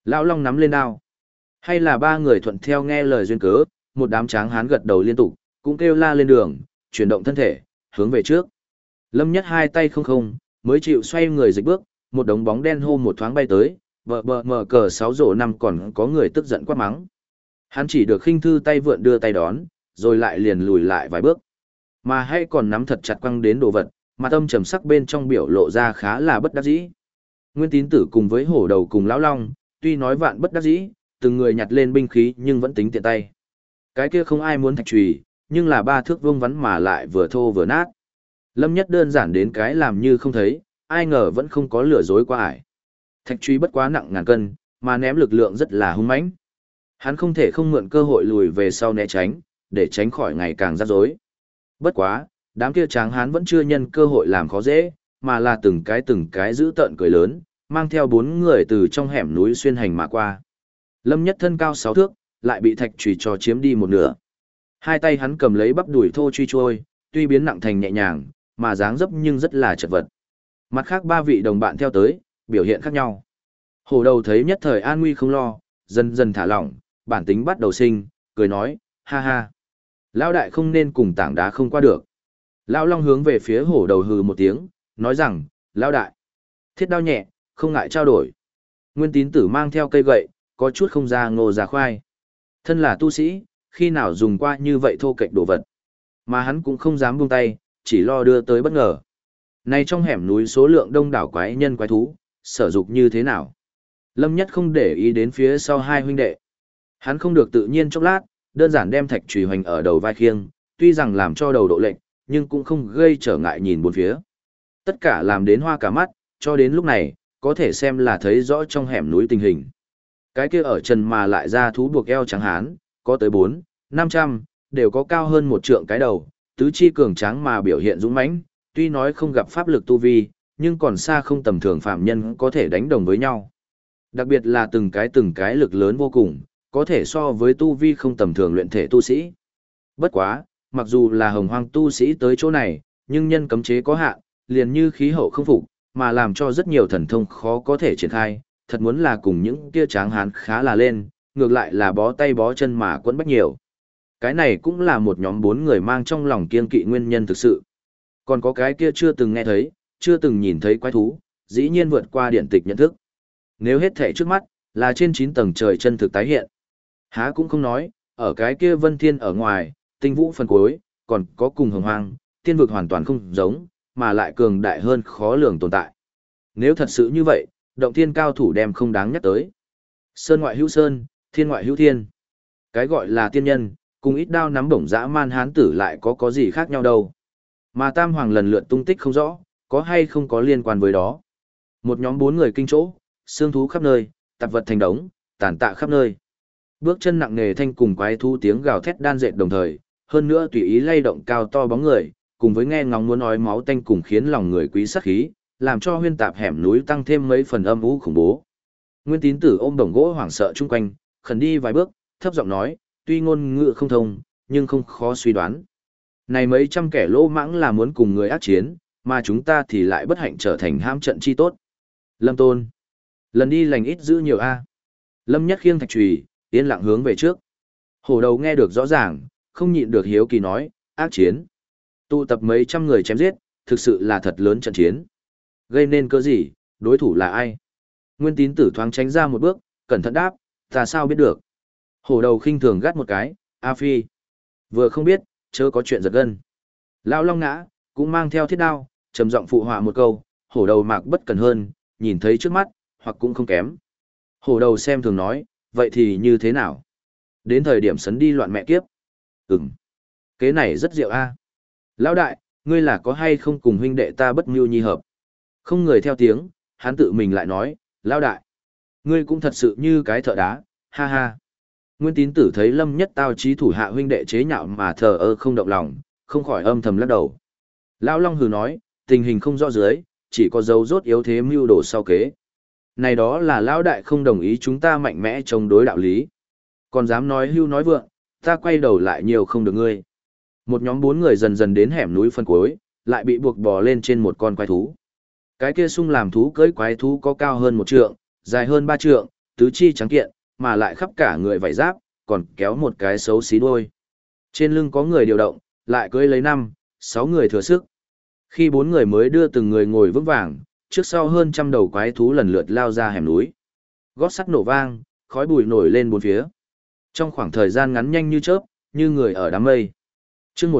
Lão Long nắm lên đao. Hay là ba người thuận theo nghe lời duyên cớ, một đám tráng hán gật đầu liên tục, cũng kêu la lên đường, chuyển động thân thể, hướng về trước. Lâm Nhất hai tay không không, mới chịu xoay người dịch bước, một đống bóng đen hô một thoáng bay tới, vợ bờ mở cờ 6 rổ 5 còn có người tức giận quát mắng. Hắn chỉ được khinh thư tay vượn đưa tay đón, rồi lại liền lùi lại vài bước. Mà hay còn nắm thật chặt quăng đến đồ vật, mà tâm trầm sắc bên trong biểu lộ ra khá là bất đắc dĩ. Nguyên Tín Tử cùng với hổ đầu cùng lão long, tuy nói vạn bất đắc dĩ, từng người nhặt lên binh khí nhưng vẫn tính tiện tay. Cái kia không ai muốn thạch chùy, nhưng là ba thước vuông vắn mà lại vừa thô vừa nát. Lâm Nhất đơn giản đến cái làm như không thấy, ai ngờ vẫn không có lừa dối qua ải. Thạch truy bất quá nặng ngàn cân, mà ném lực lượng rất là hung mãnh. Hắn không thể không mượn cơ hội lùi về sau né tránh, để tránh khỏi ngày càng rắc rối. Bất quá, đám kia tráng hán vẫn chưa nhân cơ hội làm khó dễ, mà là từng cái giữ tợn cười lớn, mang theo 4 người từ trong hẻm núi xuyên hành mà qua. Lâm Nhất thân cao 6 thước, lại bị thạch chùy cho chiếm đi một nửa. Hai tay hắn cầm lấy bắp đùi thô truy trôi, tuy biến nặng thành nhẹ nhàng, mà dáng dấp nhưng rất là chật vật. Mặt khác 3 vị đồng bạn theo tới, biểu hiện khác nhau. Hổ đầu thấy nhất thời an nguy không lo, dần dần thả lỏng, bản tính bắt đầu sinh, cười nói, ha ha. Lão đại không nên cùng tảng đá không qua được. Lão Long hướng về phía hổ đầu hừ một tiếng, nói rằng, lão đại, thiết đao nhẹ, không ngại trao đổi. Nguyên Tín Tử mang theo cây gậy, có chút không ra ngô ra khoai. Thân là tu sĩ, khi nào dùng qua như vậy thô kệch đồ vật. Mà hắn cũng không dám buông tay, chỉ lo đưa tới bất ngờ. Này trong hẻm núi số lượng đông đảo quái nhân quái thú, sở dục như thế nào? Lâm Nhất không để ý đến phía sau hai huynh đệ. Hắn không được tự nhiên chốc lát, đơn giản đem thạch chùy hoành ở đầu vai khiêng, tuy rằng làm cho đầu độ lệch, nhưng cũng không gây trở ngại nhìn bốn phía. Tất cả làm đến hoa cả mắt, cho đến lúc này, có thể xem là thấy rõ trong hẻm núi tình hình. Cái kia ở trần mà lại ra thú buộc eo trắng hán, có tới 4, 500, đều có cao hơn một trượng cái đầu, tứ chi cường tráng mà biểu hiện dũng mãnh, tuy nói không gặp pháp lực tu vi, nhưng còn xa không tầm thường phạm nhân có thể đánh đồng với nhau. Đặc biệt là từng cái lực lớn vô cùng, có thể so với tu vi không tầm thường luyện thể tu sĩ. Bất quá, mặc dù là hồng hoang tu sĩ tới chỗ này, nhưng nhân cấm chế có hạn, liền như khí hậu không phục, mà làm cho rất nhiều thần thông khó có thể triển khai, thật muốn là cùng những kia tráng hán khá là lên, ngược lại là bó tay bó chân mà quẫn bách nhiều. Cái này cũng là một nhóm 4 người mang trong lòng kiên kỵ nguyên nhân thực sự. Còn có cái kia chưa từng nghe thấy, chưa từng nhìn thấy quái thú, dĩ nhiên vượt qua điện tịch nhận thức. Nếu hết thể trước mắt, là trên 9 tầng trời chân thực tái hiện. Há cũng không nói, ở cái kia vân thiên ở ngoài, tinh vũ phần cuối, còn có cùng hồng hoang, tiên vực hoàn toàn không giống, mà lại cường đại hơn khó lường tồn tại. Nếu thật sự như vậy, động thiên cao thủ đem không đáng nhắc tới. Sơn ngoại hữu sơn, thiên ngoại hữu thiên. Cái gọi là tiên nhân, cùng ít đao nắm bổng dã man hán tử lại có gì khác nhau đâu. Mà Tam Hoàng lần lượt tung tích không rõ, có hay không có liên quan với đó. Một nhóm 4 người kinh chỗ, xương thú khắp nơi, tạp vật thành đống, tàn tạ khắp nơi. Bước chân nặng nề thanh cùng quái thú tiếng gào thét đan dệt đồng thời, hơn nữa tùy ý lay động cao to bóng người, cùng với nghe ngóng muốn nói máu tanh cùng khiến lòng người quý sát khí, làm cho huyên tạp hẻm núi tăng thêm mấy phần âm u khủng bố. Nguyên Tín Tử ôm đồng gỗ hoảng sợ chung quanh, khẩn đi vài bước, thấp giọng nói, tuy ngôn ngữ không thông, nhưng không khó suy đoán. Này mấy trăm kẻ lỗ mãng là muốn cùng người ác chiến, mà chúng ta thì lại bất hạnh trở thành ham trận chi tốt. Lâm Tôn, lần đi lành ít giữ nhiều a. Lâm Nhất khiêng thạch chùy, yên lặng hướng về trước. Hổ đầu nghe được rõ ràng, không nhịn được hiếu kỳ nói, ác chiến. Tụ tập mấy trăm người chém giết, thực sự là thật lớn trận chiến. Gây nên cơ gì, đối thủ là ai? Nguyên Tín Tử thoáng tránh ra một bước, cẩn thận đáp, ta sao biết được. Hổ đầu khinh thường gắt một cái, A Phi. Vừa không biết, chớ có chuyện giật gân. Lão Long ngã, cũng mang theo thiết đao, trầm giọng phụ họa một câu, hổ đầu mạc bất cần hơn, nhìn thấy trước mắt, hoặc cũng không kém. Hổ đầu xem thường nói, vậy thì như thế nào? Đến thời điểm sấn đi loạn mẹ kiếp. Kế này rất diệu a. Lão đại, ngươi là có hay không cùng huynh đệ ta bất mưu nhi hợp? Không người theo tiếng, hắn tự mình lại nói, lão đại, ngươi cũng thật sự như cái thợ đá, ha ha. Nguyên Tín Tử thấy Lâm Nhất tao trí thủ hạ huynh đệ chế nhạo mà thờ ơ không động lòng, không khỏi âm thầm lắc đầu. Lão Long hừ nói, tình hình không rõ dưới, chỉ có dấu rốt yếu thế mưu đồ sau kế. Này đó là lão đại không đồng ý chúng ta mạnh mẽ chống đối đạo lý. Còn dám nói hưu nói vượng, ta quay đầu lại nhiều không được ngươi. Một nhóm 4 người dần dần đến hẻm núi phân cuối, lại bị buộc bò lên trên một con quái thú. Cái kia sung làm thú cưỡi quái thú có cao hơn 1 trượng, dài hơn 3 trượng, tứ chi trắng kiện, mà lại khắp cả người vảy giáp, còn kéo một cái xấu xí đuôi. Trên lưng có người điều động, lại cưỡi lấy 6 người thừa sức. Khi 4 người mới đưa từng người ngồi vững vàng, trước sau hơn trăm đầu quái thú lần lượt lao ra hẻm núi. Gót sắt nổ vang, khói bụi nổi lên bốn phía. Trong khoảng thời gian ngắn nhanh như chớp, như người ở đám mây. Chương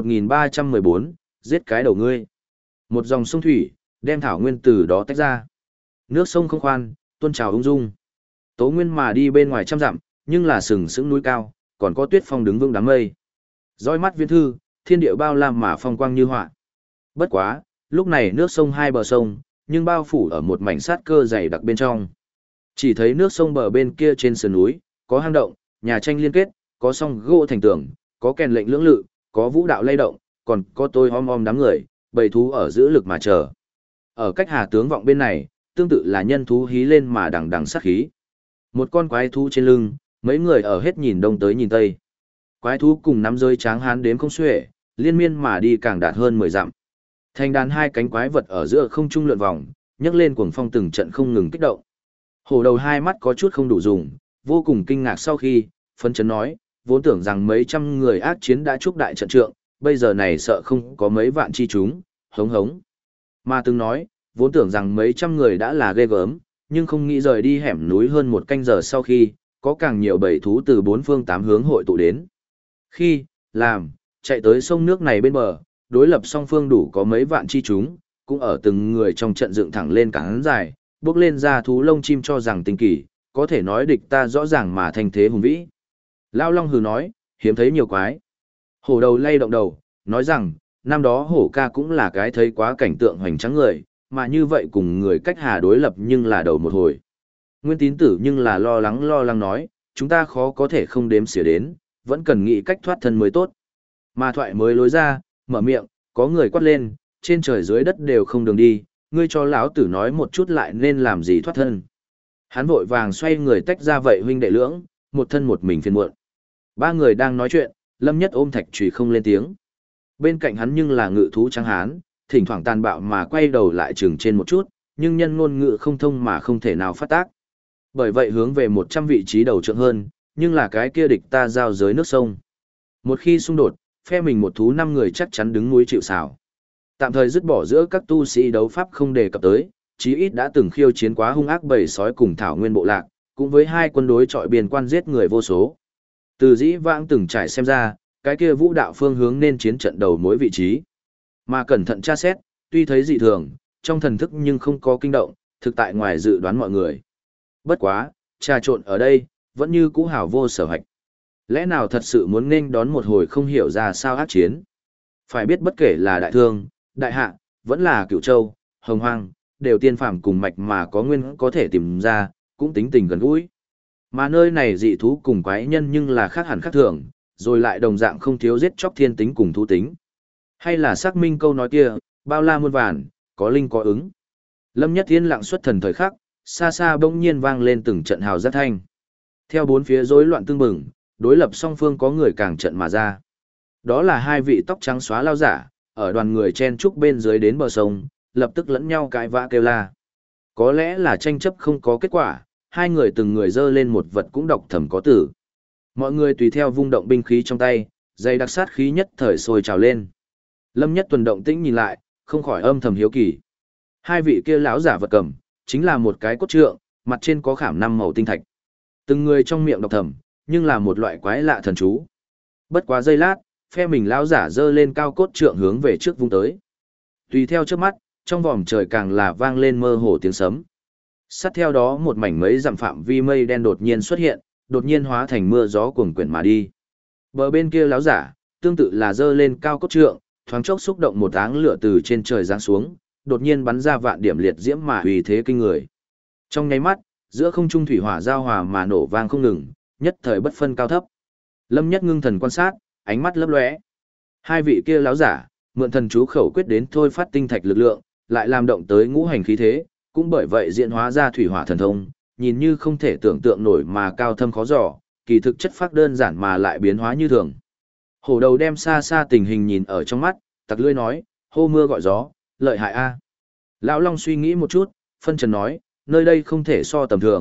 1314, giết cái đầu ngươi. Một dòng sông thủy, đem thảo nguyên từ đó tách ra. Nước sông không khoan, tuôn trào ung dung. Tố Nguyên mà đi bên ngoài trăm dặm, nhưng là sừng sững núi cao, còn có tuyết phong đứng vững đám mây. Dõi mắt viễn thư, thiên địa bao la mà phong quang như họa. Bất quá, lúc này nước sông hai bờ sông, nhưng bao phủ ở một mảnh sát cơ dày đặc bên trong. Chỉ thấy nước sông bờ bên kia trên sườn núi, có hang động, nhà tranh liên kết, có song gỗ thành tường, có kèn lệnh lưỡng lự, có vũ đạo lay động, còn có tôi om đám người, bầy thú ở giữ lực mà chờ. Ở cách Hà tướng vọng bên này, tương tự là nhân thú hí lên mà đằng đằng sát khí. Một con quái thú trên lưng, mấy người ở hết nhìn đông tới nhìn tây. Quái thú cùng nắm rơi tráng hán đếm không xuể, liên miên mà đi càng đạt hơn 10 dặm. Thành đàn hai cánh quái vật ở giữa không trung lượn vòng, nhấc lên cuồng phong từng trận không ngừng kích động. Hổ đầu hai mắt có chút không đủ dùng, vô cùng kinh ngạc sau khi, phấn chấn nói, vốn tưởng rằng mấy trăm người ác chiến đã chúc đại trận trượng, bây giờ này sợ không có mấy vạn chi chúng, hống hống. Mà từng nói, vốn tưởng rằng mấy trăm người đã là ghê gớm, nhưng không nghĩ rời đi hẻm núi hơn một canh giờ sau khi, có càng nhiều bầy thú từ bốn phương tám hướng hội tụ đến. Khi, làm, chạy tới sông nước này bên bờ, đối lập song phương đủ có mấy vạn chi chúng, cũng ở từng người trong trận dựng thẳng lên cán dài, bước lên ra thú lông chim cho rằng tinh kỳ, có thể nói địch ta rõ ràng mà thành thế hùng vĩ. Lao Long hừ nói, hiếm thấy nhiều quái. Hổ đầu lay động đầu, nói rằng, năm đó hổ ca cũng là cái thấy quá cảnh tượng hoành tráng người, mà như vậy cùng người cách Hà đối lập nhưng là đầu một hồi. Nguyên Tín Tử nhưng là lo lắng nói, chúng ta khó có thể không đếm xỉa đến, vẫn cần nghĩ cách thoát thân mới tốt. Mà thoại mới lối ra, mở miệng, có người quát lên, trên trời dưới đất đều không đường đi, ngươi cho lão tử nói một chút lại nên làm gì thoát thân. Hắn vội vàng xoay người tách ra vậy huynh đệ lưỡng, một thân một mình phiền muộn. Ba người đang nói chuyện, Lâm Nhất ôm thạch chùy không lên tiếng. Bên cạnh hắn nhưng là ngự thú trắng hán, thỉnh thoảng tàn bạo mà quay đầu lại chừng trên một chút, nhưng nhân ngôn ngữ không thông mà không thể nào phát tác. Bởi vậy hướng về 100 vị trí đầu trượng hơn, nhưng là cái kia địch ta giao giới nước sông. Một khi xung đột, phe mình một thú 5 người chắc chắn đứng núi chịu sào. Tạm thời dứt bỏ giữa các tu sĩ đấu pháp không đề cập tới, chí ít đã từng khiêu chiến quá hung ác bầy sói cùng thảo nguyên bộ lạc, cũng với hai quân đối chọi biên quan giết người vô số. Từ dĩ vãng từng trải xem ra, cái kia vũ đạo phương hướng nên chiến trận đầu mối vị trí. Mà cẩn thận tra xét, tuy thấy dị thường, trong thần thức nhưng không có kinh động, thực tại ngoài dự đoán mọi người. Bất quá, trà trộn ở đây, vẫn như cũ hảo vô sở hạch. Lẽ nào thật sự muốn nên đón một hồi không hiểu ra sao ác chiến? Phải biết bất kể là đại thương, đại hạ, vẫn là cửu châu, hồng hoang, đều tiên phàm cùng mạch mà có nguyên có thể tìm ra, cũng tính tình gần gũi. Mà nơi này dị thú cùng quái nhân nhưng là khác hẳn khác thường, rồi lại đồng dạng không thiếu giết chóc thiên tính cùng thú tính. Hay là xác minh câu nói kia, bao la muôn vàn, có linh có ứng. Lâm Nhất Thiên lặng xuất thần thời khắc, xa xa bỗng nhiên vang lên từng trận hào giác thanh. Theo bốn phía rối loạn tương bừng, đối lập song phương có người càng trận mà ra. Đó là hai vị tóc trắng xóa lao giả, ở đoàn người chen trúc bên dưới đến bờ sông, lập tức lẫn nhau cãi vã kêu la. Có lẽ là tranh chấp không có kết quả, hai người từng người dơ lên một vật cũng đọc thầm có tử. Mọi người tùy theo vung động binh khí trong tay, dây đặc sát khí nhất thời sôi trào lên. Lâm Nhất Tuần động tĩnh nhìn lại, không khỏi âm thầm hiếu kỳ. Hai vị kia lão giả vật cầm, chính là một cái cốt trượng, mặt trên có khảm 5 màu tinh thạch. Từng người trong miệng đọc thầm, nhưng là một loại quái lạ thần chú. Bất quá giây lát, phe mình lão giả dơ lên cao cốt trượng hướng về trước vung tới. Tùy theo trước mắt, trong vòm trời càng là vang lên mơ hồ tiếng sấm. Sát theo đó một mảnh mấy dặm phạm vi mây đen đột nhiên xuất hiện, đột nhiên hóa thành mưa gió cuồng quyển mà đi. Bờ bên kia lão giả, tương tự là dơ lên cao cốt trượng, thoáng chốc xúc động một áng lửa từ trên trời giáng xuống, đột nhiên bắn ra vạn điểm liệt diễm mà uy thế kinh người. Trong nháy mắt, giữa không trung thủy hỏa giao hòa mà nổ vang không ngừng, nhất thời bất phân cao thấp. Lâm Nhất ngưng thần quan sát, ánh mắt lấp lóe. Hai vị kia lão giả, mượn thần chú khẩu quyết đến thôi phát tinh thạch lực lượng, lại làm động tới ngũ hành khí thế, cũng bởi vậy diễn hóa ra thủy hỏa thần thông, nhìn như không thể tưởng tượng nổi mà cao thâm khó dò, kỳ thực chất phác đơn giản mà lại biến hóa như thường. Hổ đầu đem xa xa tình hình nhìn ở trong mắt, tặc lưỡi nói, hô mưa gọi gió, lợi hại a. Lão Long suy nghĩ một chút, phân trần nói, nơi đây không thể so tầm thường,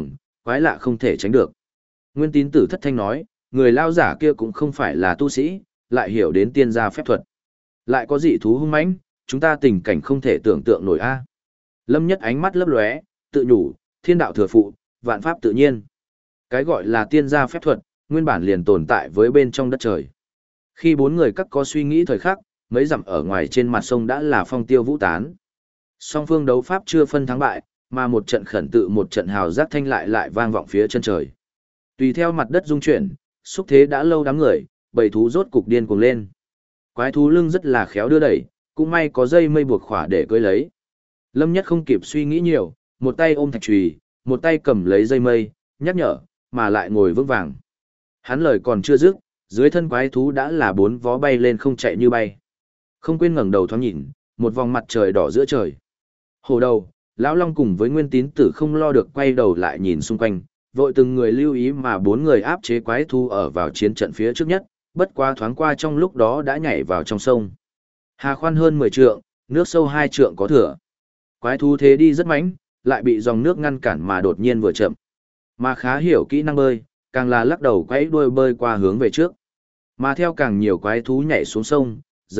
quái lạ không thể tránh được. Nguyên Tín Tử thất thanh nói, người lao giả kia cũng không phải là tu sĩ, lại hiểu đến tiên gia phép thuật. Lại có dị thú hung mãnh, chúng ta tình cảnh không thể tưởng tượng nổi a. Lâm Nhất ánh mắt lấp lóe, tự nhủ, thiên đạo thừa phụ, vạn pháp tự nhiên. Cái gọi là tiên gia phép thuật, nguyên bản liền tồn tại với bên trong đất trời. Khi bốn người các có suy nghĩ thời khắc, mấy dặm ở ngoài trên mặt sông đã là phong tiêu vũ tán. Song phương đấu pháp chưa phân thắng bại, mà một trận khẩn tự một trận hào giác thanh lại vang vọng phía chân trời. Tùy theo mặt đất rung chuyển, xúc thế đã lâu đám người, bầy thú rốt cục điên cuồng lên. Quái thú lưng rất là khéo đưa đẩy, cũng may có dây mây buộc khỏa để cưỡi lấy. Lâm Nhất không kịp suy nghĩ nhiều, một tay ôm thạch chùy, một tay cầm lấy dây mây, nhắc nhở, mà lại ngồi vững vàng. Hắn lời còn chưa dứt, dưới thân quái thú đã là bốn vó bay lên không chạy như bay. Không quên ngẩng đầu thoáng nhìn, một vòng mặt trời đỏ giữa trời. Hồ đầu, Lão Long cùng với Nguyên Tín Tử không lo được quay đầu lại nhìn xung quanh, vội từng người lưu ý mà bốn người áp chế quái thú ở vào chiến trận phía trước nhất, bất quá thoáng qua trong lúc đó đã nhảy vào trong sông. Hà khoan hơn 10 trượng, nước sâu 2 trượng có thừa. Quái thú thế đi rất mãnh, lại bị dòng nước ngăn cản mà đột nhiên vừa chậm. Mà khá hiểu kỹ năng bơi, càng là lắc đầu quấy đuôi bơi qua hướng về trước. Mà theo càng nhiều quái thú nhảy xuống sông,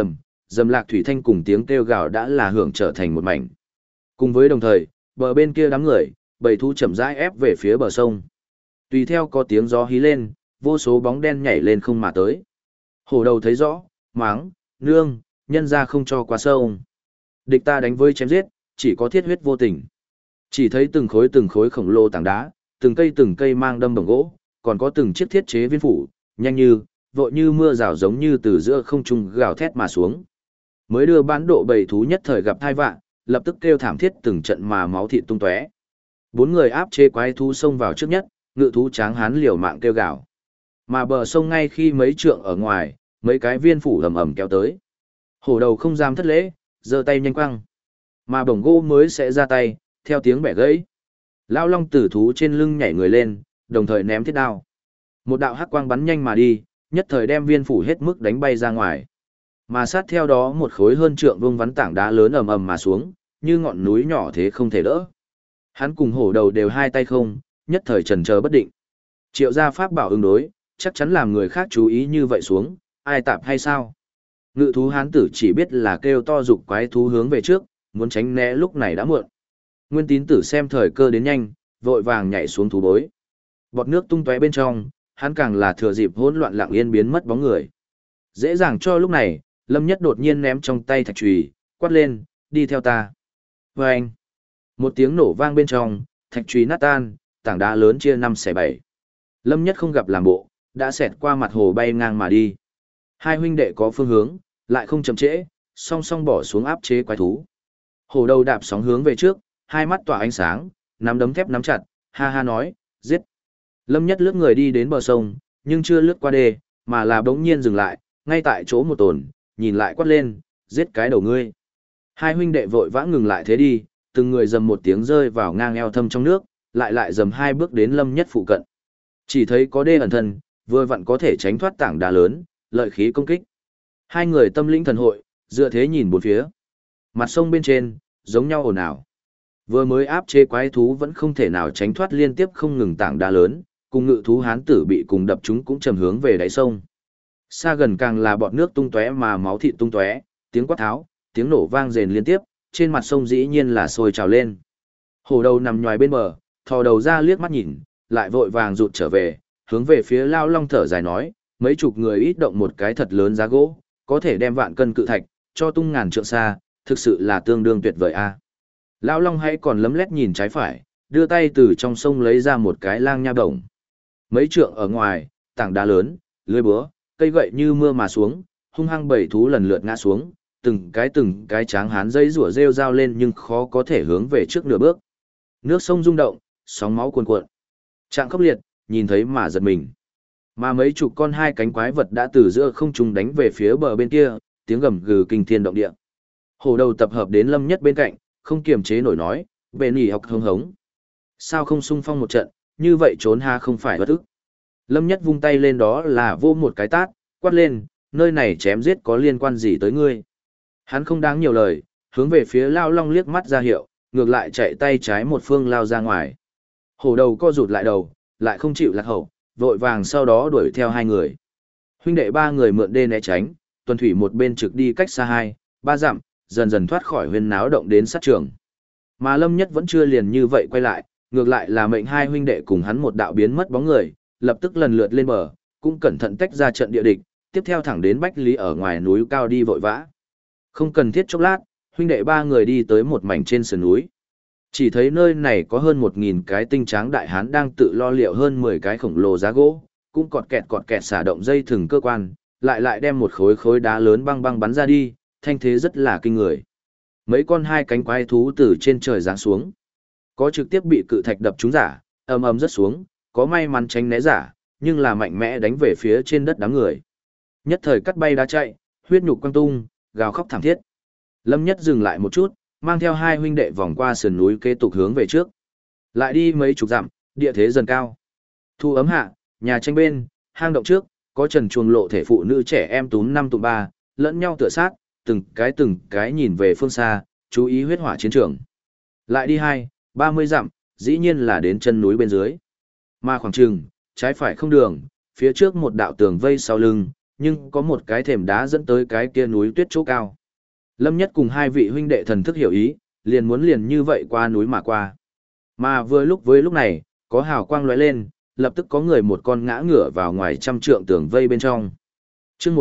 dầm lạc thủy thanh cùng tiếng kêu gào đã là hưởng trở thành một mảnh. Cùng với đồng thời, bờ bên kia đám người, bầy thú chậm rãi ép về phía bờ sông. Tùy theo có tiếng gió hí lên, vô số bóng đen nhảy lên không mà tới. Hổ đầu thấy rõ, máng, nương, nhân ra không cho qua sông. Địch ta đánh với chém giết, chỉ có thiết huyết vô tình. Chỉ thấy từng khối khổng lồ tảng đá, từng cây mang đâm bổng gỗ, còn có từng chiếc thiết chế viên phủ, nhanh như, vội như mưa rào giống như từ giữa không trung gào thét mà xuống. Mới đưa bán độ bầy thú nhất thời gặp thai vạn, lập tức kêu thảm thiết từng trận mà máu thịt tung tóe. Bốn người áp chế quái thú xông vào trước nhất, ngự thú tráng hán liều mạng kêu gào. Mà bờ sông ngay khi mấy trượng ở ngoài, mấy cái viên phủ ầm ầm kéo tới. Hổ đầu không dám thất lễ, giơ tay nhanh quăng. Mà bổng gỗ mới sẽ ra tay, theo tiếng bẻ gãy. Lão Long tử thú trên lưng nhảy người lên, đồng thời ném thiết đao. Một đạo hắc quang bắn nhanh mà đi, nhất thời đem viên phủ hết mức đánh bay ra ngoài. Mà sát theo đó một khối hơn trượng vuông vắn tảng đá lớn ầm ầm mà xuống, như ngọn núi nhỏ thế không thể đỡ. Hắn cùng hổ đầu đều hai tay không, nhất thời chần chờ bất định. Triệu gia pháp bảo ứng đối, chắc chắn làm người khác chú ý như vậy xuống, ai tạp hay sao? Ngự thú hán tử chỉ biết là kêu to dục quái thú hướng về trước, muốn tránh né lúc này đã muộn. Nguyên Tín Tử xem thời cơ đến nhanh, vội vàng nhảy xuống thú bối. Bọt nước tung tóe bên trong, hắn càng là thừa dịp hỗn loạn lặng yên biến mất bóng người. Dễ dàng cho lúc này, Lâm Nhất đột nhiên ném trong tay thạch chùy, quát lên, đi theo ta. Và anh, một tiếng nổ vang bên trong, thạch chùy nát tan, tảng đá lớn chia 5/7. Lâm Nhất không gặp làm bộ, đã xẹt qua mặt hồ bay ngang mà đi. Hai huynh đệ có phương hướng, lại không chậm trễ, song song bỏ xuống áp chế quái thú. Hổ đầu đạp sóng hướng về trước, hai mắt tỏa ánh sáng, nắm đấm thép nắm chặt, ha ha nói, giết. Lâm Nhất lướt người đi đến bờ sông, nhưng chưa lướt qua đê, mà là bỗng nhiên dừng lại, ngay tại chỗ một tồn, nhìn lại quát lên, giết cái đầu ngươi. Hai huynh đệ vội vã ngừng lại thế đi, từng người dầm một tiếng rơi vào ngang eo thâm trong nước, lại dầm hai bước đến Lâm Nhất phụ cận. Chỉ thấy có đê ẩn thân, vừa vặn có thể tránh thoát tảng đá lớn, lợi khí công kích. Hai người tâm linh thần hội, dựa thế nhìn bốn phía. Mặt sông bên trên, giống nhau ồn ào. Vừa mới áp chế quái thú vẫn không thể nào tránh thoát liên tiếp không ngừng tảng đá lớn, cùng ngự thú hán tử bị cùng đập chúng cũng trầm hướng về đáy sông. Xa gần càng là bọt nước tung tóe mà máu thịt tung tóe, tiếng quát tháo, tiếng nổ vang rền liên tiếp, trên mặt sông dĩ nhiên là sôi trào lên. Hổ đầu nằm nhòi bên bờ, thò đầu ra liếc mắt nhìn, lại vội vàng rụt trở về, hướng về phía Lao Long thở dài nói, mấy chục người ít động một cái thật lớn giá gỗ, có thể đem vạn cân cự thạch, cho tung ngàn trượng xa, thực sự là tương đương tuyệt vời a. Lão Long hãy còn lấm lét nhìn trái phải, đưa tay từ trong sông lấy ra một cái lang nha đồng. Mấy trượng ở ngoài, tảng đá lớn, lưới búa, cây gậy như mưa mà xuống, hung hăng bảy thú lần lượt ngã xuống, từng cái tráng hán dây rủa rêu rao lên nhưng khó có thể hướng về trước nửa bước. Nước sông rung động, sóng máu cuồn cuộn. Trạng khốc liệt, nhìn thấy mà giật mình. Mà mấy chục con hai cánh quái vật đã từ giữa không trung đánh về phía bờ bên kia, tiếng gầm gừ kinh thiên động địa. Hổ đầu tập hợp đến Lâm Nhất bên cạnh, không kiềm chế nổi nói, bệ nỉ học hống hống. Sao không xung phong một trận, như vậy trốn ha không phải bất ức. Lâm Nhất vung tay lên đó là vô một cái tát, quát lên, nơi này chém giết có liên quan gì tới ngươi. Hắn không đáng nhiều lời, hướng về phía Lao Long liếc mắt ra hiệu, ngược lại chạy tay trái một phương lao ra ngoài. Hổ đầu co rụt lại đầu, lại không chịu lạc hậu, vội vàng sau đó đuổi theo hai người. Huynh đệ ba người mượn đê né tránh, tuần thủy một bên trực đi cách xa 2-3 dặm, dần dần thoát khỏi huyên náo động đến sát trường. Mà Lâm Nhất vẫn chưa liền như vậy quay lại, ngược lại là mệnh hai huynh đệ cùng hắn một đạo biến mất bóng người, lập tức lần lượt lên bờ, cũng cẩn thận tách ra trận địa địch, tiếp theo thẳng đến Bách Lý ở ngoài núi cao đi vội vã. Không cần thiết chốc lát, huynh đệ ba người đi tới một mảnh trên sườn núi. Chỉ thấy nơi này có hơn 1.000 cái tinh tráng đại hán đang tự lo liệu hơn 10 cái khổng lồ giá gỗ, cũng cọt kẹt xả động dây thừng cơ quan, lại đem một khối khối đá lớn băng bắn ra đi, thanh thế rất là kinh người. Mấy con hai cánh quái thú từ trên trời giáng xuống. Có trực tiếp bị cự thạch đập trúng giả, ầm ầm rất xuống, có may mắn tránh né giả, nhưng là mạnh mẽ đánh về phía trên đất đám người. Nhất thời cắt bay đá chạy, huyết nhục quăng tung, gào khóc thảm thiết. Lâm Nhất dừng lại một chút, mang theo hai huynh đệ vòng qua sườn núi kế tục hướng về trước. Lại đi mấy chục dặm, địa thế dần cao. Thu ấm hạ, nhà tranh bên, hang động trước, có trần chuồng lộ thể phụ nữ trẻ em túm 5 tụm 3, lẫn nhau tựa sát, từng cái nhìn về phương xa, chú ý huyết hỏa chiến trường. Lại đi 2-30 dặm, dĩ nhiên là đến chân núi bên dưới. Mà khoảng chừng, trái phải không đường, phía trước một đạo tường vây sau lưng, nhưng có một cái thềm đá dẫn tới cái kia núi tuyết chỗ cao. Lâm Nhất cùng hai vị huynh đệ thần thức hiểu ý, liền muốn liền như vậy qua núi mà qua. Mà vừa lúc với lúc này, có hào quang lóe lên, lập tức có người một con ngã ngửa vào ngoài trăm trượng tường vây bên trong. Chương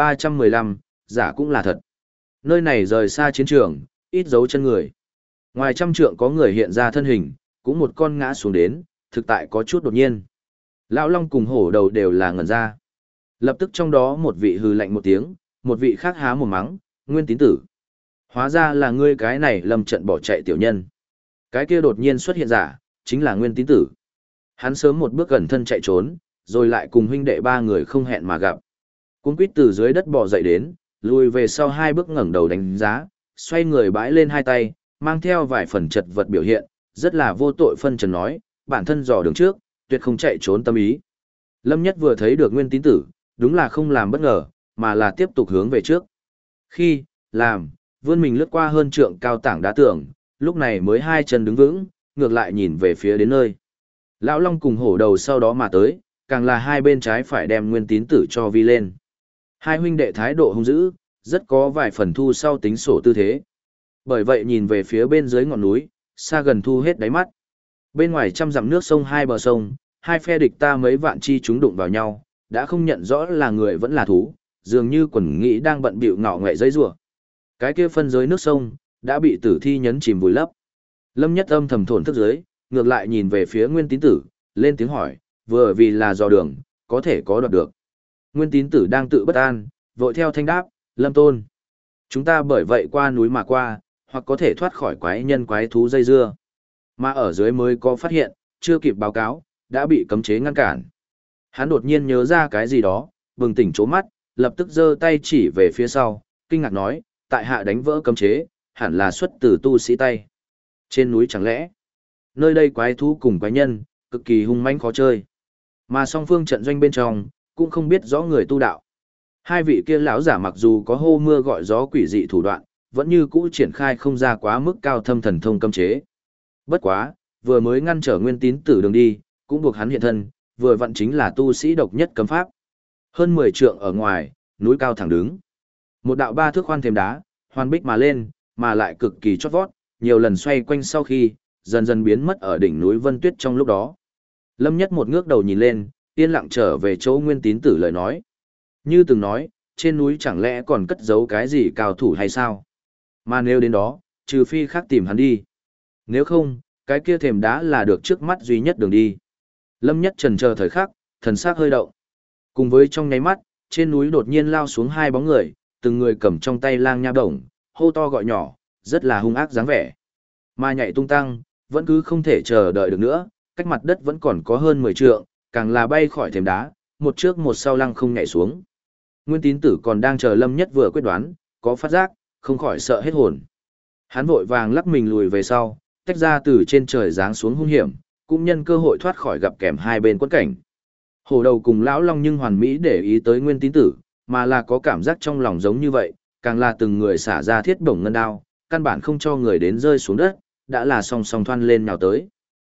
1315, giả cũng là thật. Nơi này rời xa chiến trường, ít dấu chân người. Ngoài trăm trượng có người hiện ra thân hình, cũng một con ngã xuống đến, thực tại có chút đột nhiên. Lão Long cùng hổ đầu đều là ngẩn ra. Lập tức trong đó một vị hừ lạnh một tiếng, một vị khác há một mắng, Nguyên Tín Tử. Hóa ra là ngươi cái này lâm trận bỏ chạy tiểu nhân. Cái kia đột nhiên xuất hiện giả, chính là Nguyên Tín Tử. Hắn sớm một bước gần thân chạy trốn, rồi lại cùng huynh đệ ba người không hẹn mà gặp. Cuống quýt từ dưới đất bò dậy đến, lùi về sau 2 bước ngẩng đầu đánh giá, xoay người bãi lên 2 tay, mang theo vài phần chật vật biểu hiện, rất là vô tội phân trần nói, bản thân dò đường trước, tuyệt không chạy trốn tâm ý. Lâm Nhất vừa thấy được Nguyên Tín Tử, đúng là không làm bất ngờ, mà là tiếp tục hướng về trước. Khi, làm, vươn mình lướt qua hơn trượng cao tảng đá tường, lúc này mới 2 chân đứng vững, ngược lại nhìn về phía đến nơi. Lão Long cùng hổ đầu sau đó mà tới, càng là hai bên trái phải đem Nguyên Tín Tử cho vi lên. Hai huynh đệ thái độ hung dữ, rất có vài phần thu sau tính sổ tư thế. Bởi vậy nhìn về phía bên dưới ngọn núi, xa gần thu hết đáy mắt. Bên ngoài trăm dặm nước sông hai bờ sông, hai phe địch ta mấy vạn chi chúng đụng vào nhau, đã không nhận rõ là người vẫn là thú, dường như quần nghĩ đang bận bịu ngọ nghệ dây rủa. Cái kia phân giới nước sông đã bị tử thi nhấn chìm vùi lấp. Lâm Nhất âm thầm thổn thức dưới, ngược lại nhìn về phía Nguyên Tín Tử, lên tiếng hỏi, vừa vì là dò đường, có thể có đoạt được. Nguyên Tín Tử đang tự bất an, vội theo thanh đáp, Lâm Tôn. Chúng ta bởi vậy qua núi mà qua, hoặc có thể thoát khỏi quái nhân quái thú dây dưa. Mà ở dưới mới có phát hiện, chưa kịp báo cáo, đã bị cấm chế ngăn cản. Hắn đột nhiên nhớ ra cái gì đó, bừng tỉnh chố mắt, lập tức giơ tay chỉ về phía sau, kinh ngạc nói, tại hạ đánh vỡ cấm chế, hẳn là xuất từ tu sĩ tay. Trên núi chẳng lẽ, nơi đây quái thú cùng quái nhân, cực kỳ hung manh khó chơi. Mà song phương trận doanh bên trong, cũng không biết rõ người tu đạo. Hai vị kia lão giả mặc dù có hô mưa gọi gió quỷ dị thủ đoạn, vẫn như cũ triển khai không ra quá mức cao thâm thần thông cấm chế. Bất quá, vừa mới ngăn trở Nguyên Tín Tử đường đi, cũng buộc hắn hiện thân, vừa vặn chính là tu sĩ độc nhất cấm pháp. Hơn 10 trượng ở ngoài, núi cao thẳng đứng. Một đạo 3 thước khoan thềm đá, hoàn bích mà lên, mà lại cực kỳ chót vót, nhiều lần xoay quanh sau khi, dần dần biến mất ở đỉnh núi Vân Tuyết trong lúc đó. Lâm Nhất một ngước đầu nhìn lên, yên lặng trở về chỗ Nguyên Tín Tử lời nói. Như từng nói, trên núi chẳng lẽ còn cất giấu cái gì cao thủ hay sao? Mà nếu đến đó, trừ phi khác tìm hắn đi. Nếu không, cái kia thềm đá là được trước mắt duy nhất đường đi. Lâm Nhất chần chờ thời khắc, thần sắc hơi động. Cùng với trong nháy mắt, trên núi đột nhiên lao xuống 2 bóng người, từng người cầm trong tay lang nha bổng, hô to gọi nhỏ, rất là hung ác dáng vẻ. Mà nhảy tung tăng, vẫn cứ không thể chờ đợi được nữa, cách mặt đất vẫn còn có hơn 10 trượng, càng là bay khỏi thềm đá, một trước một sau lăng không nhảy xuống. Nguyên Tín Tử còn đang chờ Lâm Nhất vừa quyết đoán, có phát giác, không khỏi sợ hết hồn. Hắn vội vàng lắc mình lùi về sau, tách ra từ trên trời giáng xuống hung hiểm, cũng nhân cơ hội thoát khỏi gặp kèm hai bên quẫn cảnh. Hổ đầu cùng lão long nhưng hoàn mỹ để ý tới Nguyên Tín Tử, mà là có cảm giác trong lòng giống như vậy, càng là từng người xả ra thiết bổng ngân đao, căn bản không cho người đến rơi xuống đất, đã là song song thoăn lên nhào tới.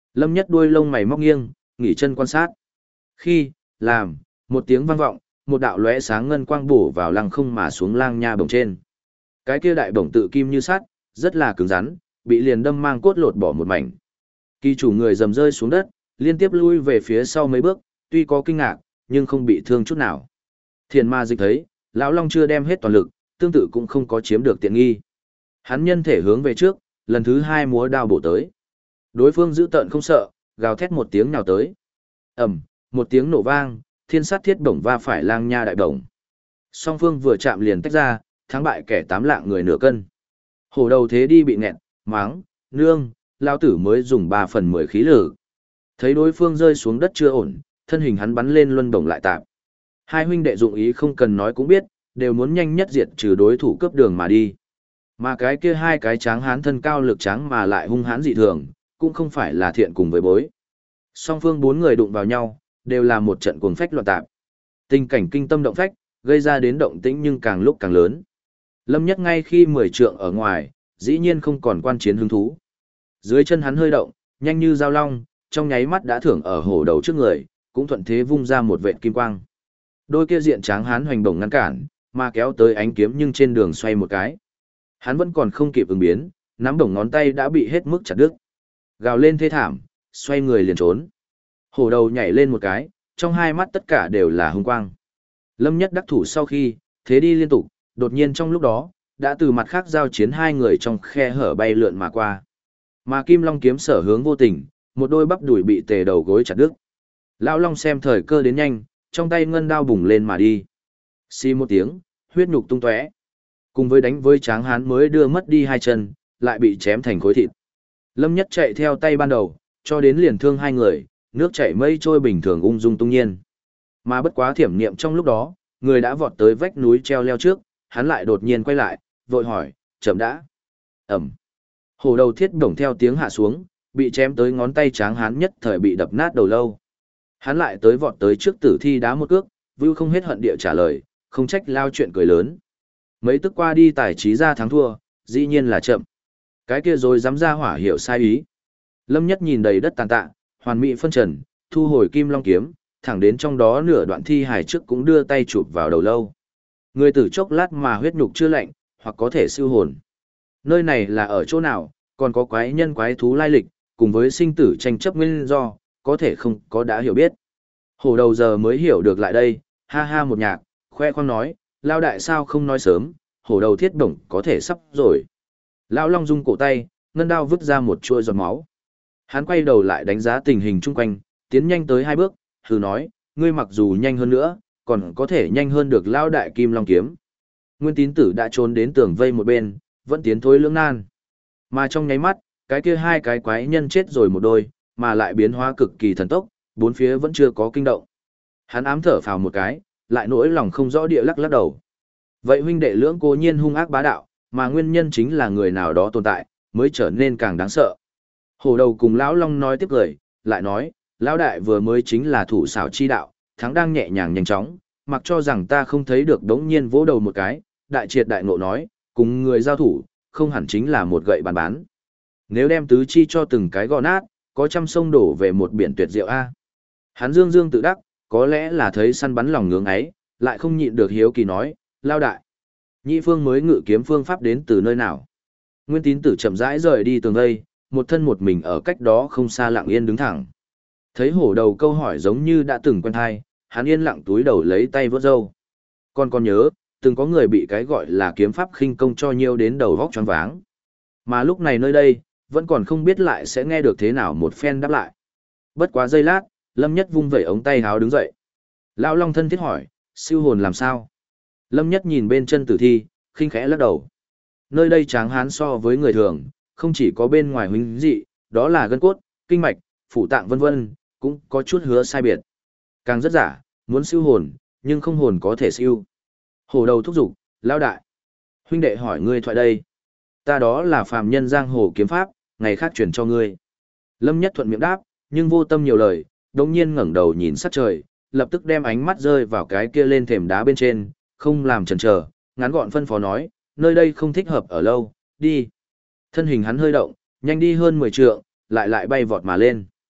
Lâm Nhất đuôi lông mày móc nghiêng, nghỉ chân quan sát. Khi, làm, một tiếng vang vọng, một đạo lóe sáng ngân quang bổ vào lăng không mà xuống lang nha bổng trên. Cái kia đại bổng tự kim như sắt, rất là cứng rắn, bị liền đâm mang cốt lột bỏ một mảnh. Kỳ chủ người dầm rơi xuống đất, liên tiếp lui về phía sau mấy bước, tuy có kinh ngạc, nhưng không bị thương chút nào. Thiền ma dịch thấy, lão long chưa đem hết toàn lực, tương tự cũng không có chiếm được tiện nghi. Hắn nhân thể hướng về trước, lần thứ hai múa đao bổ tới. Đối phương giữ tợn không sợ, gào thét một tiếng nào tới. Ầm, một tiếng nổ vang, thiên sát thiết bổng va phải lang nha đại bổng. Song phương vừa chạm liền tách ra, thắng bại kẻ tám lạng người nửa cân. Hổ đầu thế đi bị nghẹn, máng, nương, lao tử mới dùng 3/10 khí lực. Thấy đối phương rơi xuống đất chưa ổn, thân hình hắn bắn lên luân bổng lại tạp. Hai huynh đệ dụng ý không cần nói cũng biết, đều muốn nhanh nhất diệt trừ đối thủ cướp đường mà đi. Mà cái kia hai cái tráng hán thân cao lực tráng mà lại hung hãn dị thường, cũng không phải là thiện cùng với bối. Song phương bốn người đụng vào nhau, đều là một trận cuồng phách loạn tạp. Tình cảnh kinh tâm động phách, gây ra đến động tĩnh nhưng càng lúc càng lớn. Lâm Nhất ngay khi 10 trượng ở ngoài, dĩ nhiên không còn quan chiến hứng thú. Dưới chân hắn hơi động, nhanh như dao long, trong nháy mắt đã thưởng ở hổ đầu trước người, cũng thuận thế vung ra một vệt kim quang. Đôi kia diện tráng hán hoành bổng ngăn cản, mà kéo tới ánh kiếm nhưng trên đường xoay một cái. Hắn vẫn còn không kịp ứng biến, nắm đồng ngón tay đã bị hết mức chặt đứt. Gào lên thê thảm, xoay người liền trốn. Hổ đầu nhảy lên một cái, trong hai mắt tất cả đều là hung quang. Lâm Nhất đắc thủ sau khi, thế đi liên tục, đột nhiên trong lúc đó, đã từ mặt khác giao chiến hai người trong khe hở bay lượn mà qua. Mà Kim Long kiếm sở hướng vô tình, một đôi bắp đùi bị tề đầu gối chặt đứt. Lão Long xem thời cơ đến nhanh, trong tay ngân đao bùng lên mà đi. Xì một tiếng, huyết nhục tung tóe. Cùng với đánh với tráng hán mới đưa mất đi hai chân, lại bị chém thành khối thịt. Lâm Nhất chạy theo tay ban đầu, cho đến liền thương hai người, nước chảy mây trôi bình thường ung dung tung nhiên. Mà bất quá thiểm niệm trong lúc đó, người đã vọt tới vách núi treo leo trước, hắn lại đột nhiên quay lại, vội hỏi, chậm đã. Ẩm. Hổ đầu thiết bổng theo tiếng hạ xuống, bị chém tới ngón tay tráng hán nhất thời bị đập nát đầu lâu. Hắn lại tới vọt tới trước tử thi đá một cước, vưu không hết hận địa trả lời, không trách lao chuyện cười lớn. Mấy tức qua đi tài trí ra thắng thua, dĩ nhiên là chậm. Cái kia rồi dám ra hỏa hiểu sai ý. Lâm Nhất nhìn đầy đất tàn tạ, hoàn mỹ phân trần, thu hồi Kim Long kiếm, thẳng đến trong đó nửa đoạn thi hài trước cũng đưa tay chụp vào đầu lâu. Người tử chốc lát mà huyết nhục chưa lạnh, hoặc có thể siêu hồn. Nơi này là ở chỗ nào, còn có quái nhân quái thú lai lịch, cùng với sinh tử tranh chấp nguyên do, có thể không có đã hiểu biết. Hổ đầu giờ mới hiểu được lại đây, ha ha một nhạc, khoe khoang nói, lao đại sao không nói sớm, hổ đầu thiết bổng có thể sắp rồi. Lão Long rung cổ tay, ngân đao vứt ra một chuỗi giọt máu. Hắn quay đầu lại đánh giá tình hình chung quanh, tiến nhanh tới hai bước, hừ nói, ngươi mặc dù nhanh hơn nữa, còn có thể nhanh hơn được lao đại Kim Long kiếm. Nguyên Tín Tử đã trốn đến tường vây một bên, vẫn tiến thối lưỡng nan. Mà trong nháy mắt, cái kia hai cái quái nhân chết rồi một đôi, mà lại biến hóa cực kỳ thần tốc, bốn phía vẫn chưa có kinh động. Hắn ám thở phào một cái, lại nỗi lòng không rõ địa lắc lắc đầu. Vậy huynh đệ lưỡng cố nhiên hung ác bá đạo, mà nguyên nhân chính là người nào đó tồn tại, mới trở nên càng đáng sợ. Hổ đầu cùng lão Long nói tiếp lời, lại nói, lão đại vừa mới chính là thủ xảo chi đạo, thắng đang nhẹ nhàng nhanh chóng, mặc cho rằng ta không thấy được đống nhiên vỗ đầu một cái, đại triệt đại ngộ nói, cùng người giao thủ, không hẳn chính là một gậy bàn bán. Nếu đem tứ chi cho từng cái gò nát, có trăm sông đổ về một biển tuyệt diệu a. Hắn dương dương tự đắc, có lẽ là thấy săn bắn lòng ngưỡng ấy, lại không nhịn được hiếu kỳ nói, lao đại. Nhị phương mới ngự kiếm phương pháp đến từ nơi nào? Nguyên Tín Tử chậm rãi rời đi tường vây, một thân một mình ở cách đó không xa lặng yên đứng thẳng. Thấy hổ đầu câu hỏi giống như đã từng quen thai, hắn yên lặng túi đầu lấy tay vớt râu. Còn nhớ, từng có người bị cái gọi là kiếm pháp khinh công cho nhiêu đến đầu vóc choáng váng. Mà lúc này nơi đây, vẫn còn không biết lại sẽ nghe được thế nào một phen đáp lại. Bất quá giây lát, Lâm Nhất vung vẩy ống tay háo đứng dậy. Lão Long thân thiết hỏi, siêu hồn làm sao? Lâm Nhất nhìn bên chân tử thi, khinh khẽ lắc đầu. Nơi đây tráng hán so với người thường, không chỉ có bên ngoài huynh dị, đó là gân cốt, kinh mạch, phủ tạng vân vân, cũng có chút hứa sai biệt. Càng rất giả, muốn siêu hồn, nhưng không hồn có thể siêu. Hổ đầu thúc giục, lão đại. Huynh đệ hỏi ngươi thoại đây. Ta đó là phàm nhân giang hồ kiếm pháp, ngày khác truyền cho ngươi. Lâm Nhất thuận miệng đáp, nhưng vô tâm nhiều lời, đồng nhiên ngẩng đầu nhìn sát trời, lập tức đem ánh mắt rơi vào cái kia lên thềm đá bên trên, không làm chần chờ, ngắn gọn phân phó nói, nơi đây không thích hợp ở lâu, đi. Thân hình hắn hơi động, nhanh đi hơn 10 trượng, lại bay vọt mà lên.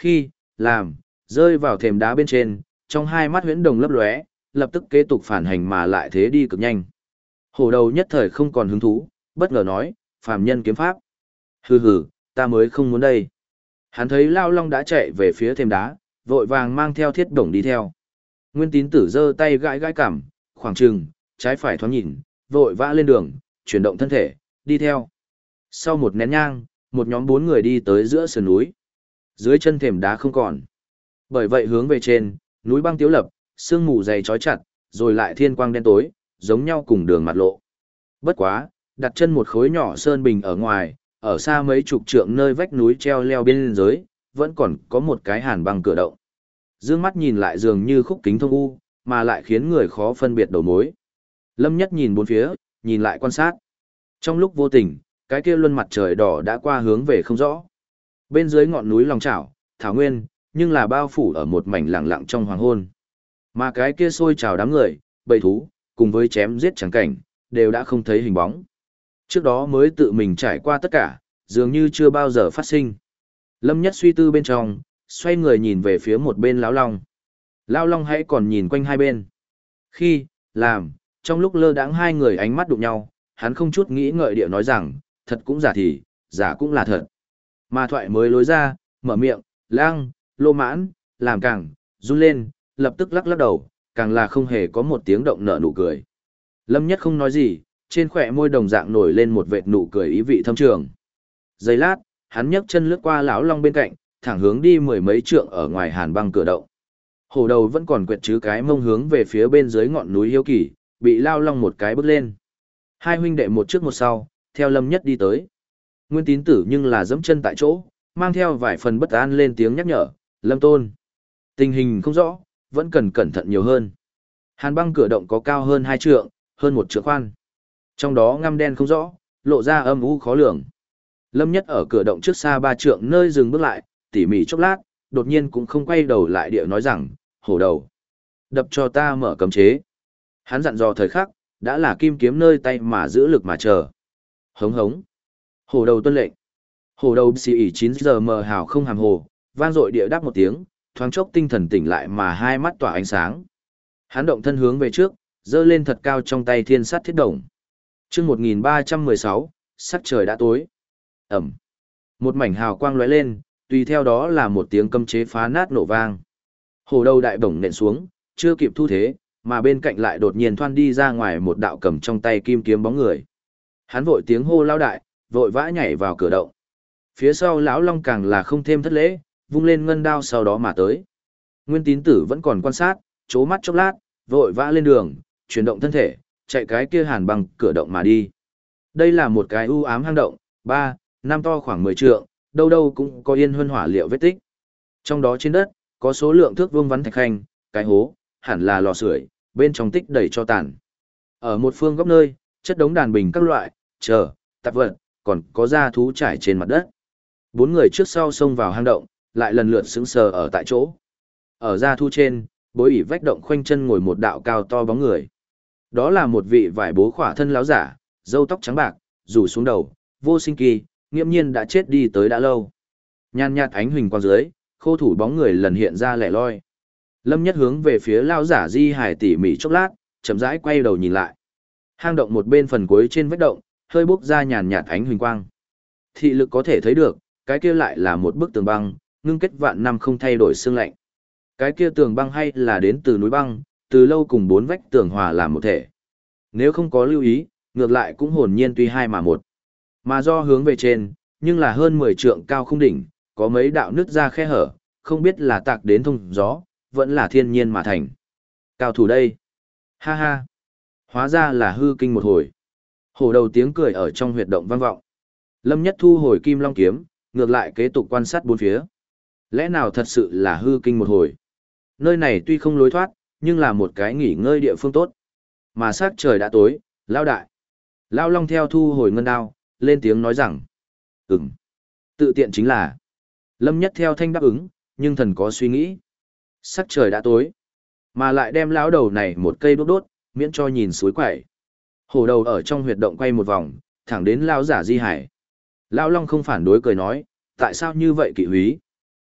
Khi, làm, rơi vào thềm đá bên trên, trong hai mắt huyễn đồng lấp lóe, lập tức kế tục phản hành mà lại thế đi cực nhanh. Hổ đầu nhất thời không còn hứng thú, bất ngờ nói, phàm nhân kiếm pháp. Hừ hừ, ta mới không muốn đây. Hắn thấy Lao Long đã chạy về phía thềm đá, vội vàng mang theo thiết đồng đi theo. Nguyên Tín Tử giơ tay gãi gãi cằm, khoảng trừng, trái phải thoáng nhìn, vội vã lên đường, chuyển động thân thể, đi theo. Sau một nén nhang, một nhóm 4 người đi tới giữa sườn núi. Dưới chân thềm đá không còn. Bởi vậy hướng về trên, núi băng tiếu lập, sương mù dày trói chặt, rồi lại thiên quang đen tối, giống nhau cùng đường mặt lộ. Bất quá, đặt chân một khối nhỏ sơn bình ở ngoài, ở xa mấy chục trượng nơi vách núi treo leo bên dưới, vẫn còn có một cái hàn băng cửa động. Dương mắt nhìn lại dường như khúc kính thông u, mà lại khiến người khó phân biệt đầu mối. Lâm Nhất nhìn bốn phía, nhìn lại quan sát. Trong lúc vô tình, cái kia luân mặt trời đỏ đã qua hướng về không rõ. Bên dưới ngọn núi lòng chảo, thảo nguyên, nhưng là bao phủ ở một mảnh lặng lặng trong hoàng hôn. Mà cái kia sôi trào đám người, bầy thú, cùng với chém giết trắng cảnh, đều đã không thấy hình bóng. Trước đó mới tự mình trải qua tất cả, dường như chưa bao giờ phát sinh. Lâm Nhất suy tư bên trong, xoay người nhìn về phía một bên Lão Long. Lão Long hãy còn nhìn quanh hai bên. Khi, làm, trong lúc lơ đãng hai người ánh mắt đụng nhau, hắn không chút nghĩ ngợi địa nói rằng, thật cũng giả thì, giả cũng là thật. Mà thoại mới lối ra, mở miệng, lang, lô mãn, làm càng, run lên, lập tức lắc lắc đầu, càng là không hề có một tiếng động nở nụ cười. Lâm Nhất không nói gì, trên khỏe môi đồng dạng nổi lên một vệt nụ cười ý vị thâm trường. Giây lát, hắn nhấc chân lướt qua Lão Long bên cạnh, thẳng hướng đi mười mấy trượng ở ngoài hàn băng cửa động. Hổ đầu vẫn còn quẹt chứ cái mông hướng về phía bên dưới ngọn núi hiếu kỳ, bị Lao Long một cái bước lên. Hai huynh đệ một trước một sau, theo Lâm Nhất đi tới. Nguyên Tín Tử nhưng là dẫm chân tại chỗ, mang theo vài phần bất an lên tiếng nhắc nhở, Lâm Tôn. Tình hình không rõ, vẫn cần cẩn thận nhiều hơn. Hàn băng cửa động có cao hơn 2 trượng, hơn 1 trượng khoan. Trong đó ngăm đen không rõ, lộ ra âm u khó lường. Lâm Nhất ở cửa động trước xa 3 trượng nơi dừng bước lại, tỉ mỉ chốc lát, đột nhiên cũng không quay đầu lại địa nói rằng, hổ đầu. Đập cho ta mở cấm chế. Hắn dặn dò thời khắc, đã là kim kiếm nơi tay mà giữ lực mà chờ. Hống hống. Hổ đầu tuân lệnh. Hổ đầu xì ỉ 9 giờ mờ hào không hàm hồ, vang dội địa đáp một tiếng, thoáng chốc tinh thần tỉnh lại mà hai mắt tỏa ánh sáng. Hắn động thân hướng về trước, giơ lên thật cao trong tay thiên sát thiết đồng. Chương 1316, sắc trời đã tối. Ẩm. Một mảnh hào quang lóe lên, tùy theo đó là một tiếng cấm chế phá nát nổ vang. Hổ đầu đại bổng nện xuống, chưa kịp thu thế, mà bên cạnh lại đột nhiên thoăn đi ra ngoài một đạo cầm trong tay kim kiếm bóng người. Hắn vội tiếng hô lao đại, vội vã nhảy vào cửa động. Phía sau lão Long càng là không thêm thất lễ, vung lên ngân đao sau đó mà tới. Nguyên Tín Tử vẫn còn quan sát, chố mắt chốc lát, vội vã lên đường, chuyển động thân thể, chạy cái kia hàn băng cửa động mà đi. Đây là một cái u ám hang động, 3, 5 to khoảng 10 trượng, đâu đâu cũng có yên huân hỏa liệu vết tích. Trong đó trên đất, có số lượng thước vuông vắn thạch khanh, cái hố, hẳn là lò sưởi, bên trong tích đầy cho tàn. Ở một phương góc nơi, chất đống đàn bình các loại, tạp vật, còn có da thú trải trên mặt đất. 4 người trước sau xông vào hang động, lại lần lượt sững sờ ở tại chỗ. Ở da thú trên, bối ỉ vách động khoanh chân ngồi một đạo cao to bóng người. Đó là một vị vải bố khỏa thân láo giả, râu tóc trắng bạc, rủ xuống đầu, vô sinh kỳ, nghiễm nhiên đã chết đi tới đã lâu. Nhan nhạt ánh huỳnh quang dưới, khô thủ bóng người lần hiện ra lẻ loi. Lâm Nhất hướng về phía lao giả di hài tỉ mỉ chốc lát, chậm rãi quay đầu nhìn lại. Hang động một bên phần cuối trên vách động, hơi bốc ra nhàn nhạt ánh huỳnh quang. Thị lực có thể thấy được, cái kia lại là một bức tường băng, ngưng kết vạn năm không thay đổi xương lạnh. Cái kia tường băng hay là đến từ núi băng, từ lâu cùng 4 vách tường hòa làm một thể. Nếu không có lưu ý, ngược lại cũng hồn nhiên tuy hai mà một. Mà do hướng về trên, nhưng là hơn 10 trượng cao không đỉnh, có mấy đạo nứt ra khe hở, không biết là tạc đến thông gió, vẫn là thiên nhiên mà thành. Cao thủ đây. Ha ha. Hóa ra là hư kinh một hồi. Hổ đầu tiếng cười ở trong huyệt động vang vọng. Lâm Nhất thu hồi kim long kiếm, ngược lại kế tục quan sát bốn phía. Lẽ nào thật sự là hư kinh một hồi? Nơi này tuy không lối thoát, nhưng là một cái nghỉ ngơi địa phương tốt. Mà sát trời đã tối, lao đại. Lao Long theo thu hồi ngân đao, lên tiếng nói rằng. Tự tiện chính là. Lâm Nhất theo thanh đáp ứng, nhưng thần có suy nghĩ. Sắc trời đã tối, mà lại đem lão đầu này một cây đốt đốt, miễn cho nhìn suối quẩy. Hổ đầu ở trong huyệt động quay một vòng, thẳng đến lão giả di hải. Lão Long không phản đối cười nói, tại sao như vậy kỵ húy?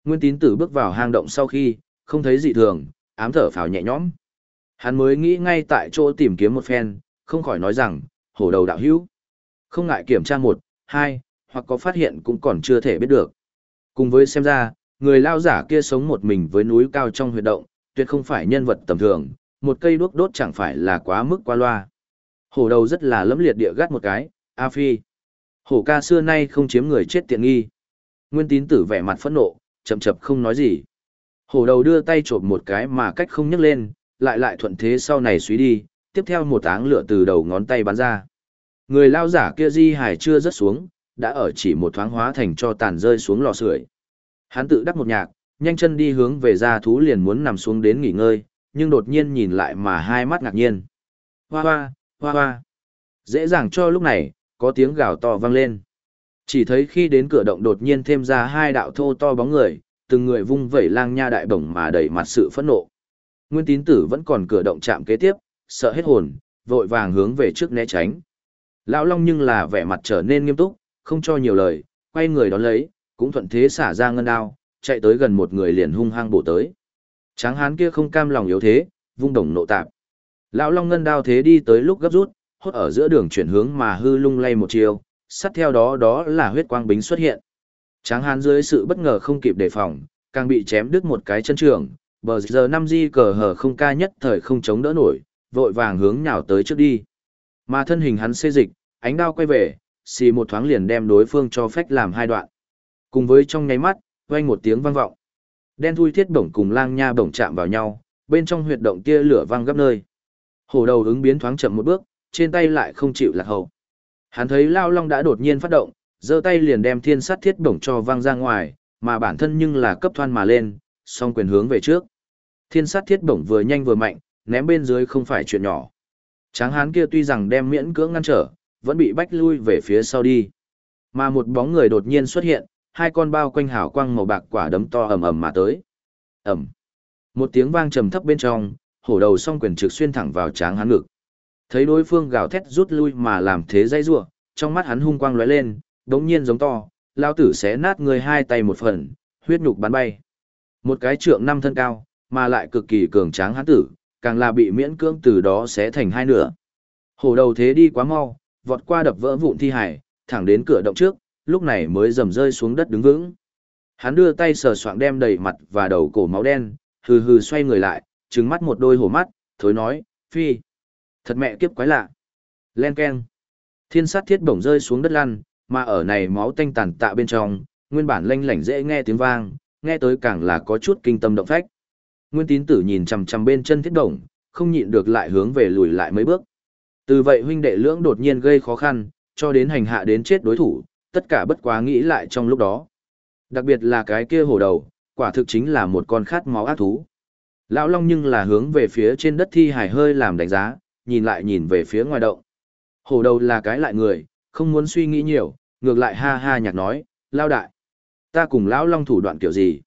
Nguyên Tín Tử bước vào hang động sau khi, không thấy dị thường, ám thở phào nhẹ nhõm. Hắn mới nghĩ ngay tại chỗ tìm kiếm một phen, không khỏi nói rằng, hổ đầu đạo hữu. Không ngại kiểm tra một, hai, hoặc có phát hiện cũng còn chưa thể biết được. Cùng với xem ra, người lao giả kia sống một mình với núi cao trong huyệt động, tuyệt không phải nhân vật tầm thường, một cây đuốc đốt chẳng phải là quá mức qua loa. Hổ đầu rất là lẫm liệt địa gắt một cái, A Phi. Hổ ca xưa nay không chiếm người chết tiện nghi. Nguyên Tín Tử vẻ mặt phẫn nộ, chậm chậm không nói gì. Hổ đầu đưa tay chộp một cái mà cách không nhấc lên, lại thuận thế sau này suy đi, tiếp theo một áng lửa từ đầu ngón tay bắn ra. Người lao giả kia di hải chưa rớt xuống, đã ở chỉ một thoáng hóa thành cho tàn rơi xuống lò sưởi. Hắn tự đắc một nhạc, nhanh chân đi hướng về gia thú liền muốn nằm xuống đến nghỉ ngơi, nhưng đột nhiên nhìn lại mà hai mắt ngạc nhiên. Hoa hoa, hoa hoa. Dễ dàng cho lúc này, có tiếng gào to vang lên. Chỉ thấy khi đến cửa động đột nhiên thêm ra hai đạo thô to bóng người, từng người vung vẩy lang nha đại bổng mà đầy mặt sự phẫn nộ. Nguyên Tín Tử vẫn còn cửa động chạm kế tiếp, sợ hết hồn, vội vàng hướng về trước né tránh. Lão Long nhưng là vẻ mặt trở nên nghiêm túc, không cho nhiều lời, quay người đón lấy, cũng thuận thế xả ra ngân đao, chạy tới gần một người liền hung hăng bổ tới. Tráng hán kia không cam lòng yếu thế, vung đồng nộ tạp. Lão Long ngân đao thế đi tới lúc gấp rút, hốt ở giữa đường chuyển hướng mà hư lung lay một chiều, sát theo đó đó là huyết quang bính xuất hiện. Tráng hán dưới sự bất ngờ không kịp đề phòng, càng bị chém đứt một cái chân trường, bờ giờ 5 di cờ hở không ca nhất thời không chống đỡ nổi, vội vàng hướng nhào tới trước đi. Mà thân hình hắn xê dịch, ánh đao quay về, xì một thoáng liền đem đối phương cho phách làm hai đoạn. Cùng với trong nháy mắt, vang một tiếng vang vọng. Đen thui thiết bổng cùng lang nha bổng chạm vào nhau, bên trong huyệt động kia lửa vang gấp nơi. Hổ đầu ứng biến thoáng chậm một bước, trên tay lại không chịu lạc hậu. Hắn thấy Lao Long đã đột nhiên phát động, giơ tay liền đem thiên sát thiết bổng cho vang ra ngoài, mà bản thân nhưng là cấp thoan mà lên, song quyền hướng về trước. Thiên sát thiết bổng vừa nhanh vừa mạnh, ném bên dưới không phải chuyện nhỏ. Tráng hán kia tuy rằng đem miễn cưỡng ngăn trở, vẫn bị bách lui về phía sau đi. Mà một bóng người đột nhiên xuất hiện, hai con bao quanh hào quang màu bạc quả đấm to ầm ầm mà tới. Ầm. Một tiếng vang trầm thấp bên trong, hổ đầu song quyền trực xuyên thẳng vào tráng hán ngực. Thấy đối phương gào thét rút lui mà làm thế dây rủa, trong mắt hắn hung quang lóe lên, đống nhiên giống to, lao tử xé nát người hai tay một phần, huyết nhục bắn bay. Một cái trượng năm thân cao, mà lại cực kỳ cường tráng hán tử, càng là bị miễn cưỡng từ đó xé thành hai nửa. Hổ đầu thế đi quá mau, vọt qua đập vỡ vụn thi hải, thẳng đến cửa động trước, lúc này mới dầm rơi xuống đất đứng vững. Hắn đưa tay sờ soạng đem đầy mặt và đầu cổ máu đen, hừ hừ xoay người lại, trừng mắt một đôi hổ mắt, thối nói, phi. Thật mẹ kiếp quái lạ. Len keng. Thiên sát thiết bổng rơi xuống đất lăn, mà ở này máu tanh tàn tạ bên trong, nguyên bản lanh lảnh dễ nghe tiếng vang, nghe tới càng là có chút kinh tâm động phách. Nguyên Tín Tử nhìn chằm chằm bên chân thiết bổng, không nhịn được lại hướng về lùi lại mấy bước. Từ vậy huynh đệ lưỡng đột nhiên gây khó khăn, cho đến hành hạ đến chết đối thủ, tất cả bất quá nghĩ lại trong lúc đó. Đặc biệt là cái kia hổ đầu, quả thực chính là một con khát máu ác thú. Lão Long nhưng là hướng về phía trên đất thi hải hơi làm đánh giá, nhìn lại nhìn về phía ngoài động. Hổ đầu là cái lại người, không muốn suy nghĩ nhiều, ngược lại ha ha nhạc nói, lao đại. Ta cùng Lão Long thủ đoạn kiểu gì?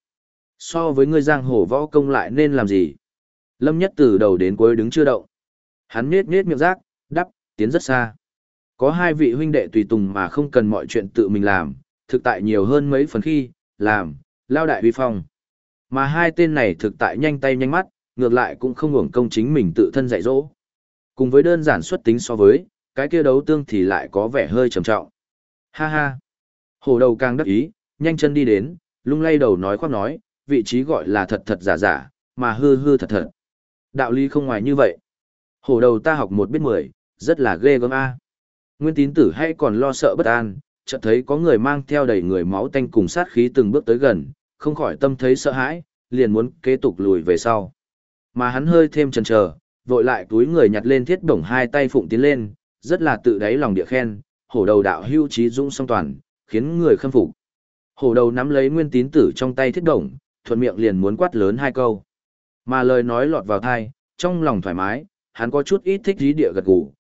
So với ngươi giang hồ võ công lại nên làm gì? Lâm Nhất từ đầu đến cuối đứng chưa động. Hắn nết nết miệng rác, đắp, tiến rất xa. Có hai vị huynh đệ tùy tùng mà không cần mọi chuyện tự mình làm, thực tại nhiều hơn mấy phần khi, làm, lao đại huy phong. Mà hai tên này thực tại nhanh tay nhanh mắt, ngược lại cũng không hưởng công chính mình tự thân dạy dỗ. Cùng với đơn giản xuất tính so với, cái kia đấu tương thì lại có vẻ hơi trầm trọng. Ha ha. Hổ đầu càng đắc ý, nhanh chân đi đến, lung lay đầu nói khoác nói, vị trí gọi là thật thật giả giả, mà hư hư thật thật. Đạo lý không ngoài như vậy. Hổ đầu ta học một biết 10, rất là ghê gớm a. Nguyên Tín Tử hay còn lo sợ bất an, chợt thấy có người mang theo đầy người máu tanh cùng sát khí từng bước tới gần, không khỏi tâm thấy sợ hãi, liền muốn kế tục lùi về sau. Mà hắn hơi thêm chần chờ, vội lại túi người nhặt lên thiết bổng hai tay phụng tiến lên, rất là tự đáy lòng địa khen, hổ đầu đạo hưu trí dũng song toàn, khiến người khâm phục. Hổ đầu nắm lấy Nguyên Tín Tử trong tay thiết bổng, thuận miệng liền muốn quát lớn hai câu. Mà lời nói lọt vào tai, trong lòng thoải mái, hắn có chút ít thích dí địa gật gù,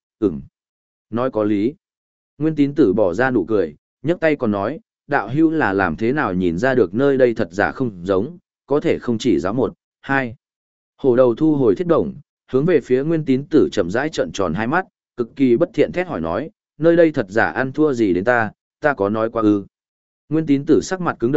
nói có lý. Nguyên Tín Tử bỏ ra nụ cười, nhấc tay còn nói, đạo hưu là làm thế nào nhìn ra được nơi đây thật giả không giống, có thể không chỉ giáo một, hai. Hổ đầu thu hồi thiết bổng, hướng về phía Nguyên Tín Tử chậm rãi trợn tròn hai mắt, cực kỳ bất thiện thét hỏi nói, nơi đây thật giả ăn thua gì đến ta có nói qua ư. Nguyên Tín Tử sắc mặt cứng đờ,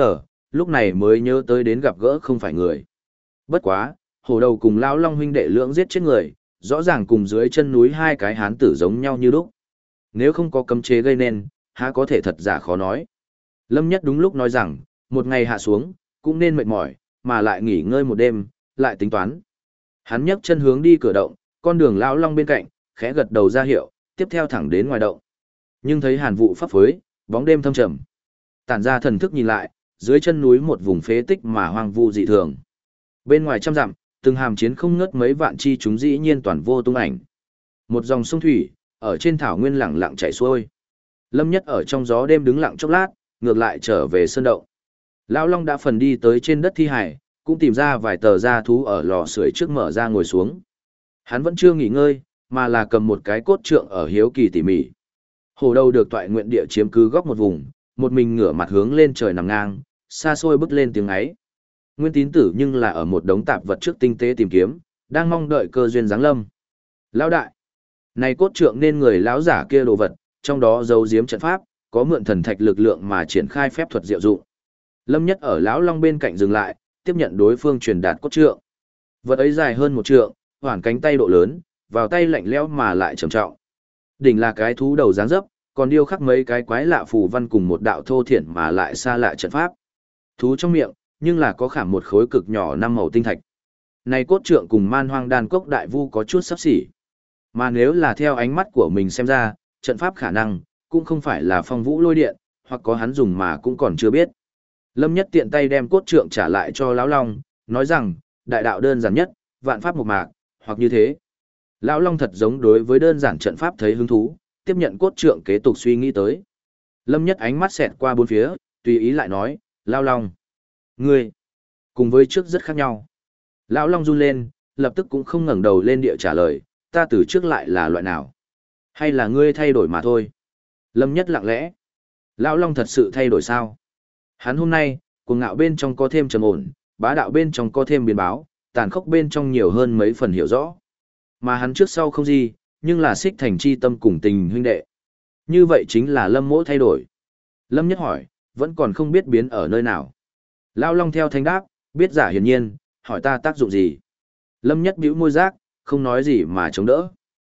lúc này mới nhớ tới đến gặp gỡ không phải người. Bất quá, hổ đầu cùng lão long huynh đệ lưỡng giết chết người, rõ ràng cùng dưới chân núi hai cái hán tử giống nhau như lúc. Nếu không có cấm chế gây nên, há có thể thật giả khó nói. Lâm Nhất đúng lúc nói rằng, một ngày hạ xuống, cũng nên mệt mỏi, mà lại nghỉ ngơi một đêm, lại tính toán. Hắn nhấc chân hướng đi cửa động, con đường lão long bên cạnh, khẽ gật đầu ra hiệu, tiếp theo thẳng đến ngoài động. Nhưng thấy hàn vụ phấp phới, bóng đêm thâm trầm. Tản ra thần thức nhìn lại, dưới chân núi một vùng phế tích mà hoang vu dị thường. Bên ngoài trăm dặm, từng hàm chiến không ngớt mấy vạn chi chúng dĩ nhiên toàn vô tung ảnh. Một dòng sông thủy, ở trên thảo nguyên lặng lặng chảy xuôi. Lâm Nhất ở trong gió đêm đứng lặng chốc lát, ngược lại trở về sơn động. Lão Long đã phần đi tới trên đất thi hải, cũng tìm ra vài tờ da thú ở lò sưởi trước mở ra ngồi xuống. Hắn vẫn chưa nghỉ ngơi, mà là cầm một cái cốt trượng ở hiếu kỳ tỉ mỉ. Hổ đầu được toại nguyện địa chiếm cứ góc một vùng, một mình ngửa mặt hướng lên trời nằm ngang, xa xôi bứt lên tiếng ấy. Nguyên Tín Tử nhưng là ở một đống tạp vật trước tinh tế tìm kiếm, đang mong đợi cơ duyên giáng lâm. Lão đại, này cốt trượng nên người lão giả kia đồ vật, trong đó giấu giếm trận pháp, có mượn thần thạch lực lượng mà triển khai phép thuật diệu dụng. Lâm Nhất ở lão long bên cạnh dừng lại, tiếp nhận đối phương truyền đạt cốt trượng. Vật ấy dài hơn một trượng, hoàn cánh tay độ lớn, vào tay lạnh lẽo mà lại trầm trọng. Đỉnh là cái thú đầu dáng dấp, còn điêu khắc mấy cái quái lạ phù văn cùng một đạo thô thiển mà lại xa lạ trận pháp. Thú trong miệng, nhưng là có khảm một khối cực nhỏ năm màu tinh thạch. Này cốt trượng cùng man hoang đan cốc đại vu có chút sắp xỉ. Mà nếu là theo ánh mắt của mình xem ra, trận pháp khả năng, cũng không phải là phong vũ lôi điện, hoặc có hắn dùng mà cũng còn chưa biết. Lâm Nhất tiện tay đem cốt trượng trả lại cho lão long, nói rằng, đại đạo đơn giản nhất, vạn pháp một mạc, hoặc như thế. Lão long thật giống đối với đơn giản trận pháp thấy hứng thú, tiếp nhận cốt trượng kế tục suy nghĩ tới. Lâm Nhất ánh mắt xẹt qua bốn phía, tùy ý lại nói, lão long, ngươi, cùng với trước rất khác nhau. Lão long run lên, lập tức cũng không ngẩng đầu lên địa trả lời, ta từ trước lại là loại nào? Hay là ngươi thay đổi mà thôi? Lâm Nhất lặng lẽ. Lão long thật sự thay đổi sao? Hắn hôm nay, cuồng ngạo bên trong có thêm trầm ổn, bá đạo bên trong có thêm biến báo, tàn khốc bên trong nhiều hơn mấy phần hiểu rõ. Mà hắn trước sau không gì, nhưng là xích thành chi tâm cùng tình huynh đệ. Như vậy chính là Lâm Mỗ thay đổi. Lâm Nhất hỏi, vẫn còn không biết biến ở nơi nào. Lão long theo thanh đáp, biết giả hiển nhiên, hỏi ta tác dụng gì. Lâm Nhất bĩu môi giác, không nói gì mà chống đỡ.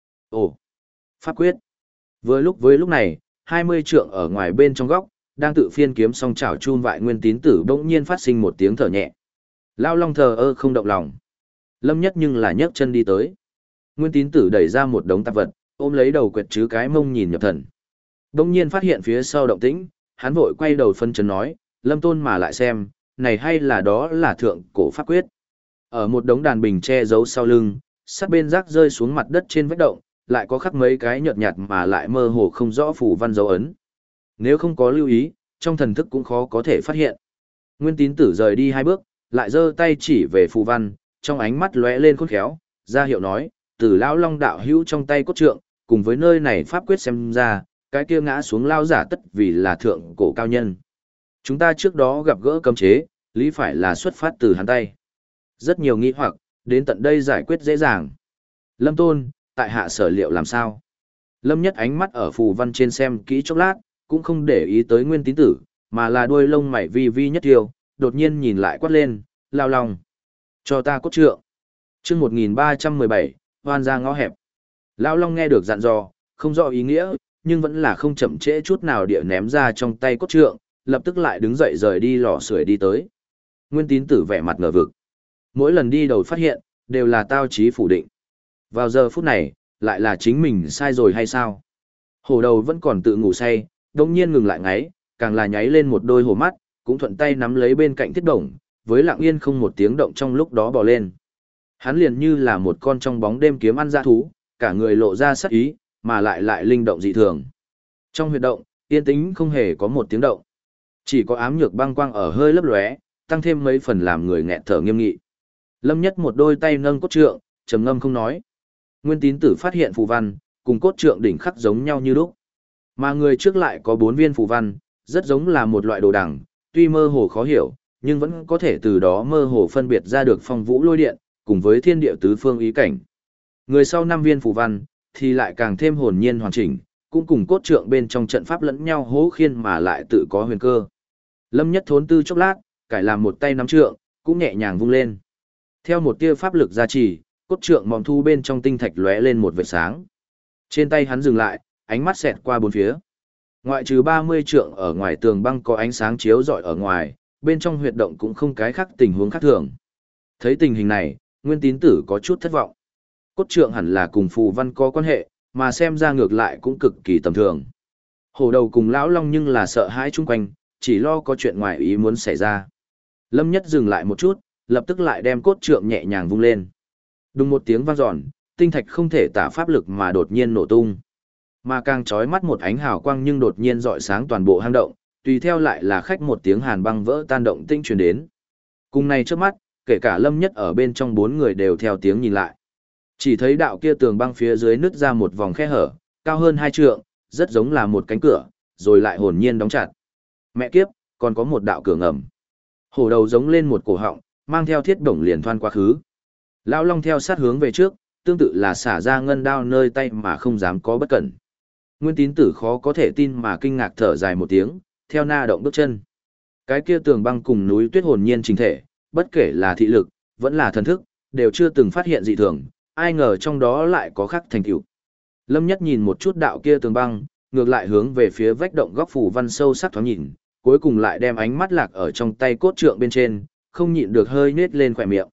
Ồ, pháp quyết. Với lúc này, 20 trượng ở ngoài bên trong góc, đang tự phiên kiếm song chảo chun vại Nguyên Tín Tử bỗng nhiên phát sinh một tiếng thở nhẹ. Lão long thờ ơ không động lòng. Lâm Nhất nhưng là nhấc chân đi tới. Nguyên Tín Tử đẩy ra một đống tạp vật, ôm lấy đầu quẹt chứ cái mông nhìn nhập thần. Bỗng nhiên phát hiện phía sau động tĩnh, hắn vội quay đầu phân chấn nói, Lâm Tôn mà lại xem, này hay là đó là thượng cổ pháp quyết. Ở một đống đàn bình che giấu sau lưng, sát bên rác rơi xuống mặt đất trên vách động, lại có khắc mấy cái nhợt nhạt mà lại mơ hồ không rõ phù văn dấu ấn. Nếu không có lưu ý, trong thần thức cũng khó có thể phát hiện. Nguyên Tín Tử rời đi hai bước, lại giơ tay chỉ về phù văn, trong ánh mắt lóe lên khôn khéo, ra hiệu nói, từ lão long đạo hữu trong tay cốt trượng, cùng với nơi này pháp quyết xem ra, cái kia ngã xuống lao giả tất vì là thượng cổ cao nhân. Chúng ta trước đó gặp gỡ cấm chế, lý phải là xuất phát từ hắn tay. Rất nhiều nghi hoặc, đến tận đây giải quyết dễ dàng. Lâm Tôn, tại hạ sở liệu làm sao? Lâm Nhất ánh mắt ở phù văn trên xem kỹ chốc lát, cũng không để ý tới Nguyên Tín Tử, mà là đuôi lông mày vi vi nhất tiêu, đột nhiên nhìn lại quát lên, lao lòng. Cho ta cốt trượng. Chương 1317, hoan ra ngõ hẹp. Lao long nghe được dặn dò, không rõ ý nghĩa, nhưng vẫn là không chậm trễ chút nào địa ném ra trong tay cốt trượng, lập tức lại đứng dậy rời đi lò sưởi đi tới. Nguyên Tín Tử vẻ mặt ngờ vực. Mỗi lần đi đầu phát hiện, đều là tao chí phủ định. Vào giờ phút này, lại là chính mình sai rồi hay sao? Hổ đầu vẫn còn tự ngủ say, đồng nhiên ngừng lại ngáy, càng là nháy lên một đôi hổ mắt, cũng thuận tay nắm lấy bên cạnh thiết đồng, với lặng yên không một tiếng động trong lúc đó bò lên. Hắn liền như là một con trong bóng đêm kiếm ăn dã thú, cả người lộ ra sắc ý, mà lại linh động dị thường. Trong huyệt động, yên tĩnh không hề có một tiếng động. Chỉ có ám nhược băng quang ở hơi lấp lóe, tăng thêm mấy phần làm người nghẹt thở nghiêm nghị. Lâm Nhất một đôi tay nâng cốt trượng, trầm ngâm không nói. Nguyên Tín Tử phát hiện phù văn, cùng cốt trượng đỉnh khắc giống nhau như lúc. Mà người trước lại có 4 viên phù văn, rất giống là một loại đồ đằng, tuy mơ hồ khó hiểu, nhưng vẫn có thể từ đó mơ hồ phân biệt ra được phong vũ lôi điện, cùng với thiên địa tứ phương ý cảnh. Người sau 5 viên phù văn, thì lại càng thêm hồn nhiên hoàn chỉnh, cũng cùng cốt trượng bên trong trận pháp lẫn nhau hỗ khiên mà lại tự có huyền cơ. Lâm Nhất thốn tư chốc lát, cải làm một tay nắm trượng, cũng nhẹ nhàng vung lên. Theo một tia pháp lực gia trì, cốt trượng mỏm thu bên trong tinh thạch lóe lên một vệt sáng. Trên tay hắn dừng lại, ánh mắt xẹt qua bốn phía. Ngoại trừ 30 trượng ở ngoài tường băng có ánh sáng chiếu rọi ở ngoài, bên trong huyệt động cũng không cái khác tình huống khác thường. Thấy tình hình này, Nguyên Tín Tử có chút thất vọng. Cốt trượng hẳn là cùng phù văn có quan hệ, mà xem ra ngược lại cũng cực kỳ tầm thường. Hổ đầu cùng lão long nhưng là sợ hãi chung quanh, chỉ lo có chuyện ngoài ý muốn xảy ra. Lâm Nhất dừng lại một chút, lập tức lại đem cốt trượng nhẹ nhàng vung lên. Đùng một tiếng vang dọn, tinh thạch không thể tả pháp lực mà đột nhiên nổ tung. Mà càng chói mắt một ánh hào quang nhưng đột nhiên rọi sáng toàn bộ hang động, tùy theo lại là khách một tiếng hàn băng vỡ tan động tinh truyền đến. Cùng này trước mắt, kể cả Lâm Nhất ở bên trong bốn người đều theo tiếng nhìn lại. Chỉ thấy đạo kia tường băng phía dưới nứt ra một vòng khe hở, cao hơn 2 trượng, rất giống là một cánh cửa, rồi lại hồn nhiên đóng chặt. Mẹ kiếp, còn có một đạo cửa ngầm. Hổ đầu giống lên một cổ họng, mang theo thiết bổng liền thoăn quá khứ. Lão long theo sát hướng về trước, tương tự là xả ra ngân đao nơi tay mà không dám có bất cẩn. Nguyên Tín Tử khó có thể tin mà kinh ngạc thở dài một tiếng, theo na động bước chân. Cái kia tường băng cùng núi tuyết hồn nhiên trình thể, bất kể là thị lực, vẫn là thần thức, đều chưa từng phát hiện dị thường, ai ngờ trong đó lại có khắc thành tựu. Lâm Nhất nhìn một chút đạo kia tường băng, ngược lại hướng về phía vách động góc phủ văn sâu sắc thoáng nhìn, cuối cùng lại đem ánh mắt lạc ở trong tay cốt trượng bên trên, không nhịn được hơi nết lên khỏe miệng.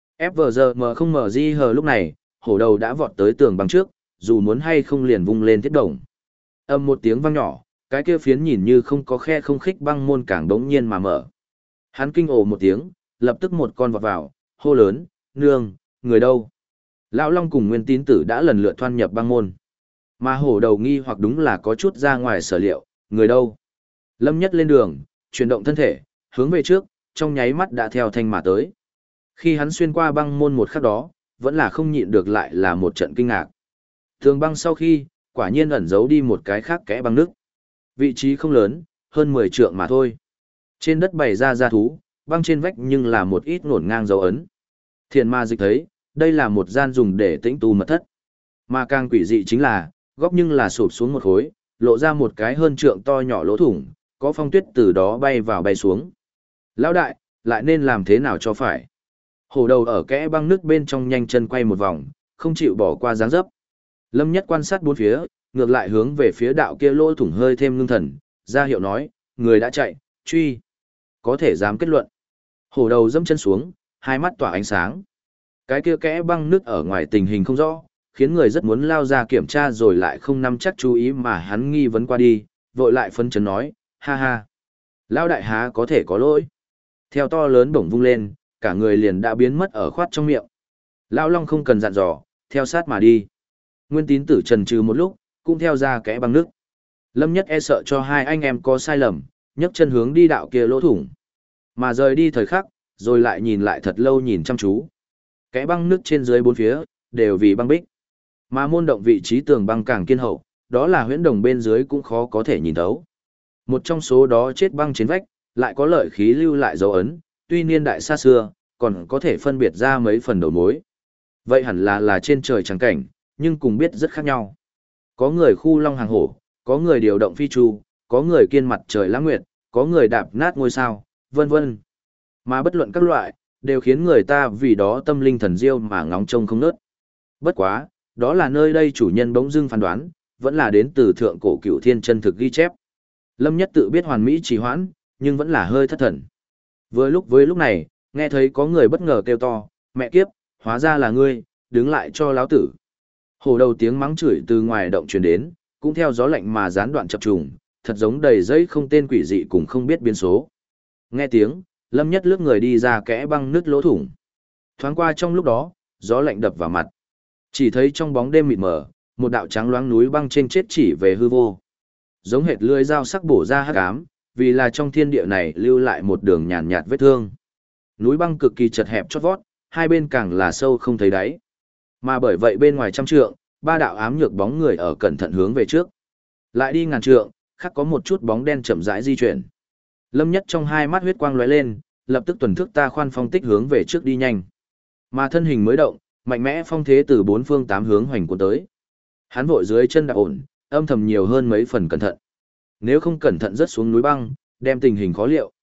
FVRM không mở di hờ lúc này, hổ đầu đã vọt tới tường băng trước, dù muốn hay không liền vung lên thiết đồng. Âm một tiếng vang nhỏ, cái kia phiến nhìn như không có khe không khích băng môn càng đống nhiên mà mở. Hắn kinh ồ một tiếng, lập tức một con vọt vào, hô lớn, nương, người đâu? Lão Long cùng Nguyên Tín Tử đã lần lượt thoan nhập băng môn. Mà hổ đầu nghi hoặc đúng là có chút ra ngoài sở liệu, người đâu? Lâm Nhất lên đường, chuyển động thân thể, hướng về trước, trong nháy mắt đã theo thanh mà tới. Khi hắn xuyên qua băng môn một khắc đó, vẫn là không nhịn được lại là một trận kinh ngạc. Tường băng sau khi, quả nhiên ẩn giấu đi một cái khác kẽ băng nước. Vị trí không lớn, hơn 10 trượng mà thôi. Trên đất bày ra gia thú, băng trên vách nhưng là một ít ngổn ngang dấu ấn. Thiền ma dịch thấy, đây là một gian dùng để tĩnh tu mật thất. Mà càng quỷ dị chính là, góc nhưng là sụp xuống một khối, lộ ra một cái hơn trượng to nhỏ lỗ thủng, có phong tuyết từ đó bay vào bay xuống. Lão đại, lại nên làm thế nào cho phải? Hổ đầu ở kẽ băng nước bên trong nhanh chân quay một vòng, không chịu bỏ qua dáng dấp. Lâm Nhất quan sát bốn phía, ngược lại hướng về phía đạo kia lỗ thủng hơi thêm ngưng thần, ra hiệu nói, người đã chạy, truy. Có thể dám kết luận. Hổ đầu dẫm chân xuống, hai mắt tỏa ánh sáng. Cái kia kẽ băng nước ở ngoài tình hình không rõ, khiến người rất muốn lao ra kiểm tra rồi lại không nắm chắc chú ý mà hắn nghi vấn qua đi, vội lại phân chấn nói, ha ha. Lao đại há có thể có lỗi. Theo to lớn bổng vung lên, cả người liền đã biến mất ở khoát trong miệng. Lão Long không cần dặn dò, theo sát mà đi. Nguyên Tín Tử trần trừ một lúc, cũng theo ra kẽ băng nước. Lâm Nhất e sợ cho hai anh em có sai lầm, nhấc chân hướng đi đạo kia lỗ thủng. Mà rời đi thời khắc, rồi lại nhìn lại thật lâu nhìn chăm chú. Kẽ băng nước trên dưới bốn phía, đều vì băng bích. Mà môn động vị trí tường băng càng kiên hậu, đó là huyễn đồng bên dưới cũng khó có thể nhìn thấu. Một trong số đó chết băng trên vách, lại có lợi khí lưu lại dấu ấn, tuy niên đại xa xưa, còn có thể phân biệt ra mấy phần đầu mối. Vậy hẳn là trên trời trắng cảnh, nhưng cùng biết rất khác nhau. Có người khu long hàng hổ, có người điều động phi chu, có người kiên mặt trời lãng nguyệt, có người đạp nát ngôi sao, vân vân. Mà bất luận các loại, đều khiến người ta vì đó tâm linh thần diêu mà ngóng trông không nớt. Bất quá, đó là nơi đây chủ nhân bỗng dưng phán đoán, vẫn là đến từ thượng cổ cửu thiên chân thực ghi chép. Lâm Nhất tự biết hoàn mỹ trì hoãn, nhưng vẫn là hơi thất thần. Với lúc này, nghe thấy có người bất ngờ kêu to, mẹ kiếp, hóa ra là ngươi, đứng lại cho láo tử. Hổ đầu tiếng mắng chửi từ ngoài động truyền đến, cũng theo gió lạnh mà gián đoạn chập trùng, thật giống đầy dây không tên quỷ dị cùng không biết biến số. Nghe tiếng, Lâm Nhất lướt người đi ra kẽ băng nứt lỗ thủng. Thoáng qua trong lúc đó, gió lạnh đập vào mặt. Chỉ thấy trong bóng đêm mịt mờ, một đạo trắng loáng núi băng trên chết chỉ về hư vô. Giống hệt lưỡi dao sắc bổ ra hắc ám, vì là trong thiên địa này lưu lại một đường nhàn nhạt vết thương. Núi băng cực kỳ chật hẹp chót vót, hai bên càng là sâu không thấy đáy. Mà bởi vậy bên ngoài trăm trượng, ba đạo ám nhược bóng người ở cẩn thận hướng về trước. Lại đi ngàn trượng, khắc có một chút bóng đen chậm rãi di chuyển. Lâm Nhất trong hai mắt huyết quang lóe lên, lập tức tuần thước ta khoan phong tích hướng về trước đi nhanh. Mà thân hình mới động, mạnh mẽ phong thế từ bốn phương tám hướng hoành cuốn tới. Hắn vội dưới chân đạp ổn, âm thầm nhiều hơn mấy phần cẩn thận. Nếu không cẩn thận rớt xuống núi băng, đem tình hình khó liệu.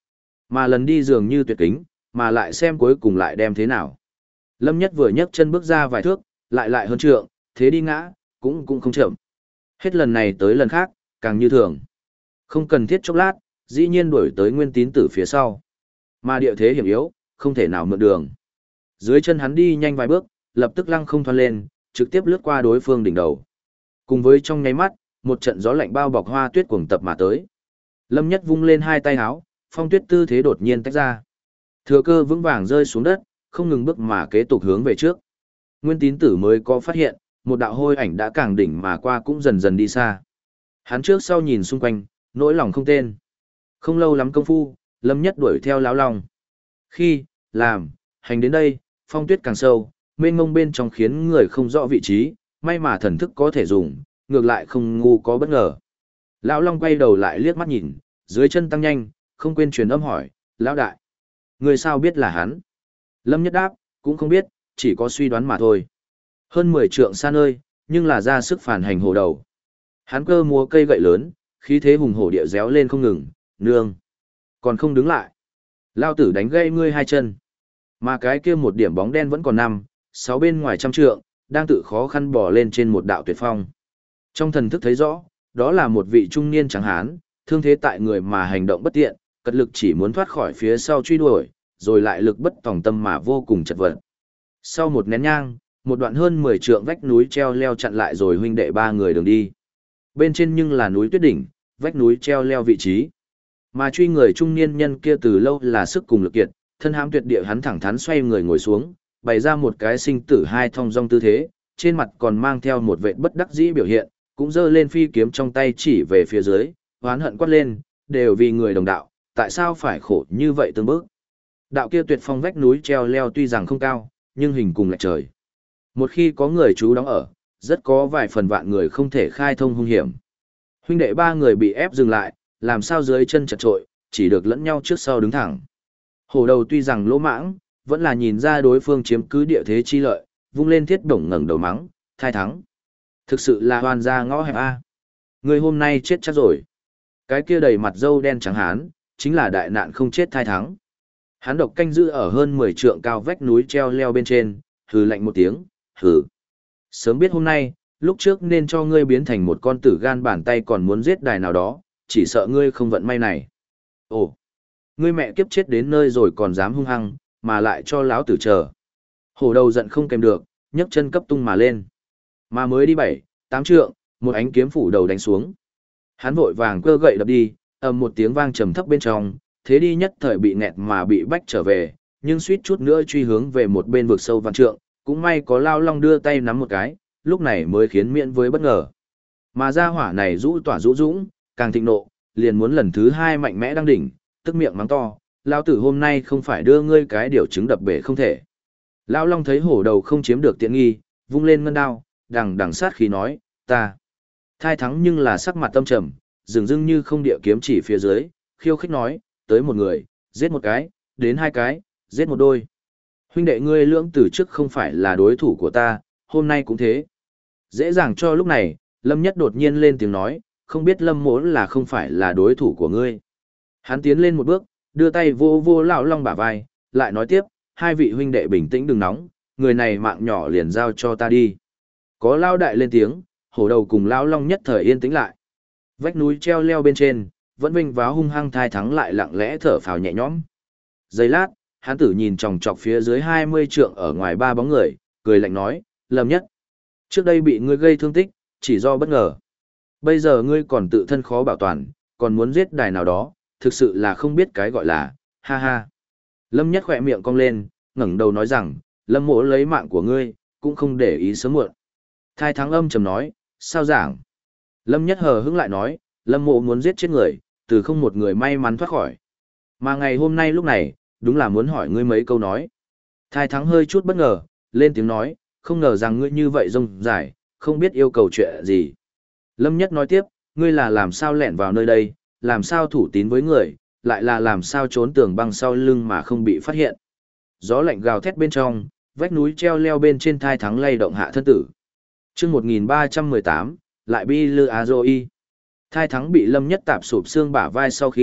Mà lần đi dường như tuyệt kính, mà lại xem cuối cùng lại đem thế nào. Lâm Nhất vừa nhấc chân bước ra vài thước, lại hơn trượng, thế đi ngã, cũng không chậm. Hết lần này tới lần khác, càng như thường. Không cần thiết chốc lát, dĩ nhiên đuổi tới Nguyên Tín Tử phía sau. Mà địa thế hiểm yếu, không thể nào mượn đường. Dưới chân hắn đi nhanh vài bước, lập tức lăng không thoăn lên, trực tiếp lướt qua đối phương đỉnh đầu. Cùng với trong nháy mắt, một trận gió lạnh bao bọc hoa tuyết cuồng tập mà tới. Lâm Nhất vung lên hai tay háo, phong tuyết tư thế đột nhiên tách ra. Thừa cơ vững vàng rơi xuống đất, không ngừng bước mà kế tục hướng về trước. Nguyên Tín Tử mới có phát hiện, một đạo hôi ảnh đã càng đỉnh mà qua cũng dần dần đi xa. Hắn trước sau nhìn xung quanh, nỗi lòng không tên. Không lâu lắm công phu, Lâm Nhất đuổi theo lão long. Khi, làm, hành đến đây, phong tuyết càng sâu, mênh mông bên trong khiến người không rõ vị trí, may mà thần thức có thể dùng, ngược lại không ngu có bất ngờ. Lão long quay đầu lại liếc mắt nhìn, dưới chân tăng nhanh, không quên truyền âm hỏi, lão đại, người sao biết là hắn? Lâm Nhất đáp, cũng không biết, chỉ có suy đoán mà thôi. Hơn 10 trượng xa nơi, nhưng là ra sức phản hành hổ đầu. Hắn cơ múa cây gậy lớn, khí thế hùng hổ địa réo lên không ngừng, nương. Còn không đứng lại. Lao tử đánh gây ngươi hai chân. Mà cái kia một điểm bóng đen vẫn còn nằm, 6 bên ngoài trăm trượng, đang tự khó khăn bò lên trên một đạo tuyệt phong. Trong thần thức thấy rõ, đó là một vị trung niên trắng hán, thương thế tại người mà hành động bất tiện, cật lực chỉ muốn thoát khỏi phía sau truy đuổi, rồi lại lực bất tòng tâm mà vô cùng chật vật. Sau một nén nhang, một đoạn hơn 10 trượng vách núi treo leo chặn lại rồi huynh đệ ba người đường đi. Bên trên nhưng là núi tuyết đỉnh, vách núi treo leo vị trí. Mà truy người trung niên nhân kia từ lâu là sức cùng lực kiệt, thân hãm tuyệt địa hắn thẳng thắn xoay người ngồi xuống, bày ra một cái sinh tử hai thong dong tư thế, trên mặt còn mang theo một vệt bất đắc dĩ biểu hiện, cũng giơ lên phi kiếm trong tay chỉ về phía dưới, oán hận quát lên, đều vì người đồng đạo, tại sao phải khổ như vậy tương bước. Đạo kia tuyệt phong vách núi treo leo tuy rằng không cao, nhưng hình cùng lệch trời. Một khi có người trú đóng ở, rất có vài phần vạn người không thể khai thông hung hiểm. Huynh đệ ba người bị ép dừng lại, làm sao dưới chân chật trội, chỉ được lẫn nhau trước sau đứng thẳng. Hổ đầu tuy rằng lỗ mãng, vẫn là nhìn ra đối phương chiếm cứ địa thế chi lợi, vung lên thiết bổng ngẩng đầu mắng, thai thắng. Thực sự là hoàn gia ngõ hẹp A. Người hôm nay chết chắc rồi. Cái kia đầy mặt râu đen trắng hán, chính là đại nạn không chết thai thắng. Hắn độc canh giữ ở hơn 10 trượng cao vách núi treo leo bên trên, hừ lạnh một tiếng, hừ. Sớm biết hôm nay, lúc trước nên cho ngươi biến thành một con tử gan bàn tay còn muốn giết đài nào đó, chỉ sợ ngươi không vận may này. Ồ, ngươi mẹ kiếp chết đến nơi rồi còn dám hung hăng, mà lại cho lão tử chờ. Hổ đầu giận không kèm được, nhấc chân cấp tung mà lên. Mà mới đi 7, 8 trượng, một ánh kiếm phủ đầu đánh xuống. Hắn vội vàng cơ gậy đập đi, ầm một tiếng vang trầm thấp bên trong, thế đi nhất thời bị nghẹt mà bị bách trở về, nhưng suýt chút nữa truy hướng về một bên vực sâu vạn trượng, cũng may có Lao Long đưa tay nắm một cái, lúc này mới khiến miễn với bất ngờ. Mà ra hỏa này rũ tỏa rũ dũng, càng thịnh nộ, liền muốn lần thứ hai mạnh mẽ đăng đỉnh, tức miệng mắng to, Lao tử hôm nay không phải đưa ngươi cái điều trứng đập bể không thể. Lao Long thấy hổ đầu không chiếm được tiện nghi, vung lên ngân đao, đằng sát khí nói, ta. Thai thắng nhưng là sắc mặt tâm trầm, dường dưng như không địa kiếm chỉ phía dưới, khiêu khích nói, tới một người, giết một cái, đến hai cái, giết một đôi. Huynh đệ ngươi lưỡng từ trước không phải là đối thủ của ta, hôm nay cũng thế. Dễ dàng cho lúc này, Lâm Nhất đột nhiên lên tiếng nói, không biết Lâm Mỗ là không phải là đối thủ của ngươi. Hắn tiến lên một bước, đưa tay vô vô Lão Long bả vai, lại nói tiếp, hai vị huynh đệ bình tĩnh đừng nóng, người này mạng nhỏ liền giao cho ta đi. Có Lão đại lên tiếng, hổ đầu cùng Lão Long nhất thời yên tĩnh lại. Vách núi treo leo bên trên, vẫn vinh váo hung hăng thai thắng lại lặng lẽ thở phào nhẹ nhõm. Giây lát, hắn tử nhìn chòng chọc phía dưới 20 trượng ở ngoài ba bóng người, cười lạnh nói, Lâm Nhất. Trước đây bị ngươi gây thương tích, chỉ do bất ngờ. Bây giờ ngươi còn tự thân khó bảo toàn, còn muốn giết đài nào đó, thực sự là không biết cái gọi là, ha ha. Lâm Nhất khỏe miệng cong lên, ngẩng đầu nói rằng, Lâm Mỗ lấy mạng của ngươi, cũng không để ý sớm muộn. Thai thắng âm trầm nói, sao giảng? Lâm Nhất hờ hững lại nói, Lâm Mộ muốn giết chết người, từ không một người may mắn thoát khỏi. Mà ngày hôm nay lúc này, đúng là muốn hỏi ngươi mấy câu nói. Thai thắng hơi chút bất ngờ, lên tiếng nói, không ngờ rằng ngươi như vậy rông dài, không biết yêu cầu chuyện gì. Lâm Nhất nói tiếp, ngươi là làm sao lẻn vào nơi đây, làm sao thủ tín với người, lại là làm sao trốn tường băng sau lưng mà không bị phát hiện. Gió lạnh gào thét bên trong, vách núi treo leo bên trên thai thắng lay động hạ thân tử. Chương 1318, lại bi lư a dô y. Thai thắng bị Lâm Nhất tạp sụp xương bả vai sau khi,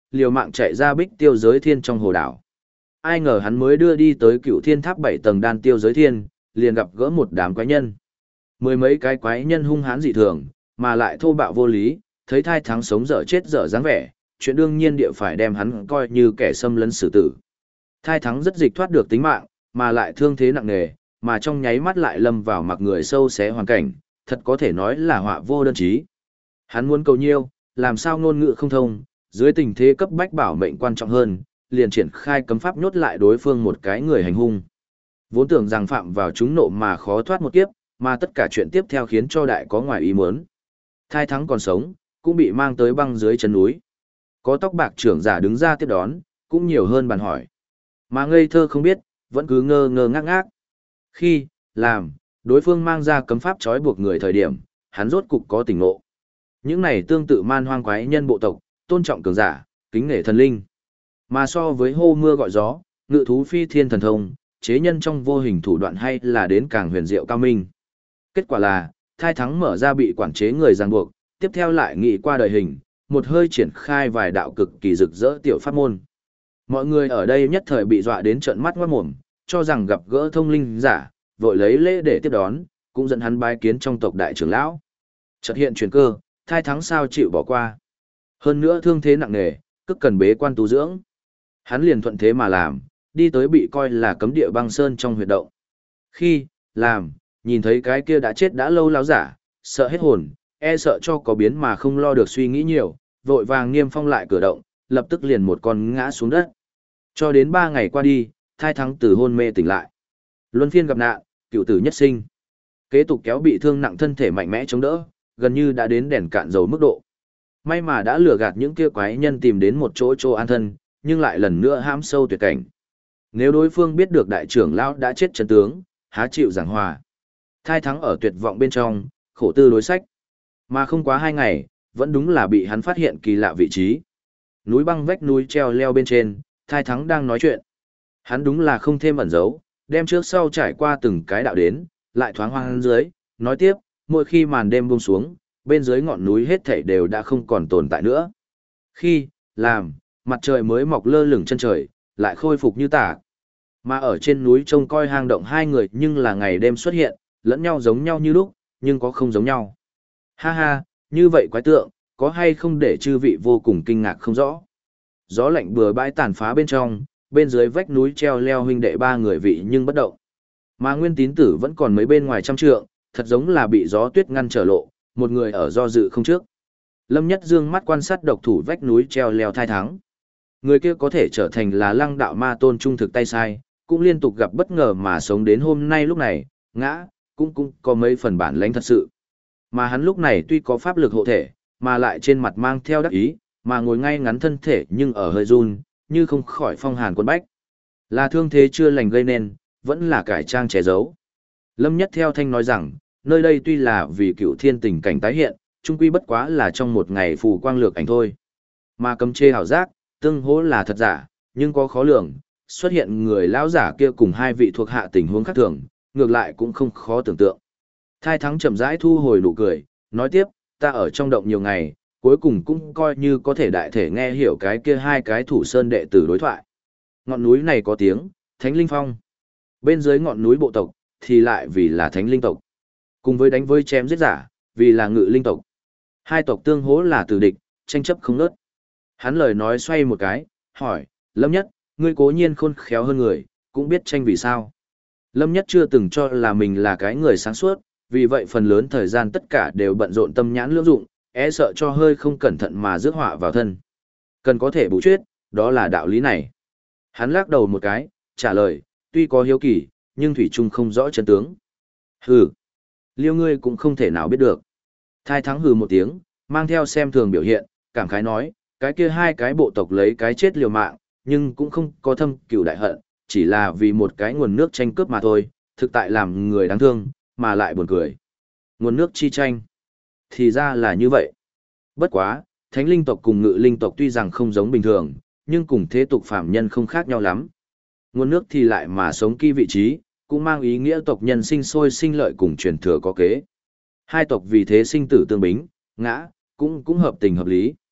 liều mạng chạy ra Bích Tiêu Giới Thiên trong hồ đảo. Ai ngờ hắn mới đưa đi tới Cựu Thiên Tháp 7 tầng Đan Tiêu Giới Thiên, liền gặp gỡ một đám quái nhân. Mười mấy cái quái nhân hung hãn dị thường, mà lại thô bạo vô lý, thấy Thai Thắng sống dở chết dở dáng vẻ, chuyện đương nhiên địa phải đem hắn coi như kẻ xâm lấn xử tử. Thai Thắng rất dịch thoát được tính mạng, mà lại thương thế nặng nề, mà trong nháy mắt lại lâm vào mặc người sâu xé hoàn cảnh, thật có thể nói là họa vô đơn chí. Hắn muốn cầu nhiêu, làm sao ngôn ngữ không thông, dưới tình thế cấp bách bảo mệnh quan trọng hơn, liền triển khai cấm pháp nhốt lại đối phương một cái người hành hung. Vốn tưởng rằng phạm vào chúng nộ mà khó thoát một kiếp, mà tất cả chuyện tiếp theo khiến cho đại có ngoài ý muốn. Thai Thắng còn sống, cũng bị mang tới băng dưới chân núi. Có tóc bạc trưởng giả đứng ra tiếp đón, cũng nhiều hơn bàn hỏi. Mà ngây thơ không biết, vẫn cứ ngơ ngơ ngác ngác. Khi, làm, đối phương mang ra cấm pháp trói buộc người thời điểm, hắn rốt cục có tỉnh ngộ. Những này tương tự man hoang quái nhân bộ tộc, tôn trọng cường giả, kính nể thần linh. Mà so với hô mưa gọi gió, ngự thú phi thiên thần thông, chế nhân trong vô hình thủ đoạn hay là đến càng huyền diệu cao minh. Kết quả là, Thai Thắng mở ra bị quản chế người ràng buộc, tiếp theo lại nghị qua đời hình, một hơi triển khai vài đạo cực kỳ rực rỡ tiểu pháp môn. Mọi người ở đây nhất thời bị dọa đến trợn mắt ngoát mồm, cho rằng gặp gỡ thông linh giả, vội lấy lễ để tiếp đón, cũng dẫn hắn bái kiến trong tộc đại trưởng lão. Chợt hiện chuyển cơ, Thai Thắng sao chịu bỏ qua. Hơn nữa thương thế nặng nề, cực cần bế quan tu dưỡng. Hắn liền thuận thế mà làm, đi tới bị coi là cấm địa băng sơn trong huyệt động. Khi, làm, nhìn thấy cái kia đã chết đã lâu láo giả, sợ hết hồn, e sợ cho có biến mà không lo được suy nghĩ nhiều, vội vàng niêm phong lại cửa động, lập tức liền một con ngã xuống đất. Cho đến 3 ngày qua đi, Thai Thắng từ hôn mê tỉnh lại. Luân phiên gặp nạn, cựu tử nhất sinh. Kế tục kéo bị thương nặng thân thể mạnh mẽ chống đỡ, gần như đã đến đèn cạn dầu mức độ. May mà đã lừa gạt những kia quái nhân tìm đến một chỗ an thân, nhưng lại lần nữa hãm sâu tuyệt cảnh. Nếu đối phương biết được đại trưởng lão đã chết chân tướng, há chịu giảng hòa. Thai Thắng ở tuyệt vọng bên trong, khổ tư đối sách. Mà không quá 2 ngày, vẫn đúng là bị hắn phát hiện kỳ lạ vị trí. Núi băng vách núi treo leo bên trên, Thai Thắng đang nói chuyện. Hắn đúng là không thêm ẩn giấu, đem trước sau trải qua từng cái đạo đến, lại thoáng hoang dưới, nói tiếp, mỗi khi màn đêm buông xuống, bên dưới ngọn núi hết thảy đều đã không còn tồn tại nữa. Khi, làm, mặt trời mới mọc lơ lửng chân trời, lại khôi phục như tả. Mà ở trên núi trông coi hang động 2 người nhưng là ngày đêm xuất hiện, lẫn nhau giống nhau như lúc, nhưng có không giống nhau. Ha ha, như vậy quái tượng, có hay không để chư vị vô cùng kinh ngạc không rõ. Gió lạnh bừa bãi tàn phá bên trong, bên dưới vách núi treo leo huynh đệ 3 người vị nhưng bất động. Mà Nguyên Tín Tử vẫn còn mấy bên ngoài trăm trượng, thật giống là bị gió tuyết ngăn trở lộ, một người ở do dự không trước. Lâm Nhất Dương mắt quan sát độc thủ vách núi treo leo Thai Thắng. Người kia có thể trở thành là Lăng Đạo Ma Tôn trung thực tay sai, cũng liên tục gặp bất ngờ mà sống đến hôm nay lúc này, ngã, cũng có mấy phần bản lãnh thật sự. Mà hắn lúc này tuy có pháp lực hộ thể, mà lại trên mặt mang theo đắc ý, mà ngồi ngay ngắn thân thể nhưng ở hơi run, như không khỏi phong hàn quân bách. Là thương thế chưa lành gây nên, vẫn là cải trang che giấu. Lâm Nhất Theo Thanh nói rằng, nơi đây tuy là vì cựu thiên tình cảnh tái hiện, chung quy bất quá là trong một ngày phù quang lược ảnh thôi. Mà cấm chê hảo giác, tương hỗ là thật giả, nhưng có khó lường, xuất hiện người lão giả kia cùng 2 vị thuộc hạ tình huống khác thường, ngược lại cũng không khó tưởng tượng. Thai Thắng chậm rãi thu hồi nụ cười, nói tiếp, ta ở trong động nhiều ngày, cuối cùng cũng coi như có thể đại thể nghe hiểu cái kia 2 cái thủ sơn đệ tử đối thoại. Ngọn núi này có tiếng, Thánh Linh Phong. Bên dưới ngọn núi bộ tộc, thì lại vì là Thánh Linh tộc. Cùng với đánh với chém giết giả, vì là Ngự Linh tộc. 2 tộc tương hỗ là tử địch, tranh chấp không ngớt. Hắn lời nói xoay một cái, hỏi, Lâm Nhất, ngươi cố nhiên khôn khéo hơn người, cũng biết tranh vì sao. Lâm Nhất chưa từng cho là mình là cái người sáng suốt, vì vậy phần lớn thời gian tất cả đều bận rộn tâm nhãn lưỡng dụng, e sợ cho hơi không cẩn thận mà rước họa vào thân. Cần có thể bù chuyết, đó là đạo lý này. Hắn lắc đầu một cái, trả lời, tuy có hiếu kỳ, nhưng thủy chung không rõ chân tướng. Hừ, liêu ngươi cũng không thể nào biết được. Thai Thắng hừ một tiếng, mang theo xem thường biểu hiện, cảm khái nói, cái kia 2 cái bộ tộc lấy cái chết liều mạng, nhưng cũng không có thâm cừu đại hận, chỉ là vì một cái nguồn nước tranh cướp mà thôi, thực tại làm người đáng thương, mà lại buồn cười. Nguồn nước chi tranh. Thì ra là như vậy. Bất quá, Thánh Linh tộc cùng Ngự Linh tộc tuy rằng không giống bình thường, nhưng cùng thế tục phàm nhân không khác nhau lắm. Nguồn nước thì lại mà sống kỳ vị trí, cũng mang ý nghĩa tộc nhân sinh sôi sinh lợi cùng truyền thừa có kế. 2 tộc vì thế sinh tử tương bính, ngã, cũng hợp tình hợp lý.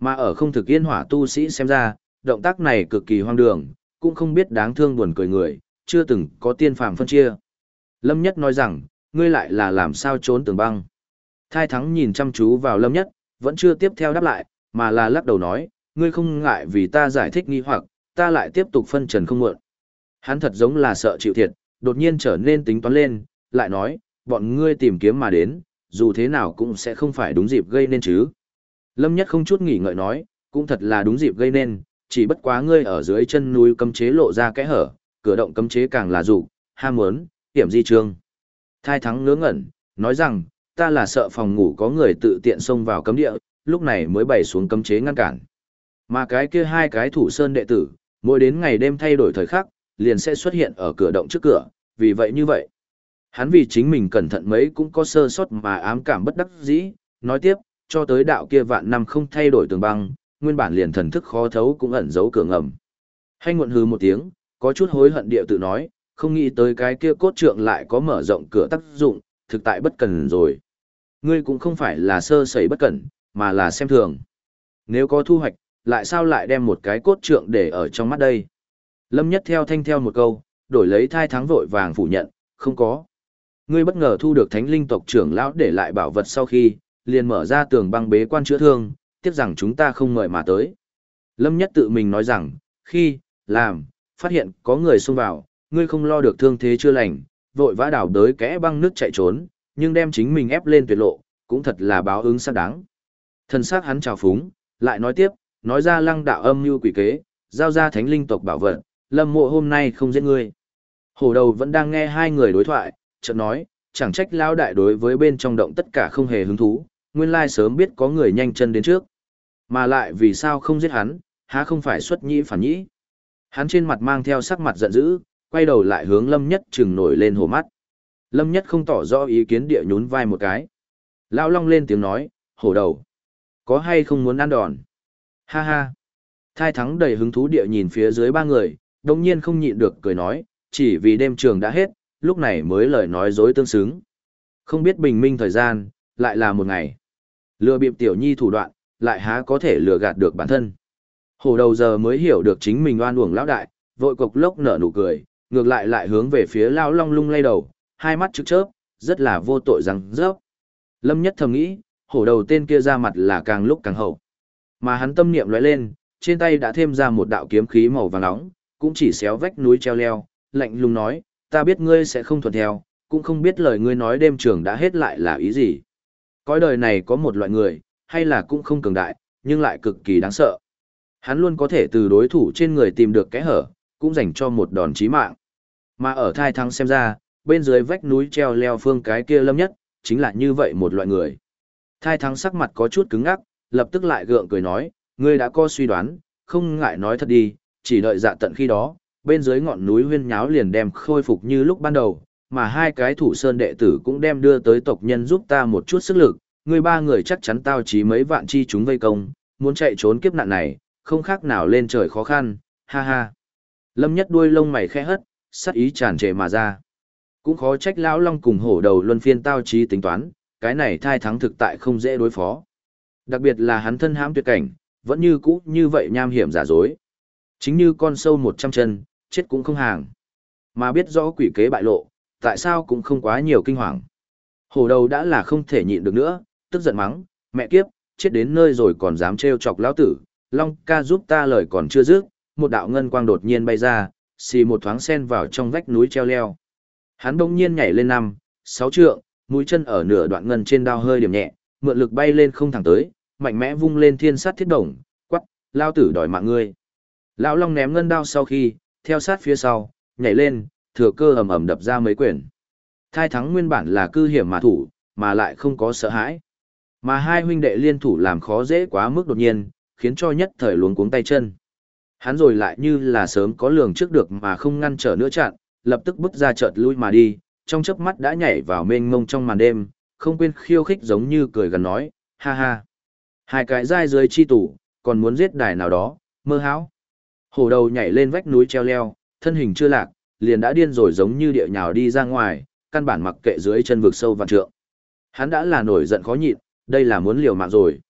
Mà ở không thực yên hỏa tu sĩ xem ra, động tác này cực kỳ hoang đường, cũng không biết đáng thương buồn cười người, chưa từng có tiên phàm phân chia. Lâm Nhất nói rằng, ngươi lại là làm sao trốn tường băng. Thai Thắng nhìn chăm chú vào Lâm Nhất, vẫn chưa tiếp theo đáp lại, mà là lắc đầu nói, ngươi không ngại vì ta giải thích nghi hoặc, ta lại tiếp tục phân trần không muộn. Hắn thật giống là sợ chịu thiệt, đột nhiên trở nên tính toán lên, lại nói, bọn ngươi tìm kiếm mà đến, dù thế nào cũng sẽ không phải đúng dịp gây nên chứ. Lâm Nhất không chút nghỉ ngợi nói, cũng thật là đúng dịp gây nên, chỉ bất quá ngươi ở dưới chân núi cấm chế lộ ra kẽ hở, cửa động cấm chế càng là dụ, ham muốn, hiểm di trương. Thai Thắng ngớ ngẩn, nói rằng, ta là sợ phòng ngủ có người tự tiện xông vào cấm địa, lúc này mới bày xuống cấm chế ngăn cản. Mà cái kia hai cái thủ sơn đệ tử, mỗi đến ngày đêm thay đổi thời khắc, liền sẽ xuất hiện ở cửa động trước cửa, vì vậy như vậy. Hắn vì chính mình cẩn thận mấy cũng có sơ sót mà ám cảm bất đắc dĩ, nói tiếp, cho tới đạo kia vạn năm không thay đổi tường băng, nguyên bản liền thần thức khó thấu cũng ẩn giấu cửa ngầm. Hay muộn hừ một tiếng, có chút hối hận địa tự nói, không nghĩ tới cái kia cốt trượng lại có mở rộng cửa tác dụng, thực tại bất cần rồi. Ngươi cũng không phải là sơ sẩy bất cẩn, mà là xem thường. Nếu có thu hoạch, lại sao lại đem một cái cốt trượng để ở trong mắt đây? Lâm Nhất theo thanh theo một câu, đổi lấy Thai Thắng vội vàng phủ nhận, không có. Ngươi bất ngờ thu được thánh linh tộc trưởng lão để lại bảo vật sau khi, liền mở ra tường băng bế quan chữa thương, tiếc rằng chúng ta không mời mà tới. Lâm Nhất tự mình nói rằng, khi, làm, phát hiện có người xông vào, ngươi không lo được thương thế chưa lành, vội vã đào đới kẽ băng nước chạy trốn, nhưng đem chính mình ép lên tuyệt lộ, cũng thật là báo ứng xác đáng. Thần sắc hắn trào phúng, lại nói tiếp, nói ra lăng đạo âm như quỷ kế, giao ra thánh linh tộc bảo vật, Lâm Mộ hôm nay không giết ngươi. Hổ đầu vẫn đang nghe hai người đối thoại, chợt nói, chẳng trách lão đại đối với bên trong động tất cả không hề hứng thú, nguyên lai sớm biết có người nhanh chân đến trước. Mà lại vì sao không giết hắn, há không phải xuất nhĩ phản nhĩ. Hắn trên mặt mang theo sắc mặt giận dữ, quay đầu lại hướng Lâm Nhất trừng nổi lên hổ mắt. Lâm Nhất không tỏ rõ ý kiến địa nhún vai một cái. Lão Long lên tiếng nói, hổ đầu, có hay không muốn ăn đòn? Ha ha. Thai Thắng đầy hứng thú địa nhìn phía dưới ba người, đồng nhiên không nhịn được cười nói, chỉ vì đêm trường đã hết, lúc này mới lời nói dối tương xứng. Không biết bình minh thời gian, lại là một ngày. Lừa bịp tiểu nhi thủ đoạn, lại há có thể lừa gạt được bản thân. Hổ đầu giờ mới hiểu được chính mình oan uổng lão đại, vội cục lốc nở nụ cười, ngược lại lại hướng về phía Lão Long lung lay đầu, hai mắt trực chớp, rất là vô tội răng rớp. Lâm Nhất thầm nghĩ, hổ đầu tên kia ra mặt là càng lúc càng hậu. Mà hắn tâm niệm lóe lên, trên tay đã thêm ra một đạo kiếm khí màu vàng nóng, cũng chỉ xéo vách núi treo leo, lạnh lùng nói, ta biết ngươi sẽ không thuận theo, cũng không biết lời ngươi nói đêm trường đã hết lại là ý gì. Cõi đời này có một loại người, hay là cũng không cường đại, nhưng lại cực kỳ đáng sợ. Hắn luôn có thể từ đối thủ trên người tìm được kẽ hở, cũng dành cho một đòn chí mạng. Mà ở Thai Thắng xem ra, bên dưới vách núi treo leo phương cái kia Lâm Nhất, chính là như vậy một loại người. Thai Thắng sắc mặt có chút cứng ngắc, lập tức lại gượng cười nói, ngươi đã có suy đoán, không ngại nói thật đi, chỉ đợi dạ tận khi đó, bên dưới ngọn núi huyên nháo liền đem khôi phục như lúc ban đầu, mà hai cái thủ sơn đệ tử cũng đem đưa tới tộc nhân giúp ta một chút sức lực, ngươi ba người chắc chắn tao chí mấy vạn chi chúng vây công, muốn chạy trốn kiếp nạn này, không khác nào lên trời khó khăn, ha ha. Lâm Nhất đuôi lông mày khẽ hất, sắc ý tràn trề mà ra. Cũng khó trách lão Long cùng hổ đầu luân phiên tao chí tính toán, cái này Thai Thắng thực tại không dễ đối phó. Đặc biệt là hắn thân hãm tuyệt cảnh, vẫn như cũ như vậy nham hiểm giả dối. Chính như con sâu 100 chân, chết cũng không hàng. Mà biết rõ quỷ kế bại lộ, tại sao cũng không quá nhiều kinh hoàng. Hổ đầu đã là không thể nhịn được nữa, tức giận mắng, mẹ kiếp, chết đến nơi rồi còn dám trêu chọc lão tử, Long ca giúp ta lời còn chưa dứt, một đạo ngân quang đột nhiên bay ra, xì một thoáng sen vào trong vách núi treo leo. Hắn bỗng nhiên nhảy lên 5, 6 trượng, mũi chân ở nửa đoạn ngân trên đao hơi điểm nhẹ, mượn lực bay lên không thẳng tới, mạnh mẽ vung lên thiên sát thiết đồng, quắc, lao tử đòi mạng ngươi. Lão Long ném ngân đao sau khi, theo sát phía sau, nhảy lên, thừa cơ ầm ầm đập ra mấy quyền. Thai Thắng nguyên bản là cư hiểm mà thủ, mà lại không có sợ hãi. Mà hai huynh đệ liên thủ làm khó dễ quá mức đột nhiên, khiến cho nhất thời luống cuống tay chân. Hắn rồi lại như là sớm có lường trước được mà không ngăn trở nữa chặn, lập tức bước ra chợt lui mà đi, trong chớp mắt đã nhảy vào mênh mông trong màn đêm, không quên khiêu khích giống như cười gần nói, ha ha. Hai cái dai dưới chi tủ, còn muốn giết đài nào đó, mơ hão. Hổ đầu nhảy lên vách núi treo leo, thân hình chưa lạc, liền đã điên rồi giống như địa nhào đi ra ngoài, căn bản mặc kệ dưới chân vực sâu vạn trượng. Hắn đã là nổi giận khó nhịn, đây là muốn liều mạng rồi.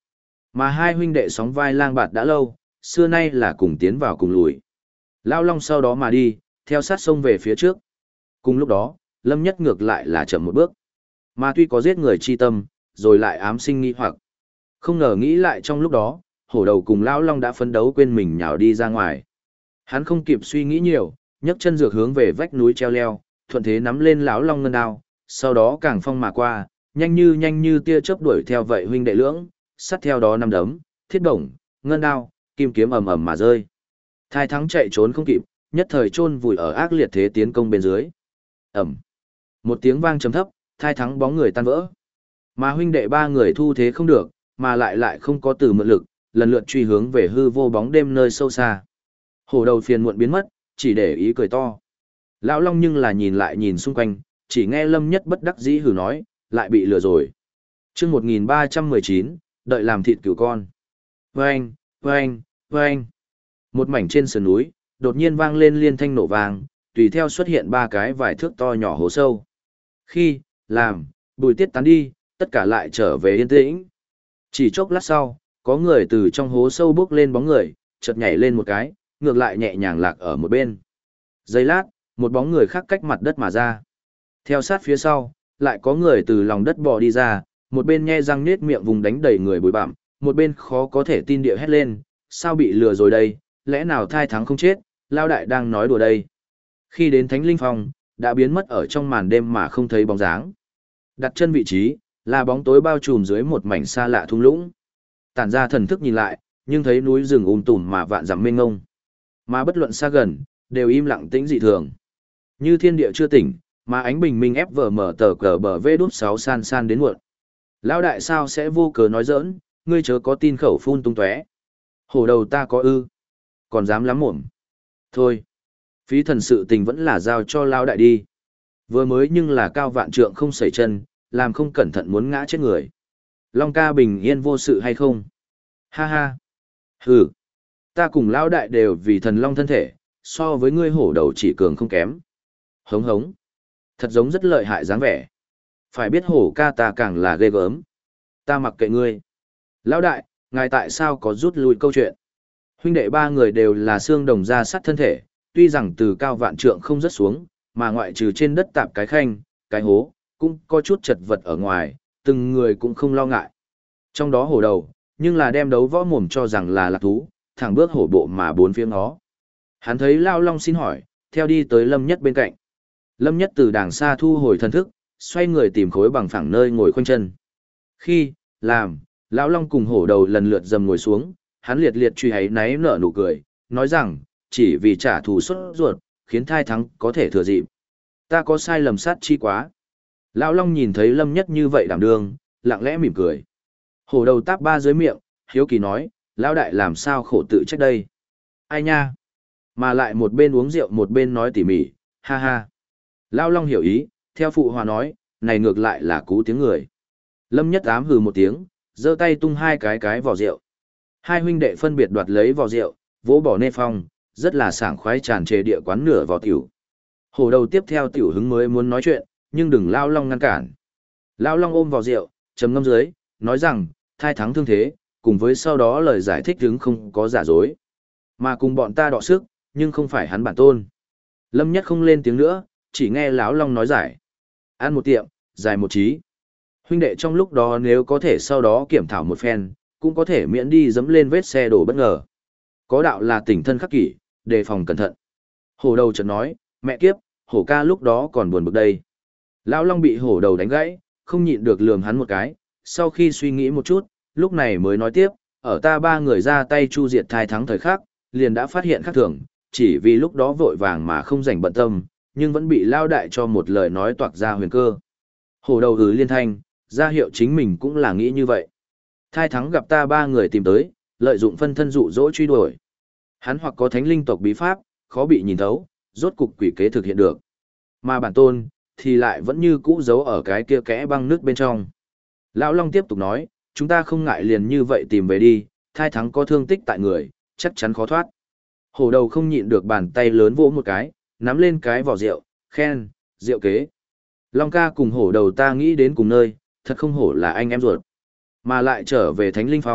Mà hai huynh đệ sóng vai lang bạt đã lâu, xưa nay là cùng tiến vào cùng lùi. Lao Long sau đó mà đi, theo sát sông về phía trước. Cùng lúc đó, Lâm Nhất ngược lại là chậm một bước. Mà tuy có giết người chi tâm, rồi lại ám sinh nghi hoặc. Không ngờ nghĩ lại trong lúc đó, hổ đầu cùng Lão Long đã phấn đấu quên mình nhào đi ra ngoài. Hắn không kịp suy nghĩ nhiều, nhấc chân dược hướng về vách núi treo leo, thuận thế nắm lên Lão Long ngân đao, sau đó càng phong mà qua, nhanh như tia chớp đuổi theo vậy huynh đệ lưỡng, sát theo đó năm đấm, thiết bổng, ngân đao, kim kiếm ầm ầm mà rơi. Thái Thắng chạy trốn không kịp, nhất thời chôn vùi ở ác liệt thế tiến công bên dưới. Ầm. Một tiếng vang trầm thấp, Thái Thắng bóng người tan vỡ. Mà huynh đệ ba người thu thế không được, mà lại không có từ mượn lực, lần lượt truy hướng về hư vô bóng đêm nơi sâu xa. Hổ đầu phiền muộn biến mất, chỉ để ý cười to. Lão Long nhưng là nhìn lại nhìn xung quanh, chỉ nghe Lâm Nhất bất đắc dĩ hừ nói, lại bị lừa rồi. Chương 1319, đợi làm thịt cừu con. Vâng, vâng, vâng. Một mảnh trên sườn núi, đột nhiên vang lên liên thanh nổ vang, tùy theo xuất hiện ba cái vài thước to nhỏ hố sâu. Khi, làm, bùi tiết tán đi, tất cả lại trở về yên tĩnh. Chỉ chốc lát sau, có người từ trong hố sâu bước lên bóng người, chợt nhảy lên một cái, ngược lại nhẹ nhàng lạc ở một bên. Giây lát, một bóng người khác cách mặt đất mà ra. Theo sát phía sau, lại có người từ lòng đất bò đi ra, một bên nhe răng nết miệng vùng đánh đầy người bụi bặm, một bên khó có thể tin địa hét lên, sao bị lừa rồi đây, lẽ nào Thái Thắng không chết, Lao Đại đang nói đùa đây. Khi đến Thánh Linh Phong, đã biến mất ở trong màn đêm mà không thấy bóng dáng. Đặt chân vị trí, là bóng tối bao trùm dưới một mảnh xa lạ thung lũng. Tản ra thần thức nhìn lại, nhưng thấy núi rừng tùm mà vạn dặm mênh ngông. Mà bất luận xa gần, đều im lặng tĩnh dị thường. Như thiên địa chưa tỉnh, mà ánh bình minh ép vờ mở tờ cờ bờ vê đút 6 san san đến muộn. Lão đại sao sẽ vô cớ nói giỡn, ngươi chớ có tin khẩu phun tung tóe. Hổ đầu ta có ư, còn dám lắm mồm. Thôi, phí thần sự tình vẫn là giao cho lão đại đi. Vừa mới nhưng là cao vạn trượng không sẩy chân, làm không cẩn thận muốn ngã chết người. Long ca bình yên vô sự hay không? Ha ha. Hừ, ta cùng lão đại đều vì thần long thân thể, so với ngươi hổ đầu chỉ cường không kém. Hống hống. Thật giống rất lợi hại dáng vẻ. Phải biết hổ ca ta càng là ghê gớm. Ta mặc kệ ngươi. Lão đại, ngài tại sao có rút lui câu chuyện? Huynh đệ ba người đều là xương đồng da sắt thân thể, tuy rằng từ cao vạn trượng không rớt xuống, mà ngoại trừ trên đất tạp cái khanh, cái hố, cũng có chút chật vật ở ngoài, từng người cũng không lo ngại. Trong đó hổ đầu, nhưng là đem đấu võ mồm cho rằng là lạc thú, thẳng bước hổ bộ mà bốn phía ngó. Hắn thấy Lao Long xin hỏi, theo đi tới Lâm Nhất bên cạnh. Lâm Nhất từ đàng xa thu hồi thần thức, xoay người tìm khối bằng phẳng nơi ngồi khoanh chân. Khi, làm, Lão Long cùng hổ đầu lần lượt dầm ngồi xuống, hắn liệt liệt truy háy náy nở nụ cười, nói rằng, chỉ vì trả thù xuất ruột, khiến Thái Thắng có thể thừa dịp. Ta có sai lầm sát chi quá. Lão Long nhìn thấy Lâm Nhất như vậy đảm đương, lặng lẽ mỉm cười. Hổ đầu táp ba dưới miệng, hiếu kỳ nói, Lão đại làm sao khổ tự trách đây. Ai nha? Mà lại một bên uống rượu một bên nói tỉ mỉ, ha ha. Lão Long hiểu ý, theo phụ hòa nói, này ngược lại là cú tiếng người. Lâm Nhất ám hừ một tiếng, giơ tay tung hai cái vỏ rượu. Hai huynh đệ phân biệt đoạt lấy vỏ rượu, vỗ bỏ nê phong, rất là sảng khoái tràn trề địa quán nửa vỏ tiểu. Hổ đầu tiếp theo tiểu hứng mới muốn nói chuyện, nhưng đừng Lão Long ngăn cản. Lão Long ôm vỏ rượu, trầm ngâm dưới, nói rằng, Thái Thắng thương thế, cùng với sau đó lời giải thích hứng không có giả dối. Mà cùng bọn ta đọ sức, nhưng không phải hắn bản tôn. Lâm Nhất không lên tiếng nữa, chỉ nghe Lão Long nói giải. Ăn một tiệm, dài một trí. Huynh đệ trong lúc đó nếu có thể sau đó kiểm thảo một phen, cũng có thể miễn đi dẫm lên vết xe đổ bất ngờ. Có đạo là tỉnh thân khắc kỷ, đề phòng cẩn thận. Hổ đầu chợt nói, mẹ kiếp, hổ ca lúc đó còn buồn bực đây. Lão Long bị hổ đầu đánh gãy, không nhịn được lườm hắn một cái, sau khi suy nghĩ một chút, lúc này mới nói tiếp, ở ta ba người ra tay chu diệt Thái Thắng thời khắc, liền đã phát hiện khác thường, chỉ vì lúc đó vội vàng mà không rảnh bận tâm, nhưng vẫn bị lao đại cho một lời nói toạc ra huyền cơ. Hổ đầu liên thanh, ra hiệu chính mình cũng là nghĩ như vậy. Thái Thắng gặp ta ba người tìm tới, lợi dụng phân thân dụ dỗ truy đuổi. Hắn hoặc có thánh linh tộc bí pháp, khó bị nhìn thấu, rốt cục quỷ kế thực hiện được. Mà bản tôn, thì lại vẫn như cũ giấu ở cái kia kẽ băng nước bên trong. Lão Long tiếp tục nói, chúng ta không ngại liền như vậy tìm về đi, Thái Thắng có thương tích tại người, chắc chắn khó thoát. Hổ đầu không nhịn được bàn tay lớn vỗ một cái, nắm lên cái vỏ rượu, khen, rượu kế. Long ca cùng hổ đầu ta nghĩ đến cùng nơi, thật không hổ là anh em ruột. Mà lại trở về Thánh Linh Phong,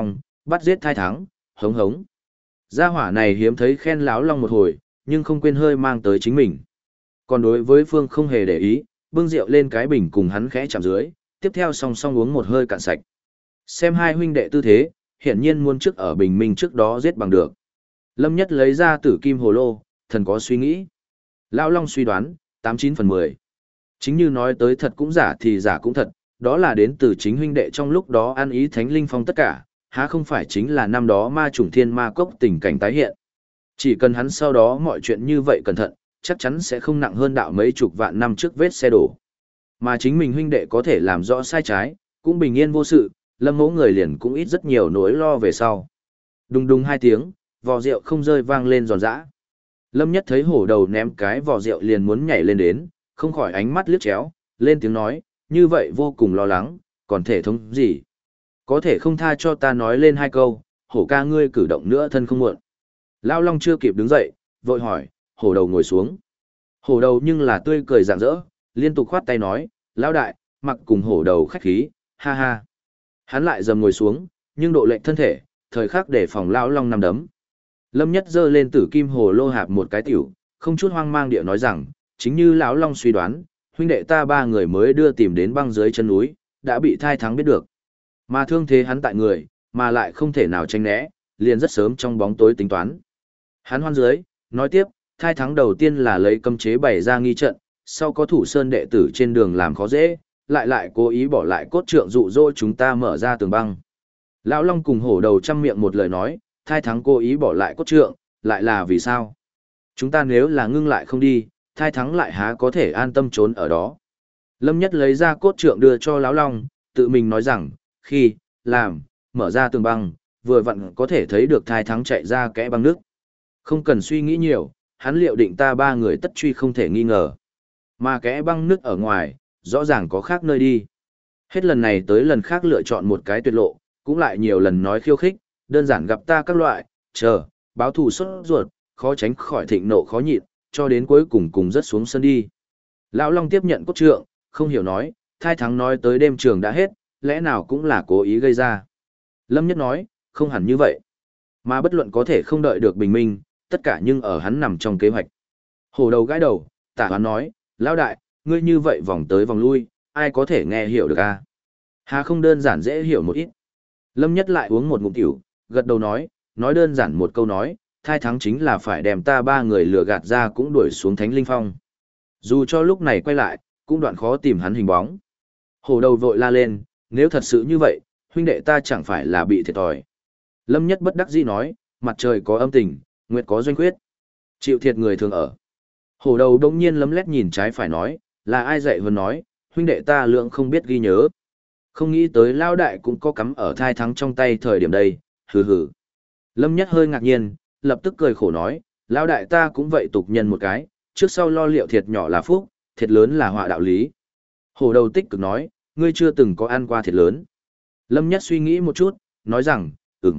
Bắt giết thai thắng, hống hống. Gia hỏa này hiếm thấy khen Lão Long một hồi, nhưng không quên hơi mang tới chính mình. Còn đối với Phương không hề để ý, bưng rượu lên cái bình cùng hắn khẽ chạm dưới, tiếp theo song song uống một hơi cạn sạch. Xem hai huynh đệ tư thế, hiển nhiên muốn trước ở bình minh trước đó giết bằng được. Lâm Nhất lấy ra tử kim hồ lô, thần có suy nghĩ. Lão Long suy đoán, 89/10. Chính như nói tới thật cũng giả thì giả cũng thật, đó là đến từ chính huynh đệ trong lúc đó ăn ý thánh linh phong tất cả, há không phải chính là năm đó ma trùng thiên ma cốc tình cảnh tái hiện. Chỉ cần hắn sau đó mọi chuyện như vậy cẩn thận, chắc chắn sẽ không nặng hơn đạo mấy chục vạn năm trước vết xe đổ. Mà chính mình huynh đệ có thể làm rõ sai trái, cũng bình yên vô sự, Lâm Mẫu người liền cũng ít rất nhiều nỗi lo về sau. Đùng đùng hai tiếng, vò rượu không rơi vang lên giòn giã. Lâm Nhất thấy hổ đầu ném cái vò rượu liền muốn nhảy lên đến, không khỏi ánh mắt liếc chéo, lên tiếng nói, như vậy vô cùng lo lắng, còn thể thống gì? Có thể không tha cho ta nói lên hai câu, hổ ca ngươi cử động nữa thân không muộn. Lão Long chưa kịp đứng dậy, vội hỏi, hổ đầu ngồi xuống. Hổ đầu nhưng là tươi cười rạng rỡ, liên tục khoát tay nói, lão đại, mặc cùng hổ đầu khách khí, ha ha. Hắn lại dầm ngồi xuống, nhưng độ lệch thân thể, thời khắc để phòng Lão Long nằm đấm. Lâm Nhất giơ lên tử kim hồ lô hạp một cái tiểu, không chút hoang mang địa nói rằng, chính như Lão Long suy đoán, huynh đệ ta ba người mới đưa tìm đến băng dưới chân núi, đã bị thai thắng biết được. Mà thương thế hắn tại người, mà lại không thể nào tránh né, liền rất sớm trong bóng tối tính toán. Hắn hoan dưới, nói tiếp, thai thắng đầu tiên là lấy cấm chế bày ra nghi trận, sau có thủ sơn đệ tử trên đường làm khó dễ, lại cố ý bỏ lại cốt trượng dụ dỗ chúng ta mở ra tường băng. Lão Long cùng hổ đầu chăm miệng một lời nói, thai thắng cố ý bỏ lại cốt trượng, lại là vì sao? Chúng ta nếu là ngưng lại không đi, thai thắng lại há có thể an tâm trốn ở đó. Lâm Nhất lấy ra cốt trượng đưa cho Lão Long, tự mình nói rằng, khi, làm, mở ra tường băng, vừa vặn có thể thấy được thai thắng chạy ra kẽ băng nước. Không cần suy nghĩ nhiều, hắn liệu định ta ba người tất truy không thể nghi ngờ. Mà kẽ băng nước ở ngoài, rõ ràng có khác nơi đi. Hết lần này tới lần khác lựa chọn một cái tuyệt lộ, cũng lại nhiều lần nói khiêu khích, đơn giản gặp ta các loại, chờ, báo thù sốt ruột, khó tránh khỏi thịnh nộ khó nhịn, cho đến cuối cùng cùng rất xuống sân đi. Lão Long tiếp nhận cốt trượng, không hiểu nói, thai thắng nói tới đêm trường đã hết, lẽ nào cũng là cố ý gây ra. Lâm Nhất nói, không hẳn như vậy. Mà bất luận có thể không đợi được bình minh, tất cả nhưng ở hắn nằm trong kế hoạch. Hổ đầu gãi đầu, tả hoán nói, lão đại, ngươi như vậy vòng tới vòng lui, ai có thể nghe hiểu được a? Hà không đơn giản dễ hiểu một ít. Lâm Nhất lại uống một ngụm tiểu, gật đầu nói đơn giản một câu nói, thai thắng chính là phải đem ta ba người lừa gạt ra cũng đuổi xuống Thánh Linh Phong. Dù cho lúc này quay lại, cũng đoạn khó tìm hắn hình bóng. Hổ đầu vội la lên, nếu thật sự như vậy, huynh đệ ta chẳng phải là bị thiệt thòi. Lâm Nhất bất đắc dĩ nói, mặt trời có âm tình, nguyệt có doanh khuyết. Chịu thiệt người thường ở. Hổ đầu đông nhiên lấm lét nhìn trái phải nói, là ai dạy hơn nói, huynh đệ ta lượng không biết ghi nhớ. Không nghĩ tới lao đại cũng có cắm ở thai thắng trong tay thời điểm đây, hừ hừ. Lâm Nhất hơi ngạc nhiên, lập tức cười khổ nói, lao đại ta cũng vậy tục nhân một cái, trước sau lo liệu thiệt nhỏ là phúc, thiệt lớn là họa đạo lý. Hổ đầu tích cực nói, ngươi chưa từng có ăn qua thiệt lớn. Lâm Nhất suy nghĩ một chút, nói rằng,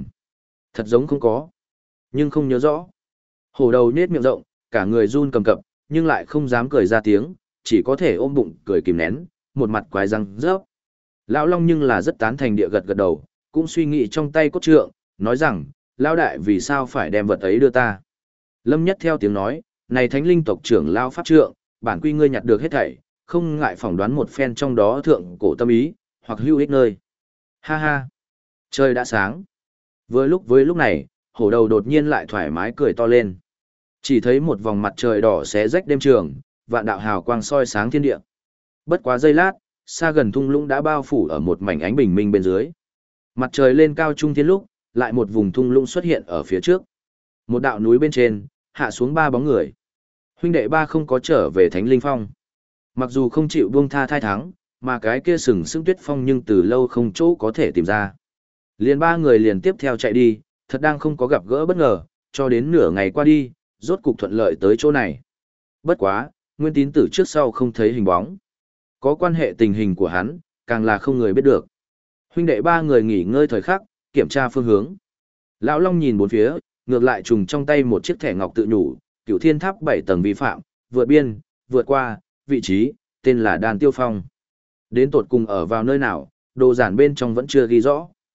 thật giống không có, nhưng không nhớ rõ. Hổ đầu nết miệng rộng, cả người run cầm cập, nhưng lại không dám cười ra tiếng, chỉ có thể ôm bụng cười kìm nén, một mặt quái răng rớp. Lão Long nhưng là rất tán thành địa gật gật đầu, cũng suy nghĩ trong tay cốt trượng, nói rằng, Lão đại vì sao phải đem vật ấy đưa ta. Lâm Nhất theo tiếng nói, này thánh linh tộc trưởng Lão Pháp Trượng, bản quy ngươi nhặt được hết thảy, không ngại phỏng đoán một phen trong đó thượng cổ tâm ý, hoặc hữu ích nơi. Ha ha, trời đã sáng. Với lúc này, hổ đầu đột nhiên lại thoải mái cười to lên. Chỉ thấy một vòng mặt trời đỏ xé rách đêm trường, vạn đạo hào quang soi sáng thiên địa. Bất quá giây lát, xa gần thung lũng đã bao phủ ở một mảnh ánh bình minh bên dưới. Mặt trời lên cao trung thiên lúc, lại một vùng thung lũng xuất hiện ở phía trước. Một đạo núi bên trên, hạ xuống ba bóng người. Huynh đệ ba không có trở về Thánh Linh Phong. Mặc dù không chịu buông tha thai thắng, mà cái kia sừng sững tuyết phong nhưng từ lâu không chỗ có thể tìm ra. Liền ba người liền tiếp theo chạy đi, thật đang không có gặp gỡ bất ngờ, cho đến nửa ngày qua đi, rốt cục thuận lợi tới chỗ này. Bất quá, Nguyên Tín Tử trước sau không thấy hình bóng. Có quan hệ tình hình của hắn, càng là không người biết được. Huynh đệ ba người nghỉ ngơi thời khắc, kiểm tra phương hướng. Lão Long nhìn bốn phía, ngược lại trùng trong tay một chiếc thẻ ngọc tự nhủ, Cửu Thiên Tháp 7 tầng vi phạm, vượt biên, vượt qua, vị trí, tên là Đan Tiêu Phong. Đến tột cùng ở vào nơi nào, đồ giản bên trong vẫn chưa ghi rõ.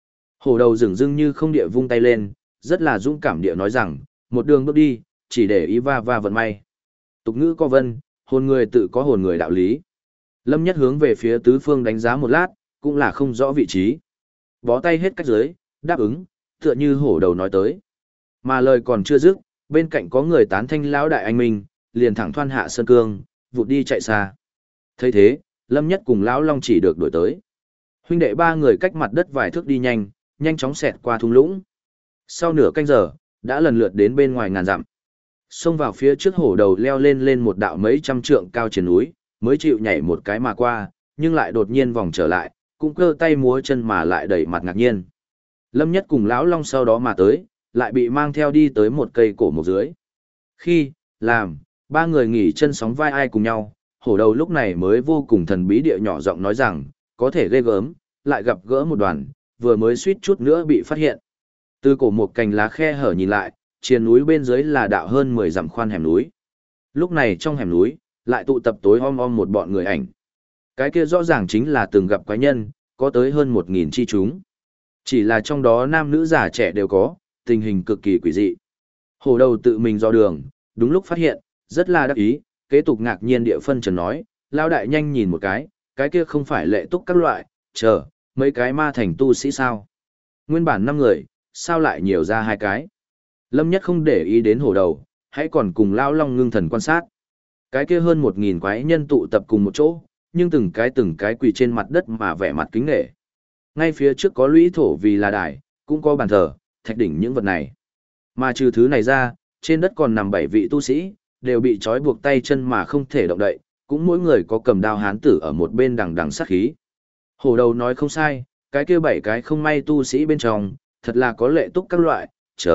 Hổ đầu dửng dưng như không địa vung tay lên, rất là dũng cảm địa nói rằng, một đường bước đi, chỉ để ý va va vận may. Tục ngữ có vân, hồn người tự có hồn người đạo lý. Lâm Nhất hướng về phía tứ phương đánh giá một lát, cũng là không rõ vị trí. Bó tay hết cách dưới, đáp ứng, tựa như hổ đầu nói tới. Mà lời còn chưa dứt, bên cạnh có người tán thanh lão đại anh minh, liền thẳng thoăn hạ sơn cương, vụt đi chạy xa. Thấy thế, Lâm Nhất cùng lão Long chỉ được đuổi tới. Huynh đệ ba người cách mặt đất vài thước đi nhanh, nhanh chóng xẹt qua thung lũng. Sau nửa canh giờ, đã lần lượt đến bên ngoài ngàn dặm. Xông vào phía trước hổ đầu leo lên một đạo mấy trăm trượng cao trên núi, mới chịu nhảy một cái mà qua, nhưng lại đột nhiên vòng trở lại, cũng cơ tay múa chân mà lại đẩy mặt ngạc nhiên. Lâm Nhất cùng lão Long sau đó mà tới, lại bị mang theo đi tới một cây cổ một dưới. Khi, làm, ba người nghỉ chân sóng vai ai cùng nhau, hổ đầu lúc này mới vô cùng thần bí địa nhỏ giọng nói rằng, có thể ghê gớm, lại gặp gỡ một đoàn, vừa mới suýt chút nữa bị phát hiện. Từ cổ một cành lá khe hở nhìn lại, triền núi bên dưới là đạo hơn 10 dặm khoan hẻm núi. Lúc này trong hẻm núi, lại tụ tập tối om một bọn người ảnh. Cái kia rõ ràng chính là từng gặp quái nhân, có tới hơn 1000 chi chúng. Chỉ là trong đó nam nữ già trẻ đều có, tình hình cực kỳ quỷ dị. Hổ đầu tự mình dò đường, đúng lúc phát hiện, rất là đắc ý, kế tục ngạc nhiên địa phân trần nói, lao đại nhanh nhìn một cái kia không phải lệ túc các loại, chờ, mấy cái ma thành tu sĩ sao. Nguyên bản 5 người, sao lại nhiều ra 2 cái. Lâm Nhất không để ý đến hổ đầu, hãy còn cùng lao long ngưng thần quan sát. Cái kia hơn 1000 quái nhân tụ tập cùng một chỗ, nhưng từng cái quỳ trên mặt đất mà vẻ mặt kính nể. Ngay phía trước có lũy thổ vì là đài, cũng có bàn thờ, thạch đỉnh những vật này. Mà trừ thứ này ra, trên đất còn nằm 7 vị tu sĩ, đều bị trói buộc tay chân mà không thể động đậy, cũng mỗi người có cầm đao hán tử ở một bên đằng sát khí. Hổ đầu nói không sai, cái kia 7 cái không may tu sĩ bên trong, thật là có lệ túc các loại,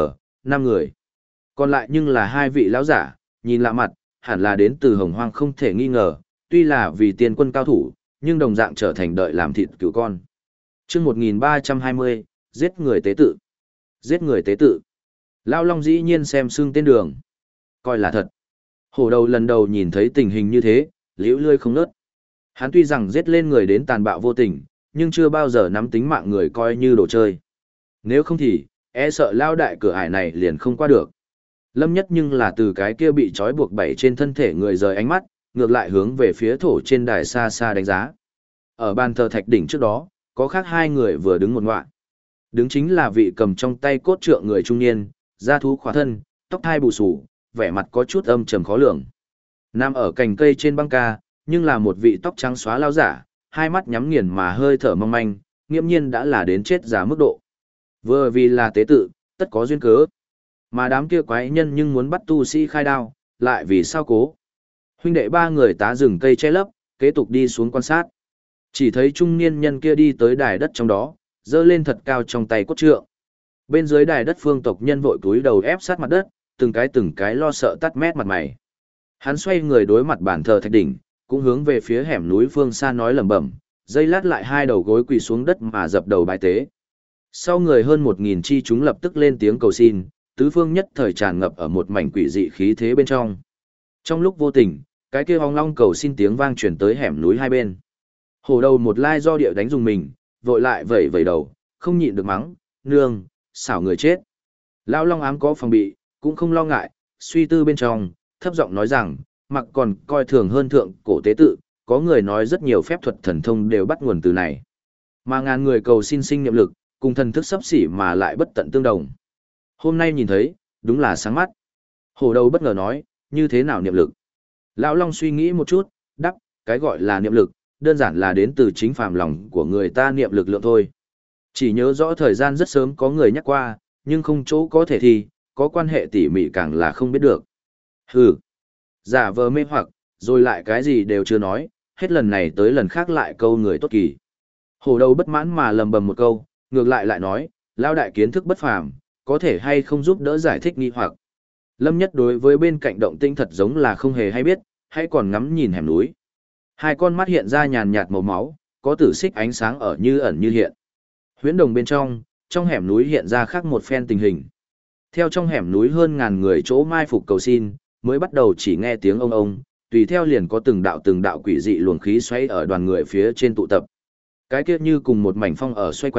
5 người. Còn lại nhưng là 2 vị lão giả, nhìn lạ mặt, hẳn là đến từ Hồng Hoang không thể nghi ngờ, tuy là vì tiên quân cao thủ, nhưng đồng dạng trở thành đợi làm thịt cừu con. Chương 1320, giết người tế tự. Giết người tế tự. Lão Long dĩ nhiên xem xương tên đường. Coi là thật. Hổ đầu lần đầu nhìn thấy tình hình như thế, liễu lươi không nớt. Hắn tuy rằng giết lên người đến tàn bạo vô tình, nhưng chưa bao giờ nắm tính mạng người coi như đồ chơi. Nếu không thì, e sợ lao đại cửa ải này liền không qua được. Lâm Nhất nhưng là từ cái kia bị trói buộc bảy trên thân thể người rời ánh mắt, ngược lại hướng về phía thổ trên đài xa xa đánh giá. Ở bàn thờ thạch đỉnh trước đó, có khác 2 người vừa đứng một ngoạn. Đứng chính là vị cầm trong tay cốt trượng người trung niên, da thú khóa thân, tóc thai bù xù, vẻ mặt có chút âm trầm khó lường. Nằm ở cành cây trên băng ca, nhưng là một vị tóc trắng xóa lao giả, hai mắt nhắm nghiền mà hơi thở mong manh, nghiễm nhiên đã là đến chết giá mức độ. Vừa vì là tế tự, tất có duyên cớ. Mà đám kia quái nhân nhưng muốn bắt tu sĩ khai đao, lại vì sao cố. Huynh đệ 3 người tá rừng cây che lấp, kế tục đi xuống quan sát. Chỉ thấy trung niên nhân kia đi tới đài đất trong đó, giơ lên thật cao trong tay cốt trượng. Bên dưới đài đất phương tộc nhân vội cúi đầu ép sát mặt đất, từng cái lo sợ tắt mét mặt mày. Hắn xoay người đối mặt bàn thờ thạch đỉnh, cũng hướng về phía hẻm núi phương xa nói lẩm bẩm, dây lát lại 2 đầu gối quỳ xuống đất mà dập đầu bái tế. Sau người hơn 1000 chi chúng lập tức lên tiếng cầu xin, tứ phương nhất thời tràn ngập ở một mảnh quỷ dị khí thế bên trong. Trong lúc vô tình, cái kia ong long cầu xin tiếng vang truyền tới hẻm núi hai bên. Hổ đầu một lai do địa đánh dùng mình, vội lại vẩy vẩy đầu, không nhịn được mắng, nương, xảo người chết. Lão long ám có phòng bị, cũng không lo ngại, suy tư bên trong, thấp giọng nói rằng, mặc còn coi thường hơn thượng cổ tế tự, có người nói rất nhiều phép thuật thần thông đều bắt nguồn từ này. Mà ngàn người cầu xin sinh niệm lực, cùng thần thức sắp xỉ mà lại bất tận tương đồng. Hôm nay nhìn thấy, đúng là sáng mắt. Hổ đầu bất ngờ nói, như thế nào niệm lực? Lão Long suy nghĩ một chút, đáp, cái gọi là niệm lực, đơn giản là đến từ chính phàm lòng của người ta niệm lực lượng thôi. Chỉ nhớ rõ thời gian rất sớm có người nhắc qua, nhưng không chỗ có thể thì, có quan hệ tỉ mỉ càng là không biết được. Hừ, giả vờ mê hoặc, rồi lại cái gì đều chưa nói, hết lần này tới lần khác lại câu người tốt kỳ. Hổ đầu bất mãn mà lầm bầm một câu, ngược lại nói, lao đại kiến thức bất phàm, có thể hay không giúp đỡ giải thích nghi hoặc. Lâm Nhất đối với bên cạnh động tĩnh thật giống là không hề hay biết, hay còn ngắm nhìn hẻm núi. Hai con mắt hiện ra nhàn nhạt màu máu, có tử xích ánh sáng ở như ẩn như hiện. Huyễn đồng bên trong hẻm núi hiện ra khác một phen tình hình. Theo trong hẻm núi hơn ngàn người chỗ mai phục cầu xin, mới bắt đầu chỉ nghe tiếng ông, tùy theo liền có từng đạo quỷ dị luồng khí xoáy ở đoàn người phía trên tụ tập. Cái kia như cùng một mảnh phong ở xoay quanh,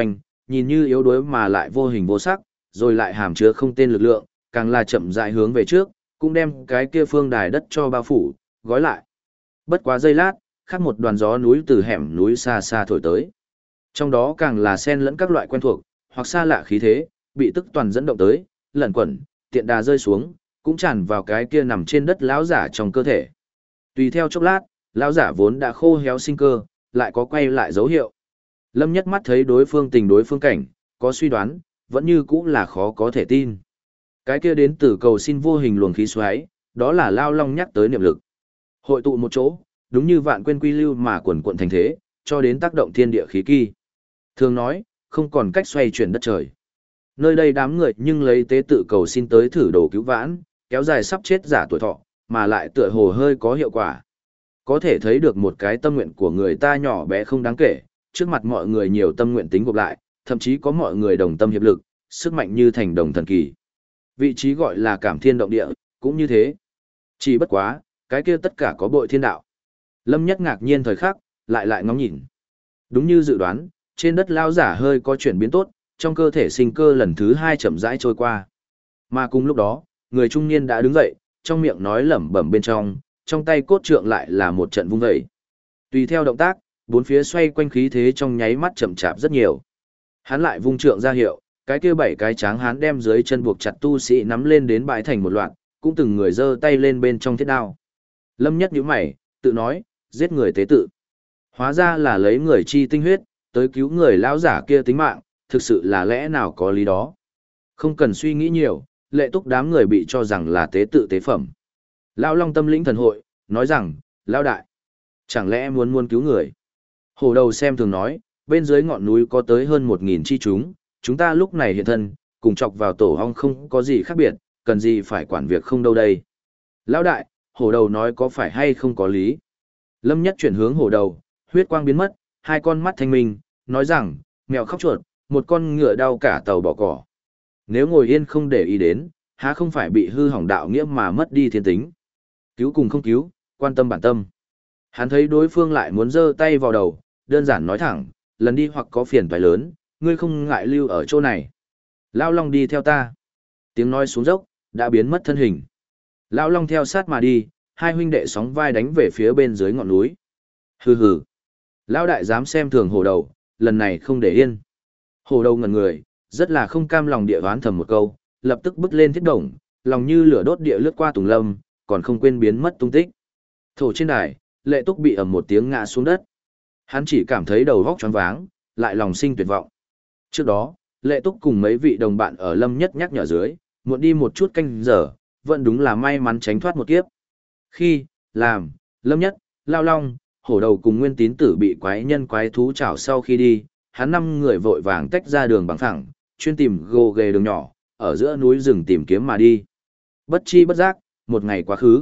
nhìn như yếu đuối mà lại vô hình vô sắc, rồi lại hàm chứa không tên lực lượng, càng là chậm rãi hướng về trước, cũng đem cái kia phương đài đất cho bao phủ, gói lại. Bất quá giây lát, khác một đoàn gió núi từ hẻm núi xa xa thổi tới. Trong đó càng là xen lẫn các loại quen thuộc, hoặc xa lạ khí thế, bị tức toàn dẫn động tới, lẩn quẩn, tiện đà rơi xuống, cũng tràn vào cái kia nằm trên đất lão giả trong cơ thể. Tùy theo chốc lát, lão giả vốn đã khô héo sinh cơ, lại có quay lại dấu hiệu. Lâm Nhất mắt thấy đối phương tình đối phương cảnh, có suy đoán, vẫn như cũng là khó có thể tin. Cái kia đến từ cầu xin vô hình luồng khí xoáy, đó là Lao Long nhắc tới niệm lực. Hội tụ một chỗ, đúng như vạn quyên quy lưu mà quần quận thành thế, cho đến tác động thiên địa khí kỳ. Thường nói, không còn cách xoay chuyển đất trời. Nơi đây đám người nhưng lấy tế tự cầu xin tới thử đồ cứu vãn, kéo dài sắp chết giả tuổi thọ, mà lại tựa hồ hơi có hiệu quả. Có thể thấy được một cái tâm nguyện của người ta nhỏ bé không đáng kể, trước mặt mọi người nhiều tâm nguyện tính gộp lại, thậm chí có mọi người đồng tâm hiệp lực, sức mạnh như thành đồng thần kỳ. Vị trí gọi là cảm thiên động địa, cũng như thế. Chỉ bất quá, cái kia tất cả có bội thiên đạo. Lâm Nhất ngạc nhiên thời khắc, lại ngóng nhìn. Đúng như dự đoán, trên đất lao giả hơi có chuyển biến tốt, trong cơ thể sinh cơ lần thứ 2 chậm rãi trôi qua. Mà cùng lúc đó, người trung niên đã đứng dậy, trong miệng nói lẩm bẩm bên trong tay cốt trượng lại là một trận vung dậy. Tùy theo động tác, bốn phía xoay quanh khí thế trong nháy mắt chậm chạp rất nhiều. Hắn lại vung trượng ra hiệu, cái kia 7 cái tráng hán đem dưới chân buộc chặt tu sĩ nắm lên đến bãi thành một loạt, cũng từng người giơ tay lên bên trong thiết đao. Lâm Nhất nhíu mày, tự nói, giết người tế tự. Hóa ra là lấy người chi tinh huyết, tới cứu người lão giả kia tính mạng, thực sự là lẽ nào có lý đó. Không cần suy nghĩ nhiều, Lệ Túc đám người bị cho rằng là tế tự tế phẩm. Lão Long tâm lĩnh thần hội, nói rằng, lão đại, chẳng lẽ muốn cứu người. Hổ đầu xem thường nói, bên dưới ngọn núi có tới hơn 1000 chi chúng ta lúc này hiện thân, cùng chọc vào tổ ong không có gì khác biệt, cần gì phải quản việc không đâu đây. Lão đại, hổ đầu nói có phải hay không có lý. Lâm Nhất chuyển hướng hổ đầu, huyết quang biến mất, hai con mắt thanh minh, nói rằng, mèo khóc chuột, một con ngựa đau cả tàu bỏ cỏ. Nếu ngồi yên không để ý đến, há không phải bị hư hỏng đạo nghĩa mà mất đi thiên tính. Cứu cùng không cứu, quan tâm bản tâm. Hắn thấy đối phương lại muốn giơ tay vào đầu, đơn giản nói thẳng, lần đi hoặc có phiền phải lớn, ngươi không ngại lưu ở chỗ này. Lao Long đi theo ta. Tiếng nói xuống dốc, đã biến mất thân hình. Lao Long theo sát mà đi, hai huynh đệ sóng vai đánh về phía bên dưới ngọn núi. Hừ hừ. Lão đại dám xem thường hổ đầu, lần này không để yên. Hổ đầu ngẩn người, rất là không cam lòng địa đoán thầm một câu, lập tức bước lên thiết động, lòng như lửa đốt địa lướt qua tùng lâm, còn không quên biến mất tung tích. Thổ trên đài, Lệ Túc bị ầm một tiếng ngã xuống đất. Hắn chỉ cảm thấy đầu óc choáng váng, lại lòng sinh tuyệt vọng. Trước đó, Lệ Túc cùng mấy vị đồng bạn ở Lâm Nhất nhắc nhở dưới, muộn đi một chút canh giờ, vẫn đúng là may mắn tránh thoát một kiếp. Khi, làm, Lâm Nhất, Lao Long, hổ đầu cùng Nguyên Tín Tử bị quái nhân quái thú chảo sau khi đi, hắn 5 người vội vàng tách ra đường bằng phẳng, chuyên tìm gồ ghề đường nhỏ, ở giữa núi rừng tìm kiếm mà đi. Bất chi bất giác, một ngày quá khứ.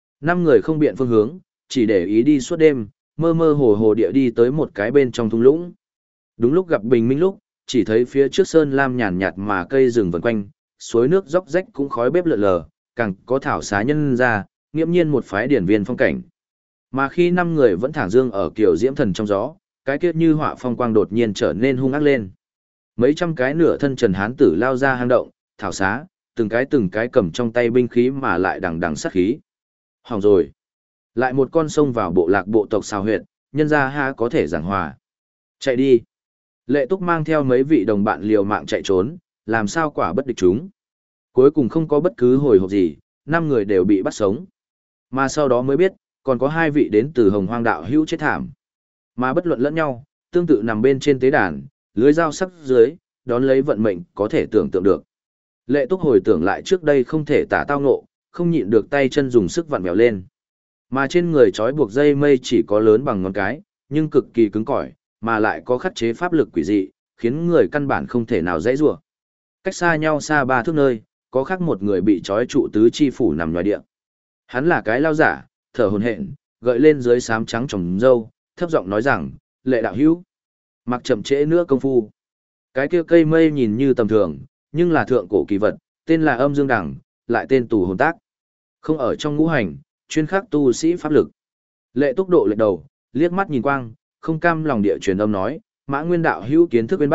5 người không biện phương hướng, chỉ để ý đi suốt đêm, mơ mơ hồ hồ địa đi tới một cái bên trong thung lũng. Đúng lúc gặp bình minh lúc, chỉ thấy phía trước sơn lam nhàn nhạt mà cây rừng vần quanh, suối nước róc rách cũng khói bếp lượn lờ, càng có thảo xá nhân ra, nghiễm nhiên một phái điển viên phong cảnh. Mà khi 5 người vẫn thẳng dương ở kiểu diễm thần trong gió, cái kiết như họa phong quang đột nhiên trở nên hung ác lên. Mấy trăm cái nửa thân trần hán tử lao ra hang động, thảo xá, từng cái cầm trong tay binh khí mà lại đằng đằng sát khí. Hỏng rồi. Lại một con sông vào bộ lạc bộ tộc xào huyệt, nhân ra ha có thể giảng hòa. Chạy đi. Lệ Túc mang theo mấy vị đồng bạn liều mạng chạy trốn, làm sao quả bất địch chúng. Cuối cùng không có bất cứ hồi hộp gì, 5 người đều bị bắt sống. Mà sau đó mới biết, còn có 2 vị đến từ Hồng Hoang đạo hữu chết thảm. Mà bất luận lẫn nhau, tương tự nằm bên trên tế đàn, lưới dao sắc dưới, đón lấy vận mệnh có thể tưởng tượng được. Lệ Túc hồi tưởng lại trước đây không thể tả tao ngộ, không nhịn được tay chân dùng sức vặn vẹo lên. Mà trên người trói buộc dây mây chỉ có lớn bằng ngón cái, nhưng cực kỳ cứng cỏi, mà lại có khắc chế pháp lực quỷ dị, khiến người căn bản không thể nào dãy rủa. Cách xa nhau xa 3 thước nơi, có khác một người bị trói trụ tứ chi phủ nằm ngoài địa. Hắn là cái lao giả, thở hổn hển, gợi lên dưới sám trắng trồng râu, thấp giọng nói rằng, Lệ đạo hữu, mặc chậm trễ nữa công phu. Cái kia cây mây nhìn như tầm thường, nhưng là thượng cổ kỳ vật, tên là Âm Dương Đằng, lại tên Tù Hồn Tác. Không ở trong ngũ hành, chuyên khắc tu sĩ pháp lực. Lệ Túc độ lệch đầu, liếc mắt nhìn quang, không cam lòng địa truyền âm nói, Mã Nguyên đạo hữu kiến thức bên bác,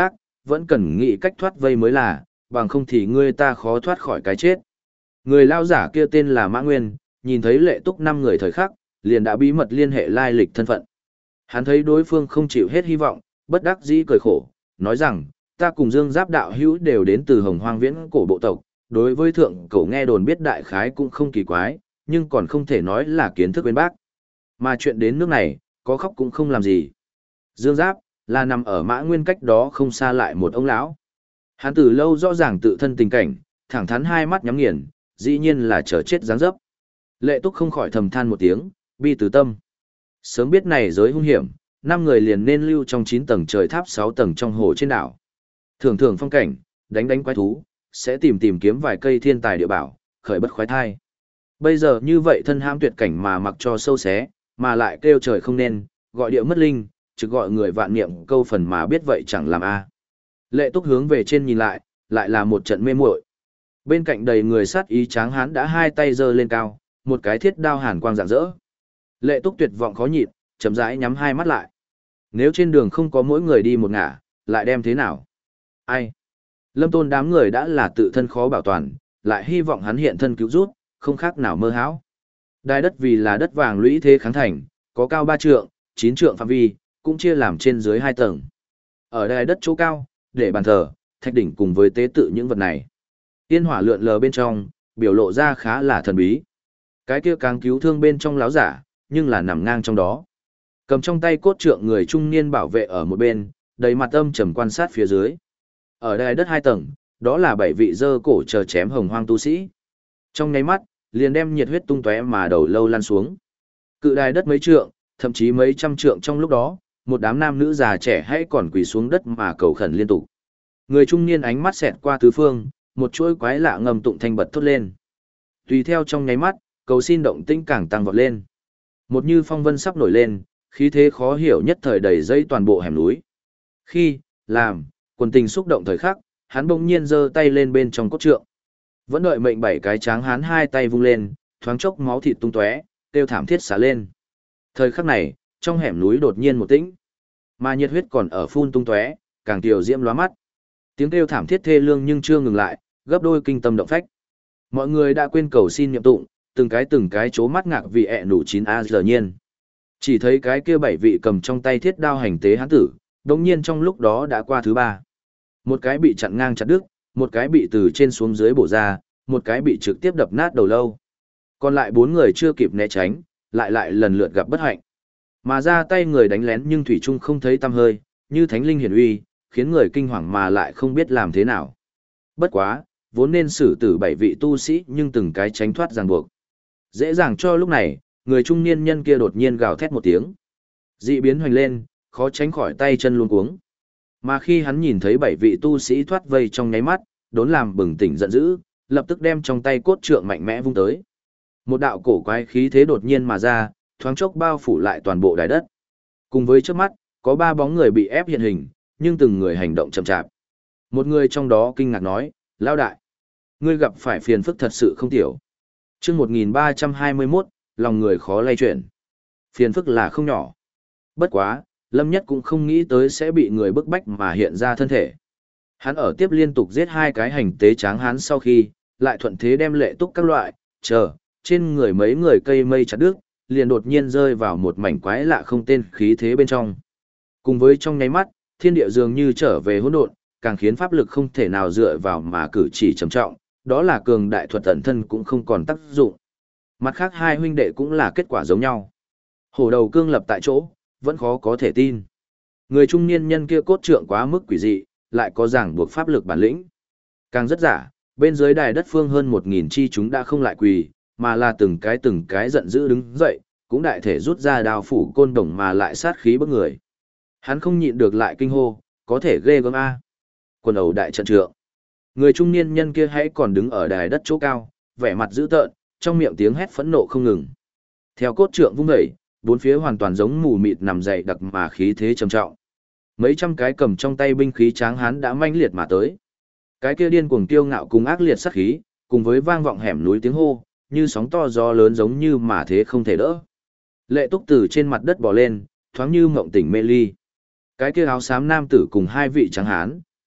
vẫn cần nghĩ cách thoát vây mới là, bằng không thì ngươi ta khó thoát khỏi cái chết. Người lao giả kia tên là Mã Nguyên, nhìn thấy Lệ Túc 5 người thời khắc, liền đã bí mật liên hệ lai lịch thân phận. Hắn thấy đối phương không chịu hết hy vọng, bất đắc dĩ cười khổ, nói rằng, ta cùng Dương Giáp đạo hữu đều đến từ Hồng Hoang Viễn cổ bộ tộc, đối với thượng cổ nghe đồn biết đại khái cũng không kỳ quái, nhưng còn không thể nói là kiến thức bên bác. Mà chuyện đến nước này, có khóc cũng không làm gì. Dương Giáp là nằm ở Mã Nguyên cách đó không xa lại một ông lão. Hắn từ lâu rõ ràng tự thân tình cảnh, thẳng thắn hai mắt nhắm nghiền, dĩ nhiên là chờ chết dáng dấp. Lệ Túc không khỏi thầm than một tiếng, bi từ tâm. Sớm biết này giới hung hiểm, 5 người liền nên lưu trong 9 tầng trời tháp 6 tầng trong hồ trên đảo. Thường thường phong cảnh, đánh quái thú, sẽ tìm kiếm vài cây thiên tài địa bảo, khởi bất khoái thai. Bây giờ như vậy thân hãm tuyệt cảnh mà mặc cho sâu xé, mà lại kêu trời không nên, gọi địa mất linh, trực gọi người vạn niệm câu phần mà biết vậy chẳng làm a. Lệ Túc hướng về trên nhìn lại là một trận mê muội. Bên cạnh đầy người sát ý tráng hán đã hai tay giơ lên cao, một cái thiết đao hàn quang rạng rỡ. Lệ Túc tuyệt vọng khó nhịn, chậm rãi nhắm hai mắt lại. Nếu trên đường không có mỗi người đi một ngả, lại đem thế nào? Ai? Lâm Tôn đám người đã là tự thân khó bảo toàn, lại hy vọng hắn hiện thân cứu rút, không khác nào mơ hão. Đai đất vì là đất vàng lũy thế kháng thành, có cao 3 trượng, 9 trượng phạm vi, cũng chia làm trên dưới 2 tầng. Ở đai đất chỗ cao, để bàn thờ, thạch đỉnh cùng với tế tự những vật này. Tiên hỏa lượn lờ bên trong, biểu lộ ra khá là thần bí. Cái kia càng cứu thương bên trong láo giả, nhưng là nằm ngang trong đó. Cầm trong tay cốt trượng người trung niên bảo vệ ở một bên, đầy mặt âm trầm quan sát phía dưới. Ở đài đất 2 tầng, đó là 7 vị dơ cổ chờ chém hồng hoang tu sĩ. Trong nháy mắt, liền đem nhiệt huyết tung tóe mà đầu lâu lăn xuống. Cự đài đất mấy trượng, thậm chí mấy trăm trượng trong lúc đó, một đám nam nữ già trẻ hãy còn quỳ xuống đất mà cầu khẩn liên tục. Người trung niên ánh mắt xẹt qua tứ phương, một chuỗi quái lạ ngầm tụng thanh bật thốt lên. Tùy theo trong nháy mắt, cầu xin động tĩnh càng tăng vọt lên. Một như phong vân sắp nổi lên, khí thế khó hiểu nhất thời đầy dây toàn bộ hẻm núi. Khi, làm, quần tình xúc động thời khắc, hắn bỗng nhiên giơ tay lên bên trong cốt trượng. Vẫn đợi mệnh 7 cái tráng hắn hai tay vung lên, thoáng chốc máu thịt tung tóe, tiêu thảm thiết xả lên. Thời khắc này, trong hẻm núi đột nhiên một tĩnh, mà nhiệt huyết còn ở phun tung tóe, càng tiểu diễm lóa mắt. Tiếng kêu thảm thiết thê lương nhưng chưa ngừng lại, gấp đôi kinh tâm động phách. Mọi người đã quên cầu xin niệm tụng, từng cái chố mắt ngạc vì ẹ nủ 9A giờ nhiên. Chỉ thấy cái kia 7 vị cầm trong tay thiết đao hành tế hán tử, đồng nhiên trong lúc đó đã qua thứ 3. Một cái bị chặn ngang chặt đứt, một cái bị từ trên xuống dưới bổ ra, một cái bị trực tiếp đập nát đầu lâu. Còn lại 4 người chưa kịp né tránh, lại lần lượt gặp bất hạnh. Mà ra tay người đánh lén nhưng thủy chung không thấy tăm hơi, như thánh linh hiển uy, khiến người kinh hoàng mà lại không biết làm thế nào. Bất quá, vốn nên xử tử 7 vị tu sĩ nhưng từng cái tránh thoát ràng buộc. Dễ dàng cho lúc này, người trung niên nhân kia đột nhiên gào thét một tiếng. Dị biến hoành lên, khó tránh khỏi tay chân luống cuống. Mà khi hắn nhìn thấy 7 vị tu sĩ thoát vây trong nháy mắt, đốn làm bừng tỉnh giận dữ, lập tức đem trong tay cốt trượng mạnh mẽ vung tới. Một đạo cổ quái khí thế đột nhiên mà ra, thoáng chốc bao phủ lại toàn bộ đài đất. Cùng với trước mắt, có 3 bóng người bị ép hiện hình, nhưng từng người hành động chậm chạp. Một người trong đó kinh ngạc nói, Lão đại, ngươi gặp phải phiền phức thật sự không tiểu. Chương 1321, lòng người khó lay chuyển. Phiền phức là không nhỏ. Bất quá, Lâm Nhất cũng không nghĩ tới sẽ bị người bức bách mà hiện ra thân thể. Hắn ở tiếp liên tục giết 2 cái hành tế tráng hán sau khi, lại thuận thế đem Lệ Túc các loại, trên người mấy người cây mây chặt đứt, liền đột nhiên rơi vào một mảnh quái lạ không tên khí thế bên trong. Cùng với trong nháy mắt, thiên địa dường như trở về hỗn độn, càng khiến pháp lực không thể nào dựa vào mà cử chỉ trầm trọng, đó là cường đại thuật ẩn thân cũng không còn tác dụng. Mặt khác 2 huynh đệ cũng là kết quả giống nhau. Hổ đầu cương lập tại chỗ, vẫn khó có thể tin. Người trung niên nhân kia cốt trượng quá mức quỷ dị, lại có ràng buộc pháp lực bản lĩnh. Càng rất giả, bên dưới đài đất phương hơn 1000 chi chúng đã không lại quỳ, mà là từng cái giận dữ đứng dậy, cũng đại thể rút ra đao phủ côn đồng mà lại sát khí bức người. Hắn không nhịn được lại kinh hô, có thể ghê gớm a. Quần ẩu đại trận trượng. Người trung niên nhân kia hãy còn đứng ở đài đất chỗ cao, vẻ mặt dữ tợn, trong miệng tiếng hét phẫn nộ không ngừng. Theo cốt trượng vung dậy, bốn phía hoàn toàn giống mù mịt nằm dậy đặc mà khí thế trầm trọng. Mấy trăm cái cầm trong tay binh khí tráng hán đã manh liệt mà tới. Cái kia điên cuồng kiêu ngạo cùng ác liệt sát khí, cùng với vang vọng hẻm núi tiếng hô, như sóng to gió lớn giống như mà thế không thể đỡ. Lệ Túc từ trên mặt đất bò lên, thoáng như mộng tỉnh mê ly. Cái kia áo xám nam tử cùng 2 vị tráng hán,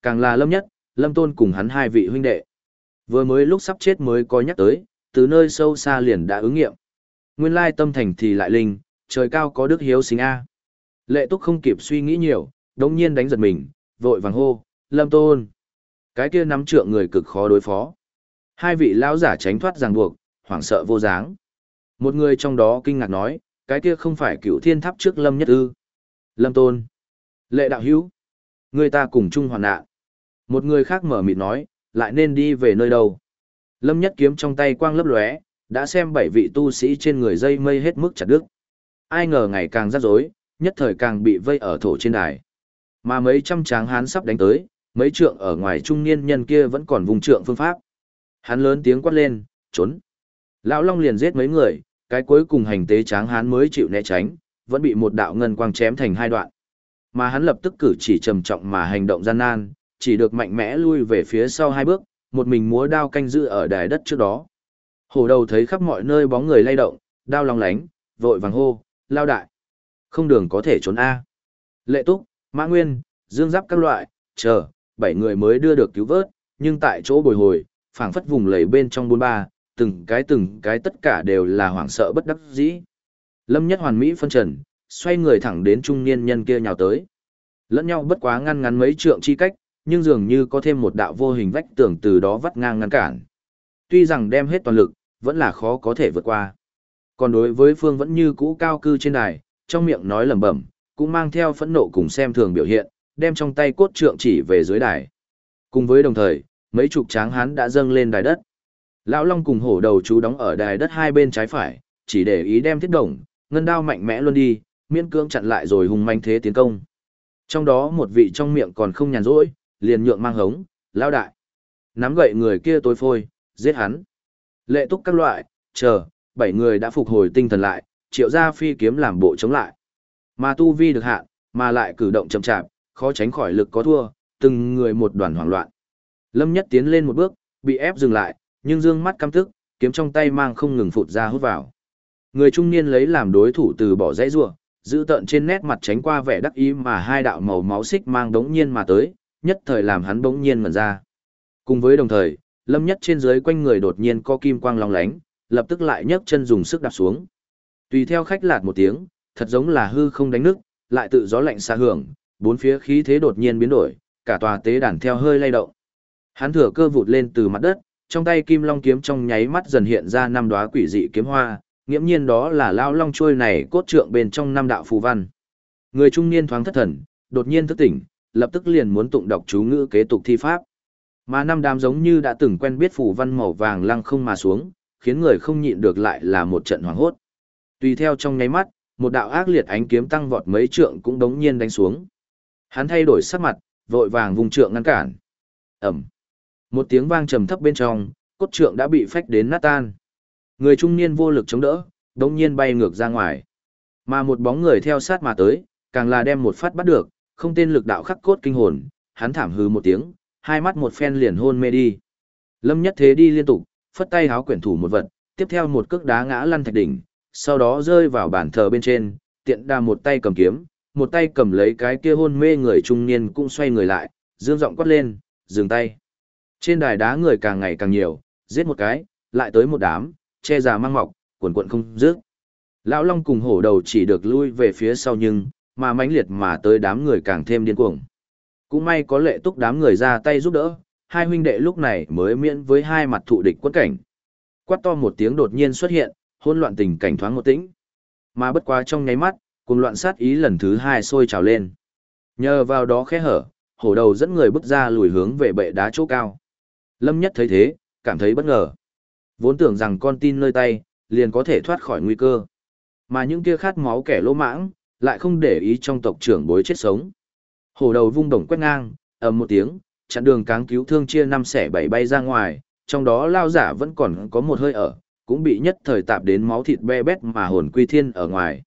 Càng là Lâm Nhất, Lâm Tôn cùng hắn hai vị huynh đệ. Vừa mới lúc sắp chết mới có nhắc tới, từ nơi sâu xa liền đã ứng nghiệm. Nguyên lai tâm thành thì lại linh, trời cao có đức hiếu sinh A. Lệ Túc không kịp suy nghĩ nhiều, đống nhiên đánh giật mình, vội vàng hô, Lâm Tôn. Cái kia nắm trượng người cực khó đối phó. Hai vị lão giả tránh thoát ràng buộc, hoảng sợ vô dáng. Một người trong đó kinh ngạc nói, cái kia không phải Cửu Thiên Tháp trước Lâm Nhất ư? Lâm Tôn. Lệ đạo hữu. Người ta cùng chung hoạn nạn. Một người khác mở mịt nói, lại nên đi về nơi đâu? Lâm Nhất kiếm trong tay quang lấp lóe, đã xem 7 vị tu sĩ trên người dây mây hết mức chặt đứt. Ai ngờ ngày càng rắc rối, nhất thời càng bị vây ở thổ trên đài. Mà mấy trăm tráng hán sắp đánh tới, mấy trượng ở ngoài trung niên nhân kia vẫn còn vùng trượng phương pháp. Hắn lớn tiếng quát lên, trốn. Lão Long liền giết mấy người, cái cuối cùng hành tế tráng hán mới chịu né tránh, vẫn bị một đạo ngân quang chém thành hai đoạn. Mà hắn lập tức cử chỉ trầm trọng mà hành động gian nan, chỉ được mạnh mẽ lui về phía sau hai bước, một mình múa đao canh giữ ở đài đất trước đó. Hổ đầu thấy khắp mọi nơi bóng người lay động, đao long lánh, vội vàng hô, lao đại. Không đường có thể trốn A. Lệ Túc, Mã Nguyên, Dương Giáp các loại, chờ, 7 người mới đưa được cứu vớt, nhưng tại chỗ bồi hồi, phảng phất vùng lầy bên trong bôn ba, từng cái tất cả đều là hoảng sợ bất đắc dĩ. Lâm Nhất hoàn mỹ phân trần, xoay người thẳng đến trung niên nhân kia nhào tới. Lẫn nhau bất quá ngăn ngắn mấy trượng chi cách, nhưng dường như có thêm một đạo vô hình vách tường từ đó vắt ngang ngăn cản. Tuy rằng đem hết toàn lực, vẫn là khó có thể vượt qua. Còn đối với Phương vẫn như cũ cao cư trên đài, trong miệng nói lẩm bẩm, cũng mang theo phẫn nộ cùng xem thường biểu hiện, đem trong tay cốt trượng chỉ về dưới đài. Cùng với đồng thời, mấy chục tráng hán đã dâng lên đài đất. Lão Long cùng hổ đầu chú đóng ở đài đất hai bên trái phải, chỉ để ý đem thiết đồng, ngân đao mạnh mẽ luôn đi, miễn cưỡng chặn lại rồi hùng manh thế tiến công. Trong đó một vị trong miệng còn không nhàn rỗi, liền nhượng mang hống, lao đại. Nắm gậy người kia tối phôi, giết hắn. Lệ Túc các loại, chờ, 7 người đã phục hồi tinh thần lại, triệu ra phi kiếm làm bộ chống lại. Mà tu vi được hạn, mà lại cử động chậm chạp, khó tránh khỏi lực có thua, từng người một đoàn hoảng loạn. Lâm Nhất tiến lên một bước, bị ép dừng lại, nhưng dương mắt căm tức, kiếm trong tay mang không ngừng phụt ra hút vào. Người trung niên lấy làm đối thủ từ bỏ dãy rủa, giữ tợn trên nét mặt tránh qua vẻ đắc ý mà hai đạo màu máu xích mang đống nhiên mà tới, nhất thời làm hắn bỗng nhiên ngẩn ra. Cùng với đồng thời, Lâm Nhất trên dưới quanh người đột nhiên có kim quang long lánh, lập tức lại nhấc chân dùng sức đạp xuống. Tùy theo khách lạt một tiếng, thật giống là hư không đánh nước, lại tự gió lạnh xa hưởng, bốn phía khí thế đột nhiên biến đổi, cả tòa tế đàn theo hơi lay động. Hắn thừa cơ vụt lên từ mặt đất, trong tay kim long kiếm trong nháy mắt dần hiện ra 5 đóa quỷ dị kiếm hoa, nghiễm nhiên đó là lao long trôi này cốt trượng bên trong 5 đạo phù văn. Người trung niên thoáng thất thần, đột nhiên thức tỉnh, lập tức liền muốn tụng đọc chú ngữ kế tục thi pháp. Mà 5 đám giống như đã từng quen biết phù văn màu vàng lăng không mà xuống, khiến người không nhịn được lại là một trận hoảng hốt. Tùy theo trong nháy mắt, một đạo ác liệt ánh kiếm tăng vọt mấy trượng cũng đống nhiên đánh xuống. Hắn thay đổi sắc mặt, vội vàng vùng trượng ngăn cản. Ầm. Một tiếng vang trầm thấp bên trong, cốt trượng đã bị phách đến nát tan. Người trung niên vô lực chống đỡ, đống nhiên bay ngược ra ngoài. Mà một bóng người theo sát mà tới, càng là đem một phát bắt được, không tên lực đạo khắc cốt kinh hồn, hắn thảm hừ một tiếng, hai mắt một phen liền hôn mê đi. Lâm Nhất thế đi liên tục, phất tay háo quyển thủ một vật, tiếp theo một cước đá ngã lăn thạch đỉnh, sau đó rơi vào bàn thờ bên trên, tiện đà một tay cầm kiếm, một tay cầm lấy cái kia hôn mê người trung niên cũng xoay người lại, dương giọng quát lên, dừng tay. Trên đài đá người càng ngày càng nhiều, giết một cái, lại tới một đám, che già mang mọc, quần quần không dứt. Lão Long cùng hổ đầu chỉ được lui về phía sau nhưng, mà mãnh liệt mà tới đám người càng thêm điên cuồng. Cũng may có Lệ Túc đám người ra tay giúp đỡ, hai huynh đệ lúc này mới miễn với hai mặt thụ địch quất cảnh. Quát to một tiếng đột nhiên xuất hiện, hỗn loạn tình cảnh thoáng một tĩnh. Mà bất quá trong nháy mắt, cuồng loạn sát ý lần thứ hai sôi trào lên. Nhờ vào đó khe hở, hổ đầu dẫn người bước ra lùi hướng về bệ đá chỗ cao. Lâm Nhất thấy thế, cảm thấy bất ngờ. Vốn tưởng rằng con tin nơi tay, liền có thể thoát khỏi nguy cơ. Mà những kia khát máu kẻ lỗ mãng, lại không để ý trong tộc trưởng bối chết sống. Hổ đầu vung đồng quét ngang, ầm một tiếng, chặn đường cáng cứu thương chia 5 xẻ 7 bay ra ngoài, trong đó lao giả vẫn còn có một hơi ở, cũng bị nhất thời tạp đến máu thịt be bét mà hồn quy thiên ở ngoài.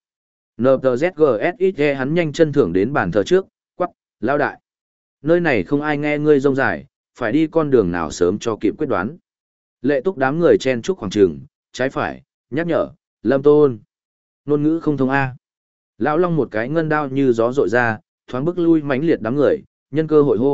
NTZGSXE hắn nhanh chân thưởng đến bàn thờ trước, quắc, lao đại. Nơi này không ai nghe ngươi rông dài, phải đi con đường nào sớm cho kịp quyết đoán. Lệ Túc đám người chen chúc khoảng trường, trái phải, nhắc nhở, Lâm Tôn. Nôn ngữ không thông A. Lão Long một cái ngân đao như gió rội ra, thoáng bức lui mãnh liệt đám người, nhân cơ hội hô,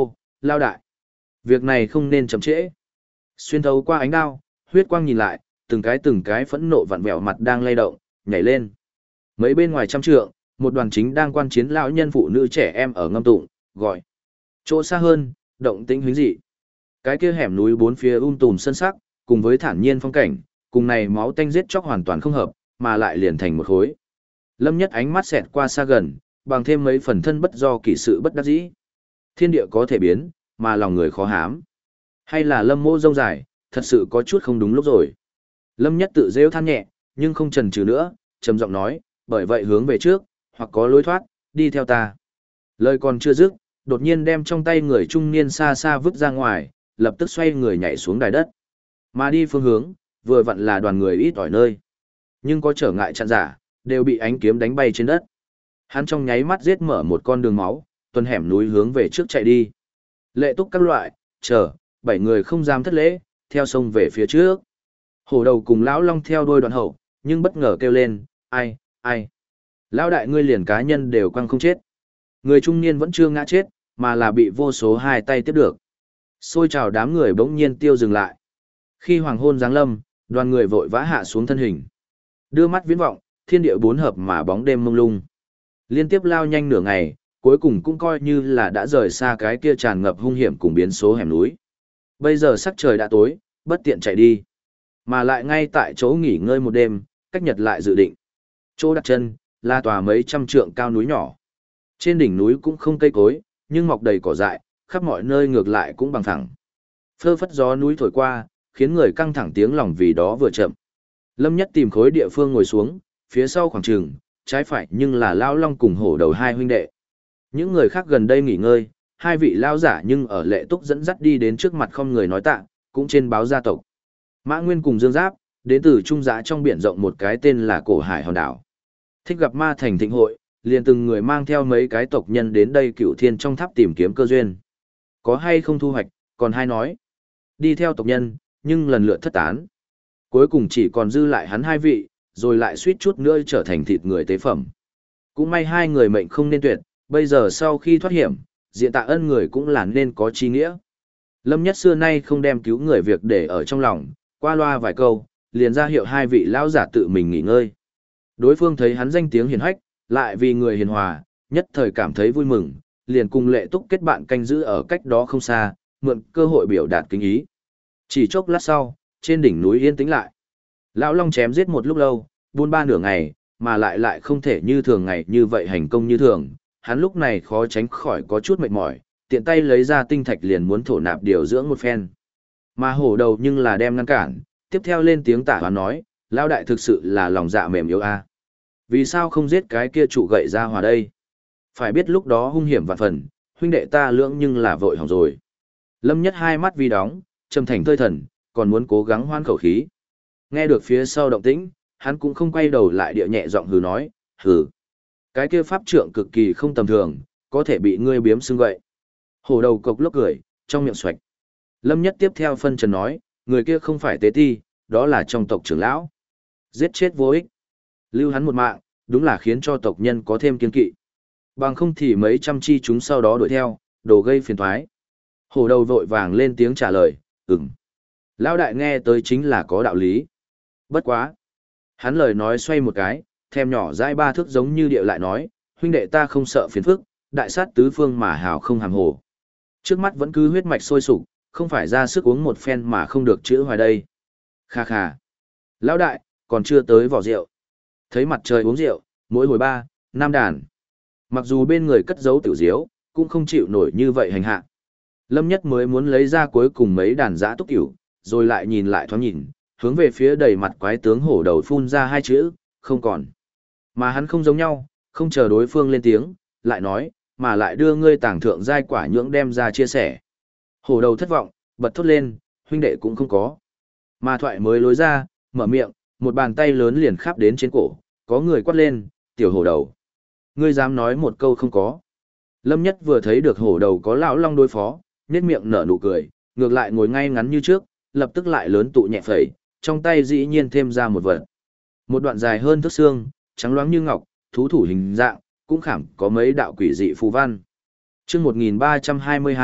Lao đại. Việc này không nên chậm trễ. Xuyên thấu qua ánh đao, huyết quang nhìn lại, từng cái phẫn nộ vặn vẹo mặt đang lay động, nhảy lên. Mấy bên ngoài trăm trượng, một đoàn chính đang quan chiến lão nhân phụ nữ trẻ em ở ngâm tụng, gọi. Chỗ xa hơn, động tĩnh huyến dị. Cái kia hẻm núi bốn phía tùm sân sắc, cùng với thản nhiên phong cảnh, cùng này máu tanh giết chóc hoàn toàn không hợp, mà lại liền thành một khối. Lâm Nhất ánh mắt xẹt qua xa gần, bằng thêm mấy phần thân bất do kỳ sự bất đắc dĩ. Thiên địa có thể biến, mà lòng người khó hám. Hay là Lâm Mô rông dài, thật sự có chút không đúng lúc rồi. Lâm Nhất tự rêu than nhẹ, nhưng không chần chừ nữa, trầm giọng nói, bởi vậy hướng về trước, hoặc có lối thoát, đi theo ta. Lời còn chưa dứt, đột nhiên đem trong tay người trung niên xa xa vứt ra ngoài, lập tức xoay người nhảy xuống đài đất. Mà đi phương hướng, vừa vặn là đoàn người ít ỏi nơi. Nhưng có trở ngại chặn giả, đều bị ánh kiếm đánh bay trên đất. Hắn trong nháy mắt giết mở một con đường máu, tuần hẻm núi hướng về trước chạy đi. Lệ túc các loại, chờ, 7 người không dám thất lễ, theo sông về phía trước. Hổ đầu cùng lão long theo đuôi đoạn hậu, nhưng bất ngờ kêu lên, ai, ai. Lão đại ngươi liền cá nhân đều quăng không chết. Người trung niên vẫn chưa ngã chết, mà là bị vô số hai tay tiếp được. Xôi trào đám người bỗng nhiên tiêu dừng lại. Khi hoàng hôn giáng lâm, đoàn người vội vã hạ xuống thân hình. Đưa mắt viễn vọng, thiên địa bốn hợp mà bóng đêm mông lung. Liên tiếp lao nhanh nửa ngày, cuối cùng cũng coi như là đã rời xa cái kia tràn ngập hung hiểm cùng biến số hẻm núi. Bây giờ sắc trời đã tối, bất tiện chạy đi. Mà lại ngay tại chỗ nghỉ ngơi một đêm, cách nhật lại dự định. Chỗ đặt chân, là tòa mấy trăm trượng cao núi nhỏ. Trên đỉnh núi cũng không cây cối, nhưng mọc đầy cỏ dại, khắp mọi nơi ngược lại cũng bằng thẳng. Phơ phất gió núi thổi qua, khiến người căng thẳng tiếng lòng vì đó vừa chậm. Lâm Nhất tìm khối địa phương ngồi xuống, phía sau khoảng trường, trái phải nhưng là Lao Long cùng hổ đầu hai huynh đệ. Những người khác gần đây nghỉ ngơi, hai vị lao giả nhưng ở Lệ Túc dẫn dắt đi đến trước mặt không người nói tạ, cũng trên báo gia tộc. Mã Nguyên cùng Dương Giáp, đến từ trung giã trong biển rộng một cái tên là Cổ Hải hòn đảo. Thích gặp ma thành thịnh hội, liền từng người mang theo mấy cái tộc nhân đến đây Cửu Thiên trong tháp tìm kiếm cơ duyên. Có hay không thu hoạch, còn hai nói. Đi theo tộc nhân, nhưng lần lượt thất tán. Cuối cùng chỉ còn dư lại hắn hai vị, rồi lại suýt chút nữa trở thành thịt người tế phẩm. Cũng may hai người mệnh không nên tuyệt, bây giờ sau khi thoát hiểm, diện tạ ân người cũng là nên có chi nghĩa. Lâm Nhất xưa nay không đem cứu người việc để ở trong lòng, qua loa vài câu, liền ra hiệu hai vị lão giả tự mình nghỉ ngơi. Đối phương thấy hắn danh tiếng hiền hách, lại vì người hiền hòa, nhất thời cảm thấy vui mừng, liền cùng Lệ Túc kết bạn canh giữ ở cách đó không xa, mượn cơ hội biểu đạt kính ý. Chỉ chốc lát sau, trên đỉnh núi yên tĩnh lại. Lão Long chém giết một lúc lâu, buôn ba nửa ngày, mà lại không thể như thường ngày như vậy hành công như thường. Hắn lúc này khó tránh khỏi có chút mệt mỏi, tiện tay lấy ra tinh thạch liền muốn thổ nạp điều dưỡng một phen. Mà hổ đầu nhưng là đem ngăn cản, tiếp theo lên tiếng tả hoán nói, Lão đại thực sự là lòng dạ mềm yếu a. Vì sao không giết cái kia trụ gậy ra hòa đây? Phải biết lúc đó hung hiểm vạn phần, huynh đệ ta lưỡng nhưng là vội hỏng rồi. Lâm Nhất hai mắt vi đóng, trầm thành thơi thần, còn muốn cố gắng hoan khẩu khí. Nghe được phía sau động tĩnh, hắn cũng không quay đầu lại địa nhẹ giọng hừ nói, hừ. Cái kia pháp trượng cực kỳ không tầm thường, có thể bị ngươi biếm xưng vậy. Hổ đầu cộc lốc cười, trong miệng xoạch. Lâm Nhất tiếp theo phân trần nói, người kia không phải tế ti, đó là trong tộc trưởng lão. Giết chết vô ích. Lưu hắn một mạng, đúng là khiến cho tộc nhân có thêm kiên kỵ. Bằng không thì mấy trăm chi chúng sau đó đuổi theo, đồ gây phiền toái. Hổ đầu vội vàng lên tiếng trả lời, ừm. Lão đại nghe tới chính là có đạo lý. Bất quá. Hắn lời nói xoay một cái, thèm nhỏ dãi ba thước giống như địa lại nói, huynh đệ ta không sợ phiền phức, đại sát tứ phương mà hào không hàm hồ. Trước mắt vẫn cứ huyết mạch sôi sục, không phải ra sức uống một phen mà không được chữa hoài đây. Kha kha. Lão đại, còn chưa tới vỏ rượu. Thấy mặt trời uống rượu, mỗi hồi 3, 5 đàn. Mặc dù bên người cất giấu tiểu diếu, cũng không chịu nổi như vậy hành hạ. Lâm Nhất mới muốn lấy ra cuối cùng mấy đàn giã túc tiểu, rồi lại nhìn lại thoáng nhìn, hướng về phía đầy mặt quái tướng hổ đầu phun ra hai chữ, không còn. Mà hắn không giống nhau, không chờ đối phương lên tiếng, lại nói, mà lại đưa ngươi tàng thượng giai quả nhưỡng đem ra chia sẻ. Hổ đầu thất vọng, bật thốt lên, huynh đệ cũng không có. Mà thoại mới lối ra, mở miệng, một bàn tay lớn liền khắp đến trên cổ, có người quát lên, tiểu hổ đầu. Ngươi dám nói một câu không có. Lâm Nhất vừa thấy được hổ đầu có lão long đối phó, nhếch miệng nở nụ cười, ngược lại ngồi ngay ngắn như trước, lập tức lại lớn tụ nhẹ phẩy, trong tay dĩ nhiên thêm ra một vật. Một đoạn dài hơn thước xương, trắng loáng như ngọc, thú thủ hình dạng, cũng khảm có mấy đạo quỷ dị phù văn. Chương 1322,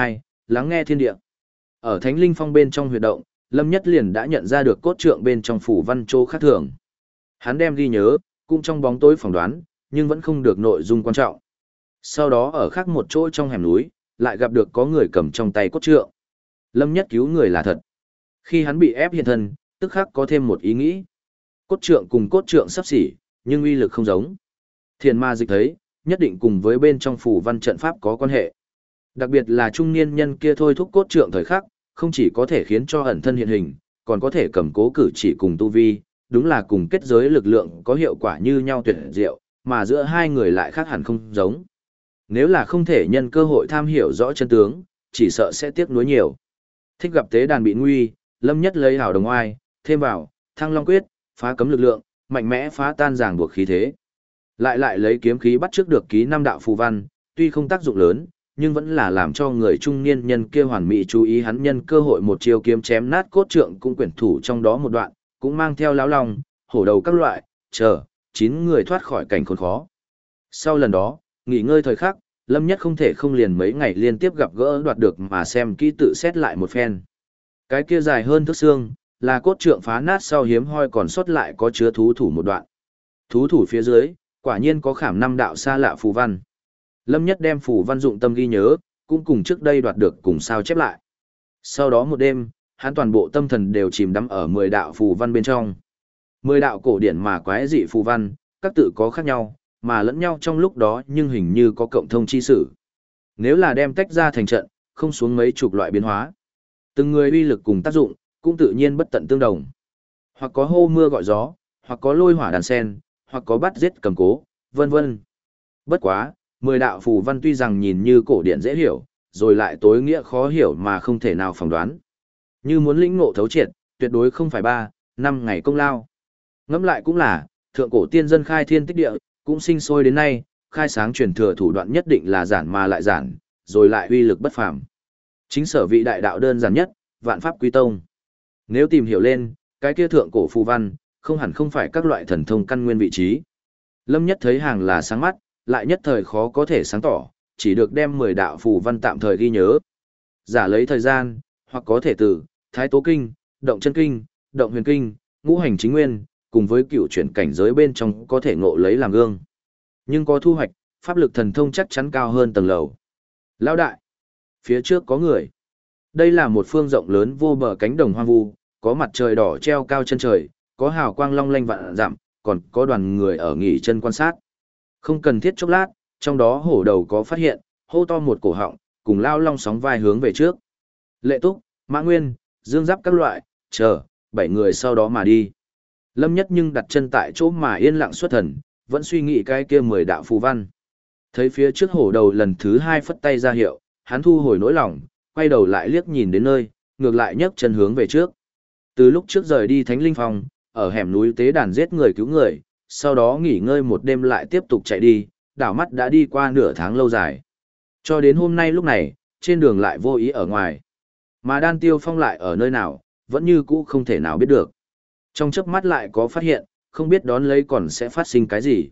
lắng nghe thiên địa. Ở Thánh Linh Phong bên trong huyệt động, Lâm Nhất liền đã nhận ra được cốt trượng bên trong phủ văn chỗ khác thường. Hắn đem ghi nhớ, cũng trong bóng tối phỏng đoán, nhưng vẫn không được nội dung quan trọng. Sau đó ở khác một chỗ trong hẻm núi, lại gặp được có người cầm trong tay cốt trượng. Lâm Nhất cứu người là thật. Khi hắn bị ép hiện thân, tức khắc có thêm một ý nghĩ. Cốt trượng cùng cốt trượng sắp xỉ, nhưng uy lực không giống. Thiền ma dịch thấy, nhất định cùng với bên trong phủ văn trận pháp có quan hệ. Đặc biệt là trung niên nhân kia thôi thúc cốt trượng thời khắc, không chỉ có thể khiến cho ẩn thân hiện hình, còn có thể cầm cố cử chỉ cùng tu vi, đúng là cùng kết giới lực lượng có hiệu quả như nhau tuyệt diệu, mà giữa hai người lại khác hẳn không giống. Nếu là không thể nhân cơ hội tham hiểu rõ chân tướng, chỉ sợ sẽ tiếc nuối nhiều. Thích gặp tế đàn bị nguy, Lâm Nhất lấy hào đồng oai, thêm vào, Thăng Long quyết, phá cấm lực lượng, mạnh mẽ phá tan ràng buộc khí thế. Lại lấy kiếm khí bắt trước được ký năm đạo phù văn, tuy không tác dụng lớn, nhưng vẫn là làm cho người trung niên nhân kia hoàn mỹ chú ý hắn nhân cơ hội một chiêu kiếm chém nát cốt trượng cũng quyển thủ trong đó một đoạn, cũng mang theo lão long, hổ đầu các loại, chờ, 9 người thoát khỏi cảnh khốn khó. Sau lần đó, nghỉ ngơi thời khắc, Lâm Nhất không thể không liền mấy ngày liên tiếp gặp gỡ đoạt được mà xem kỹ tự xét lại một phen. Cái kia dài hơn thước xương, là cốt trượng phá nát sau hiếm hoi còn sót lại có chứa thú thủ một đoạn. Thú thủ phía dưới, quả nhiên có khảm 5 đạo xa lạ phù văn. Lâm Nhất đem phù văn dụng tâm ghi nhớ, cũng cùng trước đây đoạt được cùng sao chép lại. Sau đó một đêm, hắn toàn bộ tâm thần đều chìm đắm ở 10 đạo phù văn bên trong. 10 đạo cổ điển mà quái dị phù văn, các tự có khác nhau, mà lẫn nhau trong lúc đó nhưng hình như có cộng thông chi sự. Nếu là đem tách ra thành trận, không xuống mấy chục loại biến hóa. Từng người uy lực cùng tác dụng, cũng tự nhiên bất tận tương đồng. Hoặc có hô mưa gọi gió, hoặc có lôi hỏa đàn sen, hoặc có bắt giết cầm cố, vân vân. Bất quá, 10 đạo phù văn tuy rằng nhìn như cổ điển dễ hiểu, rồi lại tối nghĩa khó hiểu mà không thể nào phỏng đoán. Như muốn lĩnh ngộ thấu triệt, tuyệt đối không phải 3, 5 ngày công lao. Ngẫm lại cũng là, thượng cổ tiên dân khai thiên tích địa, cũng sinh sôi đến nay, khai sáng truyền thừa thủ đoạn nhất định là giản mà lại giản, rồi lại uy lực bất phàm. Chính sở vị đại đạo đơn giản nhất, vạn pháp quy tông. Nếu tìm hiểu lên, cái kia thượng cổ phù văn, không hẳn không phải các loại thần thông căn nguyên vị trí. Lâm Nhất thấy hàng là sáng mắt, lại nhất thời khó có thể sáng tỏ, chỉ được đem 10 đạo phù văn tạm thời ghi nhớ. Giả lấy thời gian, hoặc có thể từ Thái Tố Kinh, Động Chân Kinh, Động Huyền Kinh, Ngũ Hành Chính Nguyên, cùng với cựu chuyển cảnh giới bên trong có thể ngộ lấy làm gương. Nhưng có thu hoạch, pháp lực thần thông chắc chắn cao hơn tầng lầu. Lão đại, phía trước có người. Đây là một phương rộng lớn vô bờ cánh đồng hoang vu, có mặt trời đỏ treo cao chân trời, có hào quang long lanh vạn dặm, còn có đoàn người ở nghỉ chân quan sát. Không cần thiết chốc lát, trong đó hổ đầu có phát hiện, hô to một cổ họng, cùng lao long sóng vai hướng về trước. Lệ Túc, Mã Nguyên, Dương Giáp các loại, chờ, 7 người sau đó mà đi. Lâm Nhất nhưng đặt chân tại chỗ mà yên lặng xuất thần, vẫn suy nghĩ cái kia 10 đạo phù văn. Thấy phía trước hổ đầu lần thứ 2 phất tay ra hiệu, hắn thu hồi nỗi lòng, quay đầu lại liếc nhìn đến nơi, ngược lại nhấc chân hướng về trước. Từ lúc trước rời đi Thánh Linh Phong, ở hẻm núi tế đàn giết người cứu người, sau đó nghỉ ngơi một đêm lại tiếp tục chạy đi, đảo mắt đã đi qua nửa tháng lâu dài. Cho đến hôm nay lúc này, trên đường lại vô ý ở ngoài. Mà Đan Tiêu Phong lại ở nơi nào, vẫn như cũ không thể nào biết được. Trong chớp mắt lại có phát hiện, không biết đón lấy còn sẽ phát sinh cái gì.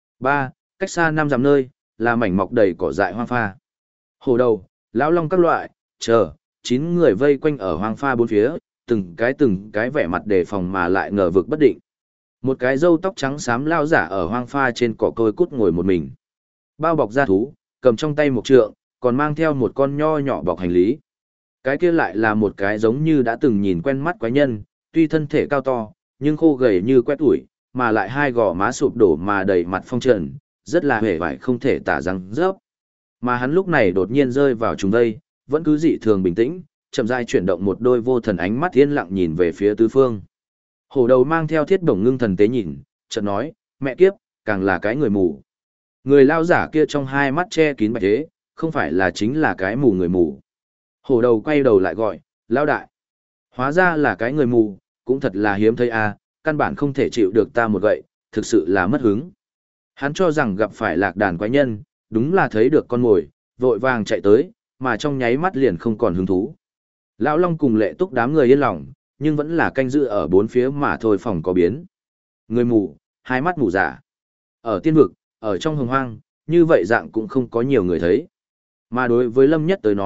3. Cách xa 5 dặm nơi, là mảnh mọc đầy cỏ dại hoang pha. Hổ đầu, lão long các loại, chờ, 9 người vây quanh ở hoang pha bốn phía, từng cái vẻ mặt đề phòng mà lại ngờ vực bất định. Một cái râu tóc trắng xám lao giả ở hoang pha trên cỏ côi cút ngồi một mình. Bao bọc da thú, cầm trong tay một trượng, còn mang theo một con nho nhỏ bọc hành lý. Cái kia lại là một cái giống như đã từng nhìn quen mắt quái nhân, tuy thân thể cao to, nhưng khô gầy như quét ủi, mà lại hai gò má sụp đổ mà đầy mặt phong trần, rất là hề vải không thể tả răng rớp. Mà hắn lúc này đột nhiên rơi vào trùng vây, vẫn cứ dị thường bình tĩnh, chậm rãi chuyển động một đôi vô thần ánh mắt yên lặng nhìn về phía tứ phương. Hổ đầu mang theo thiết bổng ngưng thần tế nhìn, chợt nói, mẹ kiếp, càng là cái người mù. Người lao giả kia trong hai mắt che kín bạch thế, không phải là chính là cái mù người mù. Hổ đầu quay đầu lại gọi, lao đại. Hóa ra là cái người mù, cũng thật là hiếm thấy à, căn bản không thể chịu được ta một gậy, thực sự là mất hứng. Hắn cho rằng gặp phải lạc đàn quái nhân, đúng là thấy được con mồi, vội vàng chạy tới, mà trong nháy mắt liền không còn hứng thú. Lão Long cùng Lệ Túc đám người yên lòng, nhưng vẫn là canh giữ ở bốn phía mà thôi phòng có biến. Người mù, hai mắt mù giả. Ở tiên vực, ở trong hồng hoang, như vậy dạng cũng không có nhiều người thấy. Mà đối với Lâm Nhất tới nói,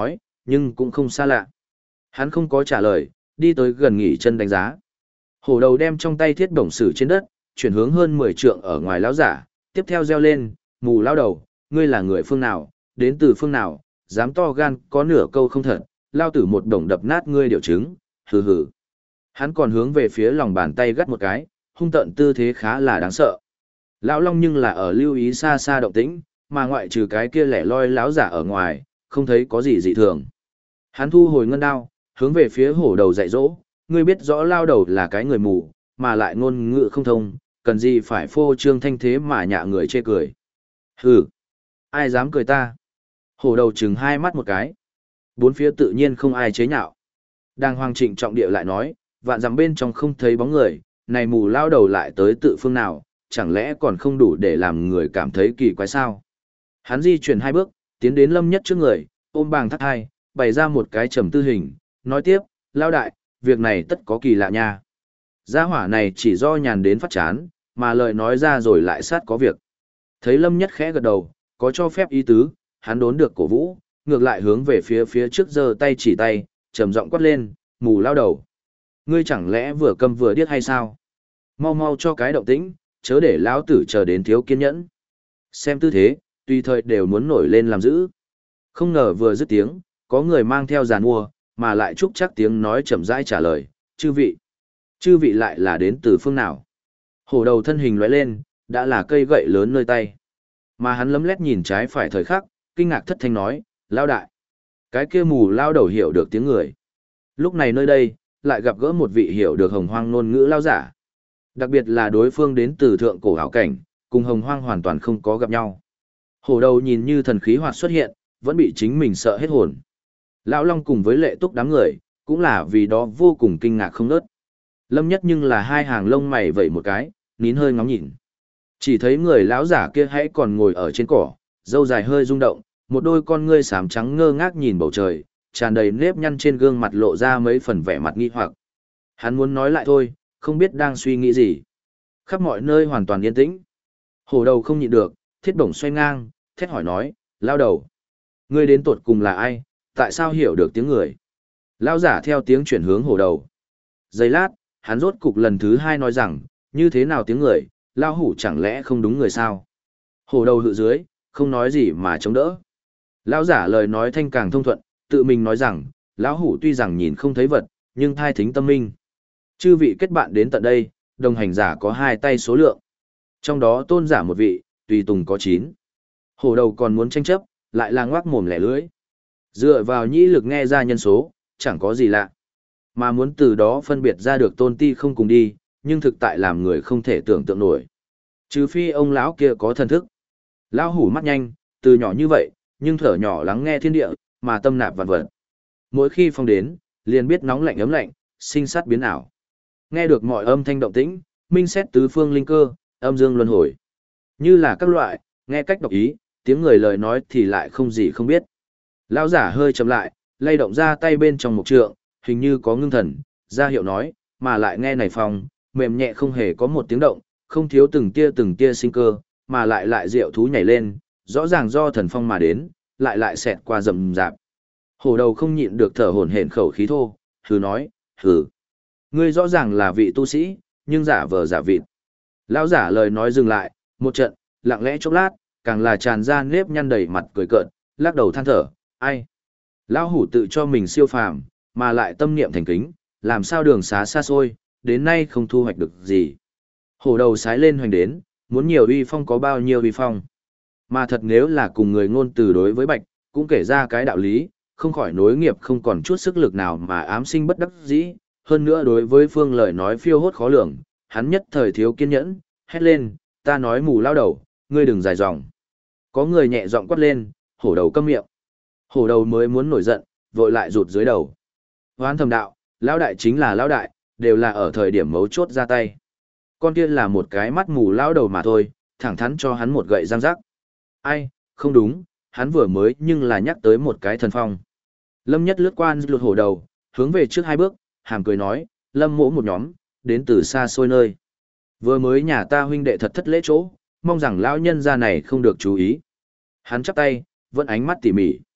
nhưng cũng không xa lạ. Hắn không có trả lời, đi tới gần nghỉ chân đánh giá. Hổ đầu đem trong tay thiết bổng sử trên đất, chuyển hướng hơn 10 trượng ở ngoài lão giả, tiếp theo reo lên, mù lao đầu, ngươi là người phương nào, đến từ phương nào, dám to gan có nửa câu không thật, lao tử một đồng đập nát ngươi điều chứng, hừ hừ. Hắn còn hướng về phía lòng bàn tay gắt một cái, hung tợn tư thế khá là đáng sợ. Lão Long nhưng là ở lưu ý xa xa động tĩnh, mà ngoại trừ cái kia lẻ loi lão giả ở ngoài, không thấy có gì dị thường. Hắn thu hồi ngân đao, hướng về phía hổ đầu dạy dỗ, ngươi biết rõ lao đầu là cái người mù, mà lại ngôn ngữ không thông, cần gì phải phô trương thanh thế mà nhạ người chê cười. Hừ, ai dám cười ta? Hổ đầu chừng hai mắt một cái. Bốn phía tự nhiên không ai chế nhạo. Đang hoàng trịnh trọng địa lại nói, vạn dặm bên trong không thấy bóng người, này mù lao đầu lại tới tự phương nào, chẳng lẽ còn không đủ để làm người cảm thấy kỳ quái sao? Hắn di chuyển hai bước, tiến đến Lâm Nhất trước người, ôm bàng thắt hai, bày ra một cái trầm tư hình, nói tiếp, lao đại, việc này tất có kỳ lạ nha. Gia hỏa này chỉ do nhàn đến phát chán, mà lời nói ra rồi lại sát có việc. Thấy Lâm Nhất khẽ gật đầu, có cho phép ý tứ, hắn đốn được cổ vũ, ngược lại hướng về phía trước giơ tay chỉ tay, trầm giọng quát lên, mù lao đầu. Ngươi chẳng lẽ vừa câm vừa điếc hay sao? Mau mau cho cái động tĩnh, chớ để lão tử chờ đến thiếu kiên nhẫn. Xem tư thế, tùy thời đều muốn nổi lên làm dữ. Không ngờ vừa dứt tiếng, có người mang theo giàn mua, mà lại trúc chắc tiếng nói chậm rãi trả lời, chư vị. Chư vị lại là đến từ phương nào? Hổ đầu thân hình lóe lên, đã là cây gậy lớn nơi tay. Mà hắn lấm lét nhìn trái phải thời khắc, kinh ngạc thất thanh nói, lao đại. Cái kia mù lao đầu hiểu được tiếng người. Lúc này nơi đây, lại gặp gỡ một vị hiểu được hồng hoang ngôn ngữ lao giả. Đặc biệt là đối phương đến từ thượng cổ hảo cảnh, cùng hồng hoang hoàn toàn không có gặp nhau. Hổ đầu nhìn như thần khí hoạt xuất hiện, vẫn bị chính mình sợ hết hồn. Lão Long cùng với lệ túc đám người, cũng là vì đó vô cùng kinh ngạc không nớt. Lâm Nhất nhưng là hai hàng lông mày vẩy một cái, nín hơi ngóng nhìn. Chỉ thấy người lão giả kia hãy còn ngồi ở trên cỏ, râu dài hơi rung động, một đôi con ngươi xám trắng ngơ ngác nhìn bầu trời, tràn đầy nếp nhăn trên gương mặt lộ ra mấy phần vẻ mặt nghi hoặc. Hắn muốn nói lại thôi, không biết đang suy nghĩ gì. Khắp mọi nơi hoàn toàn yên tĩnh. Hổ đầu không nhịn được, thiết bổng xoay ngang, thét hỏi nói, lao đầu. Ngươi đến tột cùng là ai, tại sao hiểu được tiếng người? Lao giả theo tiếng chuyển hướng hổ đầu. Giây lát, hắn rốt cục lần thứ hai nói rằng, như thế nào tiếng người, lao hủ chẳng lẽ không đúng người sao? Hổ đầu hự dưới, không nói gì mà chống đỡ. Lao giả lời nói thanh càng thông thuận, tự mình nói rằng, lão hủ tuy rằng nhìn không thấy vật, nhưng thai thính tâm minh. Chư vị kết bạn đến tận đây, đồng hành giả có 2 tay số lượng. Trong đó tôn giả một vị, tùy tùng có 9. Hổ đầu còn muốn tranh chấp, lại là ngoác mồm lẻ lưỡi. Dựa vào nhĩ lực nghe ra nhân số, chẳng có gì lạ. Mà muốn từ đó phân biệt ra được tôn ti không cùng đi, nhưng thực tại làm người không thể tưởng tượng nổi. Trừ phi ông lão kia có thần thức. Lão hủ mắt nhanh, từ nhỏ như vậy, nhưng thở nhỏ lắng nghe thiên địa, mà tâm nạp vạn vật. Mỗi khi phong đến, liền biết nóng lạnh ấm lạnh, sinh sát biến ảo. Nghe được mọi âm thanh động tĩnh, minh xét tứ phương linh cơ, âm dương luân hồi. Như là các loại, nghe cách đọc ý, tiếng người lời nói thì lại không gì không biết. Lão giả hơi chậm lại, lay động ra tay bên trong một trượng, hình như có ngưng thần, ra hiệu nói, mà lại nghe này phong, mềm nhẹ không hề có một tiếng động, không thiếu từng tia sinh cơ, mà lại diệu thú nhảy lên, rõ ràng do thần phong mà đến, lại xẹt qua rầm rạp. Hổ đầu không nhịn được thở hổn hển khẩu khí thô, hừ nói, hừ. Ngươi rõ ràng là vị tu sĩ, nhưng giả vờ giả vịt. Lão giả lời nói dừng lại, một trận, lặng lẽ chốc lát, càng là tràn ra nếp nhăn đầy mặt cười cợt, lắc đầu than thở, ai. Lão hủ tự cho mình siêu phàm, mà lại tâm niệm thành kính, làm sao đường xá xa xôi, đến nay không thu hoạch được gì. Hổ đầu sái lên hoành đến, muốn nhiều uy phong có bao nhiêu uy phong. Mà thật nếu là cùng người ngôn từ đối với bạch, cũng kể ra cái đạo lý, không khỏi nối nghiệp không còn chút sức lực nào mà ám sinh bất đắc dĩ. Hơn nữa đối với phương lời nói phiêu hốt khó lường, hắn nhất thời thiếu kiên nhẫn, hét lên, ta nói mù lao đầu, ngươi đừng dài dòng. Có người nhẹ giọng quát lên, hổ đầu câm miệng. Hổ đầu mới muốn nổi giận, vội lại rụt dưới đầu. Hoán thầm đạo, lão đại chính là lão đại, đều là ở thời điểm mấu chốt ra tay. Con kia là một cái mắt mù lão đầu mà thôi, thẳng thắn cho hắn một gậy răng rắc. Ai, không đúng, hắn vừa mới nhưng là nhắc tới một cái thần phong. Lâm Nhất lướt qua lụt hổ đầu, hướng về trước 2 bước, hàm cười nói, Lâm mỗ một nhóm, đến từ xa xôi nơi. Vừa mới nhà ta huynh đệ thật thất lễ chỗ, mong rằng lão nhân gia này không được chú ý. Hắn chắp tay, vẫn ánh mắt tỉ mỉ.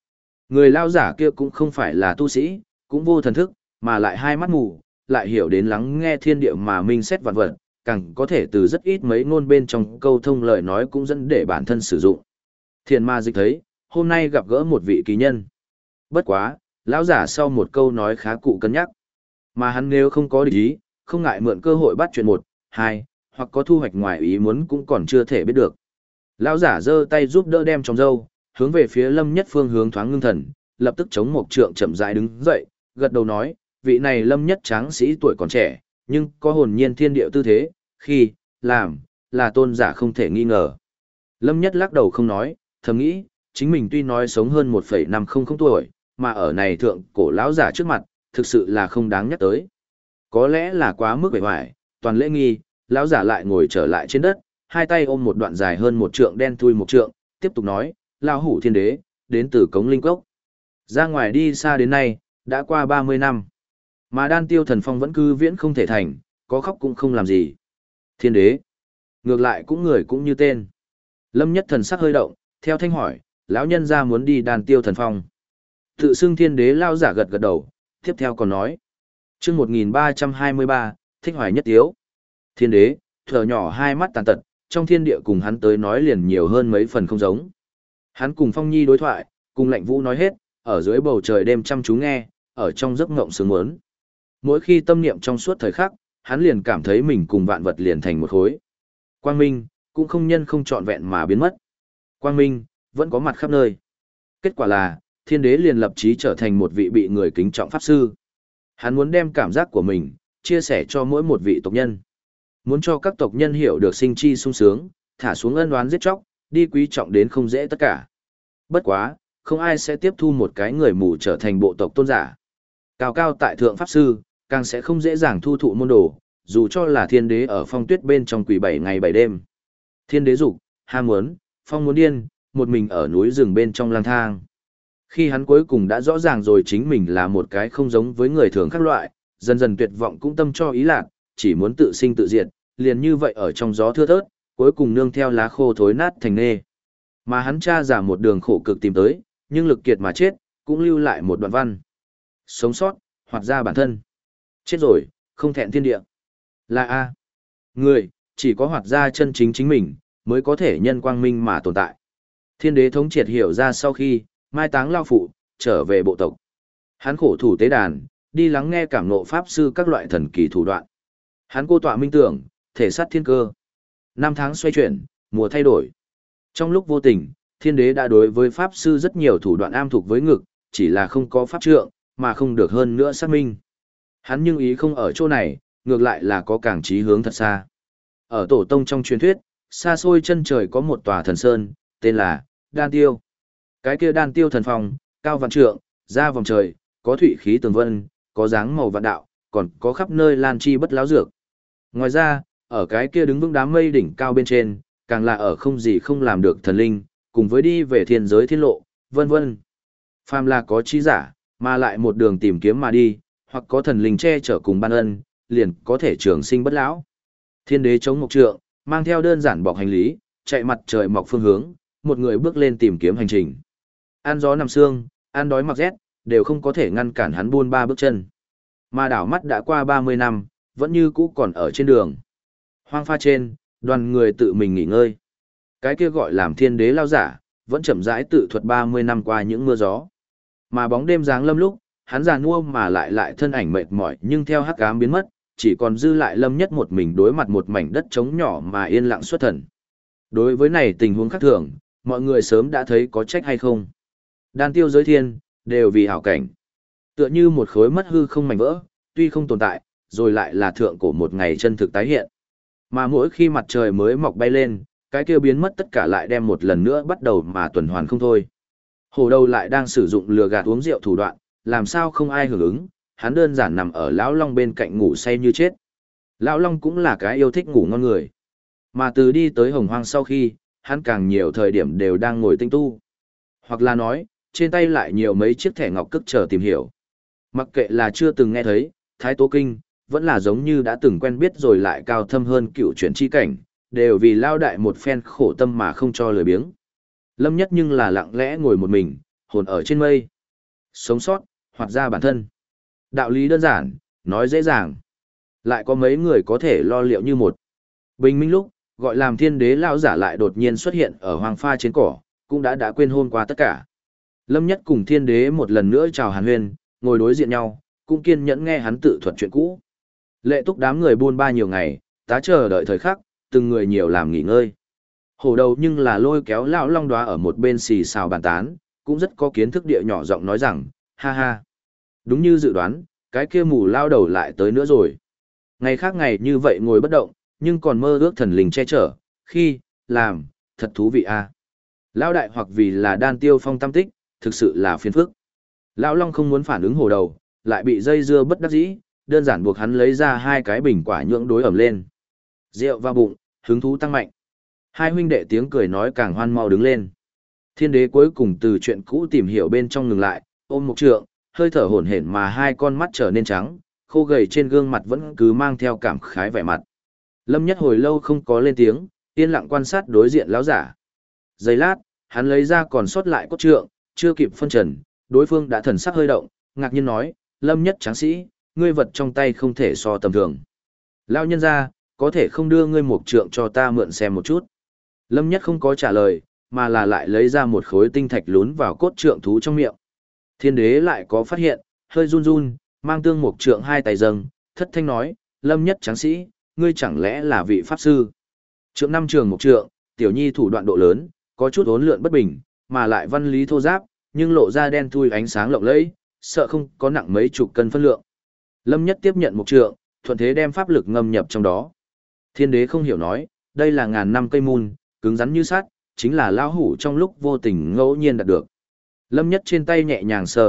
Người lao giả kia cũng không phải là tu sĩ, cũng vô thần thức, mà lại hai mắt mù, lại hiểu đến lắng nghe thiên địa mà minh xét vạn vật, càng có thể từ rất ít mấy ngôn bên trong câu thông lời nói cũng dẫn để bản thân sử dụng. Thiền ma dịch thấy, hôm nay gặp gỡ một vị kỳ nhân. Bất quá, lão giả sau một câu nói khá cụ cân nhắc. Mà hắn nếu không có địch ý, không ngại mượn cơ hội bắt chuyện một, hai, hoặc có thu hoạch ngoài ý muốn cũng còn chưa thể biết được. Lão giả giơ tay giúp đỡ đem trong râu, hướng về phía Lâm Nhất phương hướng thoáng ngưng thần, lập tức chống một trượng chậm rãi đứng dậy, gật đầu nói, vị này Lâm Nhất tráng sĩ tuổi còn trẻ, nhưng có hồn nhiên thiên điệu tư thế, khi, làm, là tôn giả không thể nghi ngờ. Lâm Nhất lắc đầu không nói, thầm nghĩ, chính mình tuy nói sống hơn 1,500 tuổi, mà ở này thượng cổ lão giả trước mặt, thực sự là không đáng nhắc tới. Có lẽ là quá mức bề hoài, toàn lễ nghi, lão giả lại ngồi trở lại trên đất, hai tay ôm một đoạn dài hơn một trượng đen thui một trượng, tiếp tục nói, lão hủ thiên đế, đến từ Cống Linh Cốc. Ra ngoài đi xa đến nay, đã qua 30 năm. Mà Đan Tiêu Thần Phong vẫn cứ viễn không thể thành, có khóc cũng không làm gì. Thiên đế. Ngược lại cũng người cũng như tên. Lâm Nhất thần sắc hơi động, theo thanh hỏi, lão nhân ra muốn đi Đan Tiêu Thần Phong. Tự xưng thiên đế lao giả gật gật đầu, tiếp theo còn nói. Chương 1323, Thích Hoài Nhất Tiếu. Thiên đế, thở nhỏ hai mắt tàn tật, trong thiên địa cùng hắn tới nói liền nhiều hơn mấy phần không giống. Hắn cùng Phong Nhi đối thoại, cùng Lạnh Vũ nói hết, ở dưới bầu trời đêm chăm chú nghe, ở trong giấc ngộng sướng muốn. Mỗi khi tâm niệm trong suốt thời khắc, hắn liền cảm thấy mình cùng vạn vật liền thành một khối. Quang minh, cũng không nhân không trọn vẹn mà biến mất. Quang minh, vẫn có mặt khắp nơi. Kết quả là, thiên đế liền lập chí trở thành một vị bị người kính trọng pháp sư. Hắn muốn đem cảm giác của mình, chia sẻ cho mỗi một vị tộc nhân. Muốn cho các tộc nhân hiểu được sinh chi sung sướng, thả xuống ân oán giết chóc, đi quý trọng đến không dễ tất cả. Bất quá, không ai sẽ tiếp thu một cái người mù trở thành bộ tộc tôn giả. Cao cao tại thượng pháp sư, càng sẽ không dễ dàng thu thụ môn đồ, dù cho là thiên đế ở phong tuyết bên trong quỷ 7 ngày 7 đêm. Thiên đế dục, ham muốn, phong muốn điên, một mình ở núi rừng bên trong lang thang. Khi hắn cuối cùng đã rõ ràng rồi chính mình là một cái không giống với người thường khác loại, dần dần tuyệt vọng cũng tâm cho ý lạc, chỉ muốn tự sinh tự diệt, liền như vậy ở trong gió thưa thớt, cuối cùng nương theo lá khô thối nát thành nê. Mà hắn tra giả một đường khổ cực tìm tới, nhưng lực kiệt mà chết, cũng lưu lại một đoạn văn. Sống sót, hoạt ra bản thân. Chết rồi, không thẹn thiên địa. Là A. Người, chỉ có hoạt ra chân chính chính mình, mới có thể nhân quang minh mà tồn tại. Thiên đế thống triệt hiểu ra sau khi, mai táng lao phụ, trở về bộ tộc. Hắn khổ thủ tế đàn, đi lắng nghe cảm ngộ pháp sư các loại thần kỳ thủ đoạn. Hắn cô tọa minh tưởng, thể sát thiên cơ. Năm tháng xoay chuyển, mùa thay đổi. Trong lúc vô tình, thiên đế đã đối với pháp sư rất nhiều thủ đoạn am thuộc với ngực, chỉ là không có pháp trượng, mà không được hơn nữa xác minh. Hắn nhưng ý không ở chỗ này, ngược lại là có càng chí hướng thật xa. Ở tổ tông trong truyền thuyết, xa xôi chân trời có một tòa thần sơn, tên là Đan Tiêu. Cái kia Đan Tiêu thần phong, cao vạn trượng, ra vòng trời, có thủy khí tường vân, có dáng màu vạn đạo, còn có khắp nơi lan chi bất lão dược. Ngoài ra, ở cái kia đứng vững đám mây đỉnh cao bên trên, càng là ở không gì không làm được thần linh, cùng với đi về thiên giới thiên lộ, vân vân. Phàm là có trí giả, mà lại một đường tìm kiếm mà đi, hoặc có thần linh che chở cùng ban ân, liền có thể trường sinh bất lão. Thiên đế chống mộc trượng, mang theo đơn giản bọc hành lý, chạy mặt trời mọc phương hướng, một người bước lên tìm kiếm hành trình. Ăn gió nằm sương, ăn đói mặc rét, đều không có thể ngăn cản hắn buôn ba bước chân. Mà đảo mắt đã qua 30 năm, vẫn như cũ còn ở trên đường. Hoang pha trên, đoàn người tự mình nghỉ ngơi. Cái kia gọi làm thiên đế lao giả, vẫn chậm rãi tự thuật 30 năm qua những mưa gió. Mà bóng đêm giáng lâm lúc, hắn già nua mà lại thân ảnh mệt mỏi nhưng theo hắc ám biến mất, chỉ còn dư lại Lâm Nhất một mình đối mặt một mảnh đất trống nhỏ mà yên lặng xuất thần. Đối với này tình huống khác thường, mọi người sớm đã thấy có trách hay không. Đan tiêu giới thiên, đều vì hảo cảnh. Tựa như một khối mất hư không mảnh vỡ, tuy không tồn tại, rồi lại là thượng cổ một ngày chân thực tái hiện. Mà mỗi khi mặt trời mới mọc bay lên, cái kia biến mất tất cả lại đem một lần nữa bắt đầu mà tuần hoàn không thôi. Hồ đầu lại đang sử dụng lừa gạt uống rượu thủ đoạn, làm sao không ai hưởng ứng, hắn đơn giản nằm ở Lão Long bên cạnh ngủ say như chết. Lão Long cũng là cái yêu thích ngủ ngon người. Mà từ đi tới Hồng Hoang sau khi, hắn càng nhiều thời điểm đều đang ngồi tinh tu. Hoặc là nói, trên tay lại nhiều mấy chiếc thẻ ngọc cức chờ tìm hiểu. Mặc kệ là chưa từng nghe thấy, Thái Tố Kinh, vẫn là giống như đã từng quen biết rồi lại cao thâm hơn cựu chuyển chi cảnh, đều vì lao đại một phen khổ tâm mà không cho lười biếng. Lâm Nhất nhưng là lặng lẽ ngồi một mình, hồn ở trên mây. sống sót, hoặc ra bản thân. Đạo lý đơn giản, nói dễ dàng. Lại có mấy người có thể lo liệu như một. Bình minh lúc, gọi làm thiên đế lao giả lại đột nhiên xuất hiện ở hoang pha trên cỏ, cũng đã quên hôm qua tất cả. Lâm Nhất cùng thiên đế một lần nữa chào hàn huyên, ngồi đối diện nhau, cũng kiên nhẫn nghe hắn tự thuật chuyện cũ. Lệ túc đám người buôn ba nhiều ngày, tá chờ đợi thời khắc, từng người nhiều làm nghỉ ngơi. Hổ đầu nhưng là lôi kéo lão long đoá ở một bên xì xào bàn tán, cũng rất có kiến thức địa nhỏ giọng nói rằng, ha ha. Đúng như dự đoán, cái kia mù lao đầu lại tới nữa rồi. Ngày khác ngày như vậy ngồi bất động, nhưng còn mơ ước thần linh che chở, khi, làm, thật thú vị a. Lão đại hoặc vì là đan tiêu phong tam tích, thực sự là phiền phức. Lão long không muốn phản ứng hổ đầu, lại bị dây dưa bất đắc dĩ, đơn giản buộc hắn lấy ra hai cái bình quả nhưỡng đối ẩm lên. Rượu vào bụng, hứng thú tăng mạnh. Hai huynh đệ tiếng cười nói càng hoan mau đứng lên. Thiên đế cuối cùng từ chuyện cũ tìm hiểu bên trong ngừng lại, ôm một trượng, hơi thở hổn hển mà hai con mắt trở nên trắng, khô gầy trên gương mặt vẫn cứ mang theo cảm khái vẻ mặt. Lâm Nhất hồi lâu không có lên tiếng, yên lặng quan sát đối diện lão giả. Giây lát, hắn lấy ra còn sót lại cốt trượng, chưa kịp phân trần, đối phương đã thần sắc hơi động, ngạc nhiên nói, Lâm Nhất tráng sĩ, ngươi vật trong tay không thể so tầm thường. Lão nhân ra, có thể không đưa ngươi một trượng cho ta mượn xem một chút. Lâm Nhất không có trả lời, mà là lại lấy ra một khối tinh thạch lún vào cốt trượng thú trong miệng. Thiên đế lại có phát hiện, hơi run run, mang tương một trượng hai tay dâng, thất thanh nói, Lâm Nhất tráng sĩ, ngươi chẳng lẽ là vị pháp sư? Trượng năm trường một trượng, tiểu nhi thủ đoạn độ lớn, có chút uốn lượn bất bình, mà lại văn lý thô giáp, nhưng lộ ra đen thui ánh sáng lộng lẫy, sợ không có nặng mấy chục cân phân lượng. Lâm Nhất tiếp nhận một trượng, thuận thế đem pháp lực ngâm nhập trong đó. Thiên đế không hiểu nói, đây là ngàn năm cây mun, cứng rắn như sắt, chính là lão hủ trong lúc vô tình ngẫu nhiên đạt được. Lâm Nhất trên tay nhẹ nhàng sờ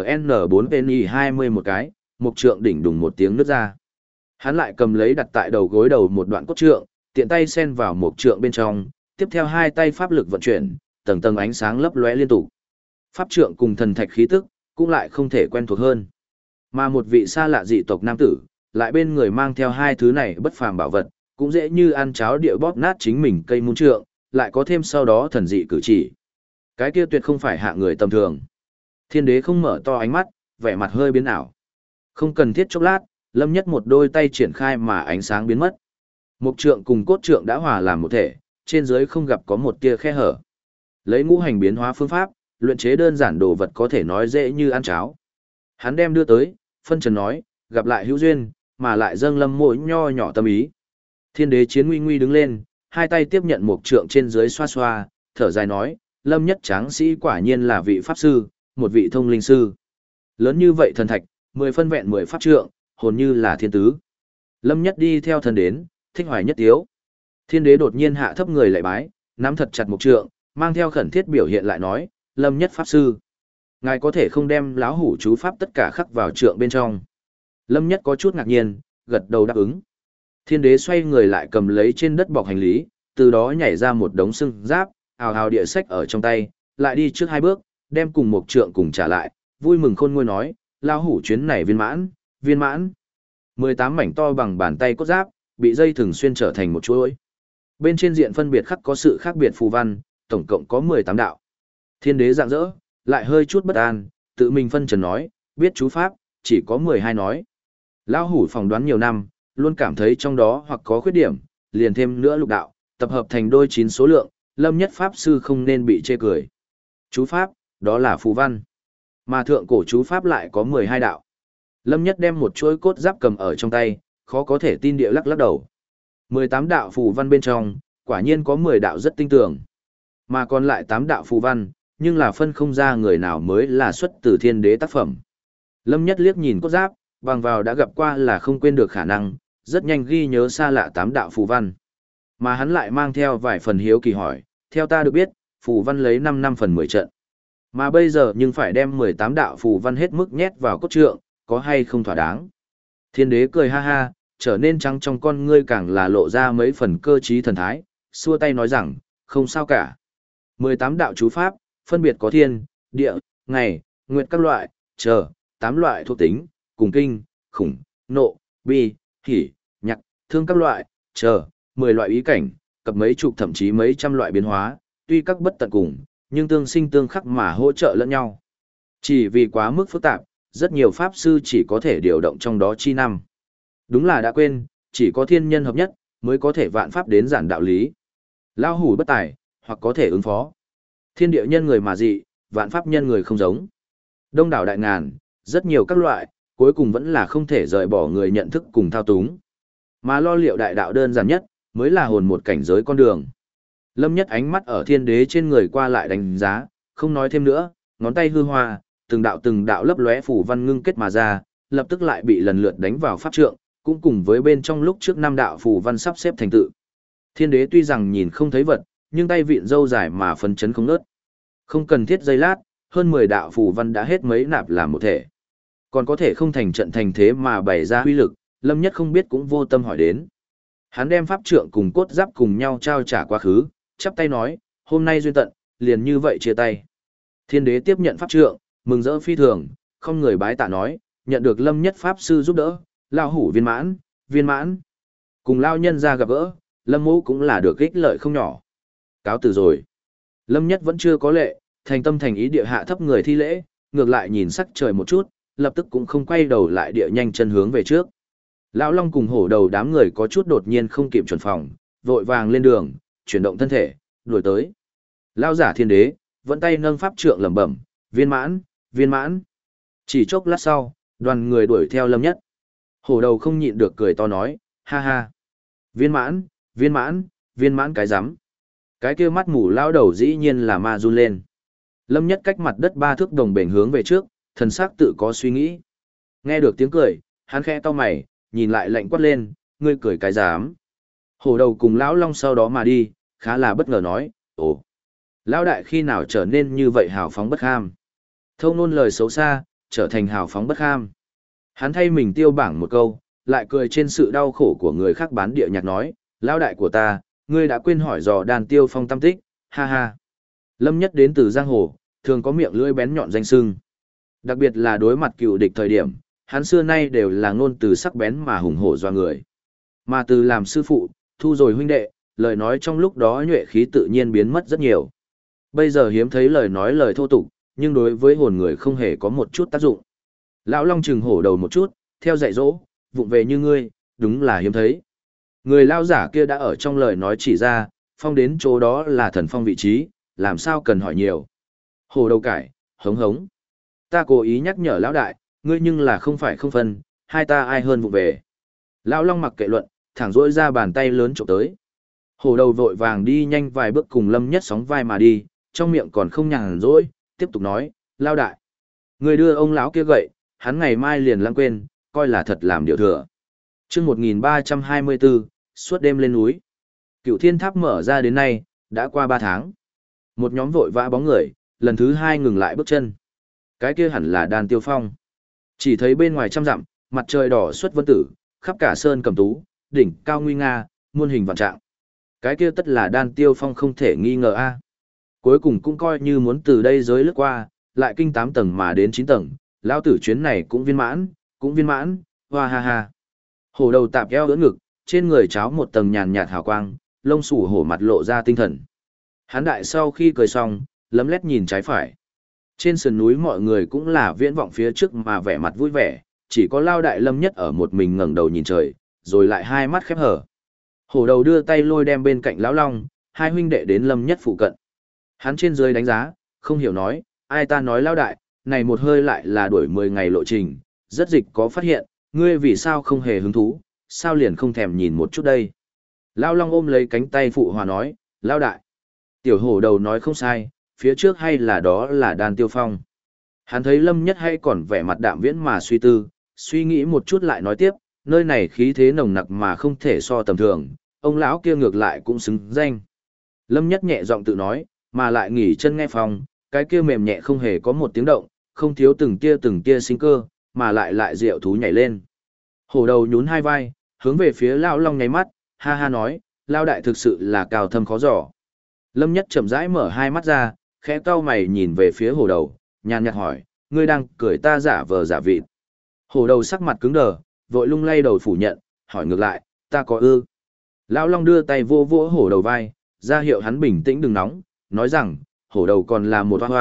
N4PNI20 một cái, một trượng đỉnh đùng một tiếng nứt ra. Hắn lại cầm lấy đặt tại đầu gối đầu một đoạn cốt trượng, tiện tay xen vào một trượng bên trong, tiếp theo hai tay pháp lực vận chuyển, tầng tầng ánh sáng lấp lóe liên tục. Pháp trượng cùng thần thạch khí tức, cũng lại không thể quen thuộc hơn. Mà một vị xa lạ dị tộc nam tử, lại bên người mang theo hai thứ này bất phàm bảo vật, cũng dễ như ăn cháo địa bóp nát chính mình cây mun trượng, lại có thêm sau đó thần dị cử chỉ. Cái kia tuyệt không phải hạ người tầm thường. Thiên đế không mở to ánh mắt, vẻ mặt hơi biến ảo. Không cần thiết chốc lát, Lâm Nhất một đôi tay triển khai mà ánh sáng biến mất. Mục trượng cùng cốt trượng đã hòa làm một thể, trên dưới không gặp có một tia khe hở. Lấy ngũ hành biến hóa phương pháp, luyện chế đơn giản đồ vật có thể nói dễ như ăn cháo. Hắn đem đưa tới, phân trần nói, gặp lại hữu duyên, mà lại dâng Lâm mỗi nho nhỏ tâm ý. Thiên đế chiến nguy nguy đứng lên, hai tay tiếp nhận mục trượng trên dưới xoa xoa, thở dài nói, Lâm Nhất tráng sĩ quả nhiên là vị pháp sư, một vị thông linh sư. Lớn như vậy thần thạch, 10 phân vẹn 10 pháp trượng, hồn như là thiên tứ. Lâm Nhất đi theo thần đến, thích hoài nhất tiếu. Thiên đế đột nhiên hạ thấp người lại bái, nắm thật chặt mục trượng, mang theo khẩn thiết biểu hiện lại nói, Lâm Nhất pháp sư. Ngài có thể không đem láo hủ chú pháp tất cả khắc vào trượng bên trong. Lâm Nhất có chút ngạc nhiên, gật đầu đáp ứng. Thiên đế xoay người lại cầm lấy trên đất bọc hành lý, từ đó nhảy ra một đống xương giáp, ào ào địa sách ở trong tay, lại đi trước hai bước, đem cùng một trượng cùng trả lại, vui mừng khôn nguôi nói, lao hủ chuyến này viên mãn, viên mãn. 18 mảnh to bằng bàn tay cốt giáp, bị dây thừng xuyên trở thành một chuỗi. Bên trên diện phân biệt khắc có sự khác biệt phù văn, tổng cộng có 18 đạo. Thiên đế rạng rỡ, lại hơi chút bất an, tự mình phân trần nói, biết chú pháp, chỉ có 12 nói. Lao hủ phỏng đoán nhiều năm, luôn cảm thấy trong đó hoặc có khuyết điểm, liền thêm nữa lục đạo, tập hợp thành đôi 9 số lượng, Lâm Nhất pháp sư không nên bị chê cười. Chú pháp, đó là phù văn. Mà thượng cổ chú pháp lại có 12 đạo. Lâm Nhất đem một chuỗi cốt giáp cầm ở trong tay, khó có thể tin địa lắc lắc đầu. 18 đạo phù văn bên trong, quả nhiên có 10 đạo rất tinh tường. Mà còn lại 8 đạo phù văn, nhưng là phân không ra người nào mới là xuất từ thiên đế tác phẩm. Lâm Nhất liếc nhìn cốt giáp, bằng vào đã gặp qua là không quên được khả năng, rất nhanh ghi nhớ xa lạ 8 đạo phù văn. Mà hắn lại mang theo vài phần hiếu kỳ hỏi, theo ta được biết, phù văn lấy 5 năm phần 10 trận. Mà bây giờ nhưng phải đem 18 đạo phù văn hết mức nhét vào cốt trượng, có hay không thỏa đáng. Thiên đế cười ha ha, trở nên trắng trong con ngươi càng là lộ ra mấy phần cơ trí thần thái, xua tay nói rằng, không sao cả. 18 đạo chú pháp, phân biệt có thiên, địa, ngày, nguyệt các loại, chờ, 8 loại thuộc tính, cùng kinh, khủng, nộ, bi, hỉ, nhạc, thương các loại, chờ, 10 loại ý cảnh, cập mấy chục thậm chí mấy trăm loại biến hóa, tuy các bất tận cùng, nhưng tương sinh tương khắc mà hỗ trợ lẫn nhau. Chỉ vì quá mức phức tạp, rất nhiều pháp sư chỉ có thể điều động trong đó chi năm. Đúng là đã quên, chỉ có thiên nhân hợp nhất, mới có thể vạn pháp đến giản đạo lý. Lao hủ bất tài, hoặc có thể ứng phó. Thiên địa nhân người mà dị, vạn pháp nhân người không giống. Đông đảo đại ngàn, rất nhiều các loại, cuối cùng vẫn là không thể rời bỏ người nhận thức cùng thao túng. Mà lo liệu đại đạo đơn giản nhất, mới là hồn một cảnh giới con đường. Lâm Nhất ánh mắt ở thiên đế trên người qua lại đánh giá, không nói thêm nữa, ngón tay hư hoa, từng đạo lấp lóe phủ văn ngưng kết mà ra, lập tức lại bị lần lượt đánh vào pháp trượng, cũng cùng với bên trong lúc trước năm đạo phủ văn sắp xếp thành tự. Thiên đế tuy rằng nhìn không thấy vật, nhưng tay vịn râu dài mà phấn chấn không ngớt. Không cần thiết giây lát, hơn 10 đạo phủ văn đã hết mấy nạp làm một thể. Còn có thể không thành trận thành thế mà bày ra huy lực, Lâm Nhất không biết cũng vô tâm hỏi đến. Hắn đem pháp trượng cùng cốt giáp cùng nhau trao trả quá khứ, chắp tay nói, hôm nay duyên tận, liền như vậy chia tay. Thiên đế tiếp nhận pháp trượng, mừng rỡ phi thường, không người bái tạ nói, nhận được Lâm Nhất pháp sư giúp đỡ, lao hủ viên mãn, viên mãn. Cùng lao nhân ra gặp gỡ, Lâm Mũ cũng là được ích lợi không nhỏ. Cáo từ rồi. Lâm Nhất vẫn chưa có lệ, thành tâm thành ý địa hạ thấp người thi lễ, ngược lại nhìn sắc trời một chút, lập tức cũng không quay đầu lại địa nhanh chân hướng về trước. Lão Long cùng hổ đầu đám người có chút đột nhiên không kịp chuẩn phòng, vội vàng lên đường, chuyển động thân thể, đuổi tới. Lão giả thiên đế, vẫn tay nâng pháp trượng lẩm bẩm, viên mãn, viên mãn. Chỉ chốc lát sau, đoàn người đuổi theo Lâm Nhất. Hổ đầu không nhịn được cười to nói, ha ha. Viên mãn, viên mãn, viên mãn cái rắm. Cái kia mắt mù lão đầu dĩ nhiên là ma run lên. Lâm Nhất cách mặt đất 3 thước đồng bền hướng về trước, thần sắc tự có suy nghĩ. Nghe được tiếng cười, hắn khẽ cau mày, nhìn lại lạnh quát lên, ngươi cười cái dám. Hổ đầu cùng lão Long sau đó mà đi, khá là bất ngờ nói, ồ, lão đại khi nào trở nên như vậy hào phóng bất kham. Thâu nôn lời xấu xa, trở thành hào phóng bất kham. Hắn thay mình tiêu bảng một câu, lại cười trên sự đau khổ của người khác bán địa nhạc nói, lão đại của ta, ngươi đã quên hỏi dò đàn tiêu phong tâm tích, ha ha. Lâm Nhất đến từ giang hồ, thường có miệng lưỡi bén nhọn danh sưng. Đặc biệt là đối mặt cựu địch thời điểm, hắn xưa nay đều là ngôn từ sắc bén mà hùng hổ doa người. Mà từ làm sư phụ, thu rồi huynh đệ, lời nói trong lúc đó nhuệ khí tự nhiên biến mất rất nhiều. Bây giờ hiếm thấy lời thô tục, nhưng đối với hồn người không hề có một chút tác dụng. Lão Long trừng hổ đầu một chút, theo dạy dỗ, vụng về như ngươi, đúng là hiếm thấy. Người lao giả kia đã ở trong lời nói chỉ ra, phong đến chỗ đó là thần phong vị trí, làm sao cần hỏi nhiều. Hổ đầu cải, hống hống. Ta cố ý nhắc nhở lão đại, ngươi nhưng là không phải không phân, hai ta ai hơn vụ về. Lão Long mặc kệ luận, thẳng rỗi ra bàn tay lớn trộm tới. Hổ đầu vội vàng đi nhanh vài bước cùng Lâm Nhất sóng vai mà đi, trong miệng còn không nhàn rỗi, tiếp tục nói, lão đại. Ngươi đưa ông lão kia gậy, hắn ngày mai liền lãng quên, coi là thật làm điều thừa. Chương 1324, suốt đêm lên núi. Cựu Thiên Tháp mở ra đến nay, đã qua 3 tháng. Một nhóm vội vã bóng người, lần thứ 2 ngừng lại bước chân. Cái kia hẳn là Đan Tiêu Phong. Chỉ thấy bên ngoài trăm dặm, mặt trời đỏ xuất vân tử, khắp cả sơn cầm tú, đỉnh cao nguy nga, muôn hình vạn trạng. Cái kia tất là Đan Tiêu Phong không thể nghi ngờ a. Cuối cùng cũng coi như muốn từ đây giới lướt qua, lại kinh 8 tầng mà đến 9 tầng, lão tử chuyến này cũng viên mãn, hoa ha ha. Hổ đầu tạp eo ưỡn ngực, trên người cháo một tầng nhàn nhạt hào quang, lông sủ hổ mặt lộ ra tinh thần. Hán đại sau khi cười xong, lấm lét nhìn trái phải. Trên sườn núi mọi người cũng là viễn vọng phía trước mà vẻ mặt vui vẻ, chỉ có Lao Đại Lâm Nhất ở một mình ngẩng đầu nhìn trời, rồi lại hai mắt khép hở. Hổ đầu đưa tay lôi đem bên cạnh Lão Long, hai huynh đệ đến Lâm Nhất phụ cận. Hắn trên dưới đánh giá, không hiểu nói, ai ta nói Lao Đại, này một hơi lại là đuổi 10 ngày lộ trình, rất dịch có phát hiện, ngươi vì sao không hề hứng thú, sao liền không thèm nhìn một chút đây. Lão Long ôm lấy cánh tay phụ hòa nói, Lao Đại. Tiểu hổ đầu nói không sai, phía trước hay là đó là Đan Tiêu Phong. Hắn thấy Lâm Nhất hay còn vẻ mặt đạm viễn mà suy tư, suy nghĩ một chút lại nói tiếp, nơi này khí thế nồng nặc mà không thể so tầm thường, ông lão kia ngược lại cũng xứng danh. Lâm Nhất nhẹ giọng tự nói, mà lại nghỉ chân nghe phòng, cái kia mềm nhẹ không hề có một tiếng động, không thiếu từng tia sinh cơ, mà lại diệu thú nhảy lên. Hổ đầu nhún hai vai, hướng về phía Lão Long nháy mắt, ha ha nói, Lao Đại thực sự là cao thâm khó dò. Lâm Nhất chậm rãi mở hai mắt ra, khẽ cau mày nhìn về phía hổ đầu, nhàn nhạt hỏi, ngươi đang cười ta giả vờ giả vịt. Hổ đầu sắc mặt cứng đờ, vội lung lay đầu phủ nhận, hỏi ngược lại, ta có ư. Lão Long đưa tay vô vỗ hổ đầu vai, ra hiệu hắn bình tĩnh đừng nóng, nói rằng, hổ đầu còn là một hoa hoa,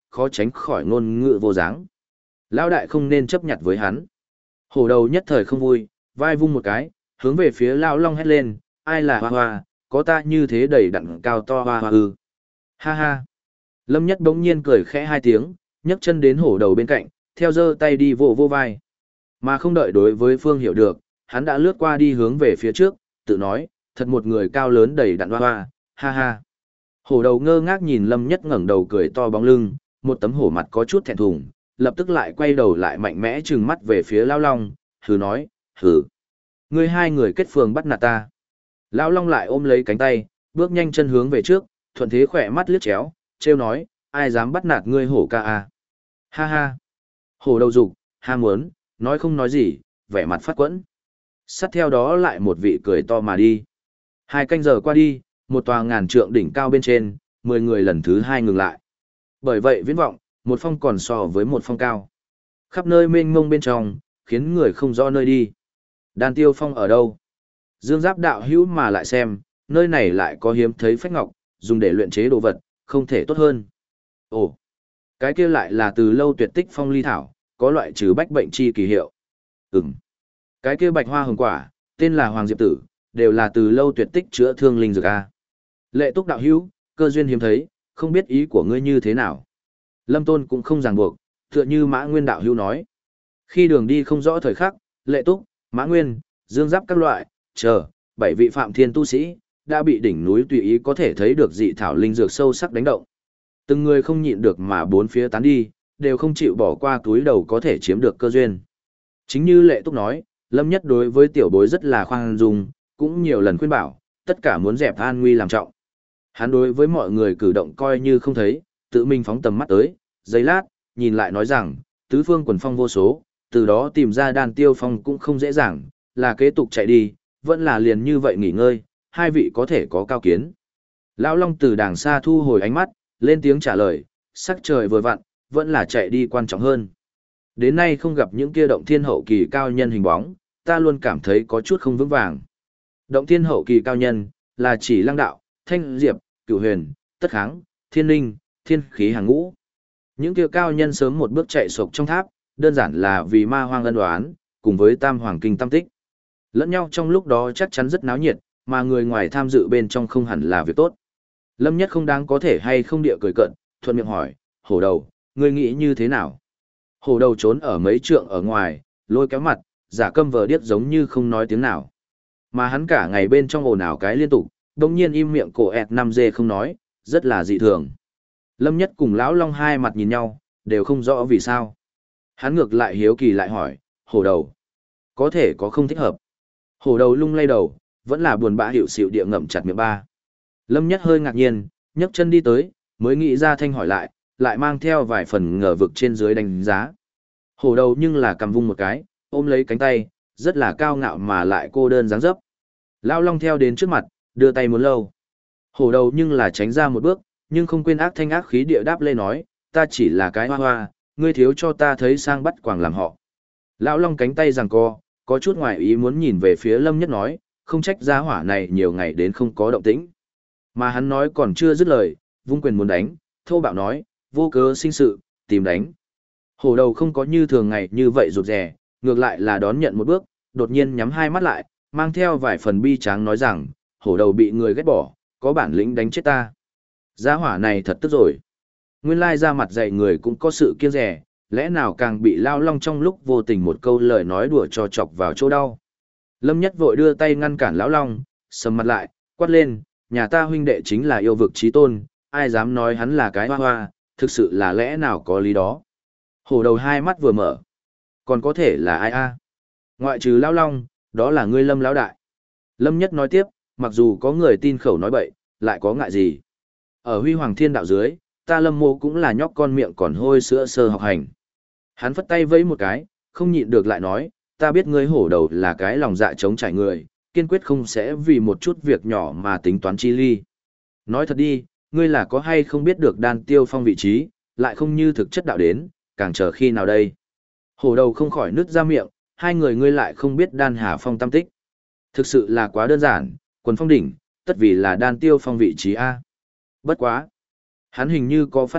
khó tránh khỏi ngôn ngữ vô dáng. Lão đại không nên chấp nhặt với hắn. Hổ đầu nhất thời không vui, vai vung một cái, hướng về phía lão long hét lên, ai là hoa hoa, có ta như thế đầy đặn cao to hoa hoa ư. Ha ha. Lâm Nhất bỗng nhiên cười khẽ hai tiếng, nhấc chân đến hổ đầu bên cạnh, theo giơ tay đi vỗ vô vai. Mà không đợi đối với Phương hiểu được, hắn đã lướt qua đi hướng về phía trước, tự nói, thật một người cao lớn đầy đặn hoa hoa, ha ha. Hổ đầu ngơ ngác nhìn Lâm Nhất ngẩng đầu cười to bóng lưng, một tấm hổ mặt có chút thẹn thùng, lập tức lại quay đầu lại mạnh mẽ trừng mắt về phía Lão Long, hừ nói, hừ. Ngươi hai người kết phường bắt nạt ta. Lão Long lại ôm lấy cánh tay, bước nhanh chân hướng về trước, thuận thế khỏe mắt liếc chéo, trêu nói, ai dám bắt nạt ngươi hổ ca à. Ha ha. Hổ đầu dục, ha muốn, nói không nói gì, vẻ mặt phát quẫn. Sát theo đó lại một vị cười to mà đi. 2 canh giờ qua đi, một tòa ngàn trượng đỉnh cao bên trên, 10 người lần thứ 2 ngừng lại. Bởi vậy viễn vọng, một phong còn so với một phong cao. Khắp nơi mênh mông bên trong, khiến người không rõ nơi đi. Đan Tiêu Phong ở đâu? Dương Giáp đạo hữu mà lại xem, nơi này lại có hiếm thấy phách ngọc, dùng để luyện chế đồ vật, không thể tốt hơn. Ồ, cái kia lại là từ lâu tuyệt tích phong ly thảo, có loại trừ bách bệnh chi kỳ hiệu. Cái kia bạch hoa hồng quả, tên là Hoàng Diệp Tử, đều là từ lâu tuyệt tích chữa thương linh dược a. Lệ Túc đạo hữu, cơ duyên hiếm thấy, không biết ý của ngươi như thế nào. Lâm Tôn cũng không ràng buộc, tựa như Mã Nguyên đạo hữu nói. Khi đường đi không rõ thời khắc, Lệ Túc, Mã Nguyên, Dương Giáp các loại, chờ, 7 vị phạm thiên tu sĩ, đã bị đỉnh núi tùy ý có thể thấy được dị thảo linh dược sâu sắc đánh động. Từng người không nhịn được mà bốn phía tán đi, đều không chịu bỏ qua túi đầu có thể chiếm được cơ duyên. Chính như Lệ Túc nói, Lâm Nhất đối với tiểu bối rất là khoan dung, cũng nhiều lần khuyên bảo, tất cả muốn dẹp an nguy làm trọng. Hắn đối với mọi người cử động coi như không thấy, tự mình phóng tầm mắt tới, giây lát, nhìn lại nói rằng, tứ phương quần phong vô số, từ đó tìm ra Đan Tiêu Phong cũng không dễ dàng, là kế tục chạy đi, vẫn là liền như vậy nghỉ ngơi, hai vị có thể có cao kiến. Lão Long từ đàng xa thu hồi ánh mắt, lên tiếng trả lời, sắc trời vừa vặn, vẫn là chạy đi quan trọng hơn. Đến nay không gặp những kia động thiên hậu kỳ cao nhân hình bóng, ta luôn cảm thấy có chút không vững vàng. Động thiên hậu kỳ cao nhân, là chỉ Lăng Đạo, Thanh Diệp, Cửu Huyền, Tất Kháng, Thiên Linh, Thiên Khí hàng ngũ. Những kia cao nhân sớm một bước chạy sộc trong tháp, đơn giản là vì ma hoang ân đoán, cùng với Tam Hoàng Kinh Tam Tích. Lẫn nhau trong lúc đó chắc chắn rất náo nhiệt, mà người ngoài tham dự bên trong không hẳn là việc tốt. Lâm Nhất không đáng có thể hay không địa cười cận, thuận miệng hỏi, hổ đầu, ngươi nghĩ như thế nào? Hổ đầu trốn ở mấy trượng ở ngoài, lôi kéo mặt, giả câm vờ điếc giống như không nói tiếng nào. Mà hắn cả ngày bên trong ồn ào cái liên tục, đồng nhiên im miệng cổ ẹt 5G không nói, rất là dị thường. Lâm Nhất cùng Lão Long hai mặt nhìn nhau, đều không rõ vì sao. Hắn ngược lại hiếu kỳ lại hỏi, hổ đầu, có thể có không thích hợp. Hổ đầu lung lay đầu, vẫn là buồn bã hiệu xịu địa ngậm chặt miệng ba. Lâm Nhất hơi ngạc nhiên, nhấc chân đi tới, mới nghĩ ra thanh hỏi lại mang theo vài phần ngờ vực trên dưới đánh giá. Hổ đầu nhưng là cầm vung một cái, ôm lấy cánh tay, rất là cao ngạo mà lại cô đơn dáng dấp. Lão Long theo đến trước mặt, đưa tay muốn lâu. Hổ đầu nhưng là tránh ra một bước, nhưng không quên ác thanh ác khí địa đáp lê nói, ta chỉ là cái hoa hoa, ngươi thiếu cho ta thấy sang bắt quàng làm họ. Lão Long cánh tay giằng co, có chút ngoài ý muốn nhìn về phía Lâm Nhất nói, không trách gia hỏa này nhiều ngày đến không có động tĩnh. Mà hắn nói còn chưa dứt lời, vung quyền muốn đánh, thô bạo nói, vô cớ sinh sự, tìm đánh. Hổ đầu không có như thường ngày như vậy rụt rè, ngược lại là đón nhận một bước, đột nhiên nhắm hai mắt lại, mang theo vài phần bi tráng nói rằng, hổ đầu bị người ghét bỏ, có bản lĩnh đánh chết ta. Gia hỏa này thật tức rồi. Nguyên lai ra mặt dạy người cũng có sự kiêng rẻ, lẽ nào càng bị Lao Long trong lúc vô tình một câu lời nói đùa cho chọc vào chỗ đau. Lâm Nhất vội đưa tay ngăn cản Lão Long, sầm mặt lại, quát lên, nhà ta huynh đệ chính là yêu vực chí tôn, ai dám nói hắn là cái hoa hoa, thực sự là lẽ nào có lý đó. Hổ đầu hai mắt vừa mở. Còn có thể là ai a? Ngoại trừ Lão Long, đó là ngươi Lâm lão đại. Lâm Nhất nói tiếp, mặc dù có người tin khẩu nói bậy, lại có ngại gì. Ở Huy Hoàng Thiên đạo dưới, ta Lâm mô cũng là nhóc con miệng còn hôi sữa sơ học hành. Hắn phất tay vẫy một cái, không nhịn được lại nói, ta biết ngươi hổ đầu là cái lòng dạ chống trải người, kiên quyết không sẽ vì một chút việc nhỏ mà tính toán chi ly. Nói thật đi, ngươi là có hay không biết được Đan Tiêu Phong vị trí, lại không như thực chất đạo đến, càng chờ khi nào đây. Hổ đầu không khỏi nứt ra miệng, hai người ngươi lại không biết Đan Hà Phong tâm tích. Thực sự là quá đơn giản, quần phong đỉnh, tất vì là Đan Tiêu Phong vị trí A. Bất quá. Hắn hình như có phát giác,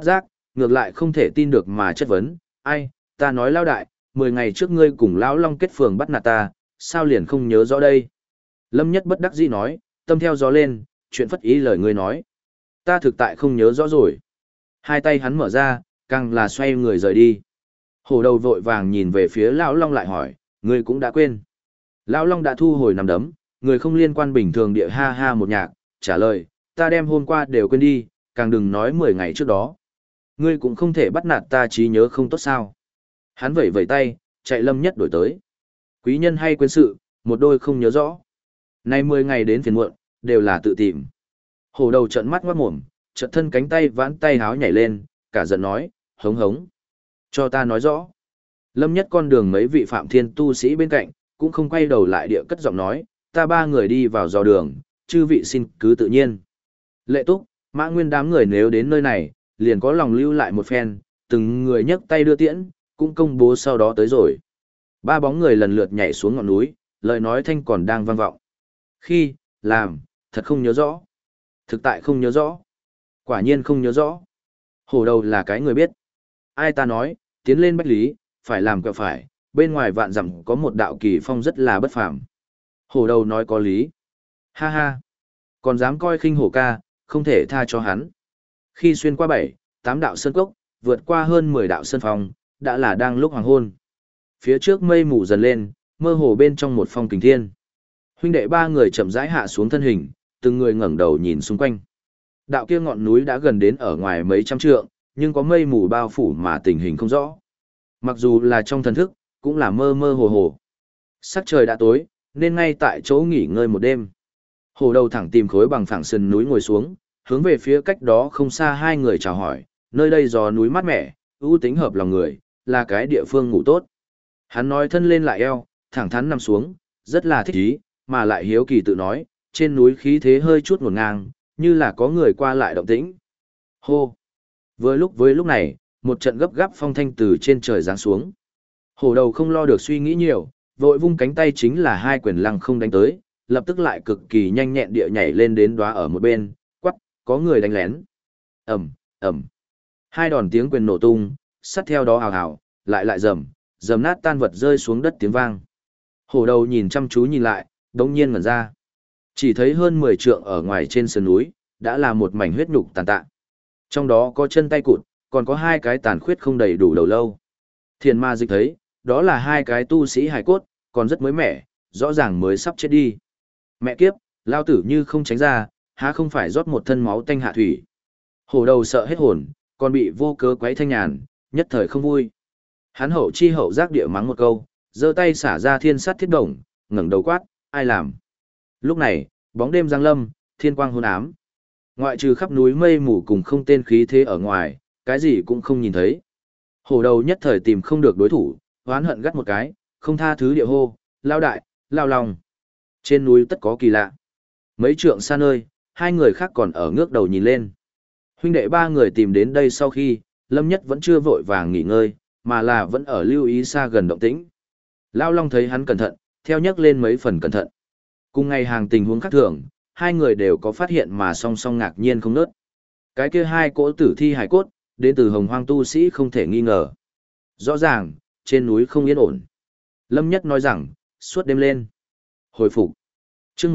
ngược lại không thể tin được mà chất vấn, ai, ta nói Lão đại, 10 ngày trước ngươi cùng Lão Long kết phường bắt nạt ta, sao liền không nhớ rõ đây? Lâm Nhất bất đắc dĩ nói, tâm theo gió lên, chuyện phất ý lời ngươi nói. Ta thực tại không nhớ rõ rồi. Hai tay hắn mở ra, càng là xoay người rời đi. Hổ đầu vội vàng nhìn về phía Lão Long lại hỏi, ngươi cũng đã quên. Lão Long đã thu hồi nắm đấm, người không liên quan bình thường địa ha ha một nhạc, trả lời, ta đem hôm qua đều quên đi, càng đừng nói 10 ngày trước đó. Ngươi cũng không thể bắt nạt ta trí nhớ không tốt sao. Hắn vẩy vẩy tay, chạy Lâm Nhất đổi tới. Quý nhân hay quên sự, một đôi không nhớ rõ. Nay 10 ngày đến phiền muộn, đều là tự tìm. Hổ đầu trợn mắt ngoát mồm, chợt thân cánh tay vãn tay háo nhảy lên, cả giận nói, hống hống. Cho ta nói rõ. Lâm Nhất con đường mấy vị phạm thiên tu sĩ bên cạnh, cũng không quay đầu lại địa cất giọng nói, ta ba người đi vào dò đường, chư vị xin cứ tự nhiên. Lệ Túc, Mã Nguyên đám người nếu đến nơi này, liền có lòng lưu lại một phen, từng người nhấc tay đưa tiễn, cũng công bố sau đó tới rồi. Ba bóng người lần lượt nhảy xuống ngọn núi, lời nói thanh còn đang vang vọng. Khi, làm, thật không nhớ rõ. Thực tại không nhớ rõ. Quả nhiên không nhớ rõ. Hổ đầu là cái người biết. Ai ta nói, tiến lên bách lý, phải làm quẹo phải, bên ngoài vạn dặm có một đạo kỳ phong rất là bất phàm. Hổ đầu nói có lý. Ha ha. Còn dám coi khinh hổ ca, không thể tha cho hắn. Khi xuyên qua 7, 8 đạo sơn cốc, vượt qua hơn 10 đạo sơn phong, đã là đang lúc hoàng hôn. Phía trước mây mù dần lên, mơ hồ bên trong một phong kình thiên. Huynh đệ ba người chậm rãi hạ xuống thân hình, từng người ngẩng đầu nhìn xung quanh. Đạo kia ngọn núi đã gần đến ở ngoài mấy trăm trượng, nhưng có mây mù bao phủ mà tình hình không rõ. Mặc dù là trong thần thức, cũng là mơ mơ hồ hồ. Sắc trời đã tối, nên ngay tại chỗ nghỉ ngơi một đêm. Hổ đầu thẳng tìm khối bằng phẳng sườn núi ngồi xuống, hướng về phía cách đó không xa hai người chào hỏi, nơi đây gió núi mát mẻ, ưu tính hợp lòng người, là cái địa phương ngủ tốt. Hắn nói thân lên lại eo, thẳng thắn nằm xuống, rất là thích ý, mà lại hiếu kỳ tự nói, trên núi khí thế hơi chút ngổn ngang, như là có người qua lại động tĩnh. Hô! Với lúc này, một trận gấp gáp phong thanh từ trên trời giáng xuống. Hổ đầu không lo được suy nghĩ nhiều, vội vung cánh tay chính là hai quyền lăng không đánh tới, lập tức lại cực kỳ nhanh nhẹn địa nhảy lên đến đóa ở một bên, quắc, có người đánh lén. Ầm, ầm. Hai đòn tiếng quyền nổ tung, sát theo đó hào hào, lại dầm nát tan vật rơi xuống đất tiếng vang. Hổ đầu nhìn chăm chú nhìn lại, đống nhiên ngẩn ra. Chỉ thấy hơn 10 trượng ở ngoài trên sườn núi, đã là một mảnh huyết nhục tàn tạ. Trong đó có chân tay cụt, còn có hai cái tàn khuyết không đầy đủ đầu lâu. Thiền ma dịch thấy, đó là hai cái tu sĩ hài cốt, còn rất mới mẻ, rõ ràng mới sắp chết đi. Mẹ kiếp, lao tử như không tránh ra, há không phải rót một thân máu tanh hạ thủy. Hổ đầu sợ hết hồn, còn bị vô cớ quấy thanh nhàn, nhất thời không vui. Hắn hậu chi hậu giác địa mắng một câu, giơ tay xả ra thiên sát thiết đồng, ngẩng đầu quát, ai làm. Lúc này, bóng đêm giăng lâm, thiên quang hôn ám. Ngoại trừ khắp núi mây mù cùng không tên khí thế ở ngoài, cái gì cũng không nhìn thấy. Hổ đầu nhất thời tìm không được đối thủ, oán hận gắt một cái, không tha thứ địa hô, lao đại, lao lòng. Trên núi tất có kỳ lạ. Mấy trượng xa nơi, hai người khác còn ở ngước đầu nhìn lên. Huynh đệ ba người tìm đến đây sau khi, Lâm Nhất vẫn chưa vội vàng nghỉ ngơi, mà là vẫn ở lưu ý xa gần động tĩnh. Lao Long thấy hắn cẩn thận, theo nhắc lên mấy phần cẩn thận. Cùng ngày hàng tình huống khác thường, hai người đều có phát hiện mà song song ngạc nhiên không nớt. Cái kia hai cỗ tử thi hài cốt, đến từ hồng hoang tu sĩ không thể nghi ngờ. Rõ ràng, trên núi không yên ổn. Lâm Nhất nói rằng, suốt đêm lên. Hồi phục. chương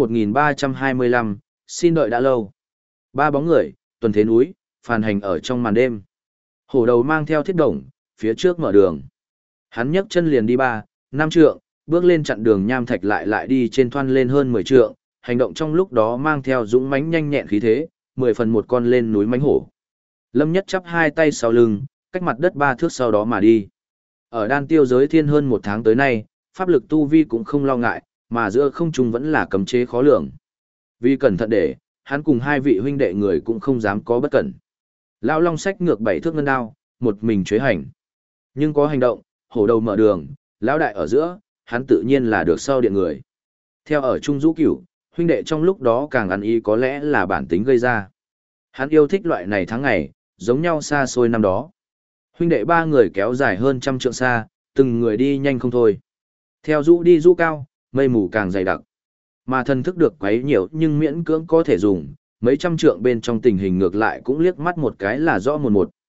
1325, xin đợi đã lâu. Ba bóng người, tuần thế núi, phàn hành ở trong màn đêm. Hổ đầu mang theo thiết đồng, phía trước mở đường. Hắn nhấc chân liền đi 3, 5 trượng, bước lên chặn đường nham thạch lại đi trên thoăn lên hơn 10 trượng, hành động trong lúc đó mang theo dũng mãnh nhanh nhẹn khí thế, 10 phần một con lên núi mãnh hổ. Lâm Nhất chắp hai tay sau lưng, cách mặt đất 3 thước sau đó mà đi. Ở đan tiêu giới thiên hơn 1 tháng tới nay, pháp lực tu vi cũng không lo ngại, mà giữa không trung vẫn là cấm chế khó lường. Vì cẩn thận để, hắn cùng hai vị huynh đệ người cũng không dám có bất cẩn. Lão Long sách ngược 7 thước ngân đao, một mình chế hành. Nhưng có hành động, hổ đầu mở đường, lão đại ở giữa, hắn tự nhiên là được sau điện người. Theo ở Trung Dũ Cửu, huynh đệ trong lúc đó càng ăn ý có lẽ là bản tính gây ra. Hắn yêu thích loại này tháng ngày, giống nhau xa xôi năm đó. Huynh đệ ba người kéo dài hơn 100 trượng xa, từng người đi nhanh không thôi. Theo Dũ đi Dũ cao, mây mù càng dày đặc. Mà thân thức được quấy nhiều nhưng miễn cưỡng có thể dùng, mấy trăm trượng bên trong tình hình ngược lại cũng liếc mắt một cái là rõ một.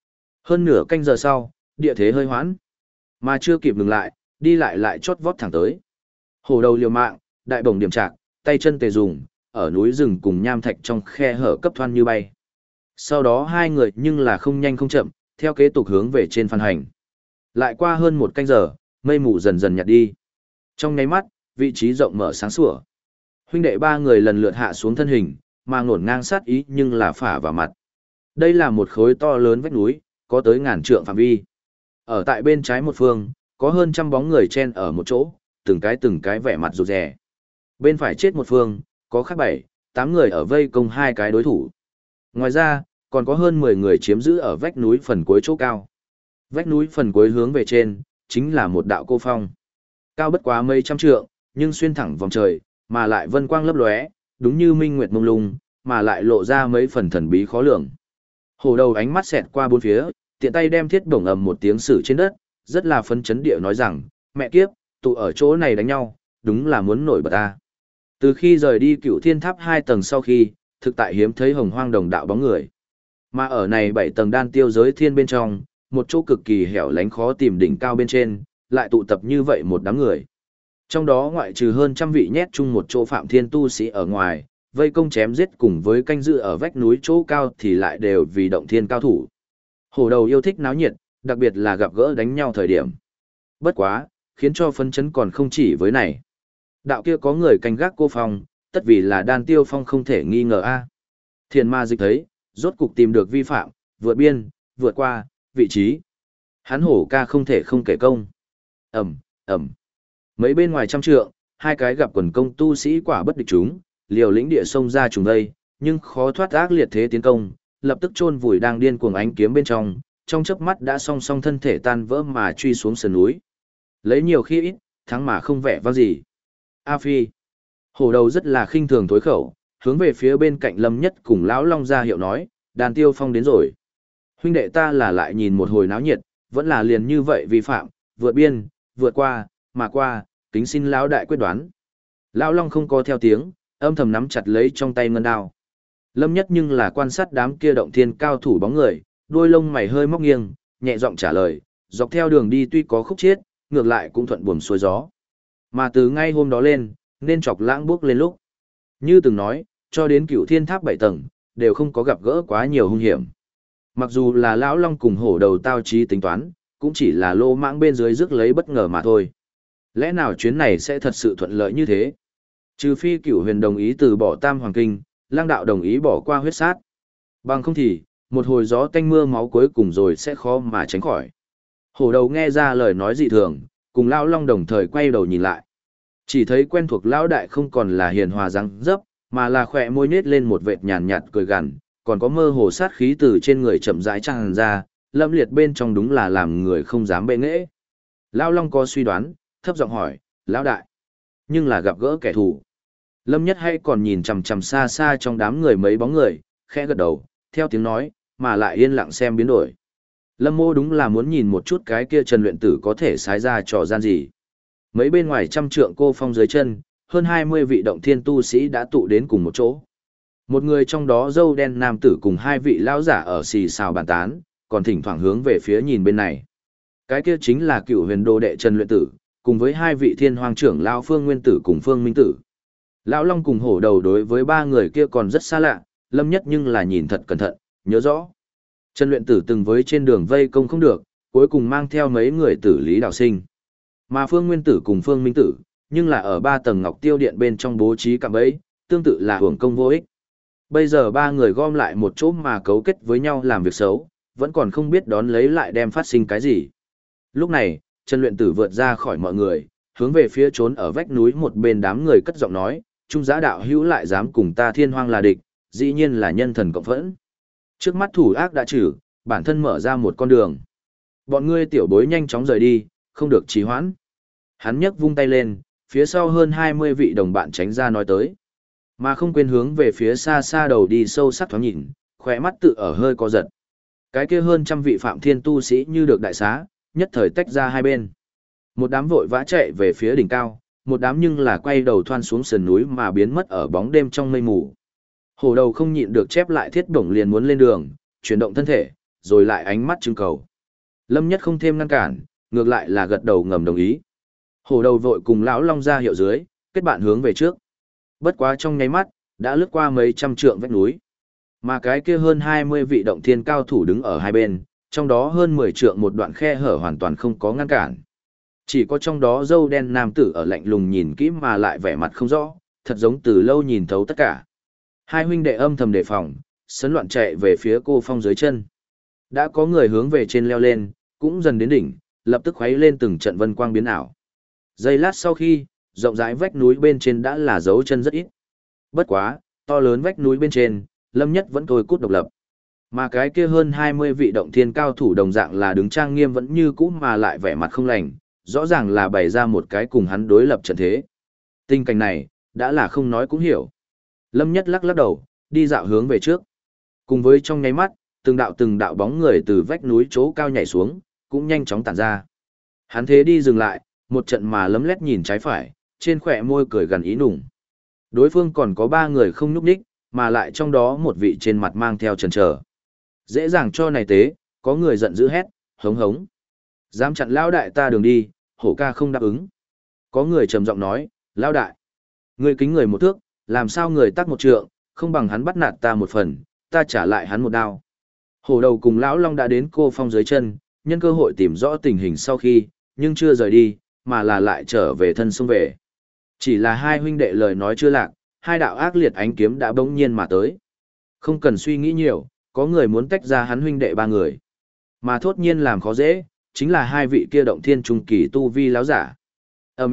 Hơn nửa canh giờ sau, địa thế hơi hoãn, mà chưa kịp ngừng lại, đi lại lại chót vót thẳng tới. Hổ đầu liều mạng, đại bổng điểm trạc, tay chân tề dùng, ở núi rừng cùng nham thạch trong khe hở cấp thoăn như bay. Sau đó hai người nhưng là không nhanh không chậm, theo kế tục hướng về trên phan hành. Lại qua hơn một canh giờ, mây mù dần dần nhạt đi. Trong nháy mắt, vị trí rộng mở sáng sủa. Huynh đệ ba người lần lượt hạ xuống thân hình, mà ngổn ngang sát ý nhưng là phả vào mặt. Đây là một khối to lớn vách núi, có tới ngàn trượng phạm vi. Ở tại bên trái một phương, có hơn trăm bóng người chen ở một chỗ, từng cái vẻ mặt rụt rè. Bên phải chết một phương, có khác 7, 8 người ở vây công hai cái đối thủ. Ngoài ra, còn có hơn 10 người chiếm giữ ở vách núi phần cuối chỗ cao. Vách núi phần cuối hướng về trên, chính là một đạo cô phong. Cao bất quá mấy trăm trượng, nhưng xuyên thẳng vòng trời, mà lại vân quang lấp lóe, đúng như minh nguyệt mông lung, mà lại lộ ra mấy phần thần bí khó lường. Hổ đầu ánh mắt xẹt qua bốn phía, tiện tay đem thiết bổng ầm một tiếng sử trên đất, rất là phấn chấn địa nói rằng, mẹ kiếp, tụ ở chỗ này đánh nhau, đúng là muốn nổi bật ta. Từ khi rời đi Cựu Thiên Tháp 2 tầng sau khi, thực tại hiếm thấy hồng hoang đồng đạo bóng người. Mà ở này 7 tầng đan tiêu giới thiên bên trong, một chỗ cực kỳ hẻo lánh khó tìm đỉnh cao bên trên, lại tụ tập như vậy một đám người. Trong đó ngoại trừ hơn trăm vị nhét chung một chỗ phạm thiên tu sĩ ở ngoài, vây công chém giết cùng với canh dự ở vách núi chỗ cao thì lại đều vì động thiên cao thủ. Hổ đầu yêu thích náo nhiệt, đặc biệt là gặp gỡ đánh nhau thời điểm. Bất quá, khiến cho phấn chấn còn không chỉ với này. Đạo kia có người canh gác cô phong, tất vì là đan tiêu phong không thể nghi ngờ a. Thiền ma dịch thấy, rốt cục tìm được vi phạm, vượt biên, vượt qua, vị trí. Hắn hổ ca không thể không kể công. Ẩm. Mấy bên ngoài trăm trượng, hai cái gặp quần công tu sĩ quả bất địch chúng, liều lĩnh địa sông ra trùng đây, nhưng khó thoát ác liệt thế tiến công, lập tức chôn vùi đang điên cuồng ánh kiếm bên trong chớp mắt đã song song thân thể tan vỡ mà truy xuống sườn núi. Lấy nhiều khi ít, thắng mà không vẻ vang gì. A Phi. Hổ đầu rất là khinh thường thối khẩu, hướng về phía bên cạnh Lâm Nhất cùng lão Long ra hiệu nói, đàn tiêu phong đến rồi. Huynh đệ ta là lại nhìn một hồi náo nhiệt, vẫn là liền như vậy vi phạm, vượt biên, vượt qua, mà qua, kính xin lão đại quyết đoán. Lão Long không có theo tiếng, âm thầm nắm chặt lấy trong tay ngân đao. Lâm Nhất nhưng là quan sát đám kia động thiên cao thủ bóng người, đuôi lông mày hơi móc nghiêng, nhẹ giọng trả lời, dọc theo đường đi tuy có khúc chiết, ngược lại cũng thuận buồm xuôi gió. Mà từ ngay hôm đó lên, nên chọc lãng bước lên lúc. Như từng nói, cho đến Cựu Thiên Tháp 7 tầng, đều không có gặp gỡ quá nhiều hung hiểm. Mặc dù là lão Long cùng hổ đầu tao trí tính toán, cũng chỉ là lô mãng bên dưới rước lấy bất ngờ mà thôi. Lẽ nào chuyến này sẽ thật sự thuận lợi như thế? Trừ phi Cửu Huyền đồng ý từ bỏ Tam Hoàng Kinh, Lang đạo đồng ý bỏ qua huyết sát. Bằng không thì, một hồi gió tanh mưa máu cuối cùng rồi sẽ khó mà tránh khỏi. Hổ đầu nghe ra lời nói dị thường, cùng lão Long đồng thời quay đầu nhìn lại. Chỉ thấy quen thuộc lão đại không còn là hiền hòa răng dấp, mà là khỏe môi nết lên một vệt nhàn nhạt cười gằn, còn có mơ hồ sát khí từ trên người chậm rãi tràn ra, lâm liệt bên trong đúng là làm người không dám bệ nghễ. Lão Long có suy đoán, thấp giọng hỏi, lão đại, nhưng là gặp gỡ kẻ thù. Lâm Nhất hay còn nhìn chằm chằm xa xa trong đám người mấy bóng người, khẽ gật đầu, theo tiếng nói, mà lại yên lặng xem biến đổi. Lâm Mô đúng là muốn nhìn một chút cái kia Trần luyện tử có thể xái ra trò gian gì. Mấy bên ngoài trăm trượng cô phong dưới chân, hơn 20 vị động thiên tu sĩ đã tụ đến cùng một chỗ. Một người trong đó râu đen nam tử cùng hai vị lão giả ở xì xào bàn tán, còn thỉnh thoảng hướng về phía nhìn bên này. Cái kia chính là Cựu Huyền đồ đệ Trần luyện tử, cùng với hai vị thiên hoàng trưởng lão Phương Nguyên tử cùng Phương Minh tử. Lão Long cùng hổ đầu đối với ba người kia còn rất xa lạ, Lâm Nhất nhưng là nhìn thật cẩn thận, nhớ rõ. Trần luyện tử từng với trên đường vây công không được, cuối cùng mang theo mấy người tử lý đào sinh. Mà Phương Nguyên tử cùng Phương Minh tử, nhưng là ở 3 tầng ngọc tiêu điện bên trong bố trí cạm bẫy, tương tự là hưởng công vô ích. Bây giờ ba người gom lại một chỗ mà cấu kết với nhau làm việc xấu, vẫn còn không biết đón lấy lại đem phát sinh cái gì. Lúc này, Trần luyện tử vượt ra khỏi mọi người, hướng về phía trốn ở vách núi một bên đám người cất giọng nói, trung giá đạo hữu lại dám cùng ta thiên hoang là địch, dĩ nhiên là nhân thần cộng phẫn. Trước mắt thủ ác đã trừ, bản thân mở ra một con đường. Bọn ngươi tiểu bối nhanh chóng rời đi, không được trì hoãn. Hắn nhấc vung tay lên, phía sau hơn 20 vị đồng bạn tránh ra nói tới. Mà không quên hướng về phía xa xa đầu đi sâu sắc thoáng nhìn, khỏe mắt tự ở hơi co giật. Cái kia hơn trăm vị phạm thiên tu sĩ như được đại xá, nhất thời tách ra hai bên. Một đám vội vã chạy về phía đỉnh cao, một đám nhưng là quay đầu thoăn xuống sườn núi mà biến mất ở bóng đêm trong mây mù. Hổ đầu không nhịn được chép lại thiết bổng liền muốn lên đường, chuyển động thân thể, rồi lại ánh mắt trưng cầu. Lâm Nhất không thêm ngăn cản, ngược lại là gật đầu ngầm đồng ý. Hổ đầu vội cùng lão long ra hiệu dưới, kết bạn hướng về trước. Bất quá trong nháy mắt, đã lướt qua mấy trăm trượng vách núi. Mà cái kia hơn 20 vị động thiên cao thủ đứng ở hai bên, trong đó hơn 10 trượng một đoạn khe hở hoàn toàn không có ngăn cản. Chỉ có trong đó râu đen nam tử ở lạnh lùng nhìn kỹ mà lại vẻ mặt không rõ, thật giống từ lâu nhìn thấu tất cả. Hai huynh đệ âm thầm đề phòng, sấn loạn chạy về phía cô phong dưới chân. Đã có người hướng về trên leo lên, cũng dần đến đỉnh, lập tức khuấy lên từng trận vân quang biến ảo. Giây lát sau khi, rộng rãi vách núi bên trên đã là dấu chân rất ít. Bất quá, to lớn vách núi bên trên, Lâm Nhất vẫn thôi cút độc lập. Mà cái kia hơn 20 vị động thiên cao thủ đồng dạng là đứng trang nghiêm vẫn như cũ mà lại vẻ mặt không lành, rõ ràng là bày ra một cái cùng hắn đối lập trận thế. Tình cảnh này, đã là không nói cũng hiểu. Lâm Nhất lắc lắc đầu, đi dạo hướng về trước. Cùng với trong nháy mắt, từng đạo bóng người từ vách núi chỗ cao nhảy xuống, cũng nhanh chóng tản ra. Hắn thế đi dừng lại, một trận mà lấm lét nhìn trái phải, trên khỏe môi cười gần ý nùng. Đối phương còn có 3 người không nhúc nhích, mà lại trong đó một vị trên mặt mang theo chần chờ. Dễ dàng cho này tế, có người giận dữ hét, hống hống. Dám chặn lão đại ta đường đi, hổ ca không đáp ứng. Có người trầm giọng nói, lão đại. Người kính người một thước, làm sao người tắc một trượng, không bằng hắn bắt nạt ta một phần, ta trả lại hắn một đao. Hổ đầu cùng lão long đã đến cô phong dưới chân, nhân cơ hội tìm rõ tình hình sau khi, nhưng chưa rời đi, mà là lại trở về thân sông về. Chỉ là hai huynh đệ lời nói chưa lạc, hai đạo ác liệt ánh kiếm đã bỗng nhiên mà tới. Không cần suy nghĩ nhiều, có người muốn tách ra hắn huynh đệ 3 người. Mà thốt nhiên làm khó dễ, chính là hai vị kia động thiên trung kỳ tu vi láo giả. Ầm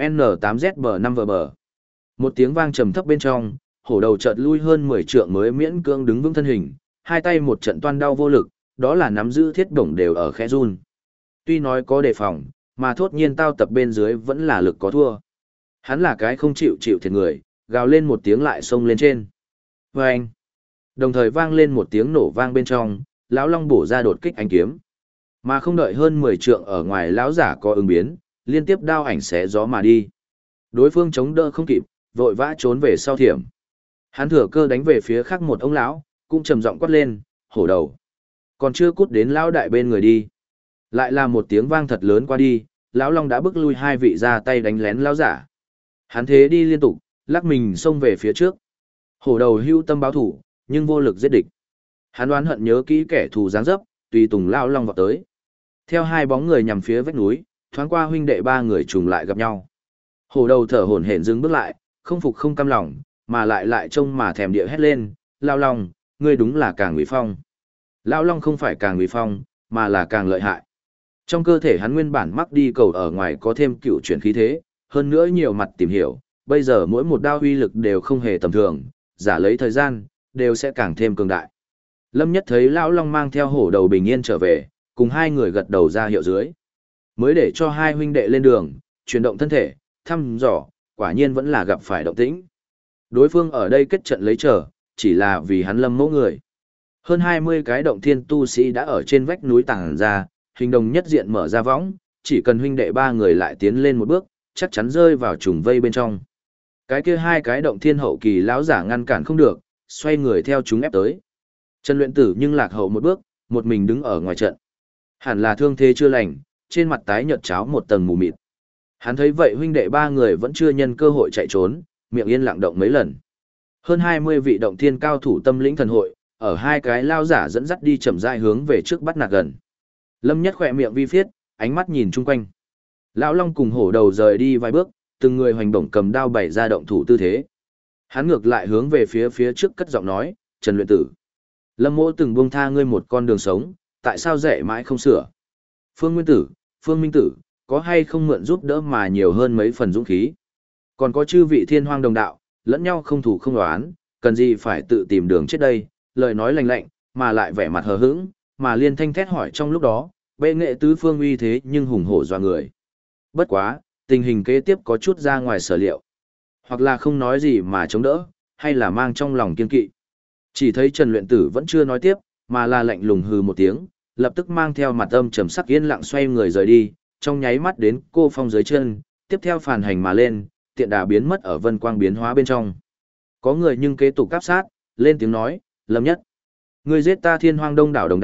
N8ZB5VB. Một tiếng vang trầm thấp bên trong, hổ đầu chợt lui hơn 10 trượng mới miễn cưỡng đứng vững thân hình, hai tay một trận toan đau vô lực, đó là nắm giữ thiết bổng đều ở khẽ run. Tuy nói có đề phòng, mà thốt nhiên tao tập bên dưới vẫn là lực có thua. Hắn là cái không chịu thiệt người, gào lên một tiếng lại xông lên trên. Vâng! Đồng thời vang lên một tiếng nổ vang bên trong, lão long bổ ra đột kích ánh kiếm. Mà không đợi hơn 10 trượng ở ngoài lão giả có ứng biến, liên tiếp đao ảnh xé gió mà đi. Đối phương chống đỡ không kịp, vội vã trốn về sau thiểm. Hắn thừa cơ đánh về phía khác một ông lão, cũng trầm giọng quát lên, hổ đầu. Còn chưa cút đến lão đại bên người đi. Lại là một tiếng vang thật lớn qua đi, lão long đã bước lui hai vị ra tay đánh lén lão giả. Hắn thế đi liên tục, lắc mình xông về phía trước. Hổ đầu hưu tâm báo thủ, nhưng vô lực giết địch. Hắn đoán hận nhớ kỹ kẻ thù giáng dấp, tùy tùng lão long vào tới. Theo hai bóng người nhằm phía vách núi, thoáng qua huynh đệ 3 người trùng lại gặp nhau. Hổ đầu thở hổn hển dừng bước lại, không phục không cam lòng, mà lại trông mà thèm địa hét lên, lão long, ngươi đúng là càng uy phong. Lão long không phải càng uy phong, mà là càng lợi hại. Trong cơ thể hắn nguyên bản mắc đi cầu ở ngoài có thêm cựu chuyển khí thế, hơn nữa nhiều mặt tìm hiểu, bây giờ mỗi một đao uy lực đều không hề tầm thường, giả lấy thời gian, đều sẽ càng thêm cường đại. Lâm Nhất thấy lão long mang theo hổ đầu bình yên trở về, cùng hai người gật đầu ra hiệu dưới. Mới để cho hai huynh đệ lên đường, chuyển động thân thể, thăm dò, quả nhiên vẫn là gặp phải động tĩnh. Đối phương ở đây kết trận lấy trở, chỉ là vì hắn Lâm mẫu người. Hơn 20 cái động thiên tu sĩ đã ở trên vách núi tàng ra, hình đồng nhất diện mở ra võng, chỉ cần huynh đệ 3 người lại tiến lên một bước, chắc chắn rơi vào trùng vây bên trong. Cái kia hai cái động thiên hậu kỳ lão giả ngăn cản không được, xoay người theo chúng ép tới. Trần Luyện Tử nhưng lạc hậu một bước, một mình đứng ở ngoài trận. Hẳn là thương thế chưa lành, trên mặt tái nhợt cháo một tầng mù mịt. Hắn thấy vậy huynh đệ 3 người vẫn chưa nhân cơ hội chạy trốn, miệng yên lặng động mấy lần. Hơn 20 vị động thiên cao thủ tâm lĩnh thần hội, ở hai cái lao giả dẫn dắt đi chậm rãi hướng về trước bắt nạt gần. Lâm Nhất khỏe miệng vi phiết, ánh mắt nhìn chung quanh. Lão Long cùng hổ đầu rời đi vài bước, từng người hoành bổng cầm đao bày ra động thủ tư thế. Hắn ngược lại hướng về phía trước cất giọng nói, Trần Luyện Tử. Lâm mỗ từng buông tha ngươi một con đường sống, tại sao dạy mãi không sửa? Phương Nguyên Tử, Phương Minh Tử, có hay không mượn giúp đỡ mà nhiều hơn mấy phần dũng khí? Còn có chư vị thiên hoang đồng đạo, lẫn nhau không thủ không đoán, cần gì phải tự tìm đường chết đây? Lời nói lành lạnh, mà lại vẻ mặt hờ hững, mà liên thanh thét hỏi trong lúc đó, bệ nghệ tứ phương uy thế nhưng hùng hổ dọa người. Bất quá, tình hình kế tiếp có chút ra ngoài sở liệu. Hoặc là không nói gì mà chống đỡ, hay là mang trong lòng kiên kỵ. Chỉ thấy Trần Luyện Tử vẫn chưa nói tiếp, mà là lạnh lùng hừ một tiếng, lập tức mang theo mặt âm trầm sắc yên lặng xoay người rời đi, trong nháy mắt đến cô phong dưới chân, tiếp theo phản hành mà lên, tiện đà biến mất ở vân quang biến hóa bên trong. Có người nhưng kế tục cáp sát, lên tiếng nói, Lâm Nhất, ngươi giết ta thiên hoang đông đảo đồng đạo,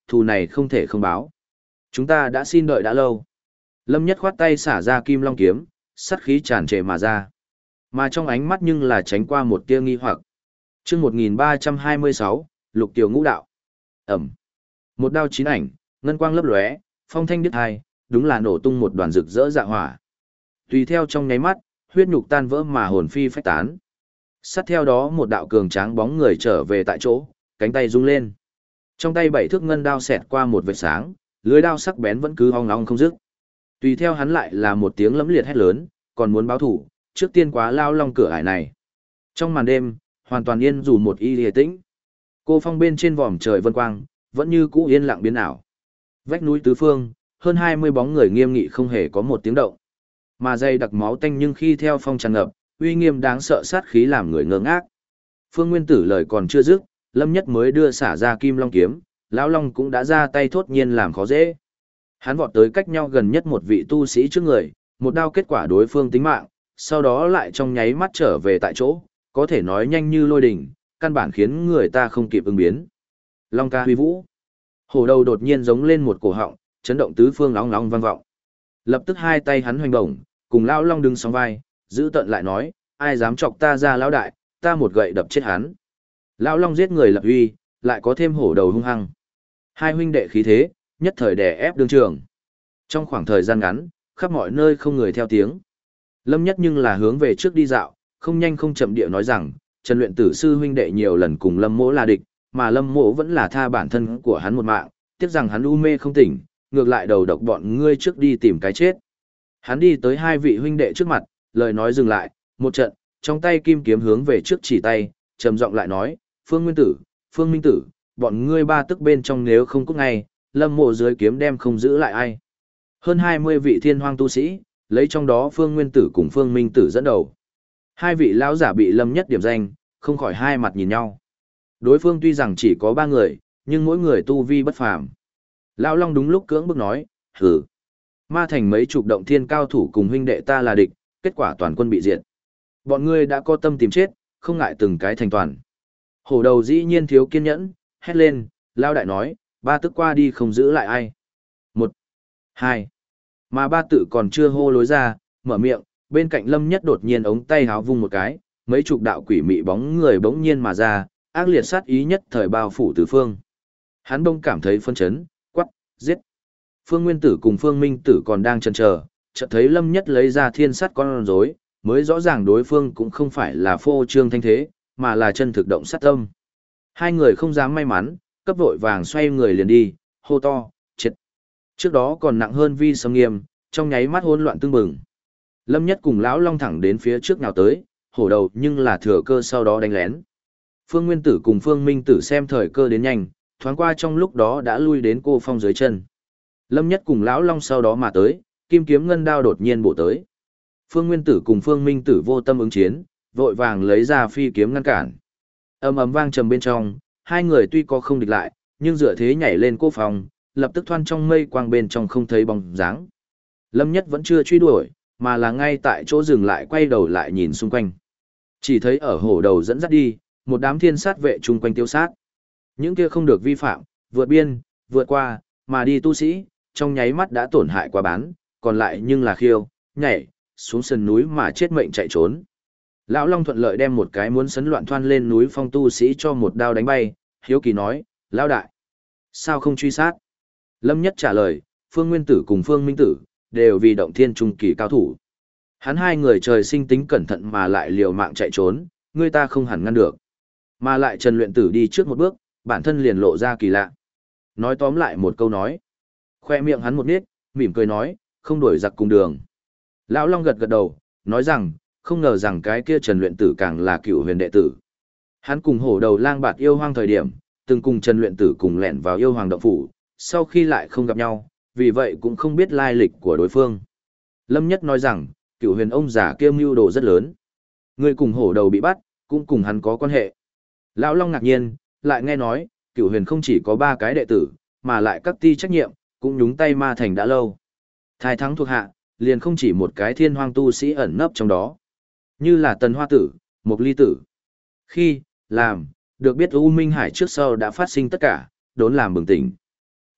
thù này không thể không báo. Chúng ta đã xin đợi đã lâu. Lâm Nhất khoát tay xả ra kim long kiếm, sát khí tràn trề mà ra. Mà trong ánh mắt nhưng là tránh qua một tia nghi hoặc. Chương 1326, Lục Tiểu Ngũ Đạo. Ẩm. Một đao chín ảnh, ngân quang lấp lóe, phong thanh đứt hai, đúng là nổ tung một đoàn rực rỡ dạ hỏa. Tùy theo trong nháy mắt, huyết nhục tan vỡ mà hồn phi phách tán. Sát theo đó một đạo cường tráng bóng người trở về tại chỗ, cánh tay rung lên. Trong tay bảy thước ngân đao xẹt qua một vệt sáng, lưới đao sắc bén vẫn cứ ong ong không dứt. Tùy theo hắn lại là một tiếng lẫm liệt hét lớn, còn muốn báo thủ, trước tiên quá lao long cửa ải này. Trong màn đêm, hoàn toàn yên dù một y lìa tĩnh. Cô phong bên trên vòm trời vân quang, vẫn như cũ yên lặng biến ảo. Vách núi tứ phương, hơn 20 bóng người nghiêm nghị không hề có một tiếng động. Mà dây đặc máu tanh nhưng khi theo phong tràn ngập, uy nghiêm đáng sợ sát khí làm người ngơ ngác. Phương Nguyên Tử lời còn chưa dứt, Lâm Nhất mới đưa xả ra kim long kiếm, lão long cũng đã ra tay thốt nhiên làm khó dễ. Hắn vọt tới cách nhau gần nhất một vị tu sĩ trước người, một đao kết quả đối phương tính mạng, sau đó lại trong nháy mắt trở về tại chỗ, có thể nói nhanh như lôi đình, căn bản khiến người ta không kịp ứng biến. Long ca huy vũ. Hổ đầu đột nhiên giống lên một cổ họng, chấn động tứ phương lóng lóng vang vọng. Lập tức hai tay hắn hoành bổng, cùng lão long đứng song vai, giữ tận lại nói, ai dám chọc ta ra lão đại, ta một gậy đập chết hắn. Lão long giết người lập uy, lại có thêm hổ đầu hung hăng. Hai huynh đệ khí thế, nhất thời đè ép đương trường. Trong khoảng thời gian ngắn, khắp mọi nơi không người theo tiếng. Lâm Nhất nhưng là hướng về trước đi dạo, không nhanh không chậm địa nói rằng, Trần Luyện Tử sư huynh đệ nhiều lần cùng Lâm Mỗ là địch, mà Lâm Mỗ vẫn là tha bản thân của hắn một mạng, tiếc rằng hắn u mê không tỉnh, ngược lại đầu độc bọn ngươi trước đi tìm cái chết. Hắn đi tới hai vị huynh đệ trước mặt, lời nói dừng lại, một trận, trong tay kim kiếm hướng về trước chỉ tay, trầm giọng lại nói, Phương Nguyên Tử, Phương Minh Tử, bọn ngươi ba tức bên trong nếu không cút ngay, Lâm Mộ dưới kiếm đem không giữ lại ai. Hơn 20 vị thiên hoang tu sĩ, lấy trong đó Phương Nguyên Tử cùng Phương Minh Tử dẫn đầu. Hai vị lão giả bị Lâm Nhất điểm danh, không khỏi hai mặt nhìn nhau. Đối phương tuy rằng chỉ có 3 người, nhưng mỗi người tu vi bất phàm. Lão Long đúng lúc cưỡng bức nói, hừ. Ma thành mấy chục động thiên cao thủ cùng huynh đệ ta là địch, kết quả toàn quân bị diệt. Bọn ngươi đã có tâm tìm chết, không ngại từng cái thành toàn. Hổ đầu dĩ nhiên thiếu kiên nhẫn, hét lên, Lão đại nói, ba tức qua đi không giữ lại ai. 1, 2. Mà ba tự còn chưa hô lối ra, mở miệng, bên cạnh Lâm Nhất đột nhiên ống tay háo vung một cái, mấy chục đạo quỷ mị bóng người bỗng nhiên mà ra, ác liệt sát ý nhất thời bao phủ tứ phương. Hắn bỗng cảm thấy phân chấn, quắc, giết. Phương Nguyên Tử cùng Phương Minh Tử còn đang chần chờ, chợt thấy Lâm Nhất lấy ra thiên sắt con rối, mới rõ ràng đối phương cũng không phải là phô trương thanh thế, mà là chân thực động sát tâm. Hai người không dám may mắn, cấp vội vàng xoay người liền đi, hô to, chết. Trước đó còn nặng hơn Vi Sâm Nghiêm, trong nháy mắt hỗn loạn tương bừng. Lâm Nhất cùng lão Long thẳng đến phía trước nào tới, hổ đầu nhưng là thừa cơ sau đó đánh lén. Phương Nguyên Tử cùng Phương Minh Tử xem thời cơ đến nhanh, thoáng qua trong lúc đó đã lui đến cô phong dưới chân. Lâm Nhất cùng lão Long sau đó mà tới, kim kiếm ngân đao đột nhiên bổ tới. Phương Nguyên Tử cùng Phương Minh Tử vô tâm ứng chiến, vội vàng lấy ra phi kiếm ngăn cản. Ầm ầm vang trầm bên trong, hai người tuy có không địch lại, nhưng dựa thế nhảy lên cô phong, lập tức thoăn trong mây quang bên trong không thấy bóng dáng. Lâm Nhất vẫn chưa truy đuổi, mà là ngay tại chỗ dừng lại quay đầu lại nhìn xung quanh. Chỉ thấy ở hổ đầu dẫn dắt đi, một đám thiên sát vệ chung quanh tiêu sát. Những kia không được vi phạm, vượt biên, vượt qua, mà đi tu sĩ, trong nháy mắt đã tổn hại quá bán, còn lại nhưng là khiêu, nhảy, xuống sườn núi mà chết mệnh chạy trốn. Lão Long thuận lợi đem một cái muốn sấn loạn thoăn lên núi phong tu sĩ cho một đao đánh bay, hiếu kỳ nói, Lão đại, sao không truy sát? Lâm Nhất trả lời, Phương Nguyên Tử cùng Phương Minh Tử, đều vì động thiên trung kỳ cao thủ. Hắn hai người trời sinh tính cẩn thận mà lại liều mạng chạy trốn, người ta không hẳn ngăn được. Mà lại Trần Luyện Tử đi trước một bước, bản thân liền lộ ra kỳ lạ. Nói tóm lại một câu nói. Khoe miệng hắn một nít, mỉm cười nói, không đuổi giặc cùng đường. Lão Long gật gật đầu, nói rằng, không ngờ rằng cái kia Trần Luyện Tử càng là cựu huyền đệ tử. Hắn cùng hổ đầu lang bạt yêu hoang thời điểm, từng cùng Trần Luyện Tử cùng lẻn vào yêu hoàng động phủ, sau khi lại không gặp nhau, vì vậy cũng không biết lai lịch của đối phương. Lâm Nhất nói rằng, cựu huyền ông già kia mưu đồ rất lớn. Người cùng hổ đầu bị bắt, cũng cùng hắn có quan hệ. Lão Long ngạc nhiên, lại nghe nói, cựu huyền không chỉ có 3 cái đệ tử, mà lại các ti trách nhiệm, cũng nhúng tay ma thành đã lâu. Thái thắng thuộc hạ, liền không chỉ một cái thiên hoang tu sĩ ẩn nấp trong đó. Như là Tần Hoa Tử, Mộc Ly Tử. Khi, làm, được biết U Minh Hải trước sau đã phát sinh tất cả, đốn làm bừng tỉnh.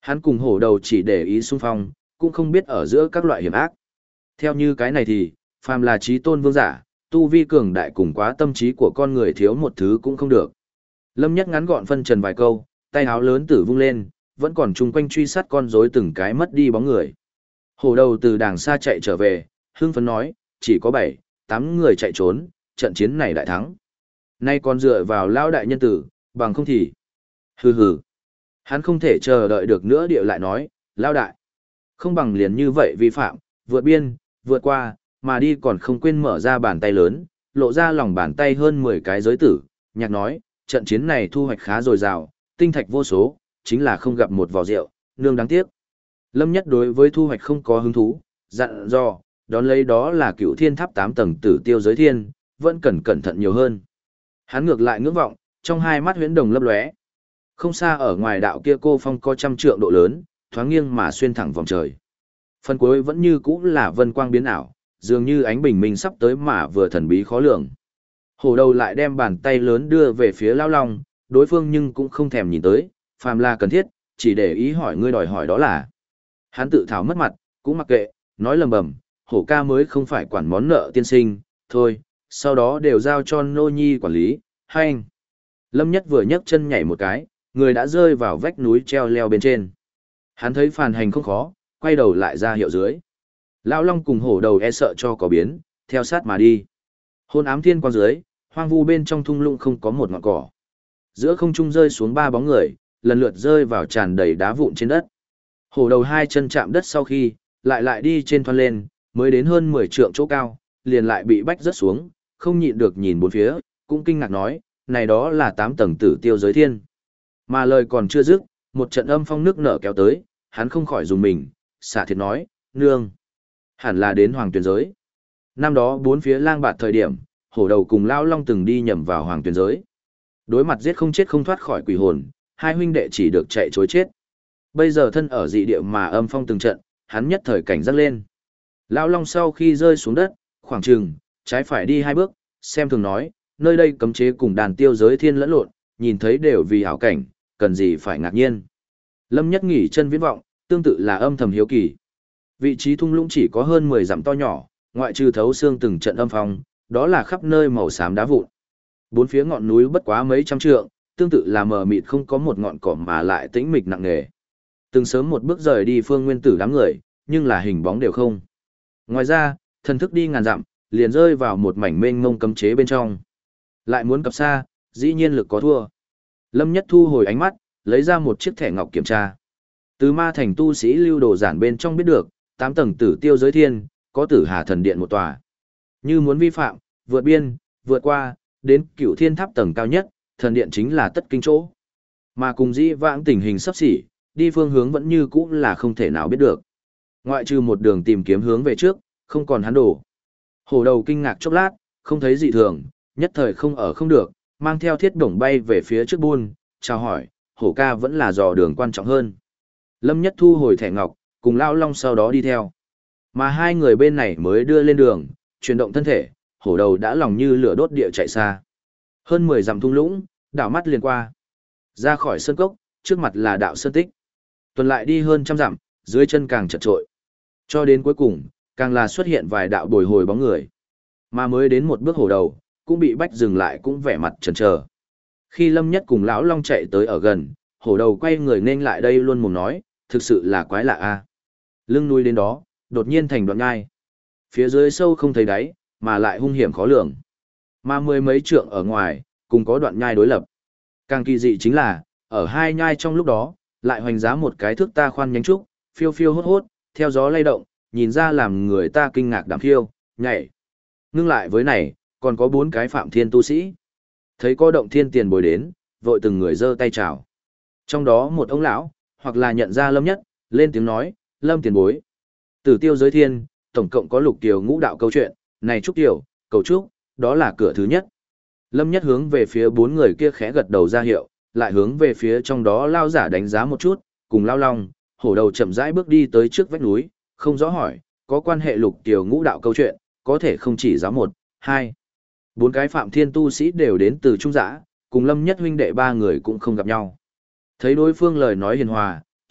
Hắn cùng hổ đầu chỉ để ý xung phong, cũng không biết ở giữa các loại hiểm ác. Theo như cái này thì, phàm là trí tôn vương giả, tu vi cường đại cùng quá tâm trí của con người thiếu một thứ cũng không được. Lâm Nhất ngắn gọn phân trần vài câu, tay áo lớn tử vung lên, vẫn còn chung quanh truy sát con rối từng cái mất đi bóng người. Hổ đầu từ đàng xa chạy trở về, hưng phấn nói, chỉ có 7, 8 người chạy trốn, trận chiến này đại thắng. Nay còn dựa vào lao đại nhân tử, bằng không thì... Hừ hừ. Hắn không thể chờ đợi được nữa điệu lại nói, lao đại. Không bằng liền như vậy vi phạm, vượt biên, vượt qua, mà đi còn không quên mở ra bàn tay lớn, lộ ra lòng bàn tay hơn 10 cái giới tử. Nhạc nói, trận chiến này thu hoạch khá dồi dào, tinh thạch vô số, chính là không gặp một vò rượu, nương đáng tiếc. Lâm Nhất đối với thu hoạch không có hứng thú, dặn dò, đón lấy đó là Cựu Thiên Tháp 8 tầng tử tiêu giới thiên, vẫn cần cẩn thận nhiều hơn. Hắn ngược lại ngưỡng vọng, trong hai mắt huyễn đồng lấp lóe. Không xa ở ngoài đạo kia cô phong có 100 trượng độ lớn, thoáng nghiêng mà xuyên thẳng vòng trời. Phần cuối vẫn như cũ là vân quang biến ảo, dường như ánh bình minh sắp tới mà vừa thần bí khó lường. Hổ đầu lại đem bàn tay lớn đưa về phía Lao Long, đối phương nhưng cũng không thèm nhìn tới, phàm là cần thiết, chỉ để ý hỏi ngươi đòi hỏi đó là. Hắn tự thảo mất mặt, cũng mặc kệ, nói lầm bầm, hổ ca mới không phải quản món nợ tiên sinh, thôi, sau đó đều giao cho nô nhi quản lý, hay anh. Lâm Nhất vừa nhấc chân nhảy một cái, người đã rơi vào vách núi treo leo bên trên. Hắn thấy phàn hành không khó, quay đầu lại ra hiệu dưới. Lão Long cùng hổ đầu e sợ cho có biến, theo sát mà đi. Hôn ám thiên quang dưới, hoang vu bên trong thung lũng không có một ngọn cỏ. Giữa không trung rơi xuống 3 bóng người, lần lượt rơi vào tràn đầy đá vụn trên đất. Hổ đầu 2 chân chạm đất sau khi, lại đi trên thoăn lên, mới đến hơn 10 trượng chỗ cao, liền lại bị bách rớt xuống, không nhịn được nhìn bốn phía, cũng kinh ngạc nói, này đó là 8 tầng tử tiêu giới thiên. Mà lời còn chưa dứt, một trận âm phong nước nở kéo tới, hắn không khỏi dùng mình, xả thiệt nói, nương. Hẳn là đến hoàng tuyển giới. Năm đó 4 phía lang bạt thời điểm, hổ đầu cùng Lao Long từng đi nhầm vào hoàng tuyển giới. Đối mặt giết không chết không thoát khỏi quỷ hồn, hai huynh đệ chỉ được chạy chối chết. Bây giờ thân ở dị địa mà âm phong từng trận, hắn nhất thời cảnh giác lên. Lão Long sau khi rơi xuống đất, khoảng chừng, trái phải đi 2 bước, xem thường nói, nơi đây cấm chế cùng đàn tiêu giới thiên lẫn lộn, nhìn thấy đều vì hảo cảnh, cần gì phải ngạc nhiên. Lâm Nhất nghỉ chân viễn vọng, tương tự là âm thầm hiếu kỳ. Vị trí thung lũng chỉ có hơn 10 dặm to nhỏ, ngoại trừ thấu xương từng trận âm phong, đó là khắp nơi màu xám đá vụn. Bốn phía ngọn núi bất quá mấy trăm trượng, tương tự là mờ mịt không có một ngọn cỏ mà lại tĩnh mịch nặng nề. Từng sớm một bước rời đi Phương Nguyên Tử đám người, nhưng là hình bóng đều không. Ngoài ra, thần thức đi ngàn dặm, liền rơi vào một mảnh mênh mông cấm chế bên trong. Lại muốn cập xa, dĩ nhiên lực có thua. Lâm Nhất thu hồi ánh mắt, lấy ra một chiếc thẻ ngọc kiểm tra. Từ ma thành tu sĩ lưu đồ giản bên trong biết được, 8 tầng tử tiêu giới thiên, có tử hà thần điện một tòa. Như muốn vi phạm, vượt biên, vượt qua, đến Cửu Thiên Tháp tầng cao nhất, thần điện chính là tất kinh chỗ. Mà cùng dĩ vãng tình hình sắp xỉ, đi phương hướng vẫn như cũ là không thể nào biết được. Ngoại trừ một đường tìm kiếm hướng về trước, không còn hắn đổ. Hổ đầu kinh ngạc chốc lát, không thấy dị thường, nhất thời không ở không được, mang theo thiết đổng bay về phía trước buôn, chào hỏi, hổ ca vẫn là dò đường quan trọng hơn. Lâm Nhất thu hồi thẻ ngọc, cùng Lao Long sau đó đi theo. Mà hai người bên này mới đưa lên đường, chuyển động thân thể, hổ đầu đã lòng như lửa đốt địa chạy xa. Hơn 10 dặm thung lũng, đảo mắt liền qua. Ra khỏi sơn cốc, trước mặt là đạo sơn tích. Tuần lại đi hơn 100 dặm, dưới chân càng chật trội. Cho đến cuối cùng, càng là xuất hiện vài đạo bồi hồi bóng người. Mà mới đến một bước hổ đầu, cũng bị bách dừng lại cũng vẻ mặt chần chờ. Khi Lâm Nhất cùng lão Long chạy tới ở gần, hổ đầu quay người nên lại đây luôn mồm nói, thực sự là quái lạ a. Lưng núi đến đó, đột nhiên thành đoạn nhai. Phía dưới sâu không thấy đáy, mà lại hung hiểm khó lường. Mà 10 mấy trượng ở ngoài, cùng có đoạn nhai đối lập. Càng kỳ dị chính là, ở hai nhai trong lúc đó, lại hoành giá một cái thước ta khoan nhánh trúc, phiêu phiêu hốt hốt, theo gió lay động, nhìn ra làm người ta kinh ngạc đảm khiêu, nhảy. Ngưng lại với này, còn có 4 cái phạm thiên tu sĩ. Thấy có động thiên tiền bồi đến, vội từng người giơ tay chào. Trong đó một ông lão, hoặc là nhận ra Lâm Nhất, lên tiếng nói, Lâm tiền bối. Tử tiêu giới thiên, tổng cộng có lục tiểu ngũ đạo câu chuyện, này trúc tiểu, cầu trúc, đó là cửa thứ nhất. Lâm Nhất hướng về phía 4 người kia khẽ gật đầu ra hiệu, lại hướng về phía trong đó lao giả đánh giá một chút, cùng lao long, hổ đầu chậm rãi bước đi tới trước vách núi, không rõ hỏi, có quan hệ lục tiểu ngũ đạo câu chuyện, có thể không chỉ giáo 1, 2. 4 cái phạm thiên tu sĩ đều đến từ trung giã, cùng Lâm Nhất huynh đệ 3 người cũng không gặp nhau. Thấy đối phương lời nói hiền hòa,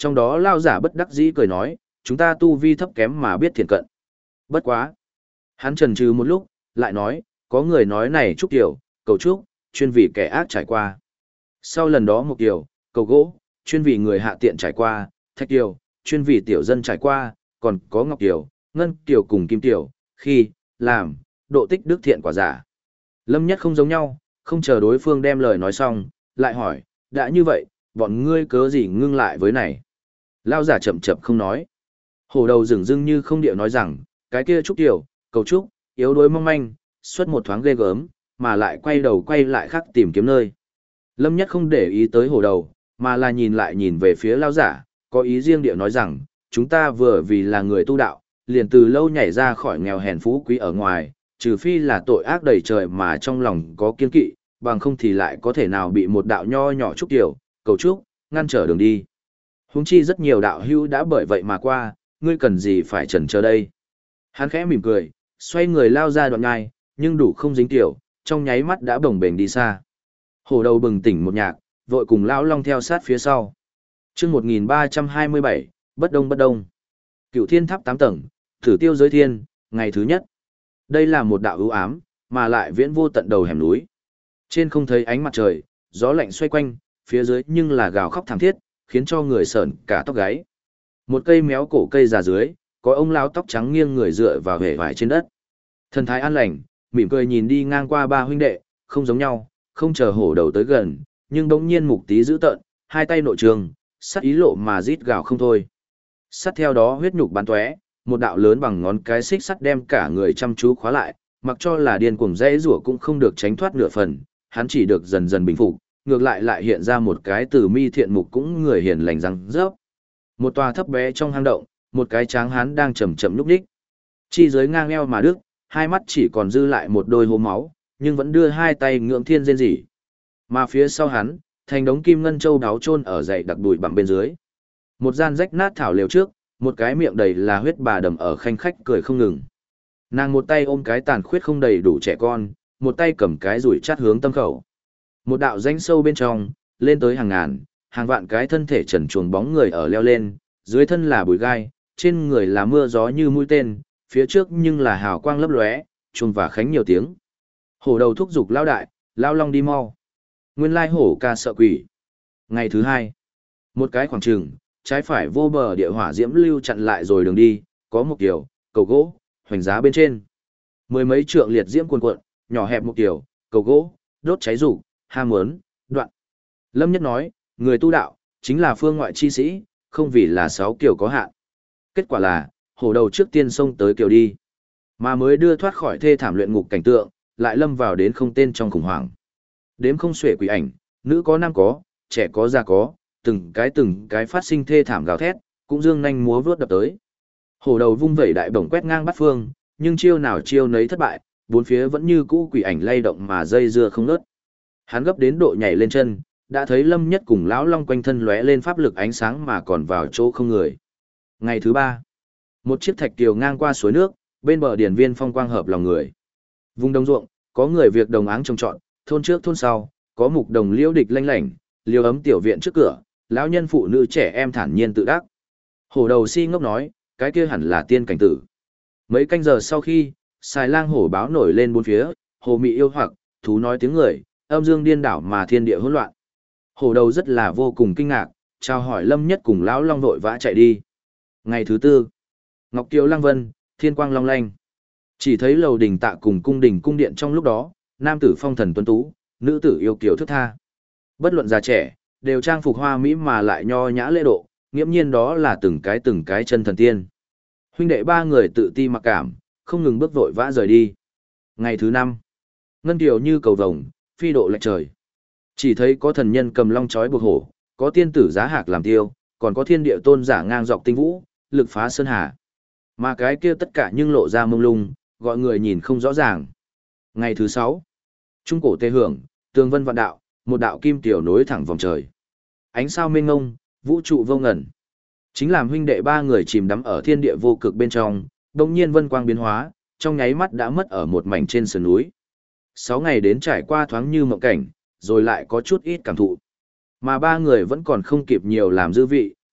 Trong đó lao giả bất đắc dĩ cười nói, chúng ta tu vi thấp kém mà biết thiện cận. Bất quá. Hắn chần chừ một lúc, lại nói, có người nói này trúc tiểu, cầu trúc, chuyên vì kẻ ác trải qua. Sau lần đó một tiểu, cầu gỗ, chuyên vì người hạ tiện trải qua, thạch tiểu, chuyên vì tiểu dân trải qua, còn có ngọc tiểu, ngân tiểu cùng kim tiểu, khi, làm, độ tích đức thiện quả giả. Lâm Nhất không giống nhau, không chờ đối phương đem lời nói xong, lại hỏi, đã như vậy, bọn ngươi cớ gì ngưng lại với này? Lao giả chậm chậm không nói. Hổ đầu dửng dưng như không điệu nói rằng, cái kia trúc tiểu, cầu trúc, yếu đuối mong manh, suốt một thoáng ghê gớm, mà lại quay đầu quay lại khác tìm kiếm nơi. Lâm Nhất không để ý tới hổ đầu, mà là nhìn lại nhìn về phía lao giả, có ý riêng điệu nói rằng, chúng ta vừa vì là người tu đạo, liền từ lâu nhảy ra khỏi nghèo hèn phú quý ở ngoài, trừ phi là tội ác đầy trời mà trong lòng có kiên kỵ, bằng không thì lại có thể nào bị một đạo nho nhỏ trúc tiểu, cầu trúc, ngăn trở đường đi. Huống chi rất nhiều đạo hữu đã bởi vậy mà qua, ngươi cần gì phải chần chờ đây. Hắn khẽ mỉm cười, xoay người lao ra đoạn ngai, nhưng đủ không dính tiểu, trong nháy mắt đã bồng bềnh đi xa. Hổ đầu bừng tỉnh một nhạc, vội cùng lão long theo sát phía sau. Chương 1327, bất đông bất đông. Cửu Thiên Tháp 8 tầng, thử tiêu giới thiên, ngày thứ nhất. Đây là một đạo ưu ám, mà lại viễn vô tận đầu hẻm núi. Trên không thấy ánh mặt trời, gió lạnh xoay quanh, phía dưới nhưng là gào khóc thảm thiết, khiến cho người sởn cả tóc gáy. Một cây méo cổ cây già dưới, có ông lão tóc trắng nghiêng người dựa vào hể vải trên đất. Thần thái an lành, mỉm cười nhìn đi ngang qua ba huynh đệ, không giống nhau, không chờ hổ đầu tới gần, nhưng đống nhiên mục tí giữ tợn, hai tay nội trường, sắt ý lộ mà rít gào không thôi. Sắt theo đó huyết nhục bắn tóe, một đạo lớn bằng ngón cái xích sắt đem cả người chăm chú khóa lại, mặc cho là điên cuồng dãy rủa cũng không được tránh thoát nửa phần, hắn chỉ được dần dần bình phục, ngược lại hiện ra một cái từ mi thiện mục cũng người hiền lành răng rớp. Một tòa thấp bé trong hang động, một cái tráng hán đang chậm chậm lúc đích. Chi dưới ngang eo mà đức, hai mắt chỉ còn dư lại một đôi hố máu, nhưng vẫn đưa hai tay ngưỡng thiên rên rỉ. Mà phía sau hắn, thành đống kim ngân châu đáo chôn ở dãy đặc bụi bặm bên dưới. Một gian rách nát thảo lều trước, một cái miệng đầy là huyết bà đầm ở khanh khách cười không ngừng. Nàng một tay ôm cái tàn khuyết không đầy đủ trẻ con, một tay cầm cái rủi chát hướng tâm khẩu. Một đạo rãnh sâu bên trong, lên tới hàng ngàn, hàng vạn cái thân thể trần truồng bóng người ở leo lên, dưới thân là bụi gai, trên người là mưa gió như mũi tên, phía trước nhưng là hào quang lấp lóe, chuông và khánh nhiều tiếng. Hổ đầu thúc giục lao đại, lao long đi mau. Nguyên lai hổ ca sợ quỷ. Ngày thứ hai, một cái khoảng trường, trái phải vô bờ địa hỏa diễm lưu chặn lại rồi đường đi, có một kiểu, cầu gỗ, hoành giá bên trên. Mười mấy trượng liệt diễm cuồn cuộn, nhỏ hẹp một kiểu, cầu gỗ, đốt cháy rủ, ham muốn, đoạn. Lâm Nhất nói, người tu đạo, chính là phương ngoại chi sĩ, không vì là 6 kiểu có hạn. Kết quả là, hổ đầu trước tiên xông tới kiểu đi. Mà mới đưa thoát khỏi thê thảm luyện ngục cảnh tượng, lại lâm vào đến không tên trong khủng hoảng. Đếm không xuể quỷ ảnh, nữ có nam có, trẻ có già có, từng cái phát sinh thê thảm gào thét, cũng dương nhanh múa vướt đập tới. Hổ đầu vung vẩy đại bổng quét ngang bắt phương, nhưng chiêu nào chiêu nấy thất bại, bốn phía vẫn như cũ quỷ ảnh lay động mà dây dưa không ngớt. Hắn gấp đến độ nhảy lên chân, đã thấy Lâm Nhất cùng lão long quanh thân lóe lên pháp lực ánh sáng mà còn vào chỗ không người. Ngày thứ ba, một chiếc thạch kiều ngang qua suối nước, bên bờ điển viên phong quang hợp lòng người. Vùng đồng ruộng, có người việc đồng áng trồng trọt, thôn trước thôn sau, có mục đồng liễu địch lanh lảnh, liều ấm tiểu viện trước cửa, lão nhân phụ nữ trẻ em thản nhiên tự đắc. Hổ đầu si ngốc nói, cái kia hẳn là tiên cảnh tử. Mấy canh giờ sau khi, xài lang hổ báo nổi lên bốn phía, hồ mị yêu hoặc, thú nói tiếng người, âm dương điên đảo mà thiên địa hỗn loạn. Hổ đầu rất là vô cùng kinh ngạc, chào hỏi Lâm Nhất cùng lão long vội vã chạy đi. Ngày thứ tư, Ngọc Kiều Lăng Vân, thiên quang long lanh. Chỉ thấy lầu đình tạ cùng cung đình cung điện trong lúc đó, nam tử phong thần tuấn tú, nữ tử yêu kiều thức tha. Bất luận già trẻ, đều trang phục hoa mỹ mà lại nho nhã lễ độ, nghiễm nhiên đó là từng cái chân thần tiên. Huynh đệ ba người tự ti mặc cảm, không ngừng bước vội vã rời đi. Ngày thứ năm, ngân kiều như cầu vồng, phi độ lệch trời. Chỉ thấy có thần nhân cầm long chói buộc hổ, có tiên tử giá hạc làm tiêu, còn có thiên địa tôn giả ngang dọc tinh vũ, lực phá sơn hà. Mà cái kia tất cả nhưng lộ ra mông lung, gọi người nhìn không rõ ràng. Ngày thứ sáu, trung cổ tê hưởng, tường vân vạn đạo, một đạo kim tiểu nối thẳng vòng trời. Ánh sao mênh ngông, vũ trụ vô ngần. Chính làm huynh đệ ba người chìm đắm ở thiên địa vô cực bên trong, đồng nhiên vân quang biến hóa, trong nháy mắt đã mất ở một mảnh trên sườn núi. 6 ngày đến trải qua thoáng như mộng cảnh, rồi lại có chút ít cảm thụ. Mà ba người vẫn còn không kịp nhiều làm dư vị,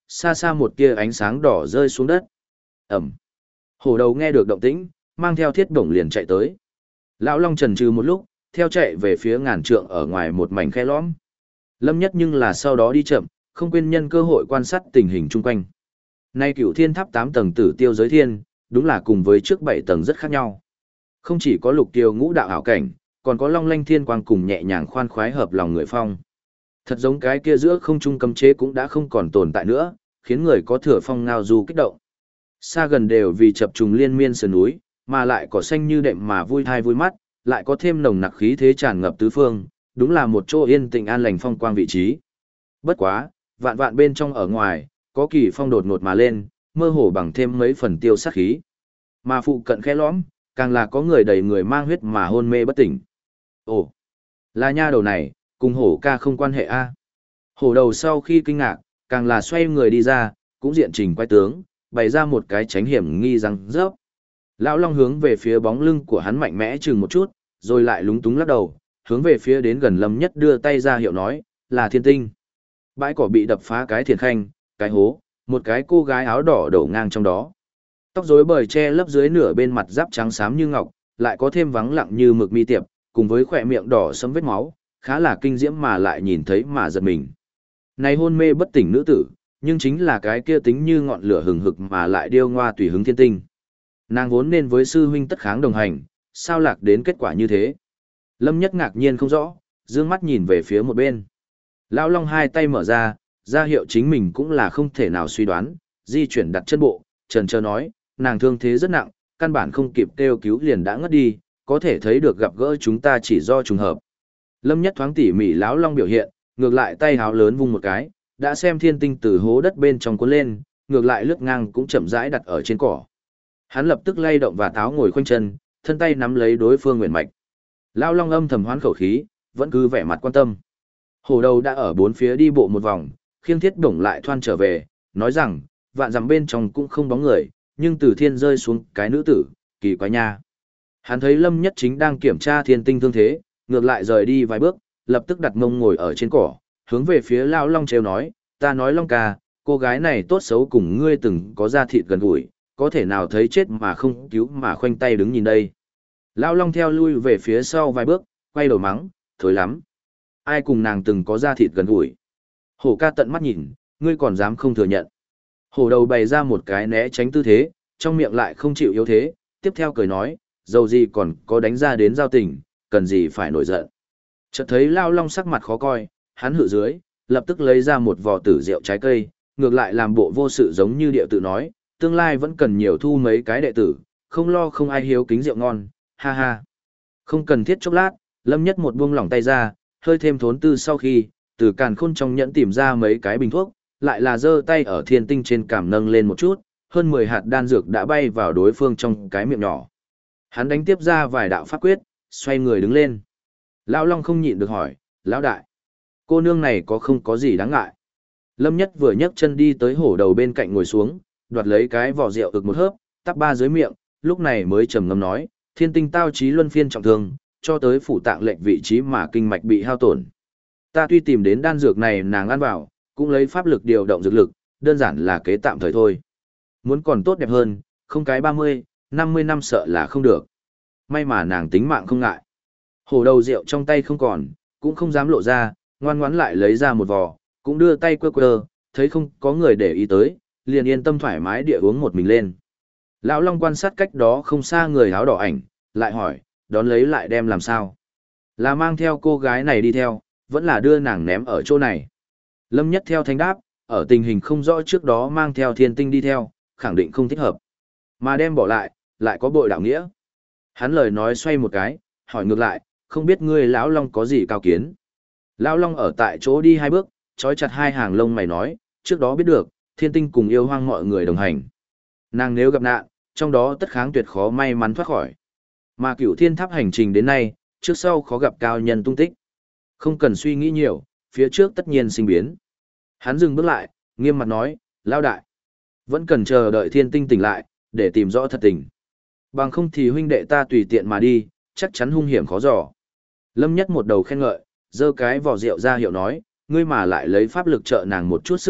xa xa một tia ánh sáng đỏ rơi xuống đất. Ẩm. Hổ đầu nghe được động tĩnh, mang theo thiết bổng liền chạy tới. Lão Long chần chừ một lúc, theo chạy về phía ngàn trượng ở ngoài một mảnh khe lõm. Lâm Nhất nhưng là sau đó đi chậm, không quên nhân cơ hội quan sát tình hình chung quanh. Nay Cửu Thiên Tháp 8 tầng Tử Tiêu Giới Thiên, đúng là cùng với trước 7 tầng rất khác nhau. Không chỉ có lục tiêu ngũ đạo ảo cảnh, còn có long lanh thiên quang cùng nhẹ nhàng khoan khoái hợp lòng người phong. Thật giống cái kia giữa không trung cấm chế cũng đã không còn tồn tại nữa, khiến người có thừa phong ngao du kích động. Xa gần đều vì chập trùng liên miên sườn núi, mà lại cỏ xanh như đệm mà vui thai vui mắt, lại có thêm nồng nặc khí thế tràn ngập tứ phương, đúng là một chỗ yên tĩnh an lành phong quang vị trí. Bất quá, vạn vạn bên trong ở ngoài, có kỳ phong đột ngột mà lên, mơ hồ bằng thêm mấy phần tiêu sát khí. Mà phụ cận khe lõm, càng là có người đầy người mang huyết mà hôn mê bất tỉnh. Ồ, là nha đầu này, cùng hổ ca không quan hệ a. Hổ đầu sau khi kinh ngạc, càng là xoay người đi ra, cũng diện trình quay tướng, bày ra một cái tránh hiểm nghi răng rớp. Lão Long hướng về phía bóng lưng của hắn mạnh mẽ chừng một chút, rồi lại lúng túng lắc đầu, hướng về phía đến gần Lâm Nhất đưa tay ra hiệu nói, là Thiên Tinh. Bãi cỏ bị đập phá cái thiền khanh, cái hố, một cái cô gái áo đỏ đổ ngang trong đó. Tóc rối bời che lấp dưới nửa bên mặt giáp trắng xám như ngọc, lại có thêm vắng lặng như mực mi tiệp, cùng với khỏe miệng đỏ sẫm vết máu, khá là kinh diễm mà lại nhìn thấy mà giật mình. Này hôn mê bất tỉnh nữ tử, nhưng chính là cái kia tính như ngọn lửa hừng hực mà lại điêu ngoa tùy hứng Thiên Tinh. Nàng vốn nên với sư huynh tất kháng đồng hành, sao lạc đến kết quả như thế? Lâm Nhất ngạc nhiên không rõ, dương mắt nhìn về phía một bên. Lão Long hai tay mở ra hiệu chính mình cũng là không thể nào suy đoán, di chuyển đặt chân bộ, trần trơ nói, nàng thương thế rất nặng, căn bản không kịp kêu cứu liền đã ngất đi, có thể thấy được gặp gỡ chúng ta chỉ do trùng hợp. Lâm Nhất thoáng tỉ mỉ Lão Long biểu hiện, ngược lại tay háo lớn vung một cái, đã xem Thiên Tinh từ hố đất bên trong cuốn lên, ngược lại lướt ngang cũng chậm rãi đặt ở trên cỏ. Hắn lập tức lay động và táo ngồi khoanh chân, thân tay nắm lấy đối phương nguyện mạch. Lão Long âm thầm hoán khẩu khí, vẫn cứ vẻ mặt quan tâm. Hổ đầu đã ở bốn phía đi bộ một vòng, khiêng thiết bổng lại thoan trở về, nói rằng, vạn dặm bên trong cũng không bóng người, nhưng từ thiên rơi xuống cái nữ tử, kỳ quái nha. Hắn thấy Lâm Nhất chính đang kiểm tra Thiên Tinh thương thế, ngược lại rời đi vài bước, lập tức đặt mông ngồi ở trên cỏ, hướng về phía Lão Long trêu nói, ta nói Long ca, cô gái này tốt xấu cùng ngươi từng có da thịt gần gũi, có thể nào thấy chết mà không cứu mà khoanh tay đứng nhìn đây. Lão Long theo lui về phía sau vài bước, quay đầu mắng, thối lắm. Ai cùng nàng từng có da thịt gần gũi. Hổ ca tận mắt nhìn, ngươi còn dám không thừa nhận. Hổ đầu bày ra một cái né tránh tư thế, trong miệng lại không chịu yếu thế, tiếp theo cười nói, dầu gì còn có đánh ra đến giao tình, cần gì phải nổi giận. Chợt thấy Lão Long sắc mặt khó coi, hắn hự dưới, lập tức lấy ra một vò tử rượu trái cây, ngược lại làm bộ vô sự giống như điệu tự nói, tương lai vẫn cần nhiều thu mấy cái đệ tử, không lo không ai hiếu kính rượu ngon, ha ha. Không cần thiết chốc lát, Lâm Nhất một buông lỏng tay ra, hơi thêm thốn tư sau khi, từ càn khôn trong nhẫn tìm ra mấy cái bình thuốc, lại là giơ tay ở Thiên Tinh trên cảm nâng lên một chút, hơn 10 hạt đan dược đã bay vào đối phương trong cái miệng nhỏ. Hắn đánh tiếp ra vài đạo pháp quyết, xoay người đứng lên. Lão Long không nhịn được hỏi, lão đại, cô nương này có không có gì đáng ngại? Lâm Nhất vừa nhấc chân đi tới hổ đầu bên cạnh ngồi xuống, đoạt lấy cái vỏ rượu ực một hớp, tắp ba dưới miệng, lúc này mới trầm ngâm nói, Thiên Tinh tao chí luân phiên trọng thương, cho tới phủ tạng lệnh vị trí mà kinh mạch bị hao tổn. Ta tuy tìm đến đan dược này nàng ăn vào, cũng lấy pháp lực điều động dược lực, đơn giản là kế tạm thời thôi. Muốn còn tốt đẹp hơn, không cái 30, 50 năm sợ là không được. May mà nàng tính mạng không ngại. Hổ đầu rượu trong tay không còn, cũng không dám lộ ra, ngoan ngoãn lại lấy ra một vò, cũng đưa tay quơ quơ, thấy không có người để ý tới, liền yên tâm thoải mái địa uống một mình lên. Lão Long quan sát cách đó không xa người áo đỏ ảnh, lại hỏi, đón lấy lại đem làm sao? Là mang theo cô gái này đi theo, vẫn là đưa nàng ném ở chỗ này. Lâm Nhất theo thanh đáp, ở tình hình không rõ trước đó mang theo Thiên Tinh đi theo, khẳng định không thích hợp. Mà đem bỏ lại có bội đạo nghĩa. Hắn lời nói xoay một cái, hỏi ngược lại, không biết ngươi lão Long có gì cao kiến. Lão Long ở tại chỗ đi hai bước, trói chặt hai hàng lông mày nói, trước đó biết được, Thiên Tinh cùng yêu hoang mọi người đồng hành. Nàng nếu gặp nạn, trong đó tất kháng tuyệt khó may mắn thoát khỏi. Mà Cửu Thiên Tháp hành trình đến nay, trước sau khó gặp cao nhân tung tích. Không cần suy nghĩ nhiều, phía trước tất nhiên sinh biến. Hắn dừng bước lại, nghiêm mặt nói, lao đại. Vẫn cần chờ đợi Thiên Tinh tỉnh lại, để tìm rõ thật tình. Bằng không thì huynh đệ ta tùy tiện mà đi, chắc chắn hung hiểm khó dò. Lâm Nhất một đầu khen ngợi, giơ cái vỏ rượu ra hiệu nói, ngươi mà lại lấy pháp lực trợ nàng một chút sức lực,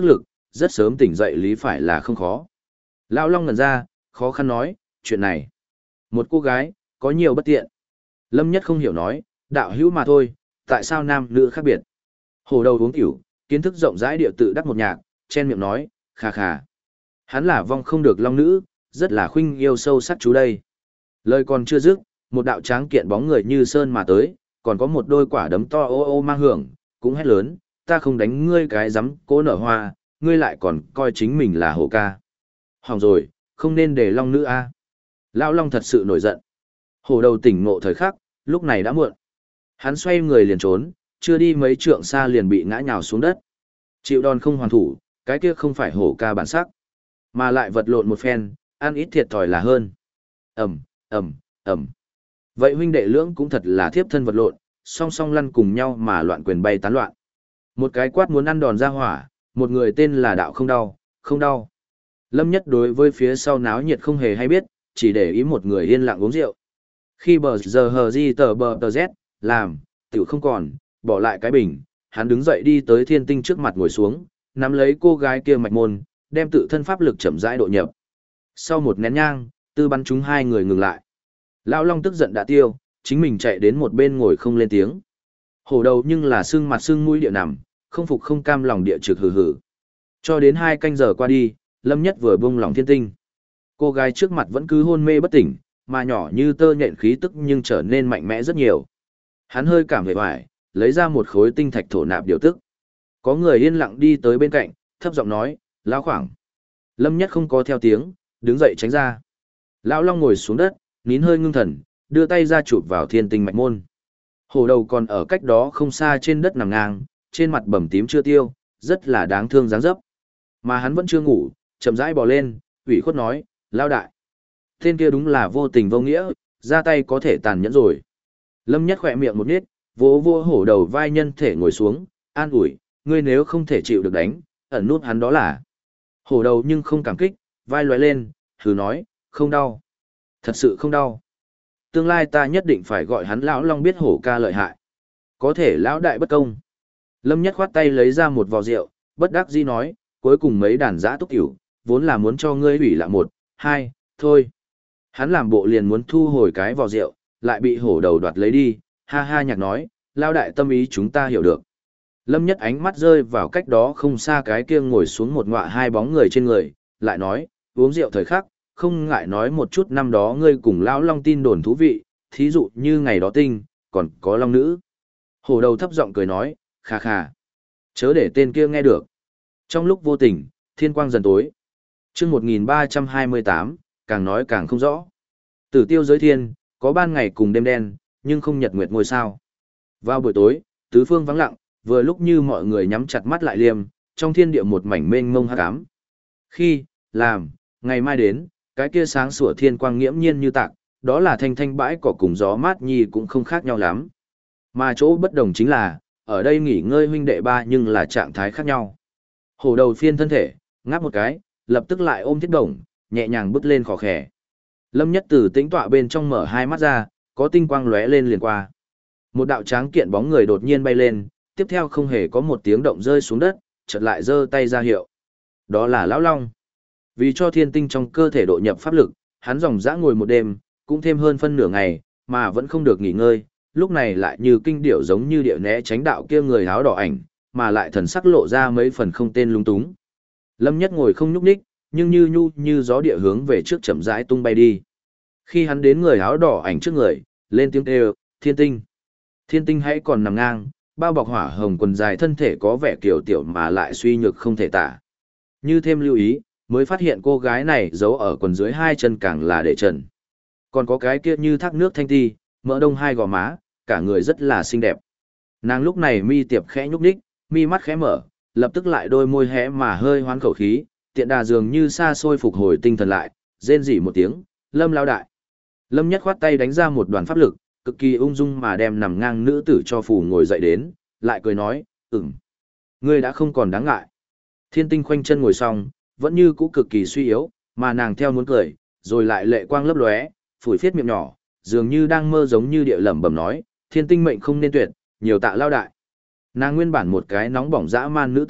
rất sớm tỉnh dậy lý phải là không khó. Lão Long ngẩn ra, khó khăn nói, chuyện này. Một cô gái, có nhiều bất tiện. Lâm Nhất không hiểu nói, đạo hữu mà thôi, tại sao nam nữ khác biệt. Hổ đầu uống tiểu, kiến thức rộng rãi địa tự đắc một nhạc, chen miệng nói, khà khà. Hắn là vong không được long nữ, rất là khuynh yêu sâu sắc chú đây. Lời còn chưa dứt, một đạo tráng kiện bóng người như sơn mà tới, còn có một đôi quả đấm to ô ô mang hưởng, cũng hét lớn, ta không đánh ngươi cái rắm cố nở hoa, ngươi lại còn coi chính mình là hổ ca. Hỏng rồi, không nên để long nữ a. Lão Long thật sự nổi giận. Hổ đầu tỉnh ngộ thời khắc, lúc này đã muộn. Hắn xoay người liền trốn, chưa đi mấy trượng xa liền bị ngã nhào xuống đất. Chịu đòn không hoàn thủ, cái kia không phải hổ ca bản sắc, mà lại vật lộn một phen, ăn ít thiệt thòi là hơn. Ầm, ầm, ầm. Vậy huynh đệ lưỡng cũng thật là thiếp thân vật lộn, song song lăn cùng nhau mà loạn quyền bay tán loạn. Một cái quát muốn ăn đòn ra hỏa, một người tên là đạo không đau, không đau. Lâm Nhất đối với phía sau náo nhiệt không hề hay biết, chỉ để ý một người yên lặng uống rượu. Khi bờ giờ hờ di tờ bờ tờ z, làm, tiểu không còn, bỏ lại cái bình, hắn đứng dậy đi tới Thiên Tinh trước mặt ngồi xuống, nắm lấy cô gái kia mạch môn, đem tự thân pháp lực chậm rãi độ nhập. Sau một nén nhang, tư bắn chúng hai người ngừng lại. Lão Long tức giận đã tiêu, chính mình chạy đến một bên ngồi không lên tiếng. Hổ đầu nhưng là sưng mặt sưng mũi địa nằm, không phục không cam lòng địa trực hừ hừ. Cho đến 2 canh giờ qua đi, Lâm Nhất vừa buông lòng Thiên Tinh. Cô gái trước mặt vẫn cứ hôn mê bất tỉnh, mà nhỏ như tơ nhện khí tức nhưng trở nên mạnh mẽ rất nhiều. Hắn hơi cảm vẻ vải, lấy ra một khối tinh thạch thổ nạp điều tức. Có người yên lặng đi tới bên cạnh, thấp giọng nói, lão khoảng. Lâm Nhất không có theo tiếng, đứng dậy tránh ra. Lão Long ngồi xuống đất, nín hơi ngưng thần, đưa tay ra chụp vào Thiên Tinh mạch môn. Hổ đầu còn ở cách đó không xa trên đất nằm ngang, trên mặt bầm tím chưa tiêu, rất là đáng thương dáng dấp. Mà hắn vẫn chưa ngủ, chậm rãi bò lên, ủy khuất nói, lao đại. Tên kia đúng là vô tình vô nghĩa, ra tay có thể tàn nhẫn rồi. Lâm Nhất khỏe miệng một nít, vỗ vỗ hổ đầu vai nhân thể ngồi xuống, an ủi, ngươi nếu không thể chịu được đánh, ẩn nút hắn đó là. Hổ đầu nhưng không cảm kích, vai lóe lên, thử nói, không đau. Thật sự không đau. Tương lai ta nhất định phải gọi hắn lão Long biết hổ ca lợi hại. Có thể lão đại bất công. Lâm Nhất khoát tay lấy ra một vò rượu, bất đắc dĩ nói, cuối cùng mấy đàn giã túc tiểu, vốn là muốn cho ngươi hủy lại 1, 2, thôi. Hắn làm bộ liền muốn thu hồi cái vò rượu, lại bị hổ đầu đoạt lấy đi, ha ha nhạc nói, lao đại tâm ý chúng ta hiểu được. Lâm Nhất ánh mắt rơi vào cách đó không xa cái kia ngồi xuống một ngọa 2 bóng người trên người, lại nói, uống rượu thời khắc, không ngại nói một chút năm đó ngươi cùng lão Long tin đồn thú vị, thí dụ như ngày đó tinh, còn có Long nữ. Hổ đầu thấp giọng cười nói, khà khà. Chớ để tên kia nghe được. Trong lúc vô tình, thiên quang dần tối. Chương 1328, càng nói càng không rõ. Tử tiêu giới thiên, có ban ngày cùng đêm đen, nhưng không nhật nguyệt ngôi sao. Vào buổi tối, tứ phương vắng lặng, vừa lúc như mọi người nhắm chặt mắt lại liêm, trong thiên địa một mảnh mênh mông hắc ám. Khi, làm, ngày mai đến, cái kia sáng sủa thiên quang nghiễm nhiên như tạc, đó là thanh thanh bãi cỏ cùng gió mát nhi cũng không khác nhau lắm. Mà chỗ bất đồng chính là, ở đây nghỉ ngơi huynh đệ ba nhưng là trạng thái khác nhau. Hổ đầu phiên thân thể, ngáp một cái, lập tức lại ôm thiết đồng, nhẹ nhàng bước lên khò khè. Lâm Nhất từ tĩnh tọa bên trong mở 2 mắt ra, có tinh quang lóe lên liền qua. Một đạo tráng kiện bóng người đột nhiên bay lên, tiếp theo không hề có một tiếng động rơi xuống đất, chợt lại giơ tay ra hiệu. Đó là lão Long. Vì cho thiên tinh trong cơ thể độ nhập pháp lực, hắn dòng dã ngồi một đêm, cũng thêm hơn phân nửa ngày, mà vẫn không được nghỉ ngơi, lúc này lại như kinh điểu giống như điệu né tránh đạo kia người áo đỏ ảnh, mà lại thần sắc lộ ra mấy phần không tên lung túng. Lâm Nhất ngồi không nhúc nhích, nhưng như nhu như gió địa hướng về trước chậm rãi tung bay đi. Khi hắn đến người áo đỏ ảnh trước người, lên tiếng kêu, Thiên Tinh. Thiên Tinh hãy còn nằm ngang, bao bọc hỏa hồng quần dài thân thể có vẻ kiểu tiểu mà lại suy nhược không thể tả. Như thêm lưu ý, mới phát hiện cô gái này giấu ở quần dưới 2 chân càng là để trần. Còn có cái kia như thác nước thanh ti, mỡ đông 2 gò má, cả người rất là xinh đẹp. Nàng lúc này mi tiệp khẽ nhúc nhích, mi mắt khẽ mở, lập tức lại đôi môi hé mà hơi hoán khẩu khí, tiện đà dường như xa xôi phục hồi tinh thần lại, rên rỉ một tiếng, Lâm lao đại. Lâm Nhất khoát tay đánh ra một đoàn pháp lực, cực kỳ ung dung mà đem nằm ngang nữ tử cho phù ngồi dậy đến, lại cười nói, ngươi đã không còn đáng ngại. Thiên Tinh khoanh chân ngồi xong, vẫn như cũ cực kỳ suy yếu, mà nàng theo muốn cười, rồi lại lệ quang lấp lóe, phủi phiết miệng nhỏ, dường như đang mơ giống như địa lẩm bẩm nói, Thiên Tinh mệnh không nên tuyệt, nhiều tạ lao đại. Nàng nguyên bản một cái nóng bỏng dã man nữ tử,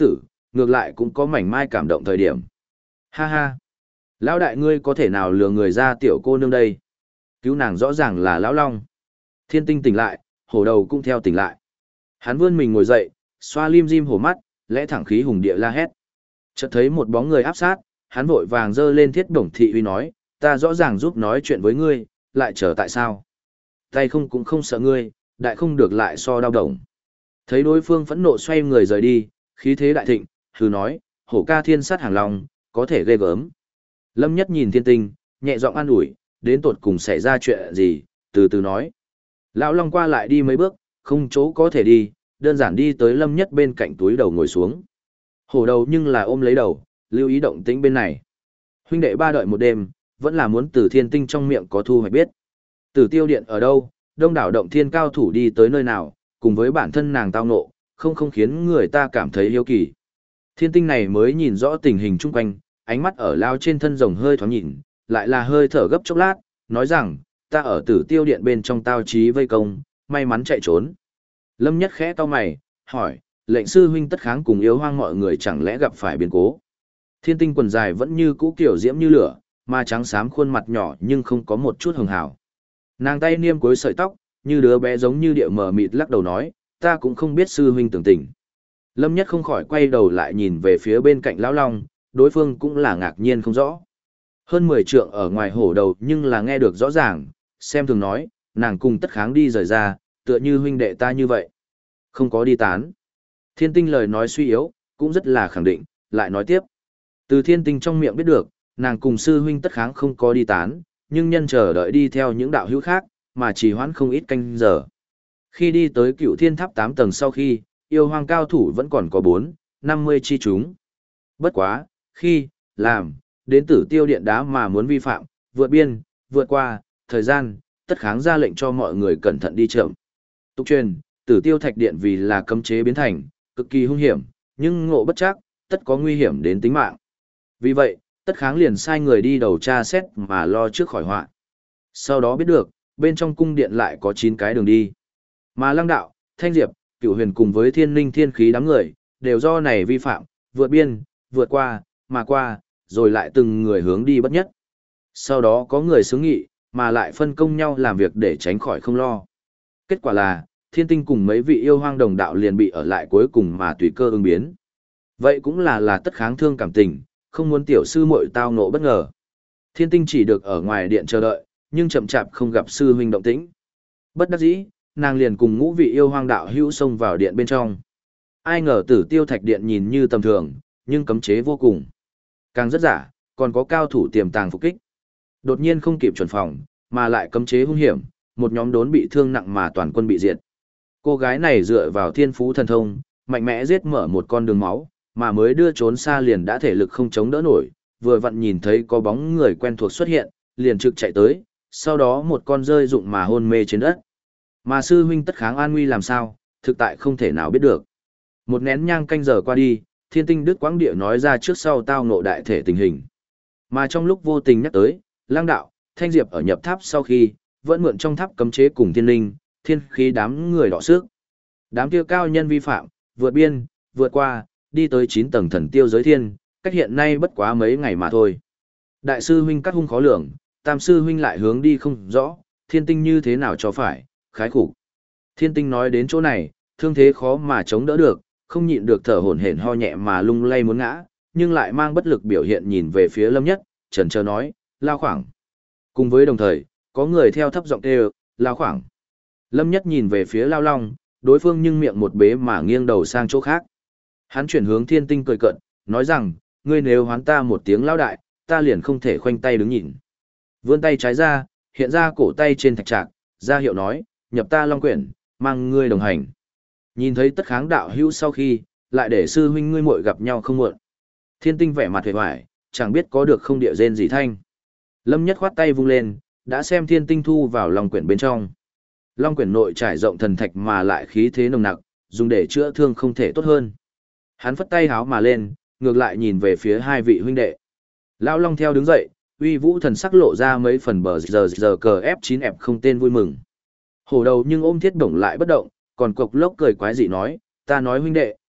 ngược lại cũng có mảnh mai cảm động thời điểm. Ha ha! Lão đại ngươi có thể nào lừa người ra tiểu cô nương đây? Cứu nàng rõ ràng là lão long. Thiên tinh tỉnh lại, hổ đầu cũng theo tỉnh lại. Hắn vươn mình ngồi dậy, xoa lim dim hổ mắt, lẽ thẳng khí hùng địa la hét. Chợt thấy một bóng người áp sát, hắn vội vàng giơ lên thiết bổng thị uy nói, ta rõ ràng giúp nói chuyện với ngươi, lại chờ tại sao? Tay không cũng không sợ ngươi, đại không được lại so đau đồng. Thấy đối phương phẫn nộ xoay người rời đi, khí thế đại thịnh, hừ nói, hổ ca thiên sát hàng long, có thể ghê gớm. Lâm Nhất nhìn thiên tinh, nhẹ giọng an ủi, đến tột cùng xảy ra chuyện gì, từ từ nói. Lão Long qua lại đi mấy bước, không chỗ có thể đi, đơn giản đi tới Lâm Nhất bên cạnh túi đầu ngồi xuống. Hổ đầu nhưng là ôm lấy đầu, lưu ý động tĩnh bên này. Huynh đệ ba đợi một đêm, vẫn là muốn từ thiên tinh trong miệng có thu hoạch biết. Tử tiêu điện ở đâu, đông đảo động thiên cao thủ đi tới nơi nào, cùng với bản thân nàng tao nộ, không khiến người ta cảm thấy hiếu kỳ. Thiên tinh này mới nhìn rõ tình hình chung quanh, ánh mắt ở lao trên thân rồng hơi thoáng nhìn, lại là hơi thở gấp chốc lát, nói rằng, ta ở tử tiêu điện bên trong tao trí vây công, may mắn chạy trốn. Lâm Nhất khẽ cau mày, hỏi, lệnh sư huynh tất kháng cùng yếu hoang mọi người chẳng lẽ gặp phải biến cố. Thiên tinh quần dài vẫn như cũ kiểu diễm như lửa, mà trắng xám khuôn mặt nhỏ nhưng không có một chút hường hào. Nàng tay niêm cuối sợi tóc, như đứa bé giống như địa mờ mịt lắc đầu nói, ta cũng không biết sư huynh tưởng tình. Lâm Nhất không khỏi quay đầu lại nhìn về phía bên cạnh lão long, đối phương cũng là ngạc nhiên không rõ. Hơn 10 trượng ở ngoài hổ đầu nhưng là nghe được rõ ràng, xem thường nói, nàng cùng tất kháng đi rời ra, tựa như huynh đệ ta như vậy. Không có đi tán. Thiên tinh lời nói suy yếu, cũng rất là khẳng định, lại nói tiếp. Từ thiên tinh trong miệng biết được, nàng cùng sư huynh tất kháng không có đi tán, nhưng nhân chờ đợi đi theo những đạo hữu khác, mà trì hoãn không ít canh giờ. Khi đi tới Cựu Thiên Tháp 8 tầng sau khi, yêu hoang cao thủ vẫn còn có 50 chi chúng. Bất quá, khi, làm, đến Tử Tiêu Điện đá mà muốn vi phạm, vượt biên, vượt qua, thời gian, tất kháng ra lệnh cho mọi người cẩn thận đi chậm. Tục truyền, Tử Tiêu Thạch Điện vì là cấm chế biến thành, cực kỳ hung hiểm, nhưng ngộ bất chắc, tất có nguy hiểm đến tính mạng. Vì vậy, tất kháng liền sai người đi đầu tra xét mà lo trước khỏi họa. Sau đó biết được, bên trong cung điện lại có 9 cái đường đi. Mà Lăng Đạo, Thanh Diệp, Cửu Huyền cùng với Thiên Linh Thiên Khí đám người, đều do này vi phạm, vượt biên, vượt qua, mà qua, rồi lại từng người hướng đi bất nhất. Sau đó có người xướng nghị, mà lại phân công nhau làm việc để tránh khỏi không lo. Kết quả là, Thiên Tinh cùng mấy vị yêu hoang đồng đạo liền bị ở lại cuối cùng mà tùy cơ ứng biến. Vậy cũng là tất kháng thương cảm tình, không muốn tiểu sư muội tao ngộ bất ngờ. Thiên Tinh chỉ được ở ngoài điện chờ đợi, nhưng chậm chạp không gặp sư huynh động tĩnh. Bất đắc dĩ, nàng liền cùng ngũ vị yêu hoang đạo hữu xông vào điện bên trong. Ai ngờ Tử Tiêu Thạch Điện nhìn như tầm thường, nhưng cấm chế vô cùng. Càng rất giả, còn có cao thủ tiềm tàng phục kích. Đột nhiên không kịp chuẩn phòng, mà lại cấm chế hung hiểm, một nhóm đốn bị thương nặng mà toàn quân bị diệt. Cô gái này dựa vào thiên phú thần thông, mạnh mẽ giết mở một con đường máu, mà mới đưa trốn xa liền đã thể lực không chống đỡ nổi, vừa vặn nhìn thấy có bóng người quen thuộc xuất hiện, liền trực chạy tới, sau đó một con rơi rụng mà hôn mê trên đất. Mà sư huynh tất kháng an nguy làm sao, thực tại không thể nào biết được. Một nén nhang canh giờ qua đi, Thiên Tinh Đức Quãng Địa nói ra trước sau tao ngộ đại thể tình hình. Mà trong lúc vô tình nhắc tới, Lăng Đạo, Thanh Diệp ở nhập tháp sau khi, vẫn mượn trong tháp cấm chế cùng Thiên Linh, Thiên Khí đám người đọ sức. Đám kia cao nhân vi phạm, vượt biên, vượt qua, đi tới 9 tầng thần tiêu giới thiên, cách hiện nay bất quá mấy ngày mà thôi. Đại sư huynh cắt hung khó lường, tam sư huynh lại hướng đi không rõ, Thiên Tinh như thế nào cho phải, khái khủng. Thiên Tinh nói đến chỗ này, thương thế khó mà chống đỡ được, không nhịn được thở hổn hển ho nhẹ mà lung lay muốn ngã, nhưng lại mang bất lực biểu hiện nhìn về phía Lâm Nhất, chần chờ nói, lao khoảng. Cùng với đồng thời, có người theo thấp giọng kêu, lao khoảng. Lâm Nhất nhìn về phía Lao Long, đối phương nhưng miệng một bế mà nghiêng đầu sang chỗ khác. Hắn chuyển hướng Thiên Tinh cười cợt, nói rằng, ngươi nếu hoán ta một tiếng lao đại, ta liền không thể khoanh tay đứng nhìn. Vươn tay trái ra, hiện ra cổ tay trên thạch trạc, ra hiệu nói, nhập ta Long Quyển, mang ngươi đồng hành. Nhìn thấy tất kháng đạo hữu sau khi, lại để sư huynh ngươi muội gặp nhau không muộn. Thiên Tinh vẻ mặt hề hoài, chẳng biết có được không địa rên gì thanh. Lâm Nhất khoát tay vung lên, đã xem Thiên Tinh thu vào Long Quyển bên trong. Long Quyển nội trải rộng thần thạch mà lại khí thế nồng nặc, dùng để chữa thương không thể tốt hơn. Hắn phất tay háo mà lên, ngược lại nhìn về phía hai vị huynh đệ. Lão Long theo đứng dậy, uy vũ thần sắc lộ ra mấy phần bờ giờ cờ F9F không tên vui mừng. Hổ đầu nhưng ôm thiết bổng lại bất động, còn cộc lốc cười quái dị nói, ta nói huynh đệ,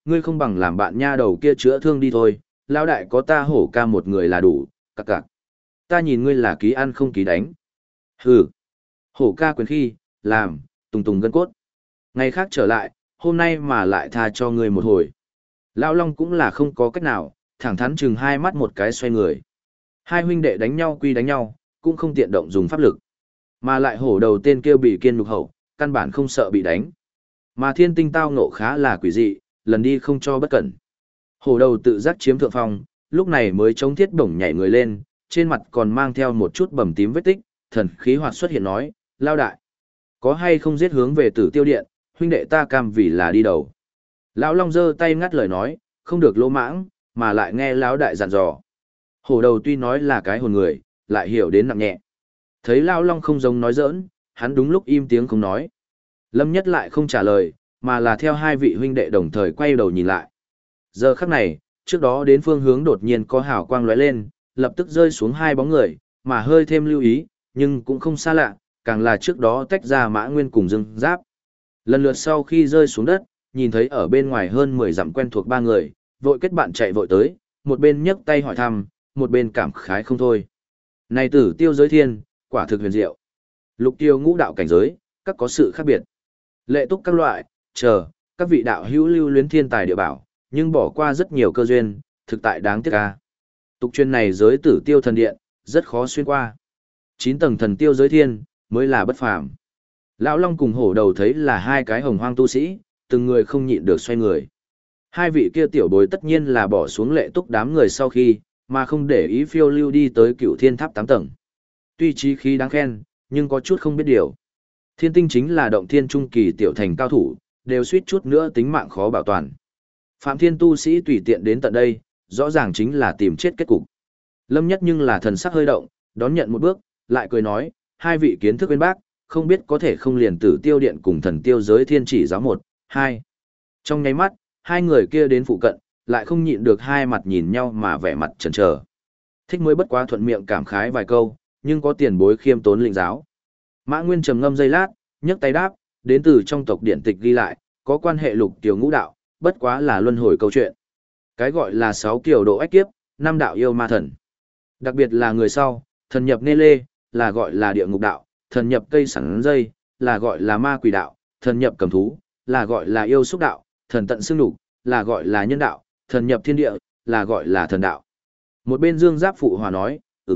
ngươi không bằng làm bạn nha đầu kia chữa thương đi thôi, lão đại có ta hổ ca một người là đủ, cặc cặc. Ta nhìn ngươi là ký ăn không ký đánh. Hừ. Hổ ca quyền khi, làm, tùng tùng gân cốt. Ngày khác trở lại, hôm nay mà lại tha cho ngươi một hồi. Lão Long cũng là không có cách nào, thẳng thắn chừng hai mắt một cái xoay người. Hai huynh đệ đánh nhau quy đánh nhau, cũng không tiện động dùng pháp lực. Mà lại hổ đầu tên kia bị kiên nhục hậu, căn bản không sợ bị đánh. Mà thiên tinh tao ngộ khá là quỷ dị, lần đi không cho bất cẩn. Hổ đầu tự giác chiếm thượng phong, lúc này mới chống thiết bổng nhảy người lên, trên mặt còn mang theo một chút bầm tím vết tích, thần khí hoạt xuất hiện nói, lao đại. Có hay không giết hướng về Tử Tiêu Điện, huynh đệ ta cam vì là đi đầu. Lão Long giơ tay ngắt lời nói, không được lỗ mãng, mà lại nghe lão đại dặn dò. Hổ đầu tuy nói là cái hồn người, lại hiểu đến nặng nhẹ. Thấy Lão Long không giống nói giỡn, hắn đúng lúc im tiếng không nói. Lâm Nhất lại không trả lời, mà là theo hai vị huynh đệ đồng thời quay đầu nhìn lại. Giờ khắc này, trước đó đến phương hướng đột nhiên có hào quang lóe lên, lập tức rơi xuống hai bóng người, mà hơi thêm lưu ý, nhưng cũng không xa lạ, càng là trước đó tách ra Mã Nguyên cùng Dương Giáp. Lần lượt sau khi rơi xuống đất, nhìn thấy ở bên ngoài hơn 10 dặm quen thuộc ba người, vội kết bạn chạy vội tới, một bên nhấc tay hỏi thăm, một bên cảm khái không thôi. Này Tử Tiêu giới thiên, quả thực huyền diệu. Lục tiêu ngũ đạo cảnh giới, các có sự khác biệt. Lệ túc các loại, các vị đạo hữu lưu luyến thiên tài địa bảo, nhưng bỏ qua rất nhiều cơ duyên, thực tại đáng tiếc ca. Tục truyền này giới Tử Tiêu thần điện, rất khó xuyên qua. 9 tầng thần tiêu giới thiên, mới là bất phàm. Lão Long cùng hổ đầu thấy là hai cái hồng hoang tu sĩ, từng người không nhịn được xoay người. Hai vị kia tiểu bối tất nhiên là bỏ xuống lệ túc đám người sau khi, mà không để ý phiêu lưu đi tới Cửu Thiên Tháp 8 tầng. Tuy chí khí đáng khen, nhưng có chút không biết điều. Thiên tinh chính là động thiên trung kỳ tiểu thành cao thủ, đều suýt chút nữa tính mạng khó bảo toàn. Phạm Thiên tu sĩ tùy tiện đến tận đây, rõ ràng chính là tìm chết kết cục. Lâm Nhất nhưng là thần sắc hơi động, đón nhận một bước, lại cười nói, hai vị kiến thức bên bác, không biết có thể không liền Tử Tiêu Điện cùng thần tiêu giới thiên chỉ giáo 1, 2. Trong nháy mắt, hai người kia đến phụ cận, lại không nhịn được hai mặt nhìn nhau mà vẻ mặt chần chờ. Thích mới bất quá thuận miệng cảm khái vài câu, nhưng có tiền bối khiêm tốn lĩnh giáo. Mã Nguyên trầm ngâm giây lát, nhấc tay đáp, đến từ trong tộc điển tịch ghi lại, có quan hệ lục tiểu ngũ đạo, bất quá là luân hồi câu chuyện. Cái gọi là 6 kiểu độ ách kiếp, 5 đạo yêu ma thần. Đặc biệt là người sau, thần nhập nê lê, là gọi là địa ngục đạo, thần nhập cây sắn dây, là gọi là ma quỷ đạo, thần nhập cầm thú, là gọi là yêu xúc đạo, thần tận xương đục, là gọi là nhân đạo, thần nhập thiên địa, là gọi là thần đạo. Một bên Dương Giáp phụ hòa nói,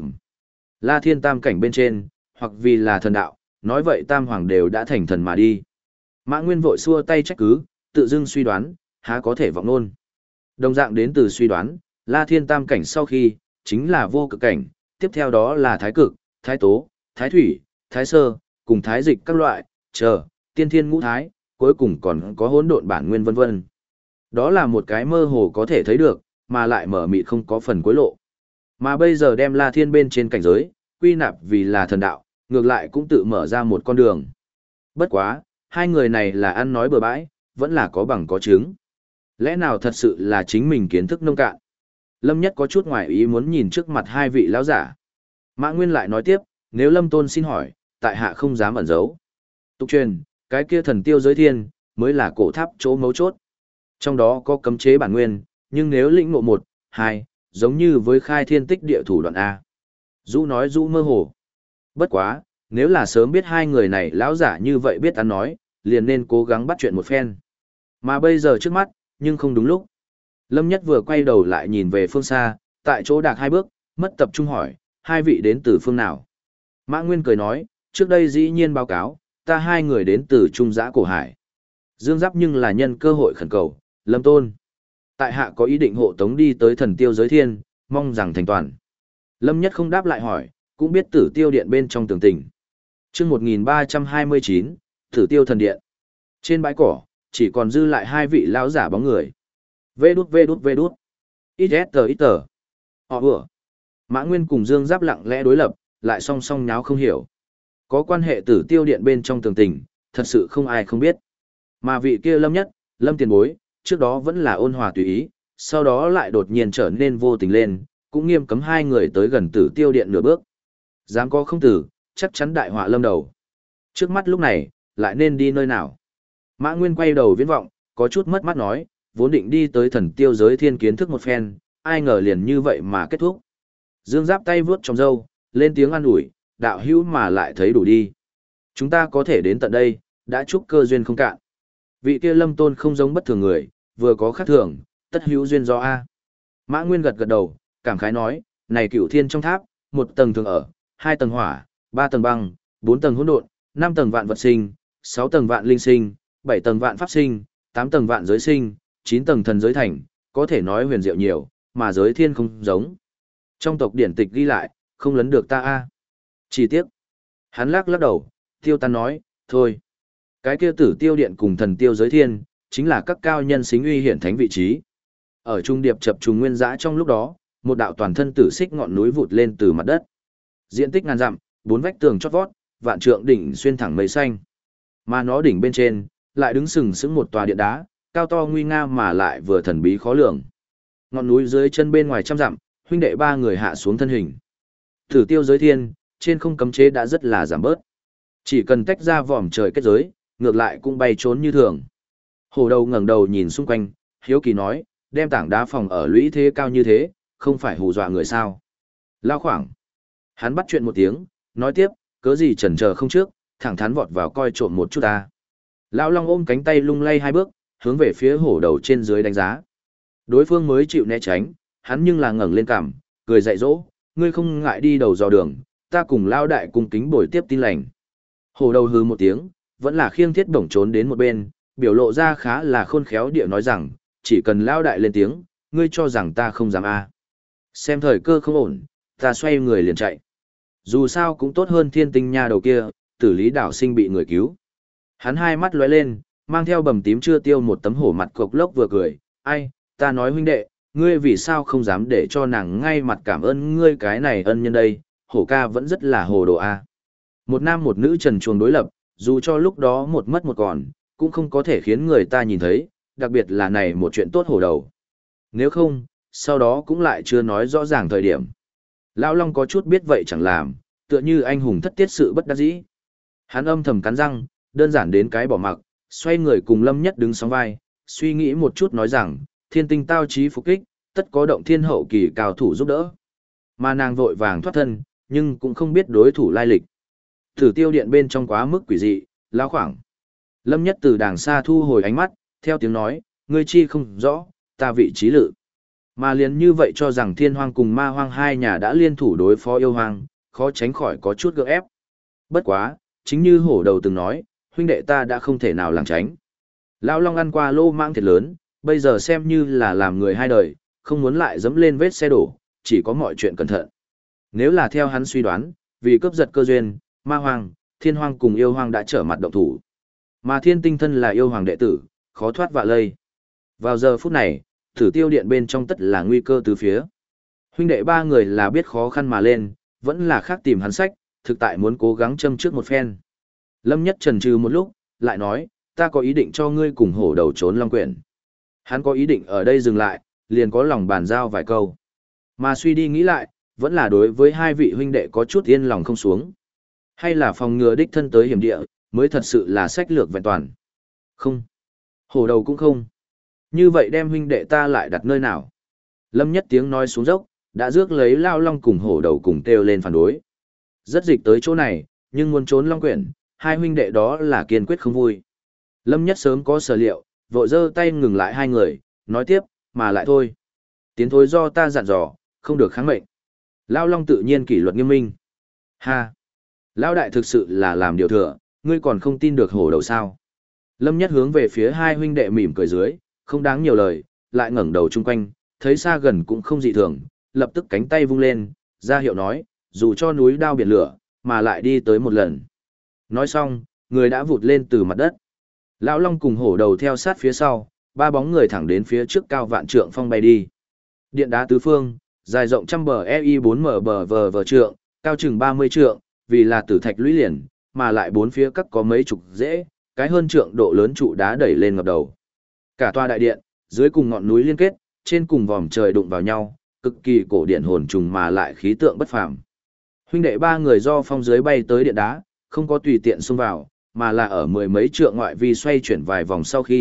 La Thiên tam cảnh bên trên, hoặc vì là thần đạo, nói vậy tam hoàng đều đã thành thần mà đi. Mã Nguyên vội xua tay trách cứ, tự dưng suy đoán, há có thể vọng nôn. Đồng dạng đến từ suy đoán, La Thiên tam cảnh sau khi, chính là vô cực cảnh, tiếp theo đó là thái cực, thái tố, thái thủy, thái sơ, cùng thái dịch các loại, tiên thiên ngũ thái, cuối cùng còn có hỗn độn bản nguyên vân vân. Đó là một cái mơ hồ có thể thấy được, mà lại mở mịt không có phần cuối lộ. Mà bây giờ đem La Thiên bên trên cảnh giới, quy nạp vì là thần đạo, ngược lại cũng tự mở ra một con đường. Bất quá, hai người này là ăn nói bừa bãi, vẫn là có bằng có chứng. Lẽ nào thật sự là chính mình kiến thức nông cạn? Lâm Nhất có chút ngoài ý muốn nhìn trước mặt hai vị lão giả. Mã Nguyên lại nói tiếp, nếu Lâm Tôn xin hỏi, tại hạ không dám ẩn giấu. Tục truyền, cái kia thần tiêu giới thiên, mới là cổ tháp chỗ mấu chốt. Trong đó có cấm chế bản nguyên, nhưng nếu lĩnh ngộ 1, 2, giống như với khai thiên tích địa thủ đoạn A. Dũ nói dũ mơ hồ. Bất quá, nếu là sớm biết hai người này lão giả như vậy biết ăn nói, liền nên cố gắng bắt chuyện một phen. Mà bây giờ trước mắt, nhưng không đúng lúc. Lâm Nhất vừa quay đầu lại nhìn về phương xa, tại chỗ đạc hai bước, mất tập trung hỏi, hai vị đến từ phương nào? Mã Nguyên cười nói, trước đây dĩ nhiên báo cáo, ta hai người đến từ Trung Giã Cổ Hải. Dương Giáp nhưng là nhân cơ hội khẩn cầu, Lâm Tôn. Tại hạ có ý định hộ tống đi tới thần tiêu giới thiên, mong rằng thành toàn. Lâm Nhất không đáp lại hỏi, cũng biết Tử Tiêu Điện bên trong tường tình. Chương 1329, Tử Tiêu thần điện. Trên bãi cỏ, chỉ còn dư lại hai vị lão giả bóng người. Vê đút. Ít tờ. Họ vừa. Mã Nguyên cùng Dương Giáp lặng lẽ đối lập, lại song song nháo không hiểu. Có quan hệ Tử Tiêu Điện bên trong tường tình, thật sự không ai không biết. Mà vị kia Lâm Nhất, Lâm tiền bối, trước đó vẫn là ôn hòa tùy ý, sau đó lại đột nhiên trở nên vô tình lên, cũng nghiêm cấm hai người tới gần Tử Tiêu Điện nửa bước. Dám có không tử, chắc chắn đại họa lâm đầu. Trước mắt lúc này, lại nên đi nơi nào? Mã Nguyên quay đầu viễn vọng, có chút mất mắt nói, vốn định đi tới thần tiêu giới thiên kiến thức một phen, ai ngờ liền như vậy mà kết thúc. Dương Giáp tay vướt trong râu, lên tiếng an ủi, đạo hữu mà lại thấy đủ đi. Chúng ta có thể đến tận đây, đã chúc cơ duyên không cạn. Vị kia Lâm Tôn không giống bất thường người, vừa có khác thường, tất hữu duyên do A. Mã Nguyên gật gật đầu, cảm khái nói, này Cửu Thiên trong tháp, 1 tầng thường ở, 2 tầng hỏa, 3 tầng băng, 4 tầng hỗn độn, 5 tầng vạn vật sinh, 6 tầng vạn linh sinh, 7 tầng vạn pháp sinh, 8 tầng vạn giới sinh, 9 tầng thần giới thành, có thể nói huyền diệu nhiều, mà giới thiên không giống. Trong tộc điển tịch ghi lại, không lấn được ta A. Chỉ tiếc. Hắn lắc lắc đầu, tiêu tan nói, thôi. Cái kia Tử Tiêu Điện cùng thần tiêu giới thiên, chính là các cao nhân xính uy hiển thánh vị trí. Ở trung điệp chập trùng nguyên dã trong lúc đó, một đạo toàn thân tử xích ngọn núi vụt lên từ mặt đất. Diện tích ngàn dặm, 4 vách tường chót vót, vạn trượng đỉnh xuyên thẳng mây xanh. Mà nó đỉnh bên trên, lại đứng sừng sững một tòa điện đá, cao to nguy nga mà lại vừa thần bí khó lường. Ngọn núi dưới chân bên ngoài trăm dặm, huynh đệ 3 người hạ xuống thân hình. Tử Tiêu giới thiên, trên không cấm chế đã rất là giảm bớt. Chỉ cần tách ra vòm trời kết giới, ngược lại cũng bay trốn như thường. Hổ đầu ngẩng đầu nhìn xung quanh, hiếu kỳ nói, đem tảng đá phòng ở lũy thế cao như thế, không phải hù dọa người sao. Lao khoảng. Hắn bắt chuyện một tiếng, nói tiếp, cớ gì chần chờ không trước, thẳng thắn vọt vào coi trộm một chút ta. Lão Long ôm cánh tay lung lay 2 bước, hướng về phía hổ đầu trên dưới đánh giá. Đối phương mới chịu né tránh, hắn nhưng là ngẩng lên cằm, cười dạy dỗ, ngươi không ngại đi đầu dò đường, ta cùng Lao đại cùng kính bồi tiếp tin lành. Hổ đầu hừ một tiếng, vẫn là khiêng thiết bổng trốn đến một bên, biểu lộ ra khá là khôn khéo địa nói rằng, chỉ cần Lao đại lên tiếng, ngươi cho rằng ta không dám a? Xem thời cơ không ổn, ta xoay người liền chạy. Dù sao cũng tốt hơn Thiên Tinh nha đầu kia, Tử Lý đảo sinh bị người cứu. Hắn 2 mắt lóe lên, mang theo bầm tím chưa tiêu một tấm hổ mặt cộc lốc vừa cười, ai, ta nói huynh đệ, ngươi vì sao không dám để cho nàng ngay mặt cảm ơn ngươi cái này ân nhân đây, hổ ca vẫn rất là hồ đồ a. Một nam một nữ trần truồng đối lập, dù cho lúc đó một mất một còn, cũng không có thể khiến người ta nhìn thấy, đặc biệt là này một chuyện tốt hổ đầu. Nếu không, sau đó cũng lại chưa nói rõ ràng thời điểm. Lão Long có chút biết vậy chẳng làm, tựa như anh hùng thất tiết sự bất đắc dĩ. Hắn âm thầm cắn răng, đơn giản đến cái bỏ mặc, xoay người cùng Lâm Nhất đứng sóng vai, suy nghĩ một chút nói rằng, Thiên Tinh tao chí phục kích, tất có động thiên hậu kỳ cao thủ giúp đỡ. Mà nàng vội vàng thoát thân, nhưng cũng không biết đối thủ lai lịch. Tử Tiêu Điện bên trong quá mức quỷ dị, lão khoảng. Lâm Nhất từ đàng xa thu hồi ánh mắt, theo tiếng nói, ngươi chi không rõ, ta vị trí lự. Mà liền như vậy cho rằng Thiên Hoang cùng Ma Hoang 2 nhà đã liên thủ đối phó yêu hoang, khó tránh khỏi có chút gượng ép. Bất quá, chính như hổ đầu từng nói, huynh đệ ta đã không thể nào lảng tránh. Lão Long ăn qua lô mang thiệt lớn, bây giờ xem như là làm người 2 đời, không muốn lại dẫm lên vết xe đổ, chỉ có mọi chuyện cẩn thận. Nếu là theo hắn suy đoán, vì cướp giật cơ duyên, Ma Hoang, Thiên Hoang cùng yêu hoang đã trở mặt động thủ. Mà Thiên Tinh thân là yêu hoàng đệ tử, khó thoát vạ lây. Vào giờ phút này, Tử Tiêu Điện bên trong tất là nguy cơ tứ phía. Huynh đệ 3 người là biết khó khăn mà lên, vẫn là khác tìm hắn sách, thực tại muốn cố gắng châm trước một phen. Lâm Nhất chần chừ một lúc, lại nói, ta có ý định cho ngươi cùng hổ đầu trốn long quyển. Hắn có ý định ở đây dừng lại, liền có lòng bàn giao vài câu. Mà suy đi nghĩ lại, vẫn là đối với 2 vị huynh đệ có chút yên lòng không xuống. Hay là phòng ngừa đích thân tới hiểm địa, mới thật sự là sách lược vẹn toàn. Không. Hổ đầu cũng không. Như vậy đem huynh đệ ta lại đặt nơi nào? Lâm Nhất tiếng nói xuống dốc, đã rước lấy Lao Long cùng hổ đầu cùng kêu lên phản đối. Rất dịch tới chỗ này, nhưng muốn trốn long quyển, 2 huynh đệ đó là kiên quyết không vui. Lâm Nhất sớm có sở liệu, vội giơ tay ngừng lại 2 người, nói tiếp, mà lại thôi. Tiến thối do ta dặn dò, không được kháng mệnh. Lao Long tự nhiên kỷ luật nghiêm minh. Ha! Lao đại thực sự là làm điều thừa, ngươi còn không tin được hổ đầu sao. Lâm Nhất hướng về phía 2 huynh đệ mỉm cười dưới, không đáng nhiều lời, lại ngẩng đầu chung quanh, thấy xa gần cũng không dị thường, lập tức cánh tay vung lên, ra hiệu nói, dù cho núi đao biển lửa, mà lại đi tới một lần. Nói xong, người đã vụt lên từ mặt đất. Lão Long cùng hổ đầu theo sát phía sau, 3 bóng người thẳng đến phía trước cao vạn trượng phong bay đi. Điện đá tứ phương, dài rộng trăm bờ EI 4m bờ trượng, cao chừng 30 trượng, vì là tử thạch lũy liền, mà lại 4 phía các có mấy chục rễ, cái hơn trượng độ lớn trụ đá đẩy lên ngập đầu. Cả tòa đại điện, dưới cùng ngọn núi liên kết, trên cùng vòm trời đụng vào nhau, cực kỳ cổ điện hồn trùng mà lại khí tượng bất phàm. Huynh đệ 3 người do phong dưới bay tới điện đá, không có tùy tiện xông vào, mà là ở 10 mấy trượng ngoại vi xoay chuyển vài vòng sau khi,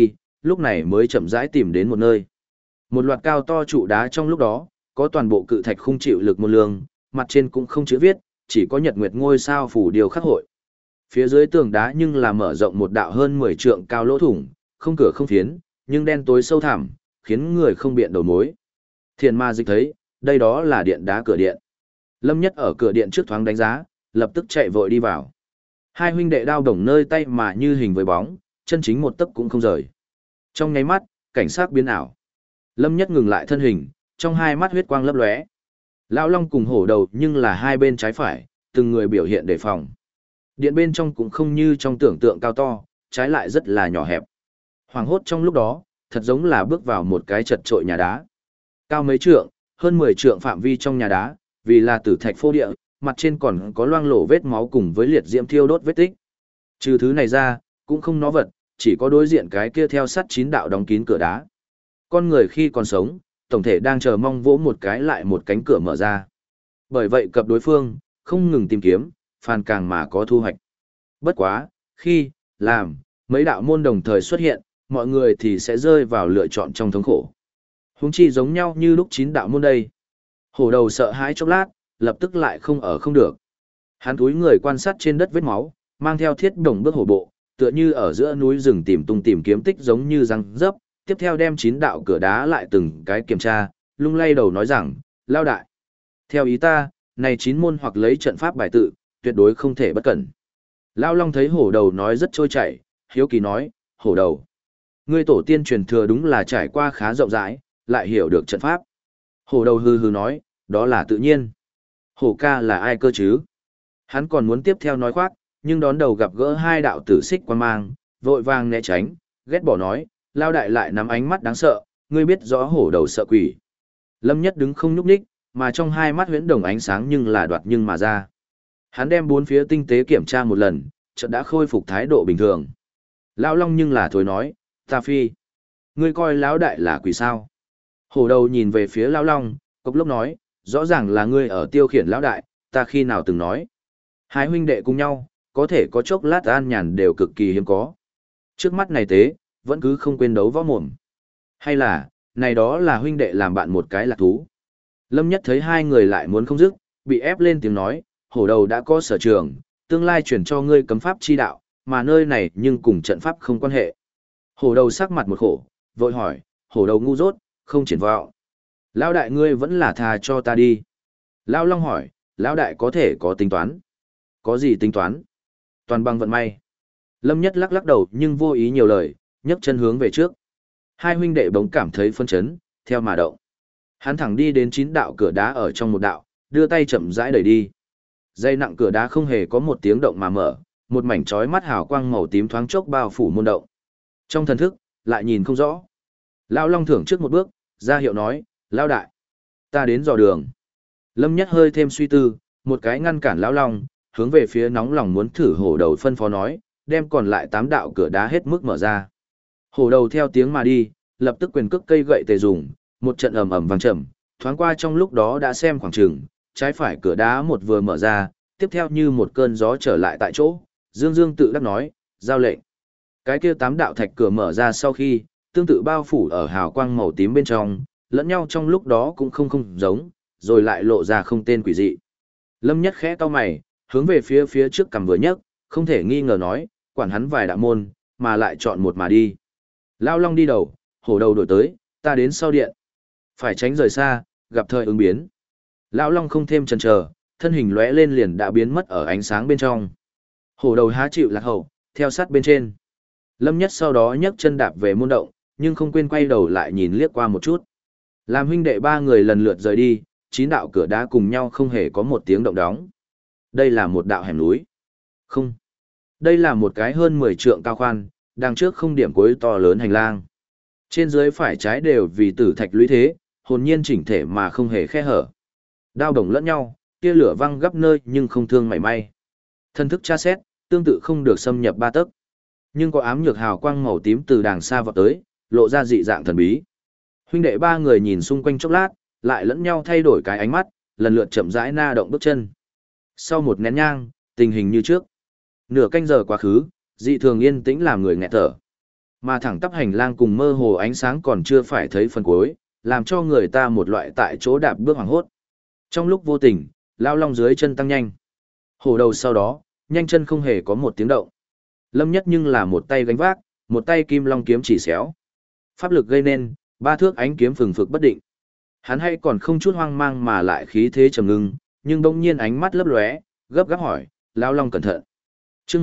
lúc này mới chậm rãi tìm đến một nơi. Một loạt cao to trụ đá trong lúc đó, có toàn bộ cự thạch khung chịu lực môn lương, mặt trên cũng không chữ viết, chỉ có nhật nguyệt ngôi sao phủ điều khắc hội. Phía dưới tường đá nhưng là mở rộng một đạo hơn 10 trượng cao lỗ thủng, không cửa không phiến, nhưng đen tối sâu thẳm, khiến người không biện đầu mối. Thiền ma dịch thấy, đây đó là điện đá cửa điện. Lâm Nhất ở cửa điện trước thoáng đánh giá, lập tức chạy vội đi vào. Hai huynh đệ đao đồng nơi tay mà như hình với bóng, chân chính một tấc cũng không rời. Trong nháy mắt, cảnh sát biến ảo. Lâm Nhất ngừng lại thân hình, trong hai mắt huyết quang lấp lóe. Lão Long cùng hổ đầu nhưng là hai bên trái phải, từng người biểu hiện đề phòng. Điện bên trong cũng không như trong tưởng tượng cao to, trái lại rất là nhỏ hẹp. Hoàng hốt trong lúc đó, thật giống là bước vào một cái chật trội nhà đá. Cao mấy trượng, hơn 10 trượng phạm vi trong nhà đá, vì là tử thạch phô địa, mặt trên còn có loang lổ vết máu cùng với liệt diễm thiêu đốt vết tích. Trừ thứ này ra, cũng không nó vật, chỉ có đối diện cái kia theo sắt 9 đạo đóng kín cửa đá. Con người khi còn sống, tổng thể đang chờ mong vỗ một cái lại một cánh cửa mở ra. Bởi vậy cặp đối phương, không ngừng tìm kiếm, phàn càng mà có thu hoạch. Bất quá, khi, làm, mấy đạo môn đồng thời xuất hiện, mọi người thì sẽ rơi vào lựa chọn trong thống khổ. Huống chi giống nhau như lúc 9 đạo môn đây. Hổ đầu sợ hãi chốc lát, lập tức lại không ở không được. Hắn túi người quan sát trên đất vết máu, mang theo thiết đồng bước hổ bộ, tựa như ở giữa núi rừng tìm tung tìm kiếm tích giống như răng dấp, tiếp theo đem 9 đạo cửa đá lại từng cái kiểm tra, lung lay đầu nói rằng, lao đại. Theo ý ta, này 9 môn hoặc lấy trận pháp bài tự, tuyệt đối không thể bất cẩn. Lao Long thấy hổ đầu nói rất trôi chảy, hiếu kỳ nói, hổ đầu. Ngươi tổ tiên truyền thừa đúng là trải qua khá rộng rãi, lại hiểu được trận pháp. Hổ đầu hừ hừ nói, đó là tự nhiên. Hổ ca là ai cơ chứ? Hắn còn muốn tiếp theo nói khoác, nhưng đón đầu gặp gỡ hai đạo tử xích quan mang, vội vàng né tránh, ghét bỏ nói, lao đại lại nắm ánh mắt đáng sợ, ngươi biết rõ hổ đầu sợ quỷ. Lâm Nhất đứng không nhúc nhích, mà trong hai mắt huyễn đồng ánh sáng nhưng là đoạt nhưng mà ra. Hắn đem bốn phía tinh tế kiểm tra một lần, chợt đã khôi phục thái độ bình thường. Lão Long nhưng là thối nói, ta phi. Ngươi coi lão đại là quỷ sao? Hổ đầu nhìn về phía Lão Long, cốc lốc nói, rõ ràng là ngươi ở tiêu khiển lão đại, ta khi nào từng nói. Hai huynh đệ cùng nhau, có thể có chốc lát an nhàn đều cực kỳ hiếm có. Trước mắt này tế, vẫn cứ không quên đấu võ mồm. Hay là, này đó là huynh đệ làm bạn một cái lạc thú. Lâm Nhất thấy hai người lại muốn không dứt, bị ép lên tiếng nói, hổ đầu đã có sở trường, tương lai chuyển cho ngươi cấm pháp chi đạo, mà nơi này nhưng cùng trận pháp không quan hệ. Hổ đầu sắc mặt một khổ, vội hỏi, hổ đầu ngu dốt, không triển vọng. Lão đại ngươi vẫn là thà cho ta đi. Lão Long hỏi, lão đại có thể có tính toán. Có gì tính toán? Toàn bằng vận may. Lâm Nhất lắc lắc đầu nhưng vô ý nhiều lời, nhấc chân hướng về trước. Hai huynh đệ bỗng cảm thấy phân chấn, theo mà động. Hắn thẳng đi đến 9 đạo cửa đá ở trong một đạo, đưa tay chậm rãi đẩy đi. Dây nặng cửa đá không hề có một tiếng động mà mở, một mảnh chói mắt hào quang màu tím thoáng chốc bao phủ môn động. Trong thần thức, lại nhìn không rõ. Lão Long thưởng trước một bước, ra hiệu nói, lão đại, ta đến dò đường. Lâm Nhất hơi thêm suy tư, một cái ngăn cản Lão Long, hướng về phía nóng lòng muốn thử hổ đầu phân phó nói, đem còn lại 8 đạo cửa đá hết mức mở ra. Hổ đầu theo tiếng mà đi, lập tức quyền cước cây gậy tề dùng, một trận ầm ầm vang trầm, thoáng qua trong lúc đó đã xem khoảng chừng, trái phải cửa đá một vừa mở ra, tiếp theo như một cơn gió trở lại tại chỗ, Dương Dương tự đắc nói, giao lệnh. Cái kia 8 đạo thạch cửa mở ra sau khi, tương tự bao phủ ở hào quang màu tím bên trong, lẫn nhau trong lúc đó cũng không giống, rồi lại lộ ra không tên quỷ dị. Lâm Nhất khẽ cau mày, hướng về phía trước cầm vừa nhấc, không thể nghi ngờ nói, quản hắn vài đạo môn, mà lại chọn một mà đi. Lão Long đi đầu, hổ đầu đổi tới, ta đến sau điện. Phải tránh rời xa, gặp thời ứng biến. Lão Long không thêm chần chờ, thân hình lóe lên liền đã biến mất ở ánh sáng bên trong. Hổ đầu há chịu lạc hậu, theo sát bên trên. Lâm Nhất sau đó nhấc chân đạp về môn động, nhưng không quên quay đầu lại nhìn liếc qua một chút. Làm huynh đệ ba người lần lượt rời đi, 9 đạo cửa đá cùng nhau không hề có một tiếng động đóng. Đây là một đạo hẻm núi. Không. Đây là một cái hơn 10 trượng cao khoan, đằng trước không điểm cuối to lớn hành lang. Trên dưới phải trái đều vì tử thạch lũy thế, hồn nhiên chỉnh thể mà không hề khe hở. Đao đồng lẫn nhau, tia lửa văng gấp nơi nhưng không thương mảy may. Thân thức tra xét, tương tự không được xâm nhập 3 tấc. Nhưng có ám nhược hào quang màu tím từ đàng xa vọt tới, lộ ra dị dạng thần bí. Huynh đệ ba người nhìn xung quanh chốc lát, lại lẫn nhau thay đổi cái ánh mắt, lần lượt chậm rãi na động bước chân. Sau một nén nhang, tình hình như trước. Nửa canh giờ quá khứ, dị thường yên tĩnh làm người nghẹt thở. Mà thẳng tắp hành lang cùng mơ hồ ánh sáng còn chưa phải thấy phần cuối, làm cho người ta một loại tại chỗ đạp bước hoảng hốt. Trong lúc vô tình, Lão Long dưới chân tăng nhanh. Hổ đầu sau đó, nhanh chân không hề có một tiếng động. Lâm Nhất nhưng là một tay gánh vác, một tay kim long kiếm chỉ xéo. Pháp lực gây nên, ba thước ánh kiếm phừng phực bất định. Hắn hay còn không chút hoang mang mà lại khí thế trầm ngưng, nhưng bỗng nhiên ánh mắt lấp lóe, gấp gáp hỏi, Lão Long cẩn thận. Chương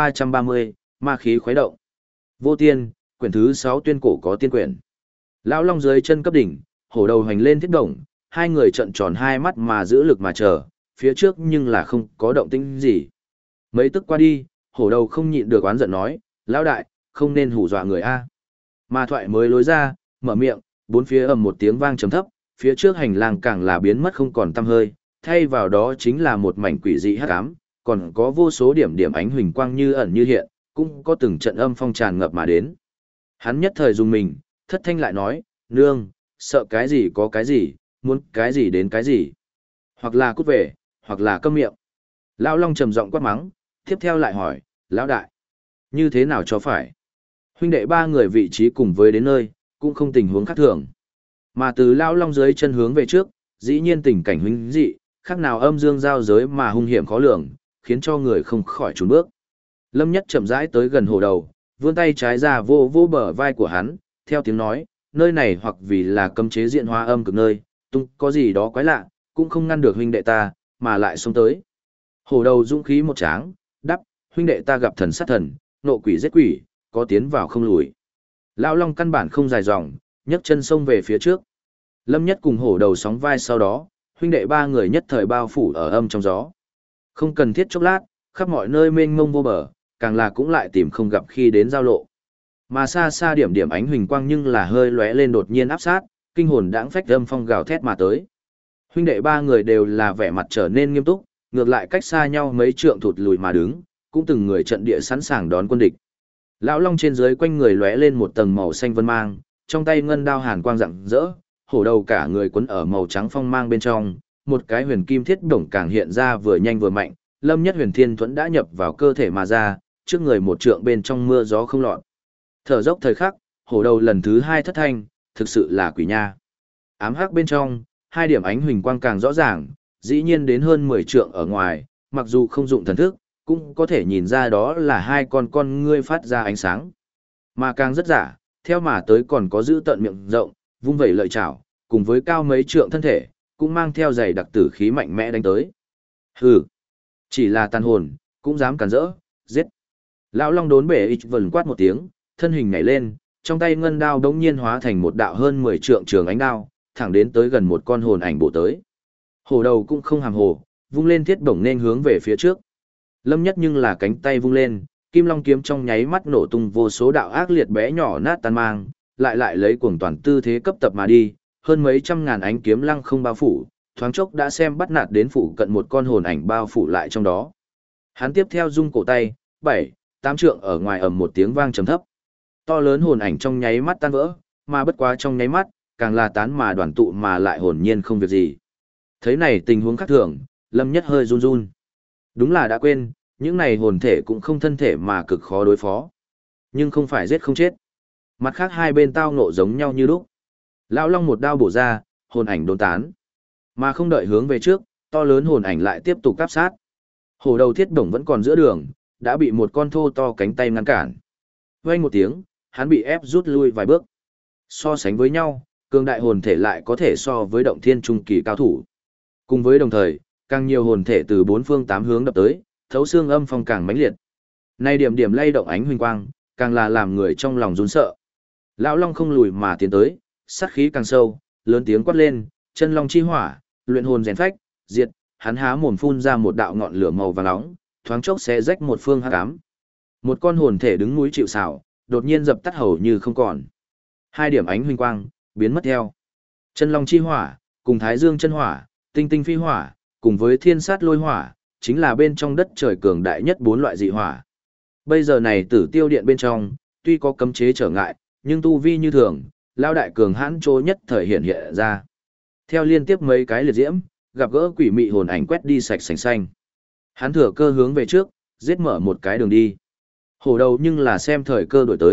1330, ma khí khuấy động. Vô tiên, quyển thứ 6 tuyên cổ có tiên quyển. Lão Long dưới chân cấp đỉnh, hổ đầu hành lên thiết động, hai người trợn tròn hai mắt mà giữ lực mà chờ, phía trước nhưng là không có động tĩnh gì. Mấy tức qua đi, hổ đầu không nhịn được oán giận nói, Lão đại, không nên hù dọa người a. Mà thoại mới lối ra, mở miệng, bốn phía ầm một tiếng vang trầm thấp, phía trước hành lang càng là biến mất không còn tăm hơi, thay vào đó chính là một mảnh quỷ dị hắc ám, còn có vô số điểm điểm ánh huỳnh quang như ẩn như hiện, cũng có từng trận âm phong tràn ngập mà đến. Hắn nhất thời dùng mình, thất thanh lại nói, nương, sợ cái gì có cái gì, muốn cái gì đến cái gì. Hoặc là cút về, hoặc là câm miệng. Lão Long trầm giọng quát mắng, tiếp theo lại hỏi, Lão đại, như thế nào cho phải? Huynh đệ ba người vị trí cùng với đến nơi, cũng không tình huống khác thường. Mà từ Lão Long dưới chân hướng về trước, dĩ nhiên tình cảnh huynh dị, khác nào âm dương giao giới mà hung hiểm khó lường, khiến cho người không khỏi chùn bước. Lâm Nhất chậm rãi tới gần hổ đầu, vươn tay trái ra vô vô bờ vai của hắn, theo tiếng nói, nơi này hoặc vì là cấm chế diện hóa âm cực nơi, tung có gì đó quái lạ, cũng không ngăn được huynh đệ ta, mà lại xông tới. Hổ đầu dũng khí một tráng, đắp, huynh đệ ta gặp thần sát thần, nộ quỷ giết quỷ, có tiến vào không lùi. Lão Long căn bản không dài dòng, nhấc chân xông về phía trước. Lâm Nhất cùng hổ đầu sóng vai sau đó, huynh đệ ba người nhất thời bao phủ ở âm trong gió. Không cần thiết chốc lát, khắp mọi nơi mênh mông vô bờ, càng là cũng lại tìm không gặp khi đến giao lộ. Mà xa xa điểm điểm ánh huỳnh quang nhưng là hơi lóe lên đột nhiên áp sát, kinh hồn đãng phách âm phong gào thét mà tới. Huynh đệ ba người đều là vẻ mặt trở nên nghiêm túc, ngược lại cách xa nhau mấy trượng thụt lùi mà đứng, cũng từng người trận địa sẵn sàng đón quân địch. Lão Long trên dưới quanh người lóe lên một tầng màu xanh vân mang, trong tay ngân đao hàn quang rạng rỡ, hổ đầu cả người quấn ở màu trắng phong mang bên trong, một cái huyền kim thiết đồng càng hiện ra vừa nhanh vừa mạnh, Lâm Nhất Huyền Thiên Thuẫn đã nhập vào cơ thể mà ra, trước người một trượng bên trong mưa gió không lọt. Thở dốc thời khắc, hổ đầu lần thứ hai thất thanh, thực sự là quỷ nha. Ám hắc bên trong, hai điểm ánh huỳnh quang càng rõ ràng, dĩ nhiên đến hơn 10 trượng ở ngoài, mặc dù không dụng thần thức, cũng có thể nhìn ra đó là hai con ngươi phát ra ánh sáng. Mà càng rất giả, theo mà tới còn có giữ tận miệng rộng, vung vẩy lợi chảo, cùng với cao mấy trượng thân thể, cũng mang theo dày đặc tử khí mạnh mẽ đánh tới. Hừ, chỉ là tàn hồn, cũng dám cản rỡ, giết. Lão Long đốn bể ít vần quát một tiếng, thân hình nhảy lên, trong tay ngân đao đống nhiên hóa thành một đạo hơn 10 trượng trường ánh đao, thẳng đến tới gần một con hồn ảnh bộ tới. Hổ đầu cũng không hàm hồ, vung lên thiết bổng nên hướng về phía trước. Lâm Nhất nhưng là cánh tay vung lên, kim long kiếm trong nháy mắt nổ tung vô số đạo ác liệt bé nhỏ nát tan mang, lại lấy cuồng toàn tư thế cấp tập mà đi, hơn mấy trăm ngàn ánh kiếm lăng không bao phủ, thoáng chốc đã xem bắt nạt đến phụ cận một con hồn ảnh bao phủ lại trong đó. Hắn tiếp theo rung cổ tay, 7, 8 trượng ở ngoài ầm một tiếng vang trầm thấp. To lớn hồn ảnh trong nháy mắt tan vỡ, mà bất quá trong nháy mắt, càng là tán mà đoàn tụ mà lại hồn nhiên không việc gì. Thấy này tình huống khác thường, Lâm Nhất hơi run run. Đúng là đã quên, những này hồn thể cũng không thân thể mà cực khó đối phó. Nhưng không phải giết không chết. Mặt khác hai bên tao ngộ giống nhau như lúc. Lão Long một đao bổ ra, hồn ảnh đốn tán. Mà không đợi hướng về trước, to lớn hồn ảnh lại tiếp tục cáp sát. Hổ đầu thiết đồng vẫn còn giữa đường, đã bị một con thô to cánh tay ngăn cản. Vang một tiếng, hắn bị ép rút lui vài bước. So sánh với nhau, cường đại hồn thể lại có thể so với động thiên trung kỳ cao thủ. Cùng với đồng thời, càng nhiều hồn thể từ bốn phương tám hướng đập tới, thấu xương âm phong càng mãnh liệt. Nay điểm điểm lay động ánh huỳnh quang, càng là làm người trong lòng run sợ. Lão Long không lùi mà tiến tới, sát khí càng sâu, lớn tiếng quát lên, chân long chi hỏa, luyện hồn rèn phách, diệt, hắn há mồm phun ra một đạo ngọn lửa màu vàng nóng, thoáng chốc xé rách một phương hắc ám. Một con hồn thể đứng núi chịu sào, đột nhiên dập tắt hầu như không còn. Hai điểm ánh huỳnh quang biến mất theo. Chân long chi hỏa, cùng thái dương chân hỏa, tinh tinh phi hỏa, cùng với thiên sát lôi hỏa, chính là bên trong đất trời cường đại nhất 4 loại dị hỏa. Bây giờ này Tử Tiêu Điện bên trong, tuy có cấm chế trở ngại, nhưng tu vi như thường, lao đại cường hãn trô nhất thời hiện hiện ra. Theo liên tiếp mấy cái liệt diễm, gặp gỡ quỷ mị hồn ảnh quét đi sạch sành xanh. Hắn thừa cơ hướng về trước, giết mở một cái đường đi. Hổ đầu nhưng là xem thời cơ đổi tới,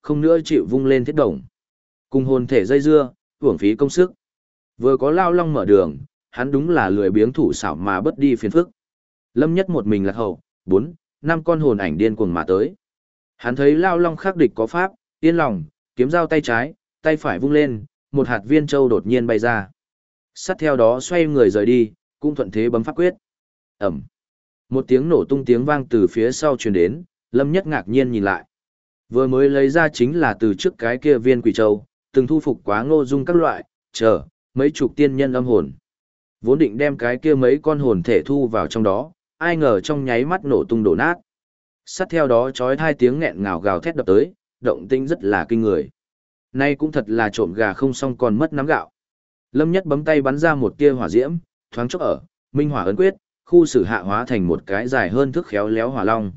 không nữa chịu vung lên thiết đồng. Cùng hồn thể dây dưa, uổng phí công sức. Vừa có Lao Long mở đường, hắn đúng là lười biếng thủ xảo mà bất đi phiền phức. Lâm Nhất một mình lạc hậu, 4, 5 con hồn ảnh điên cuồng mà tới. Hắn thấy Lao Long khắc địch có pháp, yên lòng, kiếm dao tay trái, tay phải vung lên, một hạt viên châu đột nhiên bay ra. Sát theo đó xoay người rời đi, cũng thuận thế bấm pháp quyết. Ẩm. Một tiếng nổ tung tiếng vang từ phía sau truyền đến, Lâm Nhất ngạc nhiên nhìn lại. Vừa mới lấy ra chính là từ trước cái kia viên quỷ châu, từng thu phục quá Ngô Dung các loại, mấy chục tiên nhân âm hồn. Vốn định đem cái kia mấy con hồn thể thu vào trong đó, ai ngờ trong nháy mắt nổ tung đổ nát. Sát theo đó chói hai tiếng nghẹn ngào gào thét đập tới, động tĩnh rất là kinh người. Nay cũng thật là trộm gà không xong còn mất nắm gạo. Lâm Nhất bấm tay bắn ra một tia hỏa diễm, thoáng chốc ở, Minh Hỏa ấn quyết, khu xử hạ hóa thành một cái dài hơn thước khéo léo hỏa long.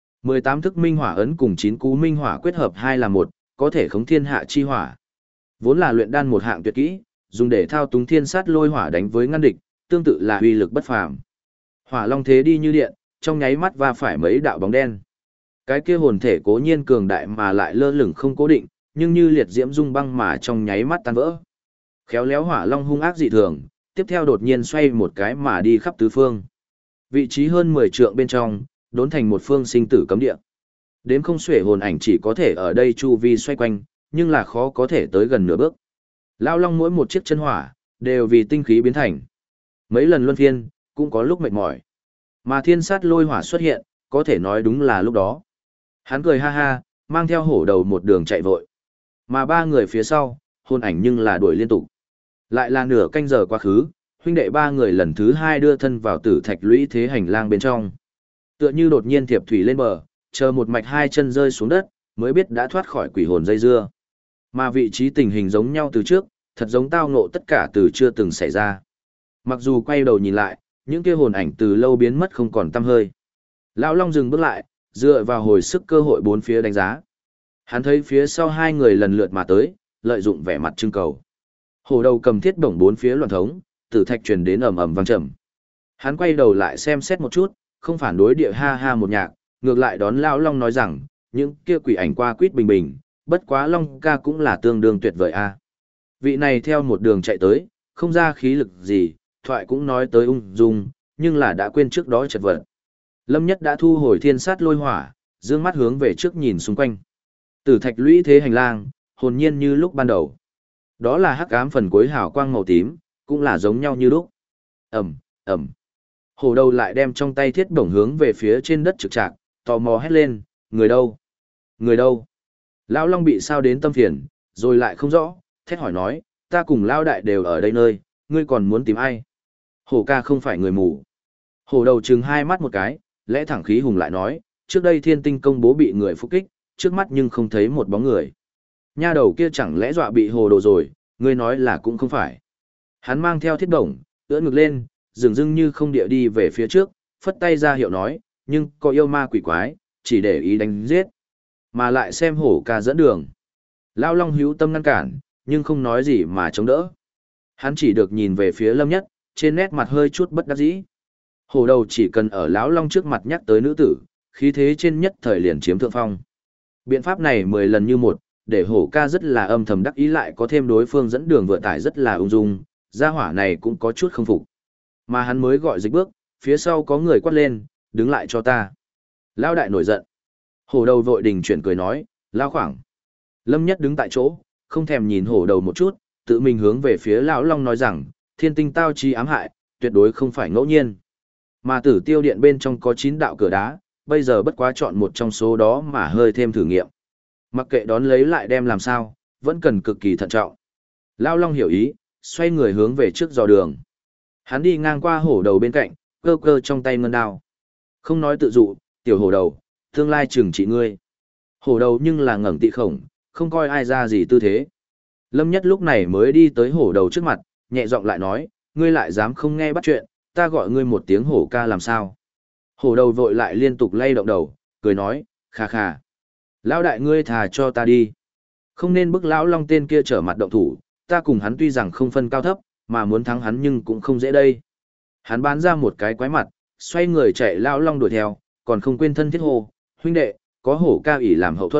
18 thức Minh Hỏa ấn cùng 9 cú Minh Hỏa quyết hợp hai là một, có thể khống thiên hạ chi hỏa. Vốn là luyện đan một hạng tuyệt kỹ, dùng để thao túng thiên sát lôi hỏa đánh với ngăn địch, tương tự là uy lực bất phàm. Hỏa long thế đi như điện, trong nháy mắt va phải mấy đạo bóng đen. Cái kia hồn thể cố nhiên cường đại mà lại lơ lửng không cố định, nhưng như liệt diễm dung băng mà trong nháy mắt tan vỡ. Khéo léo hỏa long hung ác dị thường, tiếp theo đột nhiên xoay một cái mà đi khắp tứ phương. Vị trí hơn 10 trượng bên trong, đốn thành một phương sinh tử cấm địa. Đếm không xuể hồn ảnh chỉ có thể ở đây chu vi xoay quanh, nhưng là khó có thể tới gần nửa bước. Lao long mỗi một chiếc chân hỏa, đều vì tinh khí biến thành. Mấy lần luân phiên, cũng có lúc mệt mỏi. Mà thiên sát lôi hỏa xuất hiện, có thể nói đúng là lúc đó. Hắn cười ha ha, mang theo hổ đầu một đường chạy vội. Mà ba người phía sau, hồn ảnh nhưng là đuổi liên tục. Lại là nửa canh giờ quá khứ, huynh đệ ba người lần thứ hai đưa thân vào tử thạch lũy thế hành lang bên trong. Tựa như đột nhiên thiệp thủy lên bờ, chờ một mạch hai chân rơi xuống đất, mới biết đã thoát khỏi quỷ hồn dây dưa. Mà vị trí tình hình giống nhau từ trước, thật giống tao ngộ tất cả từ chưa từng xảy ra. Mặc dù quay đầu nhìn lại, những kia hồn ảnh từ lâu biến mất không còn tăm hơi. Lão Long dừng bước lại, dựa vào hồi sức cơ hội bốn phía đánh giá. Hắn thấy phía sau hai người lần lượt mà tới, lợi dụng vẻ mặt trưng cầu. Hổ đầu cầm thiết bổng bốn phía loạn thống, tử thạch truyền đến ầm ầm vang trầm. Hắn quay đầu lại xem xét một chút, không phản đối địa ha ha một nhạc, ngược lại đón Lão Long nói rằng, những kia quỷ ảnh qua quýt bình bình, bất quá Long ca cũng là tương đương tuyệt vời a. Vị này theo một đường chạy tới, không ra khí lực gì, thoại cũng nói tới ung dung, nhưng là đã quên trước đó chật vật. Lâm Nhất đã thu hồi thiên sát lôi hỏa, dương mắt hướng về trước nhìn xung quanh. Tử thạch lũy thế hành lang, hồn nhiên như lúc ban đầu. Đó là hắc ám phần cuối hào quang màu tím, cũng là giống nhau như lúc. Ầm, ầm. Hổ đầu lại đem trong tay thiết bổng hướng về phía trên đất trực trạc, tò mò hét lên, người đâu? Người đâu? Lão Long bị sao đến tâm phiền, rồi lại không rõ, thét hỏi nói, ta cùng Lão đại đều ở đây nơi, ngươi còn muốn tìm ai? Hổ ca không phải người mù. Hổ đầu trừng hai mắt một cái, lẽ thẳng khí hùng lại nói, trước đây thiên tinh công bố bị người phục kích, trước mắt nhưng không thấy một bóng người. Nha đầu kia chẳng lẽ dọa bị hồ đồ rồi, ngươi nói là cũng không phải. Hắn mang theo thiết bổng, ưỡn ngực lên, dường dưng như không địa đi về phía trước, phất tay ra hiệu nói, nhưng có yêu ma quỷ quái, chỉ để ý đánh giết. Mà lại xem hổ ca dẫn đường. Lão Long hữu tâm ngăn cản, nhưng không nói gì mà chống đỡ. Hắn chỉ được nhìn về phía Lâm Nhất, trên nét mặt hơi chút bất đắc dĩ. Hổ đầu chỉ cần ở Lão Long trước mặt nhắc tới nữ tử, khí thế trên nhất thời liền chiếm thượng phong. Biện pháp này 10 lần như một, để hổ ca rất là âm thầm đắc ý lại có thêm đối phương dẫn đường vừa tải rất là ung dung, gia hỏa này cũng có chút không phục. Mà hắn mới gọi dịch bước, phía sau có người quát lên, đứng lại cho ta. Lão đại nổi giận. Hổ đầu vội đình chuyển cười nói, Lão khoảng. Lâm Nhất đứng tại chỗ, không thèm nhìn hổ đầu một chút, tự mình hướng về phía Lão Long nói rằng, thiên tinh tao chi ám hại, tuyệt đối không phải ngẫu nhiên. Mà tử tiêu điện bên trong có 9 đạo cửa đá, bây giờ bất quá chọn một trong số đó mà hơi thêm thử nghiệm. Mặc kệ đón lấy lại đem làm sao, vẫn cần cực kỳ thận trọng. Lão Long hiểu ý, xoay người hướng về trước dò đường. Hắn đi ngang qua hổ đầu bên cạnh, cơ cơ trong tay ngân đao. Không nói tự dụ, tiểu hổ đầu, tương lai trừng trị ngươi. Hổ đầu nhưng là ngẩng tị khổng, không coi ai ra gì tư thế. Lâm Nhất lúc này mới đi tới hổ đầu trước mặt, nhẹ giọng lại nói, ngươi lại dám không nghe bắt chuyện, ta gọi ngươi một tiếng hổ ca làm sao. Hổ đầu vội lại liên tục lay động đầu, cười nói, khà khà. Lão đại ngươi thà cho ta đi. Không nên bức Lão Long tên kia trở mặt động thủ, ta cùng hắn tuy rằng không phân cao thấp, mà muốn thắng hắn nhưng cũng không dễ đây. Hắn bán ra một cái quái mặt, xoay người chạy Lão Long đuổi theo, còn không quên thân thiết hồ, huynh đệ, có hổ ca ỷ làm hậu thuẫn,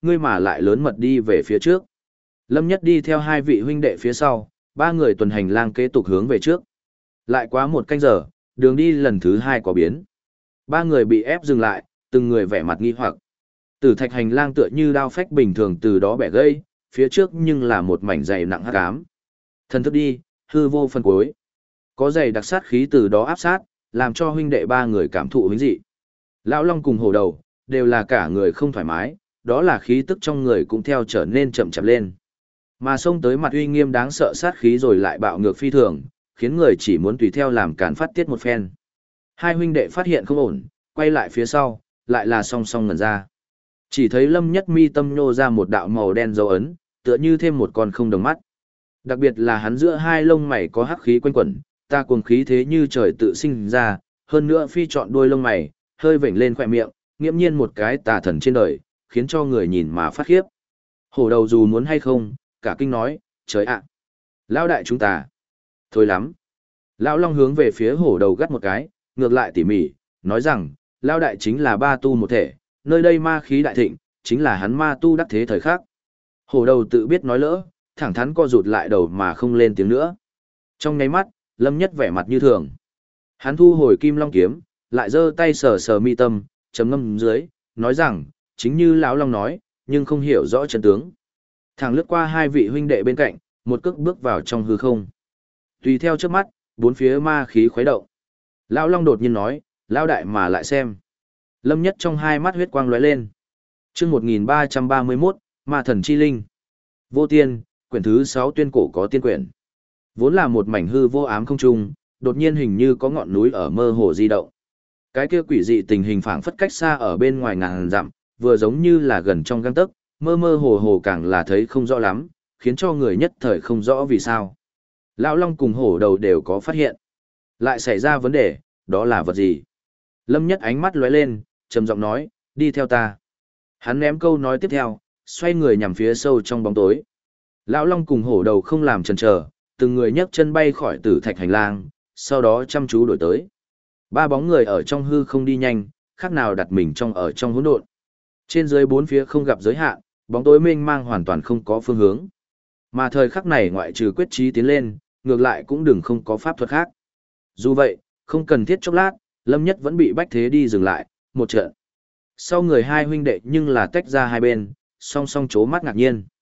ngươi mà lại lớn mật đi về phía trước. Lâm Nhất đi theo hai vị huynh đệ phía sau, ba người tuần hành lang kế tục hướng về trước. Lại quá một canh giờ, đường đi lần thứ hai có biến. Ba người bị ép dừng lại, từng người vẻ mặt nghi hoặc. Tử thạch hành lang tựa như đao phách bình thường từ đó bẻ gây, phía trước nhưng là một mảnh dày nặng hắc ám. Thần thức đi, hư vô phân cuối. Có dày đặc sát khí từ đó áp sát, làm cho huynh đệ ba người cảm thụ hứng dị. Lão Long cùng hổ đầu, đều là cả người không thoải mái, đó là khí tức trong người cũng theo trở nên chậm chạp lên. Mà xông tới mặt uy nghiêm đáng sợ sát khí rồi lại bạo ngược phi thường, khiến người chỉ muốn tùy theo làm cản phát tiết một phen. Hai huynh đệ phát hiện không ổn, quay lại phía sau, lại là song song ngẩn ra. Chỉ thấy Lâm Nhất mi tâm nhô ra một đạo màu đen dấu ấn, tựa như thêm một con không đồng mắt. Đặc biệt là hắn giữa hai lông mày có hắc khí quanh quẩn, ta cuồng khí thế như trời tự sinh ra, hơn nữa phi chọn đuôi lông mày, hơi vểnh lên khỏe miệng, nghiễm nhiên một cái tà thần trên đời, khiến cho người nhìn mà phát khiếp. Hổ đầu dù muốn hay không, cả kinh nói, trời ạ! Lão đại chúng ta! Thôi lắm! Lão Long hướng về phía hổ đầu gắt một cái, ngược lại tỉ mỉ, nói rằng, Lão đại chính là ba tu một thể, nơi đây ma khí đại thịnh, chính là hắn ma tu đắc thế thời khắc. Hổ đầu tự biết nói lỡ, thẳng thắn co rụt lại đầu mà không lên tiếng nữa. Trong nháy mắt, Lâm Nhất vẻ mặt như thường. Hắn thu hồi kim long kiếm, lại giơ tay sờ sờ mi tâm, chấm ngâm dưới, nói rằng, chính như lão Long nói, nhưng không hiểu rõ chân tướng. Thẳng lướt qua hai vị huynh đệ bên cạnh, một cước bước vào trong hư không. Tùy theo trước mắt, bốn phía ma khí khuấy động. Lão Long đột nhiên nói, lão đại mà lại xem. Lâm Nhất trong hai mắt huyết quang lóe lên. Chương 1331, Ma thần chi linh. Vô tiên, quyển thứ 6 tuyên cổ có tiên quyển. Vốn là một mảnh hư vô ám không trung, đột nhiên hình như có ngọn núi ở mơ hồ di động. Cái kia quỷ dị tình hình phảng phất cách xa ở bên ngoài ngàn dặm, vừa giống như là gần trong gang tấc, mơ mơ hồ hồ càng là thấy không rõ lắm, khiến cho người nhất thời không rõ vì sao. Lão Long cùng hổ đầu đều có phát hiện. Lại xảy ra vấn đề, đó là vật gì? Lâm Nhất ánh mắt lóe lên, trầm giọng nói, đi theo ta. Hắn ném câu nói tiếp theo, xoay người nhằm phía sâu trong bóng tối. Lão Long cùng hổ đầu không làm chần chờ, từng người nhấc chân bay khỏi tử thạch hành lang, sau đó chăm chú đuổi tới. Ba bóng người ở trong hư không đi nhanh, khác nào đặt mình ở trong hỗn độn. Trên dưới bốn phía không gặp giới hạn, bóng tối mênh mang hoàn toàn không có phương hướng. Mà thời khắc này ngoại trừ quyết chí tiến lên, ngược lại cũng đừng không có pháp thuật khác. Dù vậy, không cần thiết chốc lát, Lâm Nhất vẫn bị bách thế đi dừng lại, một trận. Sau người hai huynh đệ nhưng là tách ra hai bên, song song chố mắt ngạc nhiên.